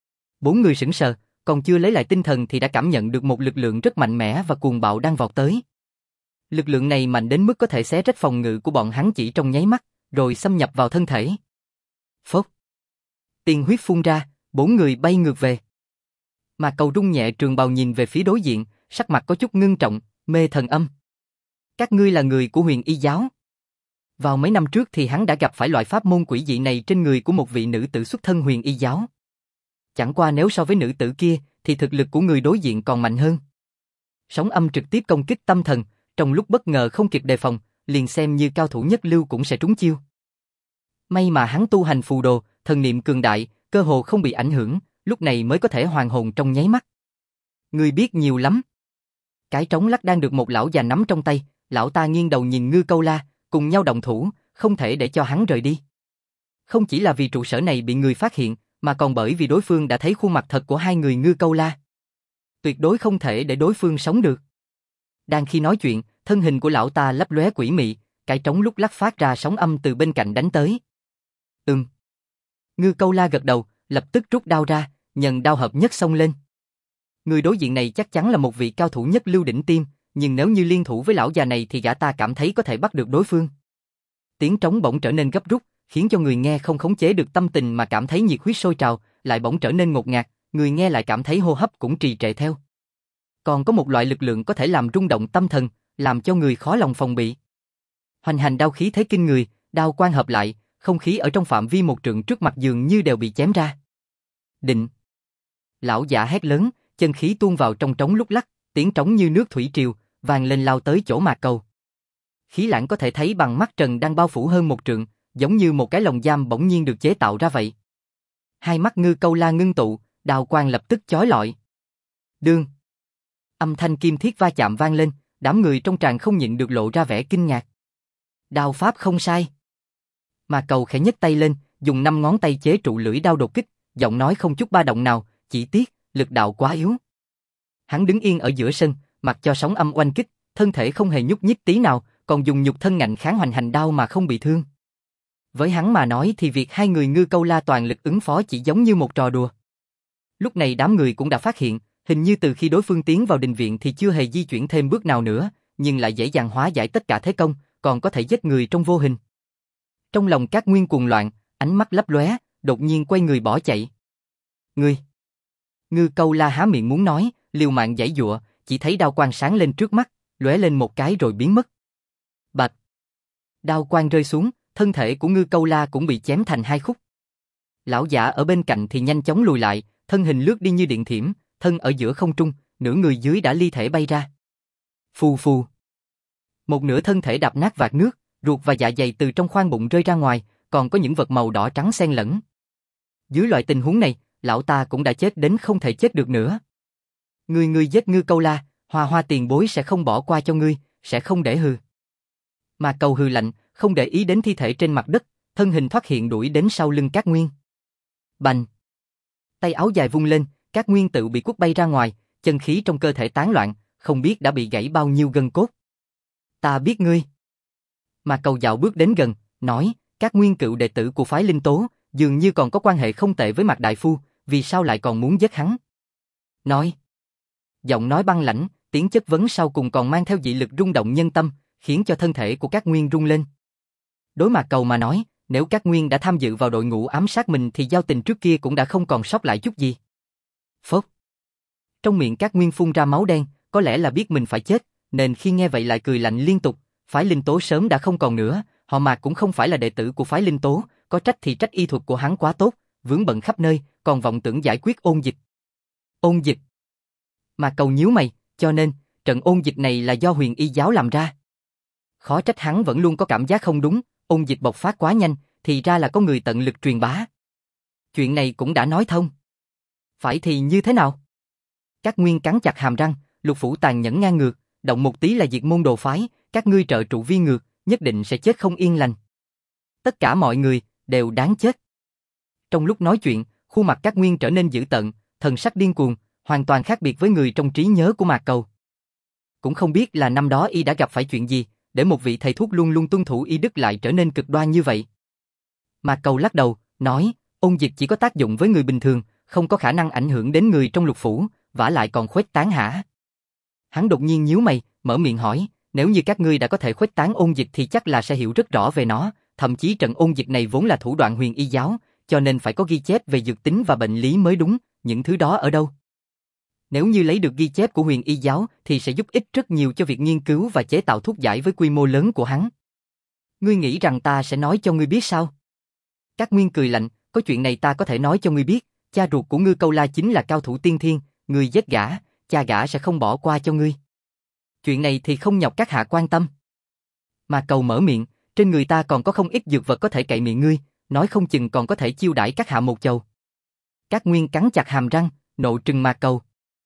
A: 4 người sững sờ, còn chưa lấy lại tinh thần thì đã cảm nhận được một lực lượng rất mạnh mẽ và cuồng bạo đang vọt tới. Lực lượng này mạnh đến mức có thể xé rách phòng ngự của bọn hắn chỉ trong nháy mắt, rồi xâm nhập vào thân thể. Phốc. Tiên huyết phun ra, 4 người bay ngược về. Mạc Cầu rung nhẹ trường bào nhìn về phía đối diện, sắc mặt có chút ngưng trọng, Mê Thần Âm. Các ngươi là người của Huyền Y giáo. Vào mấy năm trước thì hắn đã gặp phải loại pháp môn quỷ dị này trên người của một vị nữ tử xuất thân Huyền Y giáo. Chẳng qua nếu so với nữ tử kia thì thực lực của người đối diện còn mạnh hơn. Sóng âm trực tiếp công kích tâm thần, trong lúc bất ngờ không kịp đề phòng, liền xem như cao thủ nhất lưu cũng sẽ trúng chiêu. May mà hắn tu hành phù đồ, thần niệm cường đại, cơ hồ không bị ảnh hưởng, lúc này mới có thể hoàn hồn trong nháy mắt. Ngươi biết nhiều lắm. Cái trống lắc đang được một lão già nắm trong tay, lão ta nghiêng đầu nhìn Ngư Câu La, cùng nhau động thủ, không thể để cho hắn rời đi. Không chỉ là vì trụ sở này bị người phát hiện, mà còn bởi vì đối phương đã thấy khuôn mặt thật của hai người Ngư Câu La. Tuyệt đối không thể để đối phương sống được. Đang khi nói chuyện, thân hình của lão ta lấp lóe quỷ mị, cái trống lúc lắc phát ra sóng âm từ bên cạnh đánh tới. Ngư Câu La gật đầu, lập tức rút đao ra, nhận đao hợp nhất xông lên. Người đối diện này chắc chắn là một vị cao thủ nhất lưu đỉnh tiêm, nhưng nếu như liên thủ với lão già này thì gã ta cảm thấy có thể bắt được đối phương. Tiếng trống bỗng trở nên gấp rút, khiến cho người nghe không khống chế được tâm tình mà cảm thấy nhiệt huyết sôi trào, lại bỗng trở nên ngột ngạt, người nghe lại cảm thấy hô hấp cũng trì trệ theo. Còn có một loại lực lượng có thể làm rung động tâm thần, làm cho người khó lòng phòng bị. Hoành hành đao khí thế kinh người, đao quang hợp lại, không khí ở trong phạm vi 1 trượng trước mặt dường như đều bị chém ra. Định. Lão giả hét lớn, chân khí tuôn vào trong trống lúc lắc, tiếng trống như nước thủy triều, vang lên lao tới chỗ Mạc Cầu. Khí lãng có thể thấy bằng mắt trần đang bao phủ hơn 1 trượng, giống như một cái lồng giam bỗng nhiên được chế tạo ra vậy. Hai mắt Ngư Câu La ngưng tụ, đao quang lập tức chói lọi. Đương. Âm thanh kim thiết va chạm vang lên, đám người trong tràng không nhịn được lộ ra vẻ kinh ngạc. Đao pháp không sai. Mạc Cầu khẽ nhấc tay lên, dùng 5 ngón tay chế trụ lưỡi đao đột kích, giọng nói không chút ba động nào, chỉ tiếc, lực đạo quá yếu. Hắn đứng yên ở giữa sân, mặc cho sóng âm oanh kích, thân thể không hề nhúc nhích tí nào, còn dùng nhục thân ngạnh kháng hoành hành đao mà không bị thương. Với hắn mà nói thì việc hai người Ngư Câu La toàn lực ứng phó chỉ giống như một trò đùa. Lúc này đám người cũng đã phát hiện, hình như từ khi đối phương tiến vào đình viện thì chưa hề di chuyển thêm bước nào nữa, nhưng lại dễ dàng hóa giải tất cả thế công, còn có thể giết người trong vô hình. Trong lòng Cát Nguyên cuồng loạn, ánh mắt lấp lóe, đột nhiên quay người bỏ chạy. Ngươi! Ngư Câu La há miệng muốn nói, liều mạng giãy giụa, chỉ thấy đao quang sáng lên trước mắt, lóe lên một cái rồi biến mất. Bạch! Đao quang rơi xuống, thân thể của Ngư Câu La cũng bị chém thành 2 khúc. Lão giả ở bên cạnh thì nhanh chóng lùi lại, thân hình lướt đi như điện thiểm, thân ở giữa không trung, nửa người dưới đã ly thể bay ra. Phù phù! Một nửa thân thể đạp nát vạt nước, ruột và dạ dày từ trong khoang bụng rơi ra ngoài, còn có những vật màu đỏ trắng xen lẫn. Dưới loại tình huống này, lão ta cũng đã chết đến không thể chết được nữa. Người giết Ngư Câu La, Hoa Hoa tiền bối sẽ không bỏ qua cho ngươi, sẽ không để hừ. Mà Cầu hừ lạnh, không để ý đến thi thể trên mặt đất, thân hình thoát hiện đuổi đến sau lưng Cát Nguyên. Bành! Tay áo dài vung lên, Cát Nguyên tự bị quất bay ra ngoài, chân khí trong cơ thể tán loạn, không biết đã bị gãy bao nhiêu gân cốt. Ta biết ngươi. Mà Cầu dạo bước đến gần, nói, Cát Nguyên cựu đệ tử của phái Linh Tố, dường như còn có quan hệ không tệ với Mạc Đại Phu, vì sao lại còn muốn giết hắn? Nói. Giọng nói băng lãnh, tiếng chất vấn sau cùng còn mang theo dị lực rung động nhân tâm, khiến cho thân thể của Cát Nguyên rung lên. Đối Mạc Cầu mà nói, nếu Cát Nguyên đã tham dự vào đội ngũ ám sát mình thì giao tình trước kia cũng đã không còn sót lại chút gì. Phốc. Trong miệng Cát Nguyên phun ra máu đen, có lẽ là biết mình phải chết, nên khi nghe vậy lại cười lạnh liên tục, phái Linh Tố sớm đã không còn nữa, họ Mạc cũng không phải là đệ tử của phái Linh Tố, có trách thì trách y thuật của hắn quá tốt, vướng bận khắp nơi, còn vọng tưởng giải quyết ôn dịch. Ôn dịch? Mạc Cầu nhíu mày, cho nên, trận ôn dịch này là do Huyền Y giáo làm ra. Khó trách hắn vẫn luôn có cảm giác không đúng, ôn dịch bộc phát quá nhanh, thì ra là có người tận lực truyền bá. Chuyện này cũng đã nói thông. Phải thì như thế nào? Cát Nguyên cắn chặt hàm răng, Lục Phủ tàn nhẫn ngang ngược, động một tí là diệt môn đồ phái, các ngươi trợ trụ vi ngược, nhất định sẽ chết không yên lành. Tất cả mọi người đều đáng chết. Trong lúc nói chuyện, khuôn mặt Cát Nguyên trở nên dữ tợn, thần sắc điên cuồng, hoàn toàn khác biệt với người trong trí nhớ của Mạc Cầu. Cũng không biết là năm đó y đã gặp phải chuyện gì, để một vị thầy thuốc luôn luôn tuân thủ y đức lại trở nên cực đoan như vậy. Mạc Cầu lắc đầu, nói, ôn dịch chỉ có tác dụng với người bình thường, không có khả năng ảnh hưởng đến người trong Lục Phủ, vả lại còn khuếch tán hả? Hắn đột nhiên nhíu mày, mở miệng hỏi, nếu như các ngươi đã có thể khuếch tán ôn dịch thì chắc là sẽ hiểu rất rõ về nó, thậm chí trận ôn dịch này vốn là thủ đoạn Huyền Y giáo, cho nên phải có ghi chép về dược tính và bệnh lý mới đúng, những thứ đó ở đâu? Nếu như lấy được ghi chép của Huyền Y giáo thì sẽ giúp ích rất nhiều cho việc nghiên cứu và chế tạo thuốc giải với quy mô lớn của hắn. Ngươi nghĩ rằng ta sẽ nói cho ngươi biết sao? Cát Nguyên cười lạnh, có chuyện này ta có thể nói cho ngươi biết, cha ruột của Ngư Câu La chính là cao thủ tiên thiên, ngươi giết gã, cha gã sẽ không bỏ qua cho ngươi. Chuyện này thì không nhọc các hạ quan tâm. Mà Cầu mở miệng, trên người ta còn có không ít dược vật có thể cậy miệng ngươi, nói không chừng còn có thể chiêu đãi các hạ một chầu. Cát Nguyên cắn chặt hàm răng, nộ trừng Mạc Cầu.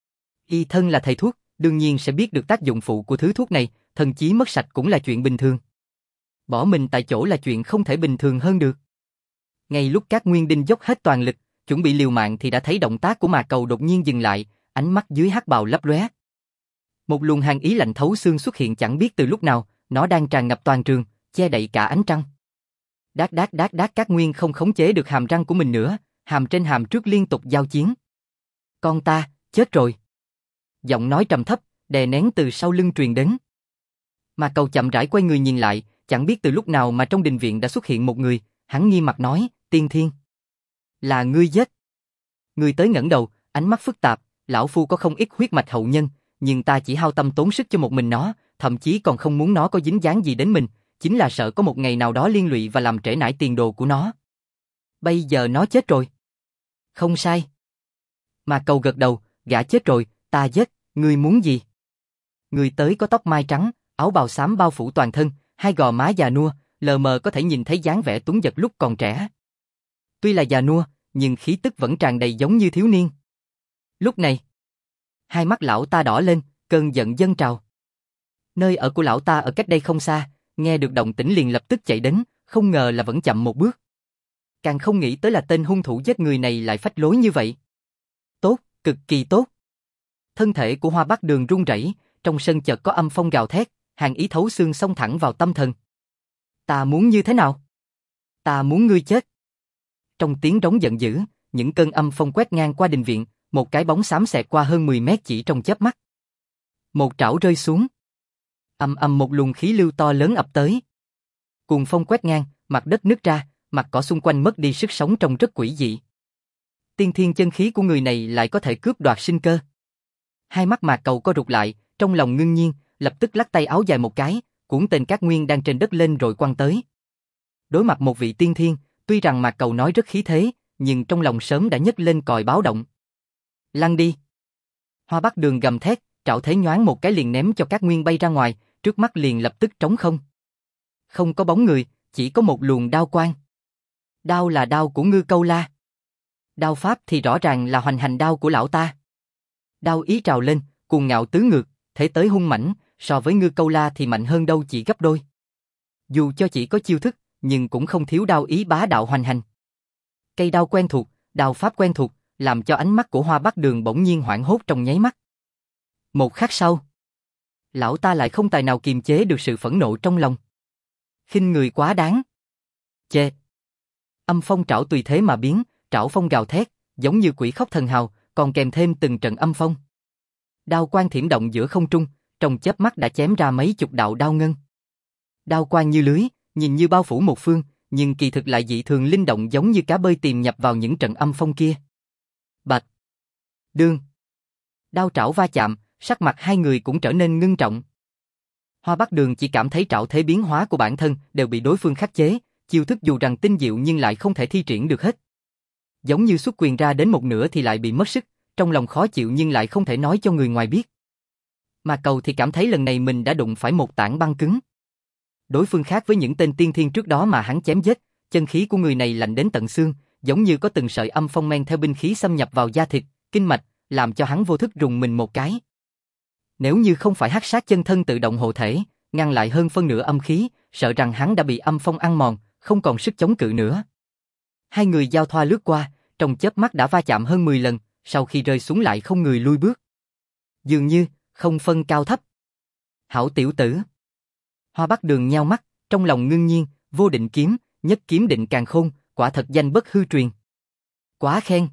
A: Y thân là thầy thuốc, đương nhiên sẽ biết được tác dụng phụ của thứ thuốc này, thần chí mất sạch cũng là chuyện bình thường. Bỏ mình tại chỗ là chuyện không thể bình thường hơn được. Ngay lúc Cát Nguyên Đinh dốc hết toàn lực, chuẩn bị liều mạng thì đã thấy động tác của Mạc Cầu đột nhiên dừng lại, ánh mắt dưới hắc bào lấp lóe. Một luồng hàn ý lạnh thấu xương xuất hiện chẳng biết từ lúc nào, nó đang tràn ngập toàn trường, che đậy cả ánh trăng. Đát đát đát đát, Cát Nguyên không khống chế được hàm răng của mình nữa, hàm trên hàm trước liên tục giao chiến. Con ta, chết rồi. Giọng nói trầm thấp, đè nén từ sau lưng truyền đến. Mạc Cầu chậm rãi quay người nhìn lại, chẳng biết từ lúc nào mà trong đình viện đã xuất hiện một người, hắn nghiêm mặt nói, Tiên Thiên. Là ngươi giết. Người tới ngẩng đầu, ánh mắt phức tạp, lão phu có không ít huyết mạch hậu nhân, nhưng ta chỉ hao tâm tốn sức cho một mình nó, thậm chí còn không muốn nó có dính dáng gì đến mình, chính là sợ có một ngày nào đó liên lụy và làm trễ nải tiền đồ của nó. Bây giờ nó chết rồi. Không sai. Mạc Cầu gật đầu, gã chết rồi, ta giết, ngươi muốn gì? Người tới có tóc mai trắng, áo bào xám bao phủ toàn thân, hai gò má già nua, lờ mờ có thể nhìn thấy dáng vẻ tuấn giật lúc còn trẻ. Tuy là già nua, nhưng khí tức vẫn tràn đầy giống như thiếu niên. Lúc này, hai mắt lão ta đỏ lên, cơn giận dâng trào. Nơi ở của lão ta ở cách đây không xa, nghe được động tĩnh liền lập tức chạy đến, không ngờ là vẫn chậm một bước. Càng không nghĩ tới là tên hung thủ giết người này lại phách lối như vậy. Tốt, cực kỳ tốt. Thân thể của Hoa Bắc Đường run rẩy, trong sân chợt có âm phong gào thét, hàn ý thấu xương xông thẳng vào tâm thần. Ta muốn như thế nào? Ta muốn ngươi chết. Trong tiếng rống giận dữ, những cơn âm phong quét ngang qua đình viện, một cái bóng xám xẹt qua hơn 10 mét chỉ trong chớp mắt. Một trảo rơi xuống. Ầm ầm, một luồng khí lưu to lớn ập tới. Cuồng phong quét ngang, mặt đất nứt ra, mặt cỏ xung quanh mất đi sức sống trông rất quỷ dị. Tiên thiên chân khí của người này lại có thể cướp đoạt sinh cơ. Hai mắt Mạc Cầu co rụt lại, trong lòng ngưng nhiên, lập tức lắc tay áo dài một cái, cuốn tên Cát Nguyên đang trên đất lên rồi quăng tới. Đối mặt một vị tiên thiên, tuy rằng Mạc Cầu nói rất khí thế, nhưng trong lòng sớm đã nhấc lên còi báo động. Lăn đi. Hoa Bắc Đường gầm thét, trảo thế nhoáng một cái liền ném cho Cát Nguyên bay ra ngoài, trước mắt liền lập tức trống không. Không có bóng người, chỉ có một luồng đao quang. Đao là đao của Ngư Câu La. Đao pháp thì rõ ràng là hoành hành đao của lão ta. Đao ý trào lên, cuồng ngạo tứ ngược, thế tới hung mãnh, so với Ngư Câu La thì mạnh hơn đâu chỉ gấp đôi. Dù cho chỉ có chiêu thức, nhưng cũng không thiếu đao ý bá đạo hoành hành. Cây đao quen thuộc, đao pháp quen thuộc, làm cho ánh mắt của Hoa Bắc Đường bỗng nhiên hoảng hốt trong nháy mắt. Một khắc sau, lão ta lại không tài nào kiềm chế được sự phẫn nộ trong lòng. Khinh người quá đáng. Chê. Âm phong trảo tùy thế mà biến, trảo phong gào thét, giống như quỷ khóc thần hào, còn kèm thêm từng trận âm phong. Đao quang thiểm động giữa không trung, trong chớp mắt đã chém ra mấy chục đạo đao ngân. Đao quang như lưới, nhìn như bao phủ một phương, nhưng kỳ thực lại dị thường linh động giống như cá bơi tìm nhập vào những trận âm phong kia. Bạch. Đương. Đao trảo va chạm, sắc mặt hai người cũng trở nên ngưng trọng. Hoa Bắc Đường chỉ cảm thấy trảo thế biến hóa của bản thân đều bị đối phương khắc chế, chiêu thức dù rằng tinh diệu nhưng lại không thể thi triển được hết. Giống như xuất quyền ra đến một nửa thì lại bị mất sức, trong lòng khó chịu nhưng lại không thể nói cho người ngoài biết. Mà Cầu thì cảm thấy lần này mình đã đụng phải một tảng băng cứng. Đối phương khác với những tên tiên thiên trước đó mà hắn chém giết, chân khí của người này lạnh đến tận xương, giống như có từng sợi âm phong men theo binh khí xâm nhập vào da thịt, kinh mạch, làm cho hắn vô thức rùng mình một cái. Nếu như không phải hắc sát chân thân tự động hộ thể, ngăn lại hơn phân nửa âm khí, sợ rằng hắn đã bị âm phong ăn mòn, không còn sức chống cự nữa. Hai người giao thoa lướt qua, trong chớp mắt đã va chạm hơn 10 lần, sau khi rơi xuống lại không người lui bước. Dường như, không phân cao thấp. Hảo tiểu tử. Hoa Bắc Đường nheo mắt, trong lòng ngưng nhiên, vô định kiếm, nhất kiếm định càn khôn, quả thật danh bất hư truyền. Quá khen.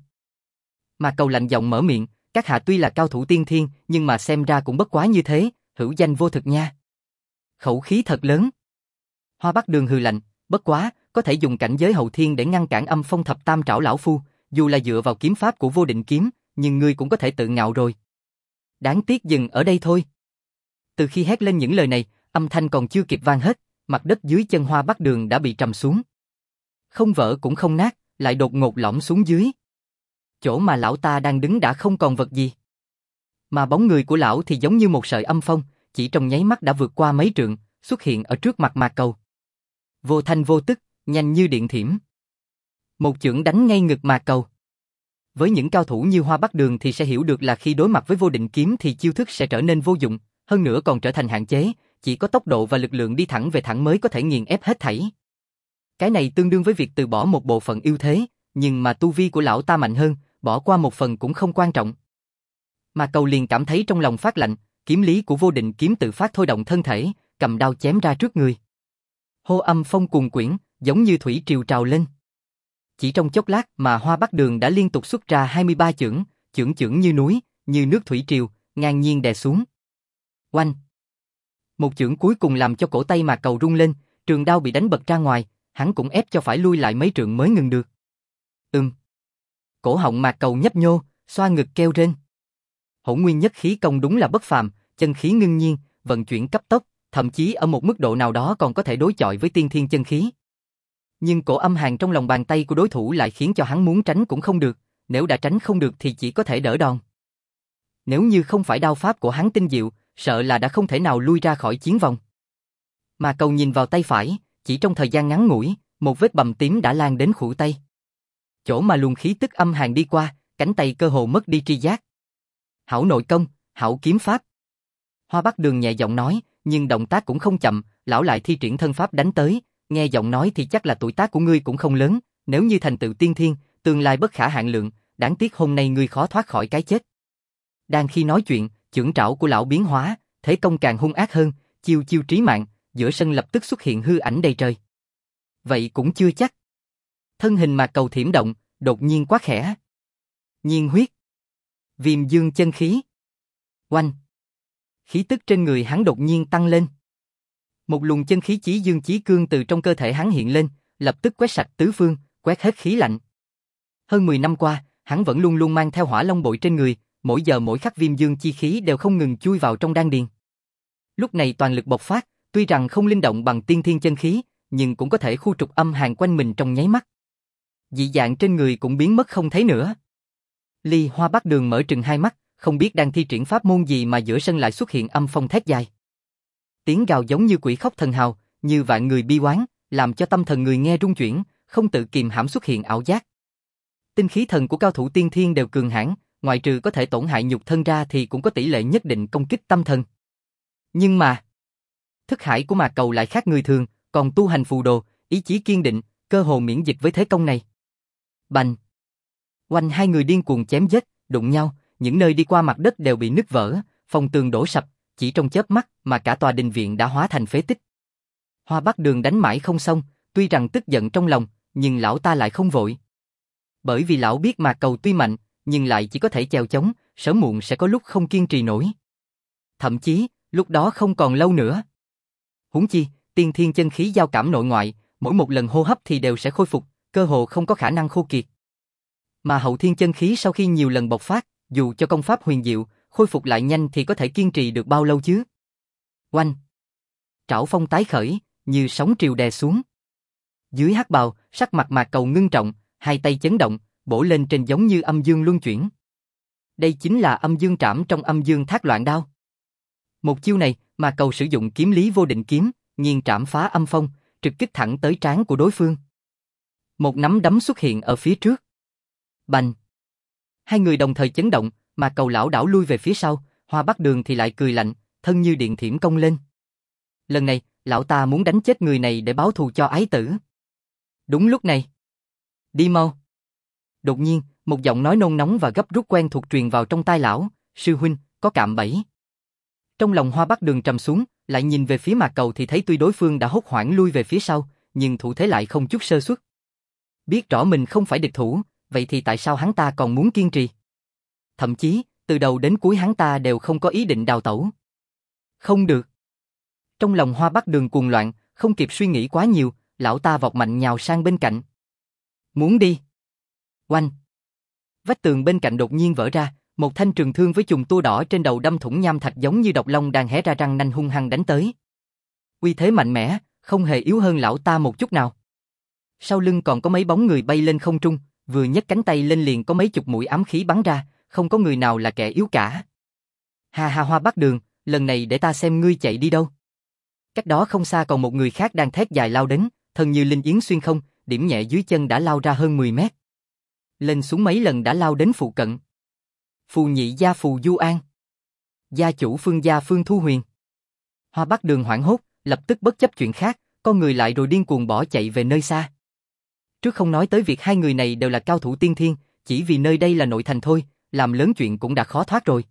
A: Mà Cầu lạnh giọng mở miệng, các hạ tuy là cao thủ tiên thiên, nhưng mà xem ra cũng bất quá như thế, hữu danh vô thực nha. Khẩu khí thật lớn. Hoa Bắc Đường hừ lạnh, bất quá, có thể dùng cảnh giới hậu thiên để ngăn cản âm phong thập tam trảo lão phu, dù là dựa vào kiếm pháp của vô định kiếm, nhưng ngươi cũng có thể tự ngạo rồi. Đáng tiếc dừng ở đây thôi. Từ khi hét lên những lời này, âm thanh còn chưa kịp vang hết, mặt đất dưới chân Hoa Bắc Đường đã bị trầm xuống. Không vỡ cũng không nát, lại đột ngột lõm xuống dưới. Chỗ mà lão ta đang đứng đã không còn vật gì. Mà bóng người của lão thì giống như một sợi âm phong, chỉ trong nháy mắt đã vượt qua mấy trượng, xuất hiện ở trước mặt Mạc Cầu. Vô thanh vô tức, nhanh như điện thiểm. Một chưởng đánh ngay ngực Mạc Cầu. Với những cao thủ như Hoa Bắc Đường thì sẽ hiểu được là khi đối mặt với vô định kiếm thì chiêu thức sẽ trở nên vô dụng, hơn nữa còn trở thành hạn chế, chỉ có tốc độ và lực lượng đi thẳng về thẳng mới có thể nghiền ép hết thảy. Cái này tương đương với việc từ bỏ một bộ phận ưu thế, nhưng mà tu vi của lão ta mạnh hơn, bỏ qua một phần cũng không quan trọng. Mà Cầu liền cảm thấy trong lòng phát lạnh, kiếm lý của vô định kiếm tự phát thôi động thân thể, cầm đao chém ra trước người. Hô âm phong cuồn quyển, giống như thủy triều trào lên. Chỉ trong chốc lát mà Hoa Bắc Đường đã liên tục xuất ra 23 chưởng, chưởng chưởng như núi, như nước thủy triều, ngang nhiên đè xuống. Oanh! Một chưởng cuối cùng làm cho cổ tay Mạc Cầu rung lên, trường đao bị đánh bật ra ngoài, hắn cũng ép cho phải lui lại mấy trượng mới ngừng được. Cổ họng Mạc Cầu nhấp nhô, xoa ngực kêu rên. Hỗn nguyên nhất khí công đúng là bất phàm, chân khí ngưng nhiên, vận chuyển cấp tốc, thậm chí ở một mức độ nào đó còn có thể đối chọi với tiên thiên chân khí. Nhưng cổ âm hàn trong lòng bàn tay của đối thủ lại khiến cho hắn muốn tránh cũng không được, nếu đã tránh không được thì chỉ có thể đỡ đòn. Nếu như không phải đao pháp của hắn tinh diệu, sợ là đã không thể nào lui ra khỏi chiến vòng. Mà Cầu nhìn vào tay phải, chỉ trong thời gian ngắn ngủi, một vết bầm tím đã lan đến khuỷu tay. Chỗ mà luồng khí tức âm hàn đi qua, cánh tay cơ hồ mất đi tri giác. Hảo nội công, hảo kiếm pháp. Hoa Bắc Đường nhẹ giọng nói, nhưng động tác cũng không chậm, lão lại thi triển thân pháp đánh tới, nghe giọng nói thì chắc là tuổi tác của ngươi cũng không lớn, nếu như thành tựu tiên thiên, tương lai bất khả hạn lượng, đáng tiếc hôm nay ngươi khó thoát khỏi cái chết. Đang khi nói chuyện, chưởng trảo của lão biến hóa, thế công càng hung ác hơn, chiêu chiêu trí mạng, giữa sân lập tức xuất hiện hư ảnh đầy trời. Vậy cũng chưa chắc. Thân hình Mạc Cầu thiểm động, đột nhiên quá khẽ. Nhiên huyết. Viêm dương chân khí. Oanh. Khí tức trên người hắn đột nhiên tăng lên. Một luồng chân khí chí dương chí cương từ trong cơ thể hắn hiện lên, lập tức quét sạch tứ phương, quét hết khí lạnh. Hơn 10 năm qua, hắn vẫn luôn luôn mang theo hỏa long bội trên người, mỗi giờ mỗi khắc viêm dương chi khí đều không ngừng chui vào trong đan điền. Lúc này toàn lực bộc phát, tuy rằng không linh động bằng tiên thiên chân khí, nhưng cũng có thể khu trục âm hàn quanh mình trong nháy mắt. Dị dạng trên người cũng biến mất không thấy nữa. Ly Hoa Bắc Đường mở trừng hai mắt, không biết đang thi triển pháp môn gì mà giữa sân lại xuất hiện âm phong thét dài. Tiếng gào giống như quỷ khóc thần hào, như vạn người bi oán, làm cho tâm thần người nghe rung chuyển, không tự kìm hãm xuất hiện ảo giác. Tinh khí thần của cao thủ tiên thiên đều cường hãn, ngoại trừ có thể tổn hại nhục thân ra thì cũng có tỷ lệ nhất định công kích tâm thần. Nhưng mà, thức hải của Mạc Cầu lại khác người thường, còn tu hành phù đồ, ý chí kiên định, cơ hồ miễn dịch với thế công này. Bành! Oanh, hai người điên cuồng chém giết, đụng nhau, những nơi đi qua mặt đất đều bị nứt vỡ, phòng tường đổ sập, chỉ trong chớp mắt mà cả tòa đình viện đã hóa thành phế tích. Hoa Bắc Đường đánh mãi không xong, tuy rằng tức giận trong lòng, nhưng lão ta lại không vội. Bởi vì lão biết Mạc Cầu tuy mạnh, nhưng lại chỉ có thể chèo chống, sớm muộn sẽ có lúc không kiên trì nổi. Thậm chí, lúc đó không còn lâu nữa. Huống chi, tiên thiên chân khí giao cảm nội ngoại, mỗi một lần hô hấp thì đều sẽ khôi phục, cơ hồ không có khả năng khô kiệt. Mà hậu thiên chân khí sau khi nhiều lần bộc phát, dù cho công pháp huyền diệu, khôi phục lại nhanh thì có thể kiên trì được bao lâu chứ? Oanh! Trảo phong tái khởi, như sóng triều đè xuống. Dưới hắc bào, sắc mặt Mạc Cầu ngưng trọng, hai tay chấn động, bổ lên trên giống như âm dương luân chuyển. Đây chính là âm dương trảm trong âm dương thác loạn đao. Một chiêu này, Mạc Cầu sử dụng kiếm lý vô định kiếm, nghiền trảm phá âm phong, trực kích thẳng tới trán của đối phương. Một nắm đấm xuất hiện ở phía trước. Bành! Hai người đồng thời chấn động, Mạc Cầu lảo đảo lui về phía sau, Hoa Bắc Đường thì lại cười lạnh, thân như điện thiểm công lên. Lần này, lão ta muốn đánh chết người này để báo thù cho ái tử. Đúng lúc này, đi mau. Đột nhiên, một giọng nói nôn nóng và gấp rút quen thuộc truyền vào trong tai lão, sư huynh, có cạm bẫy. Trong lòng Hoa Bắc Đường trầm xuống, lại nhìn về phía Mạc Cầu thì thấy tuy đối phương đã hốt hoảng lui về phía sau, nhưng thủ thế lại không chút sơ suất. Biết rõ mình không phải địch thủ, vậy thì tại sao hắn ta còn muốn kiên trì? Thậm chí, từ đầu đến cuối hắn ta đều không có ý định đào tẩu. Không được. Trong lòng Hoa Bắc Đường cuồng loạn, không kịp suy nghĩ quá nhiều, lão ta vọt mạnh nhào sang bên cạnh. Muốn đi. Oanh! Vách tường bên cạnh đột nhiên vỡ ra, một thanh trường thương với chùm tua đỏ trên đầu đâm thủng nham thạch giống như độc long đang hé ra răng nanh hung hăng đánh tới. Uy thế mạnh mẽ, không hề yếu hơn lão ta một chút nào. Sau lưng còn có mấy bóng người bay lên không trung, vừa nhấc cánh tay lên liền có mấy chục mũi ám khí bắn ra, không có người nào là kẻ yếu cả. Ha ha, Hoa Bắc Đường, lần này để ta xem ngươi chạy đi đâu. Cách đó không xa còn một người khác đang thét dài lao đến, thân như linh yến xuyên không, điểm nhẹ dưới chân đã lao ra hơn 10 mét. Lên xuống mấy lần đã lao đến phụ cận. Phù nhị gia Phù Du An. Gia chủ Phương gia Phương Thu Huyền. Hoa Bắc Đường hoảng hốt, lập tức bất chấp chuyện khác, con người lại rồi điên cuồng bỏ chạy về nơi xa. Trước không nói tới việc hai người này đều là cao thủ tiên thiên, chỉ vì nơi đây là nội thành thôi, làm lớn chuyện cũng đã khó thoát rồi.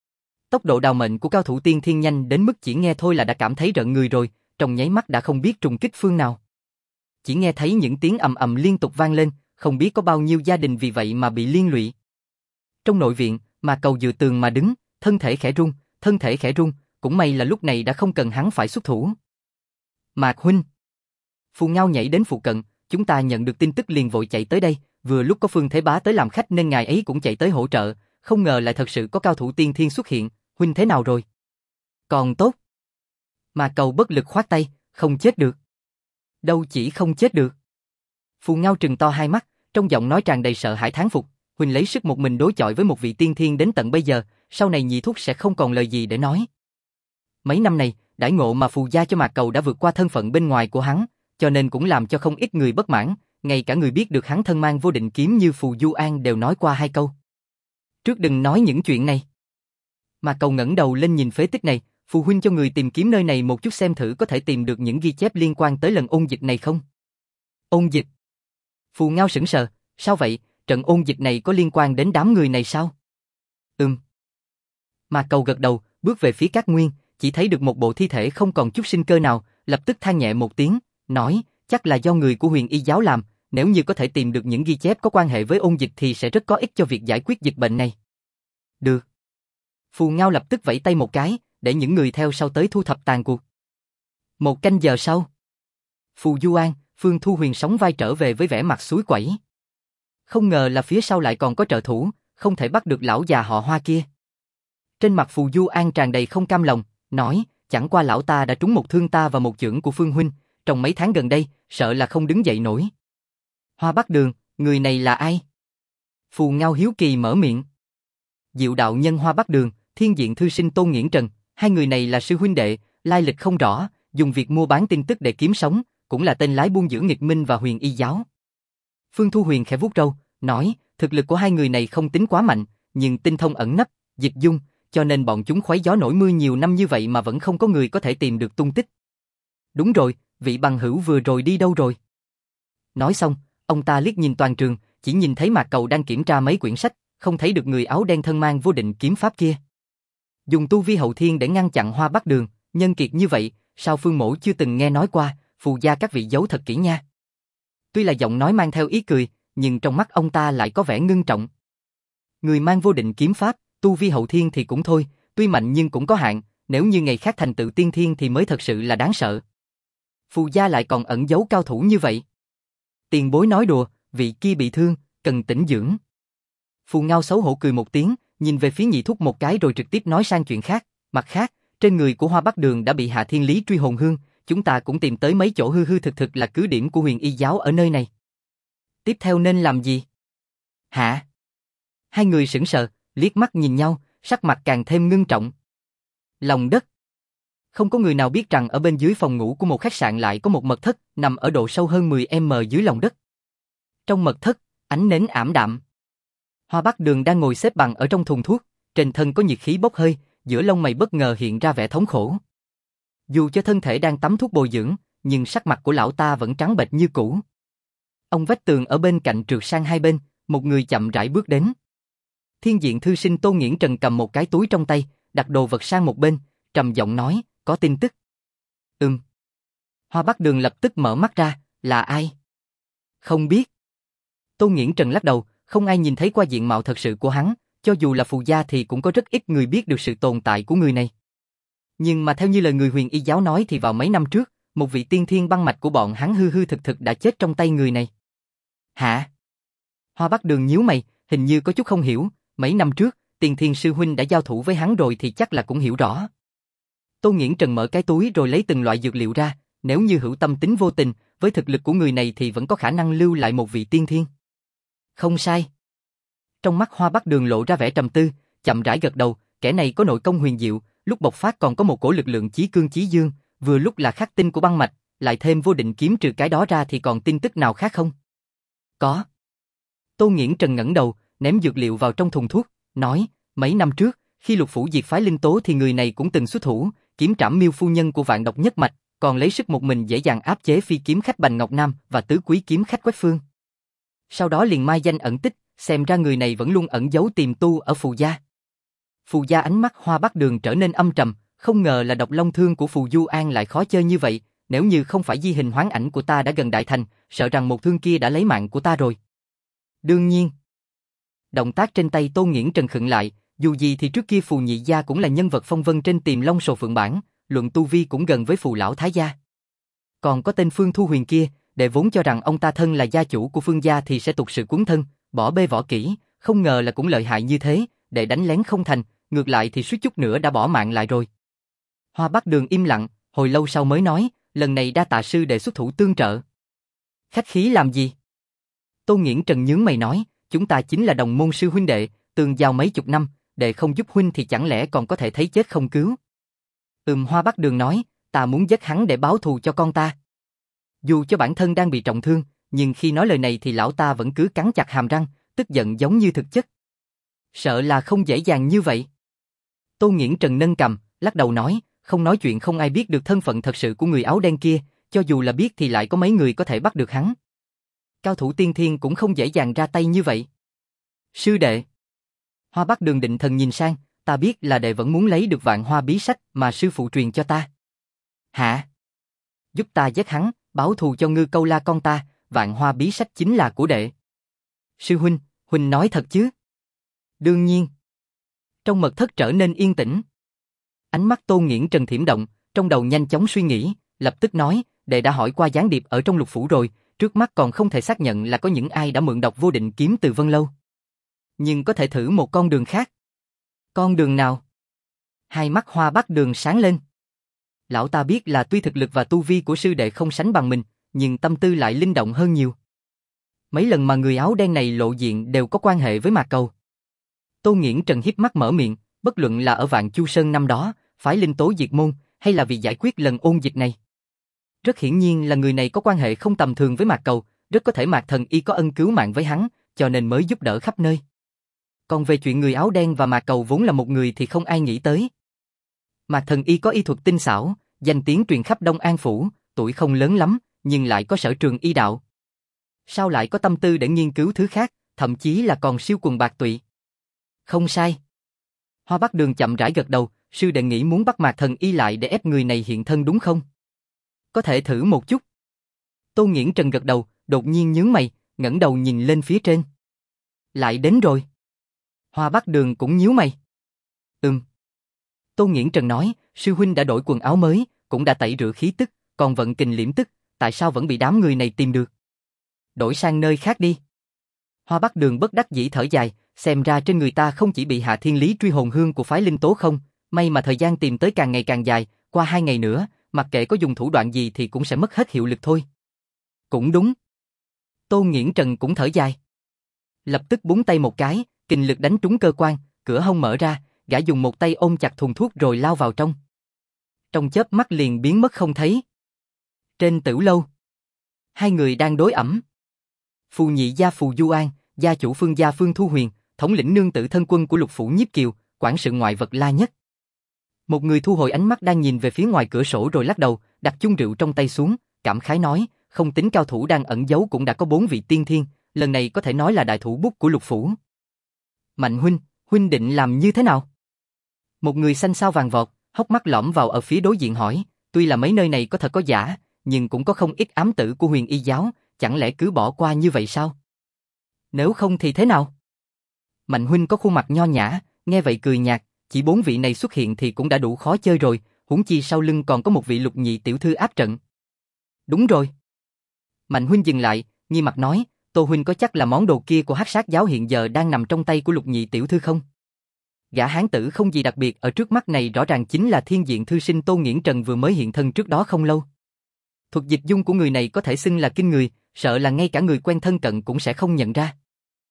A: Tốc độ đào mệnh của cao thủ tiên thiên nhanh đến mức chỉ nghe thôi là đã cảm thấy rợn người rồi, trong nháy mắt đã không biết trùng kích phương nào. Chỉ nghe thấy những tiếng ầm ầm liên tục vang lên, không biết có bao nhiêu gia đình vì vậy mà bị liên lụy. Trong nội viện, Mạc Cầu dựa tường mà đứng, thân thể khẽ run, cũng may là lúc này đã không cần hắn phải xuất thủ. Mạc huynh. Phù Ngao nhảy đến phụ cận, chúng ta nhận được tin tức liền vội chạy tới đây, vừa lúc có Phương Thế Bá tới làm khách nên ngài ấy cũng chạy tới hỗ trợ, không ngờ lại thật sự có cao thủ tiên thiên xuất hiện, huynh thế nào rồi? Còn tốt. Mạc Cầu bất lực khoát tay, không chết được. Đâu chỉ không chết được. Phù Ngao trừng to hai mắt, trong giọng nói tràn đầy sợ hãi thán phục, huynh lấy sức một mình đối chọi với một vị tiên thiên đến tận bây giờ, sau này nhị thúc sẽ không còn lời gì để nói. Mấy năm này, đãi ngộ mà Phù gia cho Mạc Cầu đã vượt qua thân phận bên ngoài của hắn, cho nên cũng làm cho không ít người bất mãn, ngay cả người biết được hắn thân mang vô định kiếm như Phù Du An đều nói qua hai câu. Trước đừng nói những chuyện này. Mạc Cầu ngẩng đầu lên nhìn phế tích này, Phù huynh cho người tìm kiếm nơi này một chút xem thử có thể tìm được những ghi chép liên quan tới lần ôn dịch này không? Ôn dịch? Phù Ngao sững sờ, sao vậy, trận ôn dịch này có liên quan đến đám người này sao? Mạc Cầu gật đầu, bước về phía Cát Nguyên, chỉ thấy được một bộ thi thể không còn chút sinh cơ nào, lập tức than nhẹ một tiếng, nói, chắc là do người của Huyền Y giáo làm, nếu như có thể tìm được những ghi chép có quan hệ với ôn dịch thì sẽ rất có ích cho việc giải quyết dịch bệnh này. Được. Phù Ngao lập tức vẫy tay một cái, để những người theo sau tới thu thập tàn cuộc. Một canh giờ sau, Phù Du An, Phương Thu Huyền sóng vai trở về với vẻ mặt suối quẩy. Không ngờ là phía sau lại còn có trợ thủ, không thể bắt được lão già họ Hoa kia. Trên mặt Phù Du An tràn đầy không cam lòng, nói, chẳng qua lão ta đã trúng một thương ta và một chưởng của Phương huynh, trong mấy tháng gần đây, sợ là không đứng dậy nổi. Hoa Bắc Đường, người này là ai? Phù Ngao hiếu kỳ mở miệng. Diệu đạo nhân Hoa Bắc Đường, Thiên Diện thư sinh Tôn Nghiễn Trần, hai người này là sư huynh đệ, lai lịch không rõ, dùng việc mua bán tin tức để kiếm sống, cũng là tên lái buôn giữa Nghịch Minh và Huyền Y giáo. Phương Thu Huyền khẽ vuốt râu, nói, thực lực của hai người này không tính quá mạnh, nhưng tinh thông ẩn nấp, dịch dung, cho nên bọn chúng khuấy gió nổi mưa nhiều năm như vậy mà vẫn không có người có thể tìm được tung tích. Đúng rồi, vị bằng hữu vừa rồi đi đâu rồi? Nói xong, ông ta liếc nhìn toàn trường, chỉ nhìn thấy Mạc Cầu đang kiểm tra mấy quyển sách, không thấy được người áo đen thân mang vô định kiếm pháp kia. Dùng tu vi hậu thiên để ngăn chặn Hoa Bắc Đường, nhân kiệt như vậy, sao Phương Mỗ chưa từng nghe nói qua, phù gia các vị giấu thật kỹ nha. Tuy là giọng nói mang theo ý cười, nhưng trong mắt ông ta lại có vẻ ngưng trọng. Người mang vô định kiếm pháp, tu vi hậu thiên thì cũng thôi, tuy mạnh nhưng cũng có hạn, nếu như ngày khác thành tựu tiên thiên thì mới thật sự là đáng sợ. Phù gia lại còn ẩn giấu cao thủ như vậy. Tiền bối nói đùa, vị kia bị thương, cần tĩnh dưỡng. Phù Ngao xấu hổ cười một tiếng, nhìn về phía Nhị Thúc một cái rồi trực tiếp nói sang chuyện khác. Mặt khác, trên người của Hoa Bắc Đường đã bị Hạ Thiên Lý truy hồn hương, chúng ta cũng tìm tới mấy chỗ hư hư thực thực là cứ điểm của Huyền Y giáo ở nơi này. Tiếp theo nên làm gì? Hả? Hai người sững sờ, liếc mắt nhìn nhau, sắc mặt càng thêm ngưng trọng. Lòng đất. Không có người nào biết rằng ở bên dưới phòng ngủ của một khách sạn lại có một mật thất nằm ở độ sâu hơn 10m dưới lòng đất. Trong mật thất, ánh nến ảm đạm. Hoa Bắc Đường đang ngồi xếp bằng ở trong thùng thuốc, trên thân có nhiệt khí bốc hơi, giữa lông mày bất ngờ hiện ra vẻ thống khổ. Dù cho thân thể đang tắm thuốc bồi dưỡng, nhưng sắc mặt của lão ta vẫn trắng bệch như cũ. Ông vách tường ở bên cạnh trượt sang hai bên, một người chậm rãi bước đến. Thiên diện thư sinh Tô Nghiễn Trần cầm một cái túi trong tay, đặt đồ vật sang một bên, trầm giọng nói, có tin tức. Hoa Bắc Đường lập tức mở mắt ra, là ai? Không biết. Tô Nghiễn Trần lắc đầu, không ai nhìn thấy qua diện mạo thật sự của hắn, cho dù là phù gia thì cũng có rất ít người biết được sự tồn tại của người này. Nhưng mà theo như lời người Huyền Y giáo nói thì vào mấy năm trước, một vị tiên thiên băng mạch của bọn hắn hư hư thực thực đã chết trong tay người này. Hả? Hoa Bắc Đường nhíu mày, hình như có chút không hiểu, mấy năm trước, Tiền Thiên sư huynh đã giao thủ với hắn rồi thì chắc là cũng hiểu rõ. Tô Nghiễn Trần mở cái túi rồi lấy từng loại dược liệu ra, nếu như hữu tâm tính vô tình, với thực lực của người này thì vẫn có khả năng lưu lại một vị tiên thiên. Không sai. Trong mắt Hoa Bắc Đường lộ ra vẻ trầm tư, chậm rãi gật đầu, kẻ này có nội công huyền diệu, lúc bộc phát còn có một cổ lực lượng chí cương chí dương, vừa lúc là khắc tinh của băng mạch, lại thêm vô định kiếm trừ cái đó ra thì còn tin tức nào khác không? Có. Tô Nghiễn Trần ngẩng đầu, ném dược liệu vào trong thùng thuốc, nói, mấy năm trước, khi Lục Phủ diệt phái Linh Tố thì người này cũng từng xuất thủ, kiếm trảm Miêu phu nhân của Vạn Độc Nhất Mạch, còn lấy sức một mình dễ dàng áp chế phi kiếm khách Bành Ngọc Nam và tứ quý kiếm khách Quách Phương. Sau đó liền mai danh ẩn tích, xem ra người này vẫn luôn ẩn giấu tiềm tu ở phù gia. Phù gia ánh mắt Hoa Bắc Đường trở nên âm trầm, không ngờ là độc long thương của Phù Du An lại khó chơi như vậy, nếu như không phải di hình hoán ảnh của ta đã gần đại thành, sợ rằng một thương kia đã lấy mạng của ta rồi. Đương nhiên. Động tác trên tay Tô Nghiễn Trần khựng lại, dù gì thì trước kia Phù Nhị gia cũng là nhân vật phong vân trên Tiềm Long Sồ Phượng Bản, luận tu vi cũng gần với Phù lão thái gia. Còn có tên Phương Thu Huyền kia, đệ vốn cho rằng ông ta thân là gia chủ của Phương gia thì sẽ tục sự cuốn thân, bỏ bê võ kỹ, không ngờ là cũng lợi hại như thế, đệ đánh lén không thành, ngược lại thì suýt chút nữa đã bỏ mạng lại rồi. Hoa Bắc Đường im lặng, hồi lâu sau mới nói, lần này đa tạ sư đệ xuất thủ tương trợ. Khách khí làm gì? Tô Nghiễn Trần nhướng mày nói, chúng ta chính là đồng môn sư huynh đệ, tương giao mấy chục năm, đệ không giúp huynh thì chẳng lẽ còn có thể thấy chết không cứu? Hoa Bắc Đường nói, ta muốn giết hắn để báo thù cho con ta. Dù cho bản thân đang bị trọng thương, nhưng khi nói lời này thì lão ta vẫn cứ cắn chặt hàm răng, tức giận giống như thực chất. Sợ là không dễ dàng như vậy. Tô Nghiễn Trần nâng cằm, lắc đầu nói, không nói chuyện không ai biết được thân phận thật sự của người áo đen kia, cho dù là biết thì lại có mấy người có thể bắt được hắn. Cao thủ tiên thiên cũng không dễ dàng ra tay như vậy. Sư đệ. Hoa Bắc Đường định thần nhìn sang, ta biết là đệ vẫn muốn lấy được Vạn Hoa bí sách mà sư phụ truyền cho ta. Hả? Giúp ta giết hắn, báo thù cho Ngư Câu La con ta, Vạn Hoa bí sách chính là của đệ. Sư huynh, huynh nói thật chứ? Đương nhiên. Trong mật thất trở nên yên tĩnh. Ánh mắt Tô Nghiễn Trần thiểm động, trong đầu nhanh chóng suy nghĩ, lập tức nói, đệ đã hỏi qua gián điệp ở trong Lục Phủ rồi, trước mắt còn không thể xác nhận là có những ai đã mượn đọc vô định kiếm từ Vân Lâu. Nhưng có thể thử một con đường khác. Con đường nào? Hai mắt Hoa Bắc Đường sáng lên. Lão ta biết là tuy thực lực và tu vi của sư đệ không sánh bằng mình, nhưng tâm tư lại linh động hơn nhiều. Mấy lần mà người áo đen này lộ diện đều có quan hệ với Mạc Cầu. Tô Nghiễn Trần híp mắt mở miệng, bất luận là ở Vạn Chu Sơn năm đó, phái Linh Tố diệt môn, hay là vì giải quyết lần ôn dịch này. Rất hiển nhiên là người này có quan hệ không tầm thường với Mạc Cầu, rất có thể Mạc Thần Y có ân cứu mạng với hắn, cho nên mới giúp đỡ khắp nơi. Còn về chuyện người áo đen và Mạc Cầu vốn là một người thì không ai nghĩ tới. Mạc Thần Y có y thuật tinh xảo, danh tiếng truyền khắp Đông An Phủ, tuổi không lớn lắm, nhưng lại có sở trường y đạo. Sao lại có tâm tư để nghiên cứu thứ khác, thậm chí là còn siêu quần bạc tụy? Không sai. Hoa Bắc Đường chậm rãi gật đầu, sư đệ nghĩ muốn bắt Mạc Thần Y lại để ép người này hiện thân đúng không? Có thể thử một chút. Tô Nghiễn Trần gật đầu, đột nhiên nhướng mày, ngẩng đầu nhìn lên phía trên. Lại đến rồi. Hoa Bắc Đường cũng nhíu mày. Tô Nghiễn Trần nói, sư huynh đã đổi quần áo mới, cũng đã tẩy rửa khí tức, còn vận kình liễm tức, tại sao vẫn bị đám người này tìm được? Đổi sang nơi khác đi. Hoa Bắc Đường bất đắc dĩ thở dài, xem ra trên người ta không chỉ bị Hạ Thiên Lý truy hồn hương của phái Linh Tố không, may mà thời gian tìm tới càng ngày càng dài, qua 2 ngày nữa, mặc kệ có dùng thủ đoạn gì thì cũng sẽ mất hết hiệu lực thôi. Cũng đúng. Tô Nghiễn Trần cũng thở dài. Lập tức búng tay một cái, kình lực đánh trúng cơ quan, cửa hông mở ra, gã dùng một tay ôm chặt thùng thuốc rồi lao vào trong. Trong chớp mắt liền biến mất không thấy. Trên Tử lâu, hai người đang đối ẩm. Phù nhị gia Phù Du An, gia chủ Phương gia Phương Thu Huyền, thống lĩnh nương tử thân quân của Lục phủ Nhiếp Kiều, quản sự ngoại vật La Nhất. Một người thu hồi ánh mắt đang nhìn về phía ngoài cửa sổ rồi lắc đầu, đặt chung rượu trong tay xuống, cảm khái nói, không tính cao thủ đang ẩn giấu cũng đã có 4 vị tiên thiên, lần này có thể nói là đại thủ bút của Lục phủ. Mạnh huynh, huynh định làm như thế nào? Một người xanh xao vàng vọt, hốc mắt lõm vào ở phía đối diện hỏi, tuy là mấy nơi này có thật có giả, nhưng cũng có không ít ám tử của Huyền Y giáo, chẳng lẽ cứ bỏ qua như vậy sao? Nếu không thì thế nào? Mạnh huynh có khuôn mặt nho nhã, nghe vậy cười nhạt, chỉ 4 vị này xuất hiện thì cũng đã đủ khó chơi rồi, huống chi sau lưng còn có một vị Lục nhị tiểu thư áp trận. Đúng rồi. Mạnh huynh dừng lại, nghi mặt nói, Tô huynh có chắc là món đồ kia của Hắc Sát giáo hiện giờ đang nằm trong tay của Lục nhị tiểu thư không? Gã hán tử không gì đặc biệt ở trước mắt này rõ ràng chính là thiên diện thư sinh Tô Nghiễn Trần vừa mới hiện thân trước đó không lâu. Thuật dịch dung của người này có thể xưng là kinh người, sợ là ngay cả người quen thân cận cũng sẽ không nhận ra.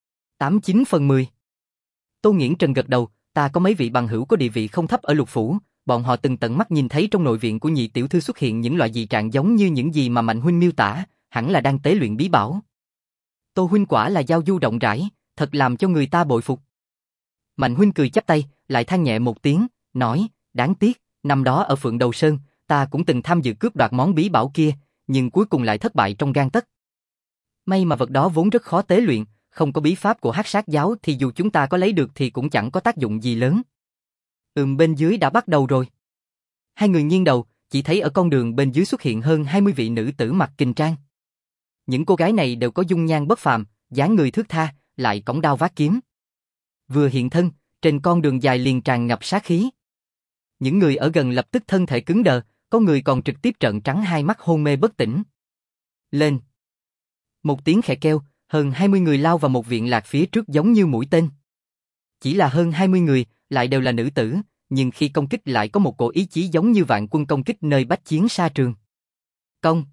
A: 89 phần 10. Tô Nghiễn Trần gật đầu, ta có mấy vị bằng hữu có địa vị không thấp ở Lục phủ, bọn họ từng tận mắt nhìn thấy trong nội viện của nhị tiểu thư xuất hiện những loại dị trạng giống như những gì mà Mạnh huynh miêu tả, hẳn là đang tế luyện bí bảo. Tô huynh quả là giao du rộng rãi, thật làm cho người ta bội phục. Mạnh huynh cười chắp tay, lại than nhẹ một tiếng, nói, đáng tiếc, năm đó ở Phượng Đầu Sơn, ta cũng từng tham dự cướp đoạt món bí bảo kia, nhưng cuối cùng lại thất bại trong gang tấc. May mà vật đó vốn rất khó tế luyện, không có bí pháp của Hắc Sát giáo thì dù chúng ta có lấy được thì cũng chẳng có tác dụng gì lớn. Bên dưới đã bắt đầu rồi. Hai người nghiêng đầu, chỉ thấy ở con đường bên dưới xuất hiện hơn 20 vị nữ tử mặc kình trang. Những cô gái này đều có dung nhan bất phàm, dáng người thướt tha, lại cõng đao vác kiếm. Vừa hiện thân, trên con đường dài liền tràn ngập sát khí. Những người ở gần lập tức thân thể cứng đờ, có người còn trực tiếp trợn trắng hai mắt hôn mê bất tỉnh. Lên! Một tiếng khẽ kêu, hơn 20 người lao vào một viện lạc phía trước giống như mũi tên. Chỉ là hơn 20 người, lại đều là nữ tử, nhưng khi công kích lại có một cổ ý chí giống như vạn quân công kích nơi bách chiến sa trường. Công!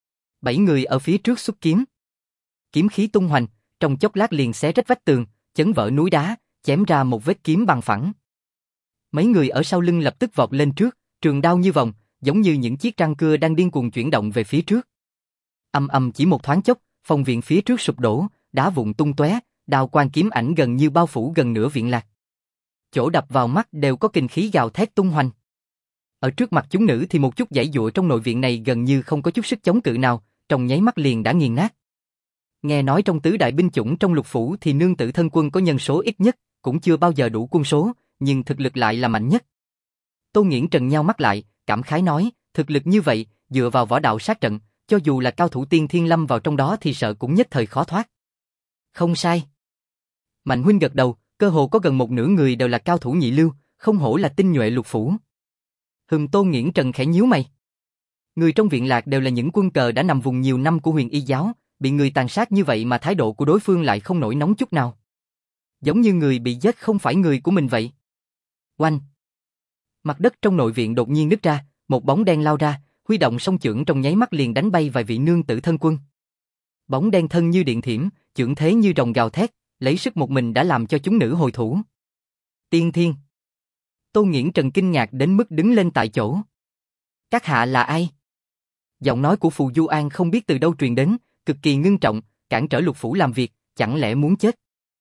A: 7 người ở phía trước xuất kiếm. Kiếm khí tung hoành, trong chốc lát liền xé rách vách tường, chấn vỡ núi đá, chém ra một vết kiếm bằng phẳng. Mấy người ở sau lưng lập tức vọt lên trước, trường đao như vòng, giống như những chiếc răng cưa đang điên cuồng chuyển động về phía trước. Ầm ầm chỉ một thoáng chốc, phòng viện phía trước sụp đổ, đá vụn tung tóe, đao quang kiếm ảnh gần như bao phủ gần nửa viện lạc. Chỗ đập vào mắt đều có kình khí gào thét tung hoành. Ở trước mặt chúng nữ thì một chút giãy giụa trong nội viện này gần như không có chút sức chống cự nào, trong nháy mắt liền đã nghiền nát. Nghe nói trong tứ đại binh chủng trong Lục phủ thì nương tử thân quân có nhân số ít nhất, cũng chưa bao giờ đủ quân số, nhưng thực lực lại là mạnh nhất. Tô Nghiễn Trần nheo mắt lại, cảm khái nói, thực lực như vậy, dựa vào võ đạo sát trận, cho dù là cao thủ tiên thiên lâm vào trong đó thì sợ cũng nhất thời khó thoát. Không sai. Mạnh huynh gật đầu, cơ hồ có gần một nửa người đều là cao thủ nhị lưu, không hổ là tinh nhuệ Lục phủ. Tô Nghiễn Trần khẽ nhíu mày. Người trong viện lạc đều là những quân cờ đã nằm vùng nhiều năm của Huyền Y giáo, bị người tàn sát như vậy mà thái độ của đối phương lại không nổi nóng chút nào. Giống như người bị giết không phải người của mình vậy. Oanh! Mặt đất trong nội viện đột nhiên nứt ra, một bóng đen lao ra, huy động song chưởng trong nháy mắt liền đánh bay vài vị nương tử thân quân. Bóng đen thân như điện thiểm, chưởng thế như rồng gào thét, lấy sức một mình đã làm cho chúng nữ hồi thủ. Tiên thiên! Tô Nghiễn Trần kinh ngạc đến mức đứng lên tại chỗ. Các hạ là ai? Giọng nói của Phù Du An không biết từ đâu truyền đến, cực kỳ ngưng trọng, cản trở Lục phủ làm việc, chẳng lẽ muốn chết?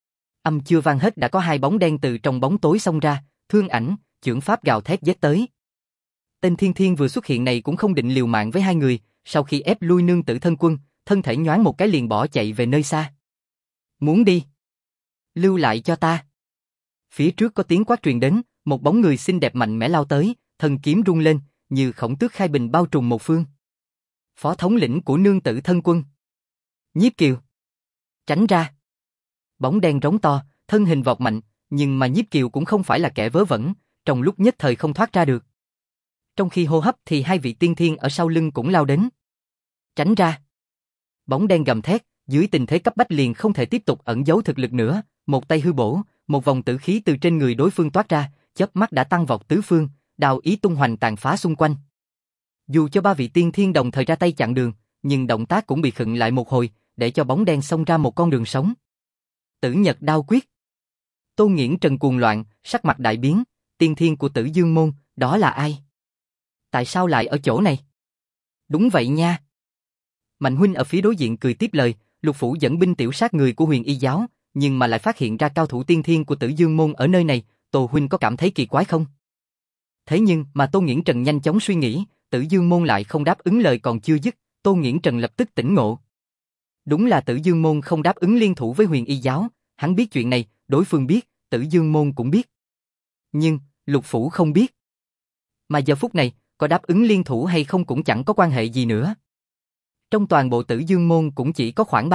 A: Âm chưa vang hết đã có hai bóng đen từ trong bóng tối xông ra, thương ảnh, chưởng pháp gào thét giết tới. Tên Thiên Thiên vừa xuất hiện này cũng không định liều mạng với hai người, sau khi ép lui nương tử thân quân, thân thể nhoáng một cái liền bỏ chạy về nơi xa. Muốn đi? Lưu lại cho ta. Phía trước có tiếng quát truyền đến, một bóng người xinh đẹp mạnh mẽ lao tới, thân kiếm rung lên, như khổng tước khai bình bao trùm một phương. Phó thống lĩnh của nương tử thân quân. Nhiếp Kiều. Tránh ra. Bóng đen rống to, thân hình vọt mạnh, nhưng mà Nhiếp Kiều cũng không phải là kẻ vớ vẩn, trong lúc nhất thời không thoát ra được. Trong khi hô hấp thì hai vị tiên thiên ở sau lưng cũng lao đến. Tránh ra. Bóng đen gầm thét, dưới tình thế cấp bách liền không thể tiếp tục ẩn giấu thực lực nữa, một tay hư bổ, một vòng tử khí từ trên người đối phương toát ra, chớp mắt đã tăng vọt tứ phương, đao ý tung hoành tàn phá xung quanh. Dù cho ba vị tiên thiên đồng thời ra tay chặn đường, nhưng động tác cũng bị khựng lại một hồi, để cho bóng đen xông ra một con đường sống. Tử Nhật đao quyết. Tô Nghiễn Trần cuồng loạn, sắc mặt đại biến, tiên thiên của Tử Dương môn, đó là ai? Tại sao lại ở chỗ này? Đúng vậy nha. Mạnh huynh ở phía đối diện cười tiếp lời, Lục phủ dẫn binh tiểu sát người của Huyền Y giáo, nhưng mà lại phát hiện ra cao thủ tiên thiên của Tử Dương môn ở nơi này, Tô huynh có cảm thấy kỳ quái không? Thế nhưng mà Tô Nghiễn Trần nhanh chóng suy nghĩ, Tử Dương môn lại không đáp ứng lời còn chưa dứt, Tô Nghiễn Trần lập tức tỉnh ngộ. Đúng là Tử Dương môn không đáp ứng liên thủ với Huyền Y giáo, hắn biết chuyện này, đối phương biết, Tử Dương môn cũng biết. Nhưng, Lục phủ không biết. Mà giờ phút này, có đáp ứng liên thủ hay không cũng chẳng có quan hệ gì nữa. Trong toàn bộ Tử Dương môn cũng chỉ có khoảng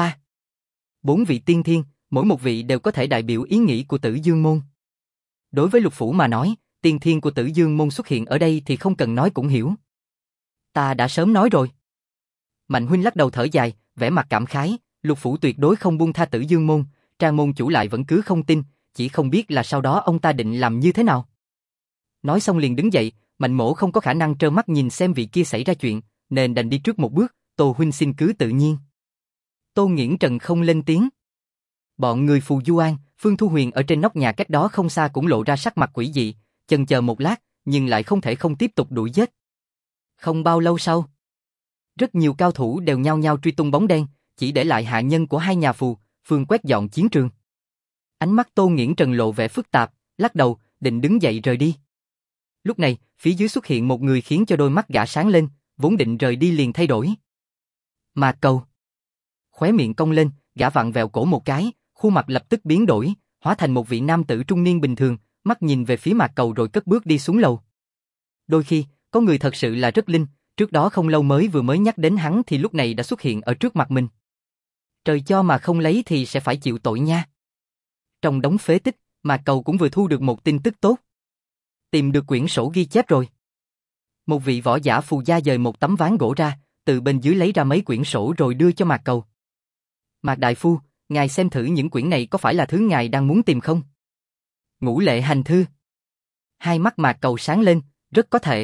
A: 4 vị tiên thiên, mỗi một vị đều có thể đại biểu ý nghĩ của Tử Dương môn. Đối với Lục phủ mà nói, tiên thiên của Tử Dương môn xuất hiện ở đây thì không cần nói cũng hiểu. Ta đã sớm nói rồi. Mạnh huynh lắc đầu thở dài, vẻ mặt cảm khái, Lục phủ tuyệt đối không buông tha Tử Dương môn, Trang môn chủ lại vẫn cứ không tin, chỉ không biết là sau đó ông ta định làm như thế nào. Nói xong liền đứng dậy, Mạnh mỗ không có khả năng trơ mắt nhìn xem vị kia xảy ra chuyện, nên đành đi trước một bước, Tô huynh xin cứ tự nhiên. Tô Nghiễn Trần không lên tiếng. Bọn người Phù Du An, Phương Thu Huyền ở trên nóc nhà cách đó không xa cũng lộ ra sắc mặt quỷ dị, chần chờ một lát, nhưng lại không thể không tiếp tục đuổi giết. Không bao lâu sau, rất nhiều cao thủ đều nhao nhao truy tung bóng đen, chỉ để lại hạ nhân của hai nhà Phù, Phương quét dọn chiến trường. Ánh mắt Tô Nghiễn Trần lộ vẻ phức tạp, lắc đầu, định đứng dậy rời đi. Lúc này, phía dưới xuất hiện một người khiến cho đôi mắt gã sáng lên, vốn định rời đi liền thay đổi. Mạc Cầu. Khóe miệng cong lên, gã vặn vẹo cổ một cái, khuôn mặt lập tức biến đổi, hóa thành một vị nam tử trung niên bình thường, mắt nhìn về phía Mạc Cầu rồi cất bước đi xuống lầu. Đôi khi, có người thật sự là rất linh, trước đó không lâu vừa mới nhắc đến hắn thì lúc này đã xuất hiện ở trước mặt mình. Trời cho mà không lấy thì sẽ phải chịu tội nha. Trong đống phế tích, Mạc Cầu cũng vừa thu được một tin tức tốt. Tìm được quyển sổ ghi chép rồi. Một vị võ giả Phù gia dời một tấm ván gỗ ra, từ bên dưới lấy ra mấy quyển sổ rồi đưa cho Mạc Cầu. Mạc đại phu, ngài xem thử những quyển này có phải là thứ ngài đang muốn tìm không? Ngũ lệ hành thư. Hai mắt Mạc Cầu sáng lên, rất có thể.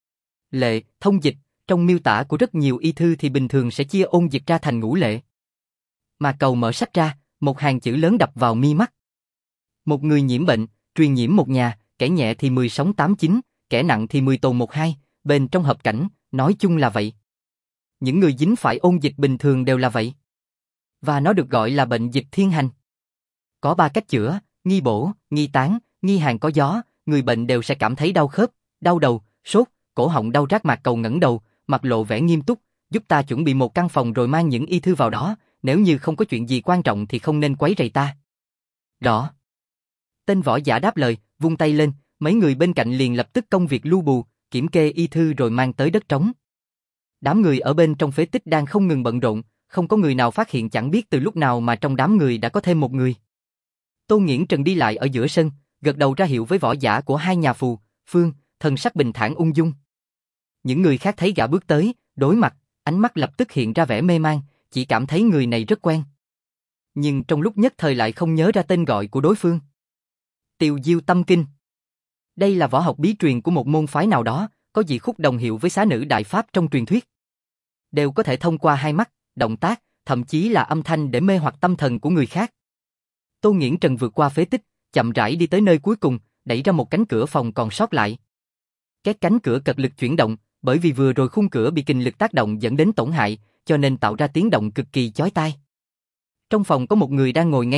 A: Lệ, thông dịch, trong miêu tả của rất nhiều y thư thì bình thường sẽ chia ôn dịch ra thành ngũ lệ. Mạc Cầu mở sách ra, một hàng chữ lớn đập vào mi mắt. Một người nhiễm bệnh, truyền nhiễm một nhà, kẻ nhẹ thì 10 sống 8 9, kẻ nặng thì 10 tồn 1 2, bên trong hợp cảnh, nói chung là vậy. Những người dính phải ôn dịch bình thường đều là vậy. Và nó được gọi là bệnh dịch thiên hành. Có 3 cách chữa, nghi bổ, nghi tán, nghi hàn có gió, người bệnh đều sẽ cảm thấy đau khớp, đau đầu, sốt, cổ họng đau rát. Mạc Cầu ngẩng đầu, mặt lộ vẻ nghiêm túc, giúp ta chuẩn bị một căn phòng rồi mang những y thư vào đó, nếu như không có chuyện gì quan trọng thì không nên quấy rầy ta. Rõ. Tên võ giả đáp lời, vung tay lên, mấy người bên cạnh liền lập tức công việc lu bù, kiểm kê y thư rồi mang tới đất trống. Đám người ở bên trong phế tích đang không ngừng bận rộn, không có người nào phát hiện chẳng biết từ lúc nào mà trong đám người đã có thêm một người. Tô Nghiễn Trần đi lại ở giữa sân, gật đầu ra hiệu với võ giả của hai nhà Phù, Phương, thần sắc bình thản ung dung. Những người khác thấy gã bước tới, đối mặt, ánh mắt lập tức hiện ra vẻ mê man, chỉ cảm thấy người này rất quen. Nhưng trong lúc nhất thời lại không nhớ ra tên gọi của đối phương. Tiều Diêu Tâm Kinh. Đây là võ học bí truyền của một môn phái nào đó, có dị khúc đồng hiệu với xá nữ đại pháp trong truyền thuyết. Đều có thể thông qua hai mắt, động tác, thậm chí là âm thanh để mê hoặc tâm thần của người khác. Tô Nghiễn Trần vượt qua phế tích, chậm rãi đi tới nơi cuối cùng, đẩy ra một cánh cửa phòng còn sót lại. Cái cánh cửa cật lực chuyển động, bởi vì vừa rồi khung cửa bị kình lực tác động dẫn đến tổn hại, cho nên tạo ra tiếng động cực kỳ chói tai. Trong phòng có một người đang ngồi ngay ngắn,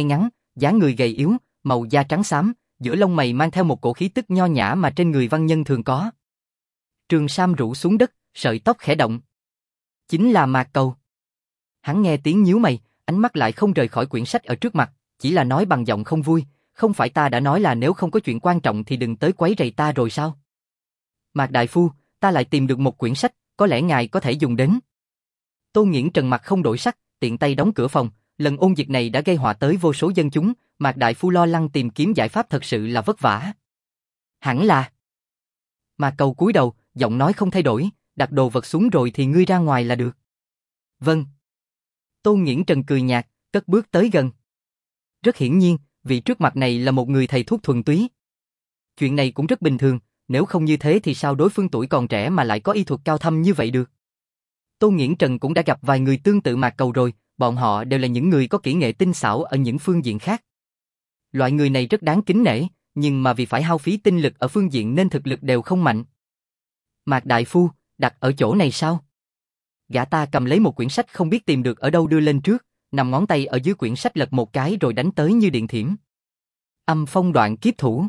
A: dáng người gầy yếu, màu da trắng xám, giữa lông mày mang theo một cổ khí tức nho nhã mà trên người văn nhân thường có. Trường sam rũ xuống đất, sợi tóc khẽ động. Chính là Mạc Cầu. Hắn nghe tiếng nhíu mày, ánh mắt lại không rời khỏi quyển sách ở trước mặt, chỉ là nói bằng giọng không vui, không phải ta đã nói là nếu không có chuyện quan trọng thì đừng tới quấy rầy ta rồi sao? Mạc đại phu, ta lại tìm được một quyển sách, có lẽ ngài có thể dùng đến. Tô Nghiễn Trần mặt không đổi sắc, tiện tay đóng cửa phòng, lần ôn dịch này đã gây họa tới vô số dân chúng, Mạc đại phu lo lắng tìm kiếm giải pháp thật sự là vất vả. Hẳn là. Mạc Cầu cúi đầu, giọng nói không thay đổi, đặt đồ vật xuống rồi thì ngươi ra ngoài là được. Vâng. Tô Nghiễn Trần cười nhạt, cất bước tới gần. Rất hiển nhiên, vị trước mặt này là một người thầy thuốc thuần túy. Chuyện này cũng rất bình thường, nếu không như thế thì sao đối phương tuổi còn trẻ mà lại có y thuật cao thâm như vậy được. Tô Nghiễn Trần cũng đã gặp vài người tương tự Mạc Cầu rồi, bọn họ đều là những người có kỹ nghệ tinh xảo ở những phương diện khác. Loại người này rất đáng kính nể, nhưng mà vì phải hao phí tinh lực ở phương diện nên thực lực đều không mạnh. Mạc đại phu, đặt ở chỗ này sao? Gã ta cầm lấy một quyển sách không biết tìm được ở đâu đưa lên trước, nằm ngón tay ở dưới quyển sách lật một cái rồi đánh tới như điện thiểm. Âm phong đoạn kiếp thủ.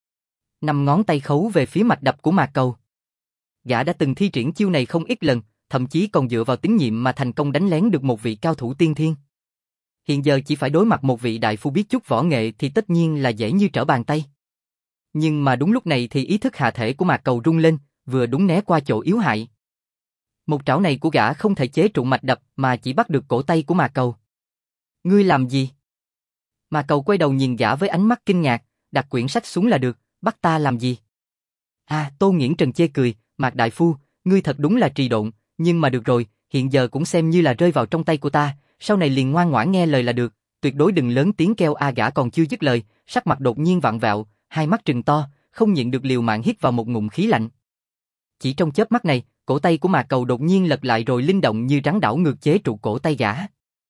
A: Năm ngón tay khấu về phía mạch đập của Mạc Cầu. Gã đã từng thi triển chiêu này không ít lần, thậm chí còn dựa vào tín nhiệm mà thành công đánh lén được một vị cao thủ tiên thiên. Hiện giờ chỉ phải đối mặt một vị đại phu biết chút võ nghệ thì tất nhiên là dễ như trở bàn tay. Nhưng mà đúng lúc này thì ý thức hạ thể của Mạc Cầu rung lên, vừa đúng né qua chỗ yếu hại. Một trảo này của gã không thể chế trụ mạch đập mà chỉ bắt được cổ tay của Mạc Cầu. Ngươi làm gì? Mạc Cầu quay đầu nhìn gã với ánh mắt kinh ngạc, đặt quyển sách xuống là được, bắt ta làm gì? Tô Nghiễn Trần chê cười, Mạc đại phu, ngươi thật đúng là trì độn, nhưng mà được rồi, hiện giờ cũng xem như là rơi vào trong tay của ta, sau này liền ngoan ngoãn nghe lời là được, tuyệt đối đừng lớn tiếng kêu gã còn chưa dứt lời, sắc mặt đột nhiên vặn vẹo, hai mắt trừng to, không nhịn được liều mạng hít vào một ngụm khí lạnh. Chỉ trong chớp mắt này, cổ tay của Mạc Cầu đột nhiên lật lại rồi linh động như rắn đảo ngược chế trụ cổ tay gã.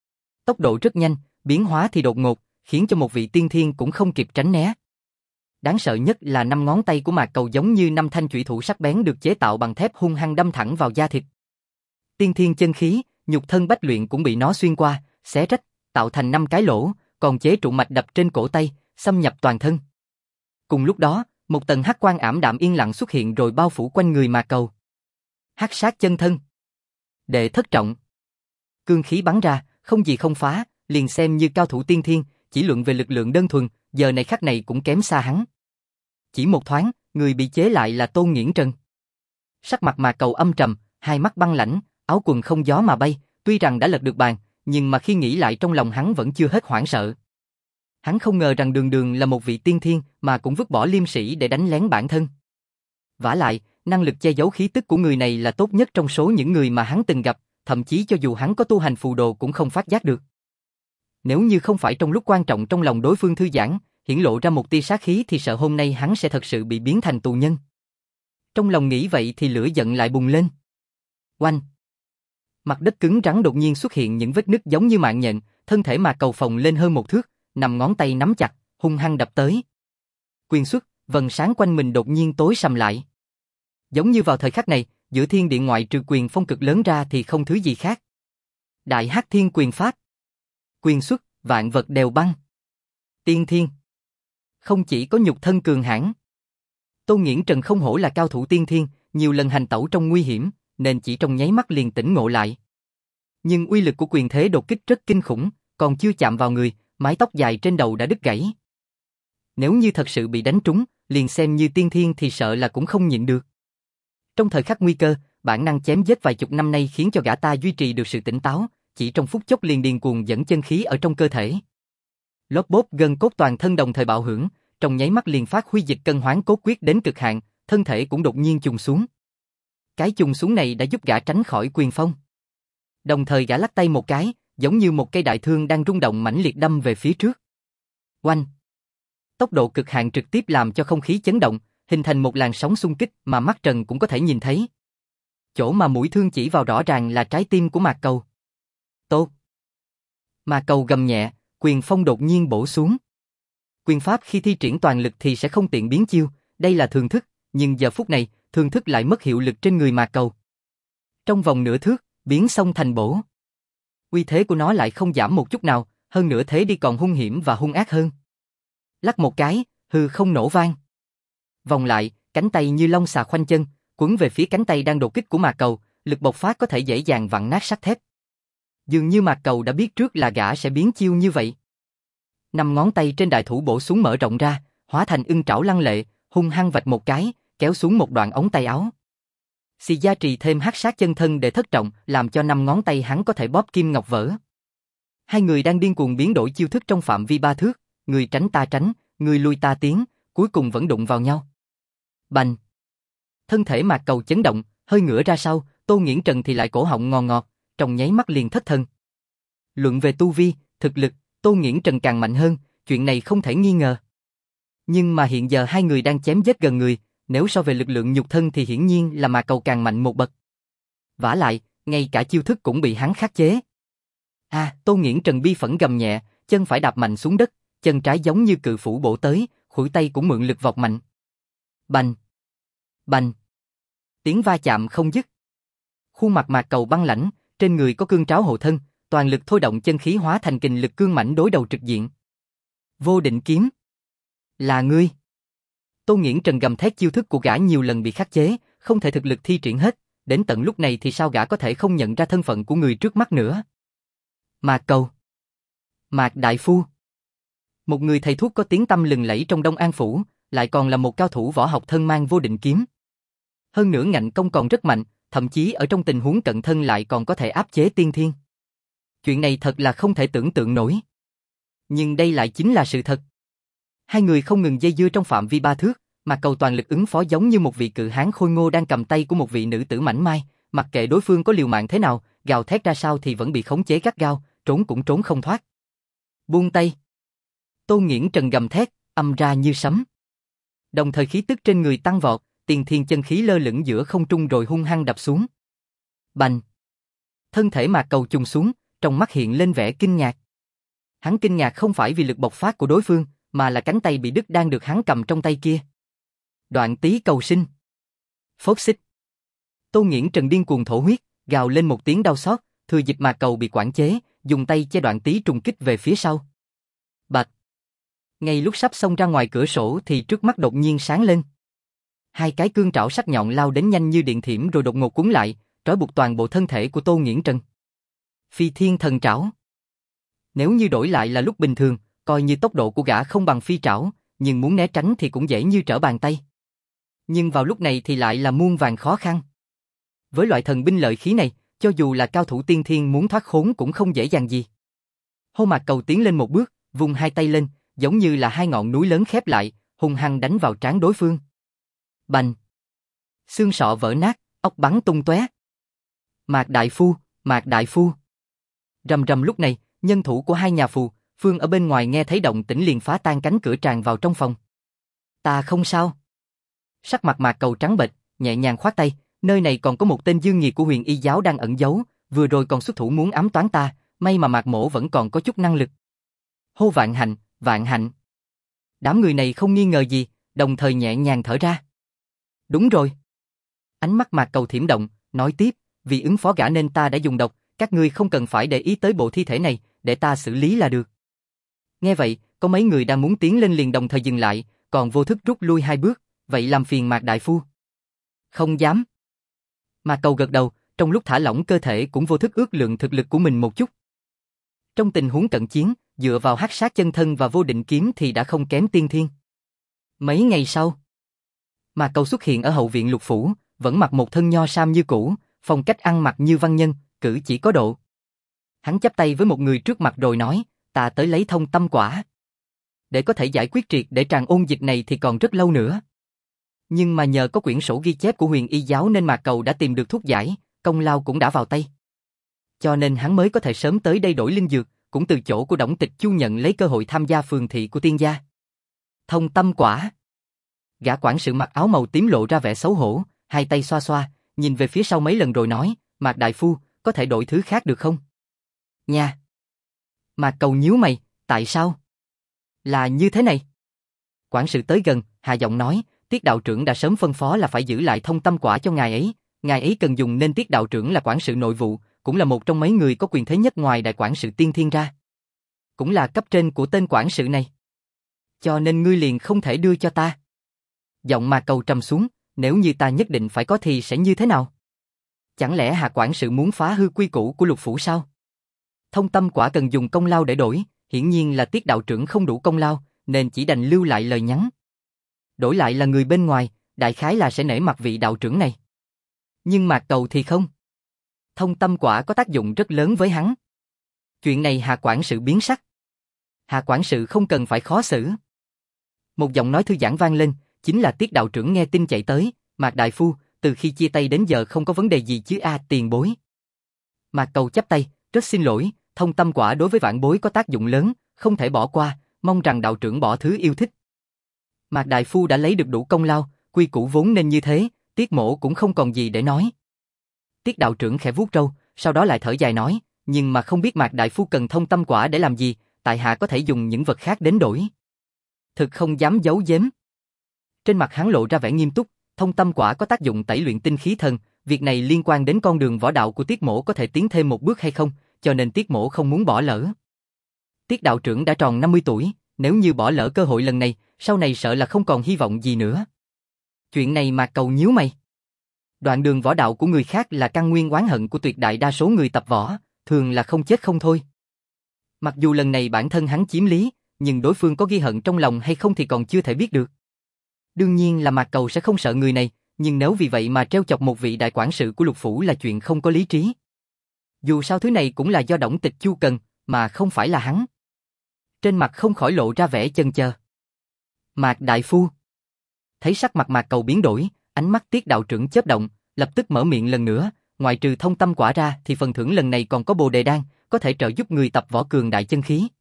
A: Tốc độ rất nhanh, biến hóa thì đột ngột, khiến cho một vị tiên thiên cũng không kịp tránh né. Đáng sợ nhất là năm ngón tay của Mạc Cầu giống như năm thanh chủy thủ sắc bén được chế tạo bằng thép hung hăng đâm thẳng vào da thịt. Tiên thiên chân khí, nhục thân bách luyện cũng bị nó xuyên qua, xé rách, tạo thành 5 cái lỗ, còn chế trụ mạch đập trên cổ tay, xâm nhập toàn thân. Cùng lúc đó, một tầng hắc quang ảm đạm yên lặng xuất hiện rồi bao phủ quanh người Mạc Cầu. Hắc sát chân thân. Đệ thất trọng. Cương khí bắn ra, không gì không phá, liền xem như cao thủ tiên thiên, chỉ luận về lực lượng đơn thuần, giờ này khắc này cũng kém xa hắn. Chỉ một thoáng, người bị chế lại là Tô Nghiễn Trần. Sắc mặt Mạc Cầu âm trầm, hai mắt băng lãnh, áo quần không gió mà bay, tuy rằng đã lật được bàn, nhưng mà khi nghĩ lại trong lòng hắn vẫn chưa hết hoảng sợ. Hắn không ngờ rằng đường đường là một vị tiên thiên mà cũng vứt bỏ liêm sĩ để đánh lén bản thân. Vả lại, năng lực che giấu khí tức của người này là tốt nhất trong số những người mà hắn từng gặp, thậm chí cho dù hắn có tu hành phù đồ cũng không phát giác được. Nếu như không phải trong lúc quan trọng trong lòng đối phương thư giãn, hiển lộ ra một tia sát khí thì sợ hôm nay hắn sẽ thật sự bị biến thành tù nhân. Trong lòng nghĩ vậy thì lửa giận lại bùng lên. Oanh! Mặt đất cứng rắn đột nhiên xuất hiện những vết nứt giống như mạng nhện, thân thể Mạc Cầu phồng lên hơn một thước, nằm ngón tay nắm chặt, hung hăng đập tới. Quyền xuất, vầng sáng quanh mình đột nhiên tối sầm lại. Giống như vào thời khắc này, giữa thiên địa ngoại trừ quyền phong cực lớn ra thì không thứ gì khác. Đại Hắc Thiên Quyền Pháp. Quyền xuất, vạn vật đều băng. Tiên thiên. Không chỉ có nhục thân cường hãn. Tô Nghiễn Trần không hổ là cao thủ tiên thiên, nhiều lần hành tẩu trong nguy hiểm, nên chỉ trong nháy mắt liền tỉnh ngộ lại. Nhưng uy lực của quyền thế đột kích rất kinh khủng, còn chưa chạm vào người, mái tóc dài trên đầu đã đứt gãy. Nếu như thật sự bị đánh trúng, liền xem như tiên thiên thì sợ là cũng không nhịn được. Trong thời khắc nguy cơ, bản năng chém giết vài chục năm nay khiến cho gã ta duy trì được sự tỉnh táo, chỉ trong phút chốc liền điên cuồng dẫn chân khí ở trong cơ thể. Lốp bốp gân cốt toàn thân đồng thời bạo hưởng, trong nháy mắt liền phát huy dịch cân hoán cốt quyết đến cực hạn, thân thể cũng đột nhiên chùng xuống. Cái chùng xuống này đã giúp gã tránh khỏi quyền phong. Đồng thời gã lắc tay một cái, giống như một cây đại thương đang rung động mãnh liệt đâm về phía trước. Oanh! Tốc độ cực hạn trực tiếp làm cho không khí chấn động, hình thành một làn sóng xung kích mà mắt trần cũng có thể nhìn thấy. Chỗ mà mũi thương chỉ vào rõ ràng là trái tim của Mạc Cầu. Tốt! Mạc Cầu gầm nhẹ, quyền phong đột nhiên bổ xuống. Quyền pháp khi thi triển toàn lực thì sẽ không tiện biến chiêu, đây là thường thức, nhưng giờ phút này, thường thức lại mất hiệu lực trên người Mạc Cầu. Trong vòng nửa thước, biến xông thành bổ. Uy thế của nó lại không giảm một chút nào, hơn nữa thế đi còn hung hiểm và hung ác hơn. Lắc một cái, hư không nổ vang. Vòng lại, cánh tay như long xà khoanh chân, quấn về phía cánh tay đang đột kích của Mạc Cầu, lực bộc phát có thể dễ dàng vặn nát sắt thép. Dường như Mạc Cầu đã biết trước là gã sẽ biến chiêu như vậy. 5 ngón tay trên đại thủ bổ xuống mở rộng ra, hóa thành ưng trảo lăng lệ, hung hăng vạch một cái, kéo xuống một đoạn ống tay áo. Xì gia trì thêm hắc sát chân thân để thất trọng, làm cho 5 ngón tay hắn có thể bóp kim ngọc vỡ. Hai người đang điên cuồng biến đổi chiêu thức trong phạm vi 3 thước, người tránh ta tránh, người lui ta tiến, cuối cùng vẫn đụng vào nhau. Bành! Thân thể Mạc Cầu chấn động, hơi ngửa ra sau, Tô Nghiễn Trần thì lại cổ họng ngò ngọt, trong nháy mắt liền thất thần. Luận về tu vi, thực lực, Tô Nghiễn Trần càng mạnh hơn, chuyện này không thể nghi ngờ. Nhưng mà hiện giờ hai người đang chém giết gần người, nếu so về lực lượng nhục thân thì hiển nhiên là Mạc Cầu càng mạnh một bậc. Vả lại, ngay cả chiêu thức cũng bị hắn khắc chế. Tô Nghiễn Trần bi phẫn gầm nhẹ, chân phải đạp mạnh xuống đất, chân trái giống như cự phủ bổ tới, khuỷu tay cũng mượn lực vọt mạnh. Bành! Bành! Tiếng va chạm không dứt. Khuôn mặt Mạc Cầu băng lãnh, trên người có cương tráo hộ thân, toàn lực thôi động chân khí hóa thành kình lực cương mãnh đối đầu trực diện. Vô Định Kiếm! Là ngươi! Tô Nghiễn Trần gầm thét, chiêu thức của gã nhiều lần bị khắc chế, không thể thực lực thi triển hết, đến tận lúc này thì sao gã có thể không nhận ra thân phận của người trước mắt nữa. Mạc Cầu! Mạc Đại Phu! Một người thầy thuốc có tiếng tăm lừng lẫy trong Đông An Phủ, lại còn là một cao thủ võ học thân mang Vô Định Kiếm. Hơn nữa ngạnh công còn rất mạnh, thậm chí ở trong tình huống cận thân lại còn có thể áp chế tiên thiên. Chuyện này thật là không thể tưởng tượng nổi. Nhưng đây lại chính là sự thật. Hai người không ngừng dây dưa trong phạm vi 3 thước, Mạc Cầu toàn lực ứng phó giống như một vị cự hán khôi ngô đang cầm tay của một vị nữ tử mảnh mai, mặc kệ đối phương có liều mạng thế nào, gào thét ra sao thì vẫn bị khống chế gắt gao, trốn cũng trốn không thoát. Buông tay! Tô Nghiễn Trần gầm thét, âm ra như sấm. Đồng thời khí tức trên người tăng vọt, tiền thiên chân khí lơ lửng giữa không trung rồi hung hăng đập xuống. Bành! Thân thể Mạc Cầu chùng xuống, trong mắt hiện lên vẻ kinh ngạc. Hắn kinh ngạc không phải vì lực bộc phát của đối phương, mà là cánh tay bị đứt đang được hắn cầm trong tay kia. Đoạn Tý Cầu Sinh! Phốc xích! Tô Nghiễn Trần điên cuồng thổ huyết, gào lên một tiếng đau xót, thừa dịp Mạc Cầu bị quản chế, dùng tay che Đoạn Tý trùng kích về phía sau. Bạch! Ngay lúc sắp xông ra ngoài cửa sổ thì trước mắt đột nhiên sáng lên. Hai cái cương trảo sắc nhọn lao đến nhanh như điện thiểm rồi đột ngột cuốn lại, trói buộc toàn bộ thân thể của Tô Nghiễn Trần. Phi Thiên Thần Trảo! Nếu như đổi lại là lúc bình thường, coi như tốc độ của gã không bằng phi trảo, nhưng muốn né tránh thì cũng dễ như trở bàn tay. Nhưng vào lúc này thì lại là muôn vàn khó khăn. Với loại thần binh lợi khí này, cho dù là cao thủ tiên thiên muốn thoát khốn cũng không dễ dàng gì. Hô Mạc Cầu tiến lên một bước, vung hai tay lên, giống như là hai ngọn núi lớn khép lại, hung hăng đánh vào trán đối phương. Bành! Xương sọ vỡ nát, óc bắn tung tóe. Mạc Đại Phu! Mạc Đại Phu! Rầm rầm lúc này, nhân thủ của hai nhà phù, Phương ở bên ngoài nghe thấy động tĩnh liền phá tan cánh cửa tràn vào trong phòng. Ta không sao. Sắc mặt Mạc Cầu trắng bệch, nhẹ nhàng khoát tay, nơi này còn có một tên dương nghiệt của Huyền Y giáo đang ẩn giấu, vừa rồi còn xuất thủ muốn ám toán ta, may mà Mạc Mỗ vẫn còn có chút năng lực. Hô vạn hạnh, vạn hạnh. Đám người này không nghi ngờ gì, đồng thời nhẹ nhàng thở ra. Đúng rồi. Ánh mắt Mạc Cầu thiểm động, nói tiếp, vì ứng phó gã nên ta đã dùng độc, các ngươi không cần phải để ý tới bộ thi thể này, để ta xử lý là được. Nghe vậy, có mấy người đang muốn tiến lên liền đồng thời dừng lại, còn vô thức rút lui 2 bước, vậy làm phiền Mạc Đại Phu. Không dám. Mạc Cầu gật đầu, trong lúc thả lỏng cơ thể cũng vô thức ước lượng thực lực của mình một chút. Trong tình huống cận chiến, dựa vào hắc sát chân thân và Vô Định Kiếm thì đã không kém tiên thiên. Mấy ngày sau, Mạc Cầu xuất hiện ở hậu viện Lục Phủ, vẫn mặc một thân nho sam như cũ, phong cách ăn mặc như văn nhân, cử chỉ có độ. Hắn chắp tay với một người trước mặt rồi nói, ta tới lấy thông tâm quả. Để có thể giải quyết triệt để tràn ôn dịch này thì còn rất lâu nữa. Nhưng mà nhờ có quyển sổ ghi chép của Huyền Y giáo nên Mạc Cầu đã tìm được thuốc giải, công lao cũng đã vào tay. Cho nên hắn mới có thể sớm tới đây đổi linh dược, cũng từ chỗ của Đổng Tịch Chu nhận lấy cơ hội tham gia phường thị của tiên gia. Thông tâm quả. Gã quản sự mặc áo màu tím lộ ra vẻ xấu hổ, hai tay xoa xoa, nhìn về phía sau mấy lần rồi nói, Mạc Đại Phu, có thể đổi thứ khác được không? Nha. Mạc Cầu nhíu mày, tại sao? Là như thế này. Quản sự tới gần, hạ giọng nói, Tiết đạo trưởng đã sớm phân phó là phải giữ lại thông tâm quả cho ngài ấy cần dùng nên Tiết đạo trưởng là quản sự nội vụ, cũng là một trong mấy người có quyền thế nhất ngoài đại quản sự tiên thiên ra. cũng là cấp trên của tên quản sự này. Cho nên ngươi liền không thể đưa cho ta. Giọng Mạc Cầu trầm xuống, nếu như ta nhất định phải có thì sẽ như thế nào? Chẳng lẽ Hạ quản sự muốn phá hư quy củ của Lục phủ sao? Thông tâm quả cần dùng công lao để đổi, hiển nhiên là Tiết đạo trưởng không đủ công lao, nên chỉ đành lưu lại lời nhắn. Đổi lại là người bên ngoài, đại khái là sẽ nể mặt vị đạo trưởng này. Nhưng Mạc Cầu thì không. Thông tâm quả có tác dụng rất lớn với hắn. Chuyện này Hạ quản sự biến sắc. Hạ quản sự không cần phải khó xử. Một giọng nói thư giãn vang lên, chính là Tiết đạo trưởng nghe tin chạy tới, Mạc đại phu, từ khi chia tay đến giờ không có vấn đề gì chứ tiền bối. Mạc Cầu chắp tay, rất xin lỗi, thông tâm quả đối với vãn bối có tác dụng lớn, không thể bỏ qua, mong rằng đạo trưởng bỏ thứ yêu thích. Mạc đại phu đã lấy được đủ công lao, quy củ vốn nên như thế, Tiết mỗ cũng không còn gì để nói. Tiết đạo trưởng khẽ vuốt râu, sau đó lại thở dài nói, nhưng mà không biết Mạc đại phu cần thông tâm quả để làm gì, tại hạ có thể dùng những vật khác đến đổi. Thực không dám giấu giếm. Trên mặt hắn lộ ra vẻ nghiêm túc, thông tâm quả có tác dụng tẩy luyện tinh khí thần, việc này liên quan đến con đường võ đạo của Tiết mỗ có thể tiến thêm một bước hay không, cho nên Tiết mỗ không muốn bỏ lỡ. Tiết đạo trưởng đã tròn 50 tuổi, nếu như bỏ lỡ cơ hội lần này, sau này sợ là không còn hy vọng gì nữa. Chuyện này Mạc Cầu nhíu mày. Đoạn đường võ đạo của người khác là căn nguyên oán hận của tuyệt đại đa số người tập võ, thường là không chết không thôi. Mặc dù lần này bản thân hắn chiếm lý, nhưng đối phương có ghi hận trong lòng hay không thì còn chưa thể biết được. Đương nhiên là Mạc Cầu sẽ không sợ người này, nhưng nếu vì vậy mà treo chọc một vị đại quản sự của Lục phủ là chuyện không có lý trí. Dù sao thứ này cũng là do Đổng Tịch Chu cần, mà không phải là hắn. Trên mặt không khỏi lộ ra vẻ chần chờ. Mạc đại phu. Thấy sắc mặt Mạc Cầu biến đổi, ánh mắt Tiết đạo trưởng chớp động, lập tức mở miệng lần nữa, ngoài trừ thông tâm quả ra thì phần thưởng lần này còn có Bồ Đề đan, có thể trợ giúp người tập võ cường đại chân khí.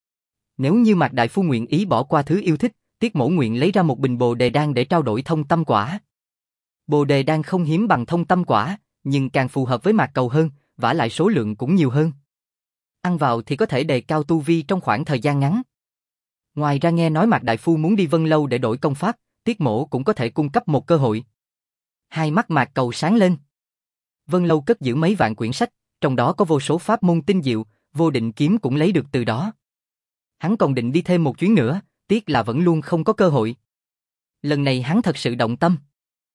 A: Nếu như Mạc đại phu nguyện ý bỏ qua thứ yêu thích, Tiết mỗ nguyện lấy ra một bình Bồ Đề đan để trao đổi thông tâm quả. Bồ Đề đan không hiếm bằng thông tâm quả, nhưng càng phù hợp với Mạc Cầu hơn, vả lại số lượng cũng nhiều hơn. Ăn vào thì có thể đề cao tu vi trong khoảng thời gian ngắn. Ngoài ra nghe nói Mạc đại phu muốn đi Vân Lâu để đổi công pháp, Tiết mỗ cũng có thể cung cấp một cơ hội. Hai mắt Mạc Cầu sáng lên. Vân Lâu cất giữ mấy vạn quyển sách, trong đó có vô số pháp môn tinh diệu, Vô Định kiếm cũng lấy được từ đó. Hắn còn định đi thêm một chuyến nữa, tiếc là vẫn luôn không có cơ hội. Lần này hắn thật sự động tâm.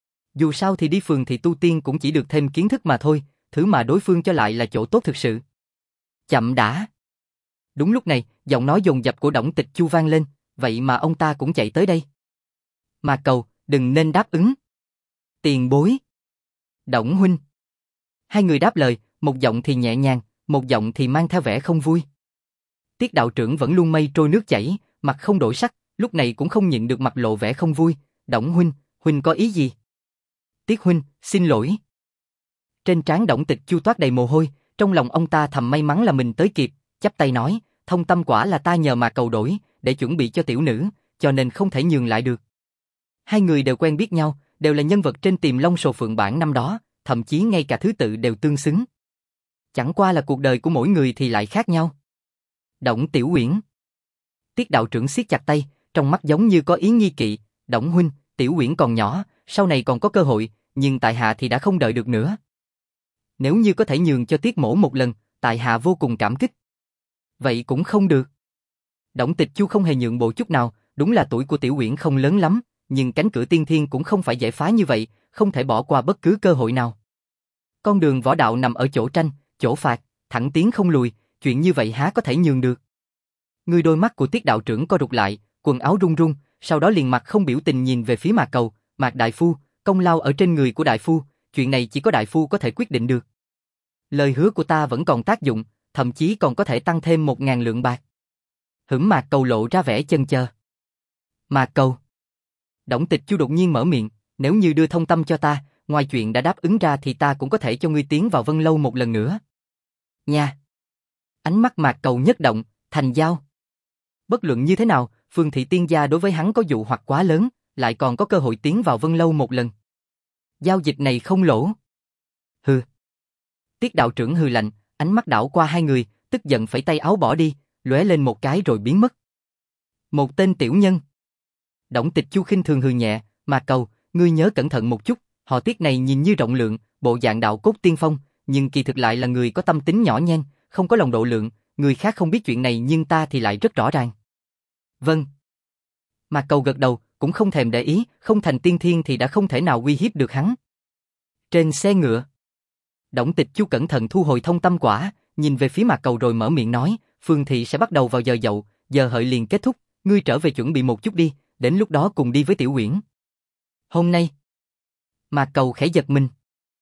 A: Dù sao thì đi phường thì tu tiên cũng chỉ được thêm kiến thức mà thôi, thứ mà đối phương cho lại là chỗ tốt thực sự. Chậm đã. Đúng lúc này, giọng nói dồn dập của Đổng Tịch Chu vang lên, vậy mà ông ta cũng chạy tới đây. Mạc Cầu, đừng nên đáp ứng. Tiền bối. Đổng huynh. Hai người đáp lời, một giọng thì nhẹ nhàng, một giọng thì mang theo vẻ không vui. Tiết đạo trưởng vẫn luôn mây trôi nước chảy, mặt không đổi sắc, lúc này cũng không nhịn được mặt lộ vẻ không vui. Đổng huynh, huynh có ý gì? Tiết huynh, xin lỗi. Trên trán Đổng Tịch Chu toát đầy mồ hôi, trong lòng ông ta thầm may mắn là mình tới kịp, chắp tay nói, thông tâm quả là ta nhờ Mạc Cầu đổi, để chuẩn bị cho tiểu nữ, cho nên không thể nhường lại được. Hai người đều quen biết nhau, đều là nhân vật trên Tiềm Long Sồ Phượng bản năm đó, thậm chí ngay cả thứ tự đều tương xứng. Chẳng qua là cuộc đời của mỗi người thì lại khác nhau. Đổng Tiểu Uyển. Tiết đạo trưởng siết chặt tay, trong mắt giống như có ý nghi kỵ, Đổng huynh, Tiểu Uyển còn nhỏ, sau này còn có cơ hội, nhưng tại hạ thì đã không đợi được nữa. Nếu như có thể nhường cho Tiết mỗ một lần, tại hạ vô cùng cảm kích. Vậy cũng không được. Đổng Tịch Chu không hề nhượng bộ chút nào, đúng là tuổi của Tiểu Uyển không lớn lắm, nhưng cánh cửa tiên thiên cũng không phải dễ phá như vậy, không thể bỏ qua bất cứ cơ hội nào. Con đường võ đạo nằm ở chỗ tranh, chỗ phạt, thẳng tiến không lùi, chuyện như vậy há có thể nhường được. Người đôi mắt của Tiết đạo trưởng co rụt lại, quần áo run run, sau đó liền mặt không biểu tình nhìn về phía Mạc Cầu, Mạc đại phu, công lao ở trên người của đại phu, chuyện này chỉ có đại phu có thể quyết định được. Lời hứa của ta vẫn còn tác dụng, thậm chí còn có thể tăng thêm 1.000 lượng bạc. Mạc Cầu lộ ra vẻ chần chờ. Mạc Cầu. Đổng Tịch Chu đột nhiên mở miệng, nếu như đưa thông tâm cho ta, ngoài chuyện đã đáp ứng ra thì ta cũng có thể cho ngươi tiến vào Vân Lâu một lần nữa. Nha. Ánh mắt Mạc Cầu nhất động, thành giao. Bất luận như thế nào, Phương Thị Tiên gia đối với hắn có dụ hoặc quá lớn, lại còn có cơ hội tiến vào Vân Lâu một lần. Giao dịch này không lỗ. Hừ. Tiết đạo trưởng hừ lạnh, ánh mắt đảo qua hai người, tức giận phẩy tay áo bỏ đi, lóe lên một cái rồi biến mất. Một tên tiểu nhân. Đổng Tịch Chu khinh thường hừ nhẹ, Mạc Cầu, ngươi nhớ cẩn thận một chút, họ Tiết này nhìn như rộng lượng, bộ dạng đạo cốt tiên phong, nhưng kỳ thực lại là người có tâm tính nhỏ nhen, không có lòng độ lượng, người khác không biết chuyện này nhưng ta thì lại rất rõ ràng. Vâng. Mạc Cầu gật đầu, cũng không thèm để ý, không thành tiên thiên thì đã không thể nào uy hiếp được hắn. Trên xe ngựa, Đổng Tịch Chu cẩn thận thu hồi thông tâm quả, nhìn về phía Mạc Cầu rồi mở miệng nói, phường thị sẽ bắt đầu vào giờ dậu, giờ hợi liền kết thúc, ngươi trở về chuẩn bị một chút đi, đến lúc đó cùng đi với Tiểu Uyển. Hôm nay? Mạc Cầu khẽ giật mình.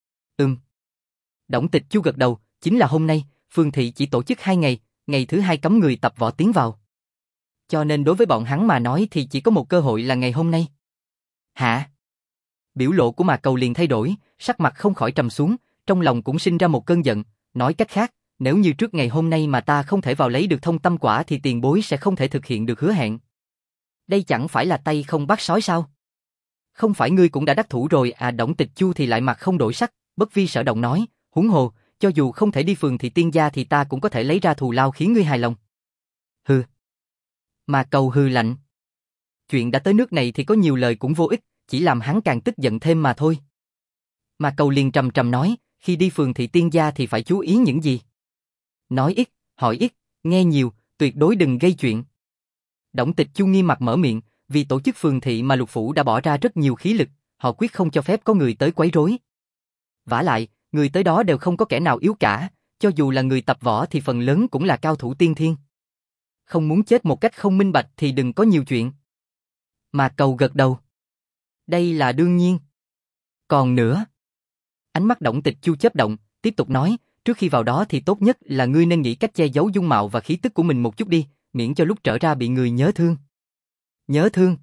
A: Đổng Tịch Chu gật đầu, chính là hôm nay, phường thị chỉ tổ chức 2 ngày, ngày thứ 2 cấm người tập võ tiến vào. Cho nên đối với bọn hắn mà nói thì chỉ có một cơ hội là ngày hôm nay. Hả? Biểu lộ của Mạc Cầu liền thay đổi, sắc mặt không khỏi trầm xuống, trong lòng cũng sinh ra một cơn giận, nói cách khác, nếu như trước ngày hôm nay mà ta không thể vào lấy được thông tâm quả thì tiền bối sẽ không thể thực hiện được hứa hẹn. Đây chẳng phải là tay không bắt sói sao? Không phải ngươi cũng đã đắc thủ rồi à? Đổng Tịch Chu thì lại mặt không đổi sắc, bất vi sở động nói, huống hồ, cho dù không thể đi phường thị tiên gia thì ta cũng có thể lấy ra thù lao khiến ngươi hài lòng. Hừ. Mạc Cầu hừ lạnh. Chuyện đã tới nước này thì có nhiều lời cũng vô ích, chỉ làm hắn càng tức giận thêm mà thôi. Mạc Cầu liền trầm trầm nói, khi đi phường thị tiên gia thì phải chú ý những gì? Nói ít, hỏi ít, nghe nhiều, tuyệt đối đừng gây chuyện. Đổng Tịch Chu nghiêm mặt mở miệng, vì tổ chức phường thị mà Lục Phủ đã bỏ ra rất nhiều khí lực, họ quyết không cho phép có người tới quấy rối. Vả lại, người tới đó đều không có kẻ nào yếu cả, cho dù là người tập võ thì phần lớn cũng là cao thủ tiên thiên. Không muốn chết một cách không minh bạch thì đừng có nhiều chuyện. Mạc Cầu gật đầu. Đây là đương nhiên. Còn nữa. Ánh mắt Đổng Tịch Chu chớp động, tiếp tục nói, trước khi vào đó thì tốt nhất là ngươi nên nghĩ cách che giấu dung mạo và khí tức của mình một chút đi, miễn cho lúc trở ra bị người nhớ thương. Nhớ thương?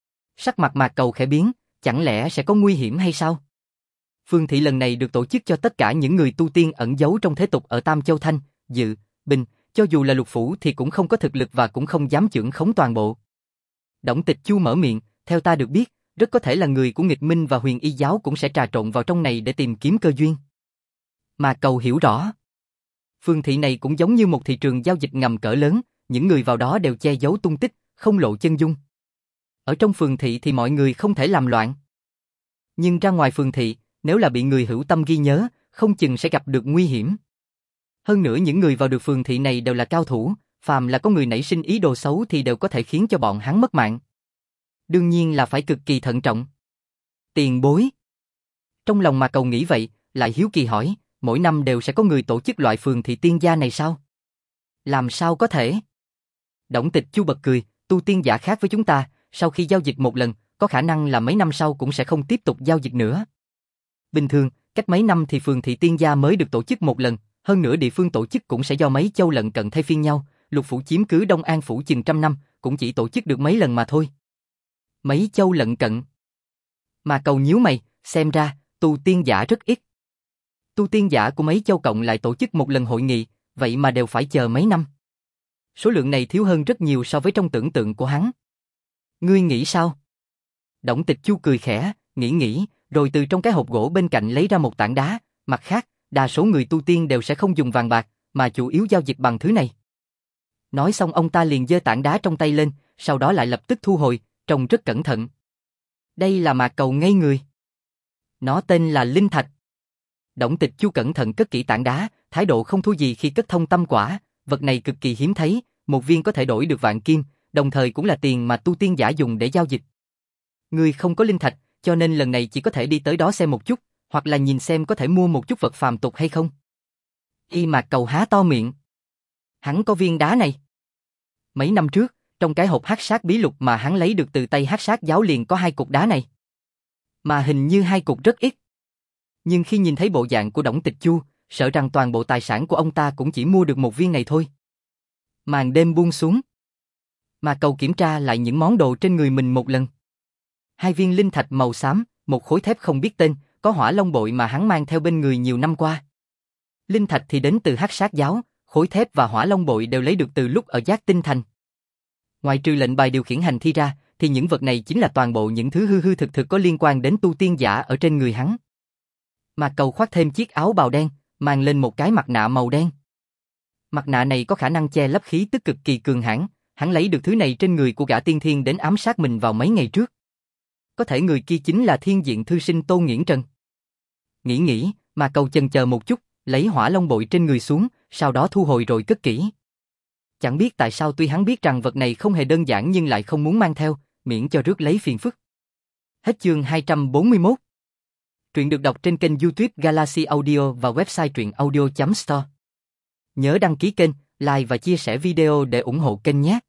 A: Sắc mặt Mạc Cầu khẽ biến, chẳng lẽ sẽ có nguy hiểm hay sao? Phường thị lần này được tổ chức cho tất cả những người tu tiên ẩn giấu trong thế tục ở Tam Châu Thanh, Dự, Bình, cho dù là Lục Phủ thì cũng không có thực lực và cũng không dám chưởng khống toàn bộ. Đổng Tịch Chu mở miệng, theo ta được biết, rất có thể là người của Nghịch Minh và Huyền Y giáo cũng sẽ trà trộn vào trong này để tìm kiếm cơ duyên. Mạc Cầu hiểu rõ. Phường thị này cũng giống như một thị trường giao dịch ngầm cỡ lớn, những người vào đó đều che giấu tung tích, không lộ chân dung. Ở trong phường thị thì mọi người không thể làm loạn. Nhưng ra ngoài phường thị, nếu là bị người hữu tâm ghi nhớ, không chừng sẽ gặp được nguy hiểm. Hơn nữa những người vào được phường thị này đều là cao thủ, phàm là có người nảy sinh ý đồ xấu thì đều có thể khiến cho bọn hắn mất mạng. Đương nhiên là phải cực kỳ thận trọng. Tiền bối. Trong lòng Mạc Cầu nghĩ vậy, lại hiếu kỳ hỏi, mỗi năm đều sẽ có người tổ chức loại phường thị tiên gia này sao? Làm sao có thể? Đổng Tịch Chu bật cười, tu tiên giả khác với chúng ta, sau khi giao dịch một lần, có khả năng là mấy năm sau cũng sẽ không tiếp tục giao dịch nữa. Bình thường, cách mấy năm thì phường thị tiên gia mới được tổ chức một lần, hơn nữa địa phương tổ chức cũng sẽ do mấy châu lận cận thay phiên nhau, Lục Phủ chiếm cứ Đông An Phủ chừng 100 năm, cũng chỉ tổ chức được mấy lần mà thôi. Mấy châu lận cận? Mà Cầu nhíu mày, xem ra, tu tiên giả rất ít. Tu tiên giả của mấy châu cộng lại tổ chức một lần hội nghị, vậy mà đều phải chờ mấy năm. Số lượng này thiếu hơn rất nhiều so với trong tưởng tượng của hắn. Ngươi nghĩ sao? Đổng Tịch Chu cười khẽ, nghĩ, rồi từ trong cái hộp gỗ bên cạnh lấy ra một tảng đá, mặt khác, đa số người tu tiên đều sẽ không dùng vàng bạc, mà chủ yếu giao dịch bằng thứ này. Nói xong ông ta liền giơ tảng đá trong tay lên, sau đó lại lập tức thu hồi, trông rất cẩn thận. Đây là Mạc Cầu ngây người. Nó tên là Linh Thạch. Đổng Tịch Chu cẩn thận cất kỹ tảng đá, thái độ không thua gì khi cất thông tâm quả, vật này cực kỳ hiếm thấy, một viên có thể đổi được vạn kim, đồng thời cũng là tiền mà tu tiên giả dùng để giao dịch. Ngươi không có linh thạch, cho nên lần này chỉ có thể đi tới đó xem một chút, hoặc là nhìn xem có thể mua một chút vật phàm tục hay không. Y Mạc Cầu há to miệng. Hắn có viên đá này. Mấy năm trước, trong cái hộp hắc sát bí lục mà hắn lấy được từ tay hắc sát giáo liền có 2 cục đá này. Mà hình như 2 cục rất ít. Nhưng khi nhìn thấy bộ dạng của Đổng Tịch Chu, sợ rằng toàn bộ tài sản của ông ta cũng chỉ mua được một viên này thôi. Màn đêm buông xuống. Mạc Cầu kiểm tra lại những món đồ trên người mình một lần. 2 viên linh thạch màu xám, một khối thép không biết tên, có hỏa long bội mà hắn mang theo bên người nhiều năm qua. Linh thạch thì đến từ hắc sát giáo, khối thép và hỏa long bội đều lấy được từ lúc ở Giác Tinh Thành. Ngoài trừ lệnh bài điều khiển hành thi ra, thì những vật này chính là toàn bộ những thứ hư hư thực thực có liên quan đến tu tiên giả ở trên người hắn. Mạc Cầu khoác thêm chiếc áo bào đen, mang lên một cái mặt nạ màu đen. Mặt nạ này có khả năng che lấp khí tức cực kỳ cường hãn, hắn lấy được thứ này trên người của gã tiên thiên đến ám sát mình vào mấy ngày trước. Có thể người kia chính là Thiên Diện thư sinh Tô Nghiễn Trần. Nghĩ, Mạc Cầu chần chờ một chút, lấy hỏa long bội trên người xuống, sau đó thu hồi rồi cất kỹ. Chẳng biết tại sao tuy hắn biết rằng vật này không hề đơn giản nhưng lại không muốn mang theo, miễn cho rước lấy phiền phức. Hết chương 241. Truyện được đọc trên kênh YouTube Galaxy Audio và website truyện audio.store. Nhớ đăng ký kênh, like và chia sẻ video để ủng hộ kênh nhé.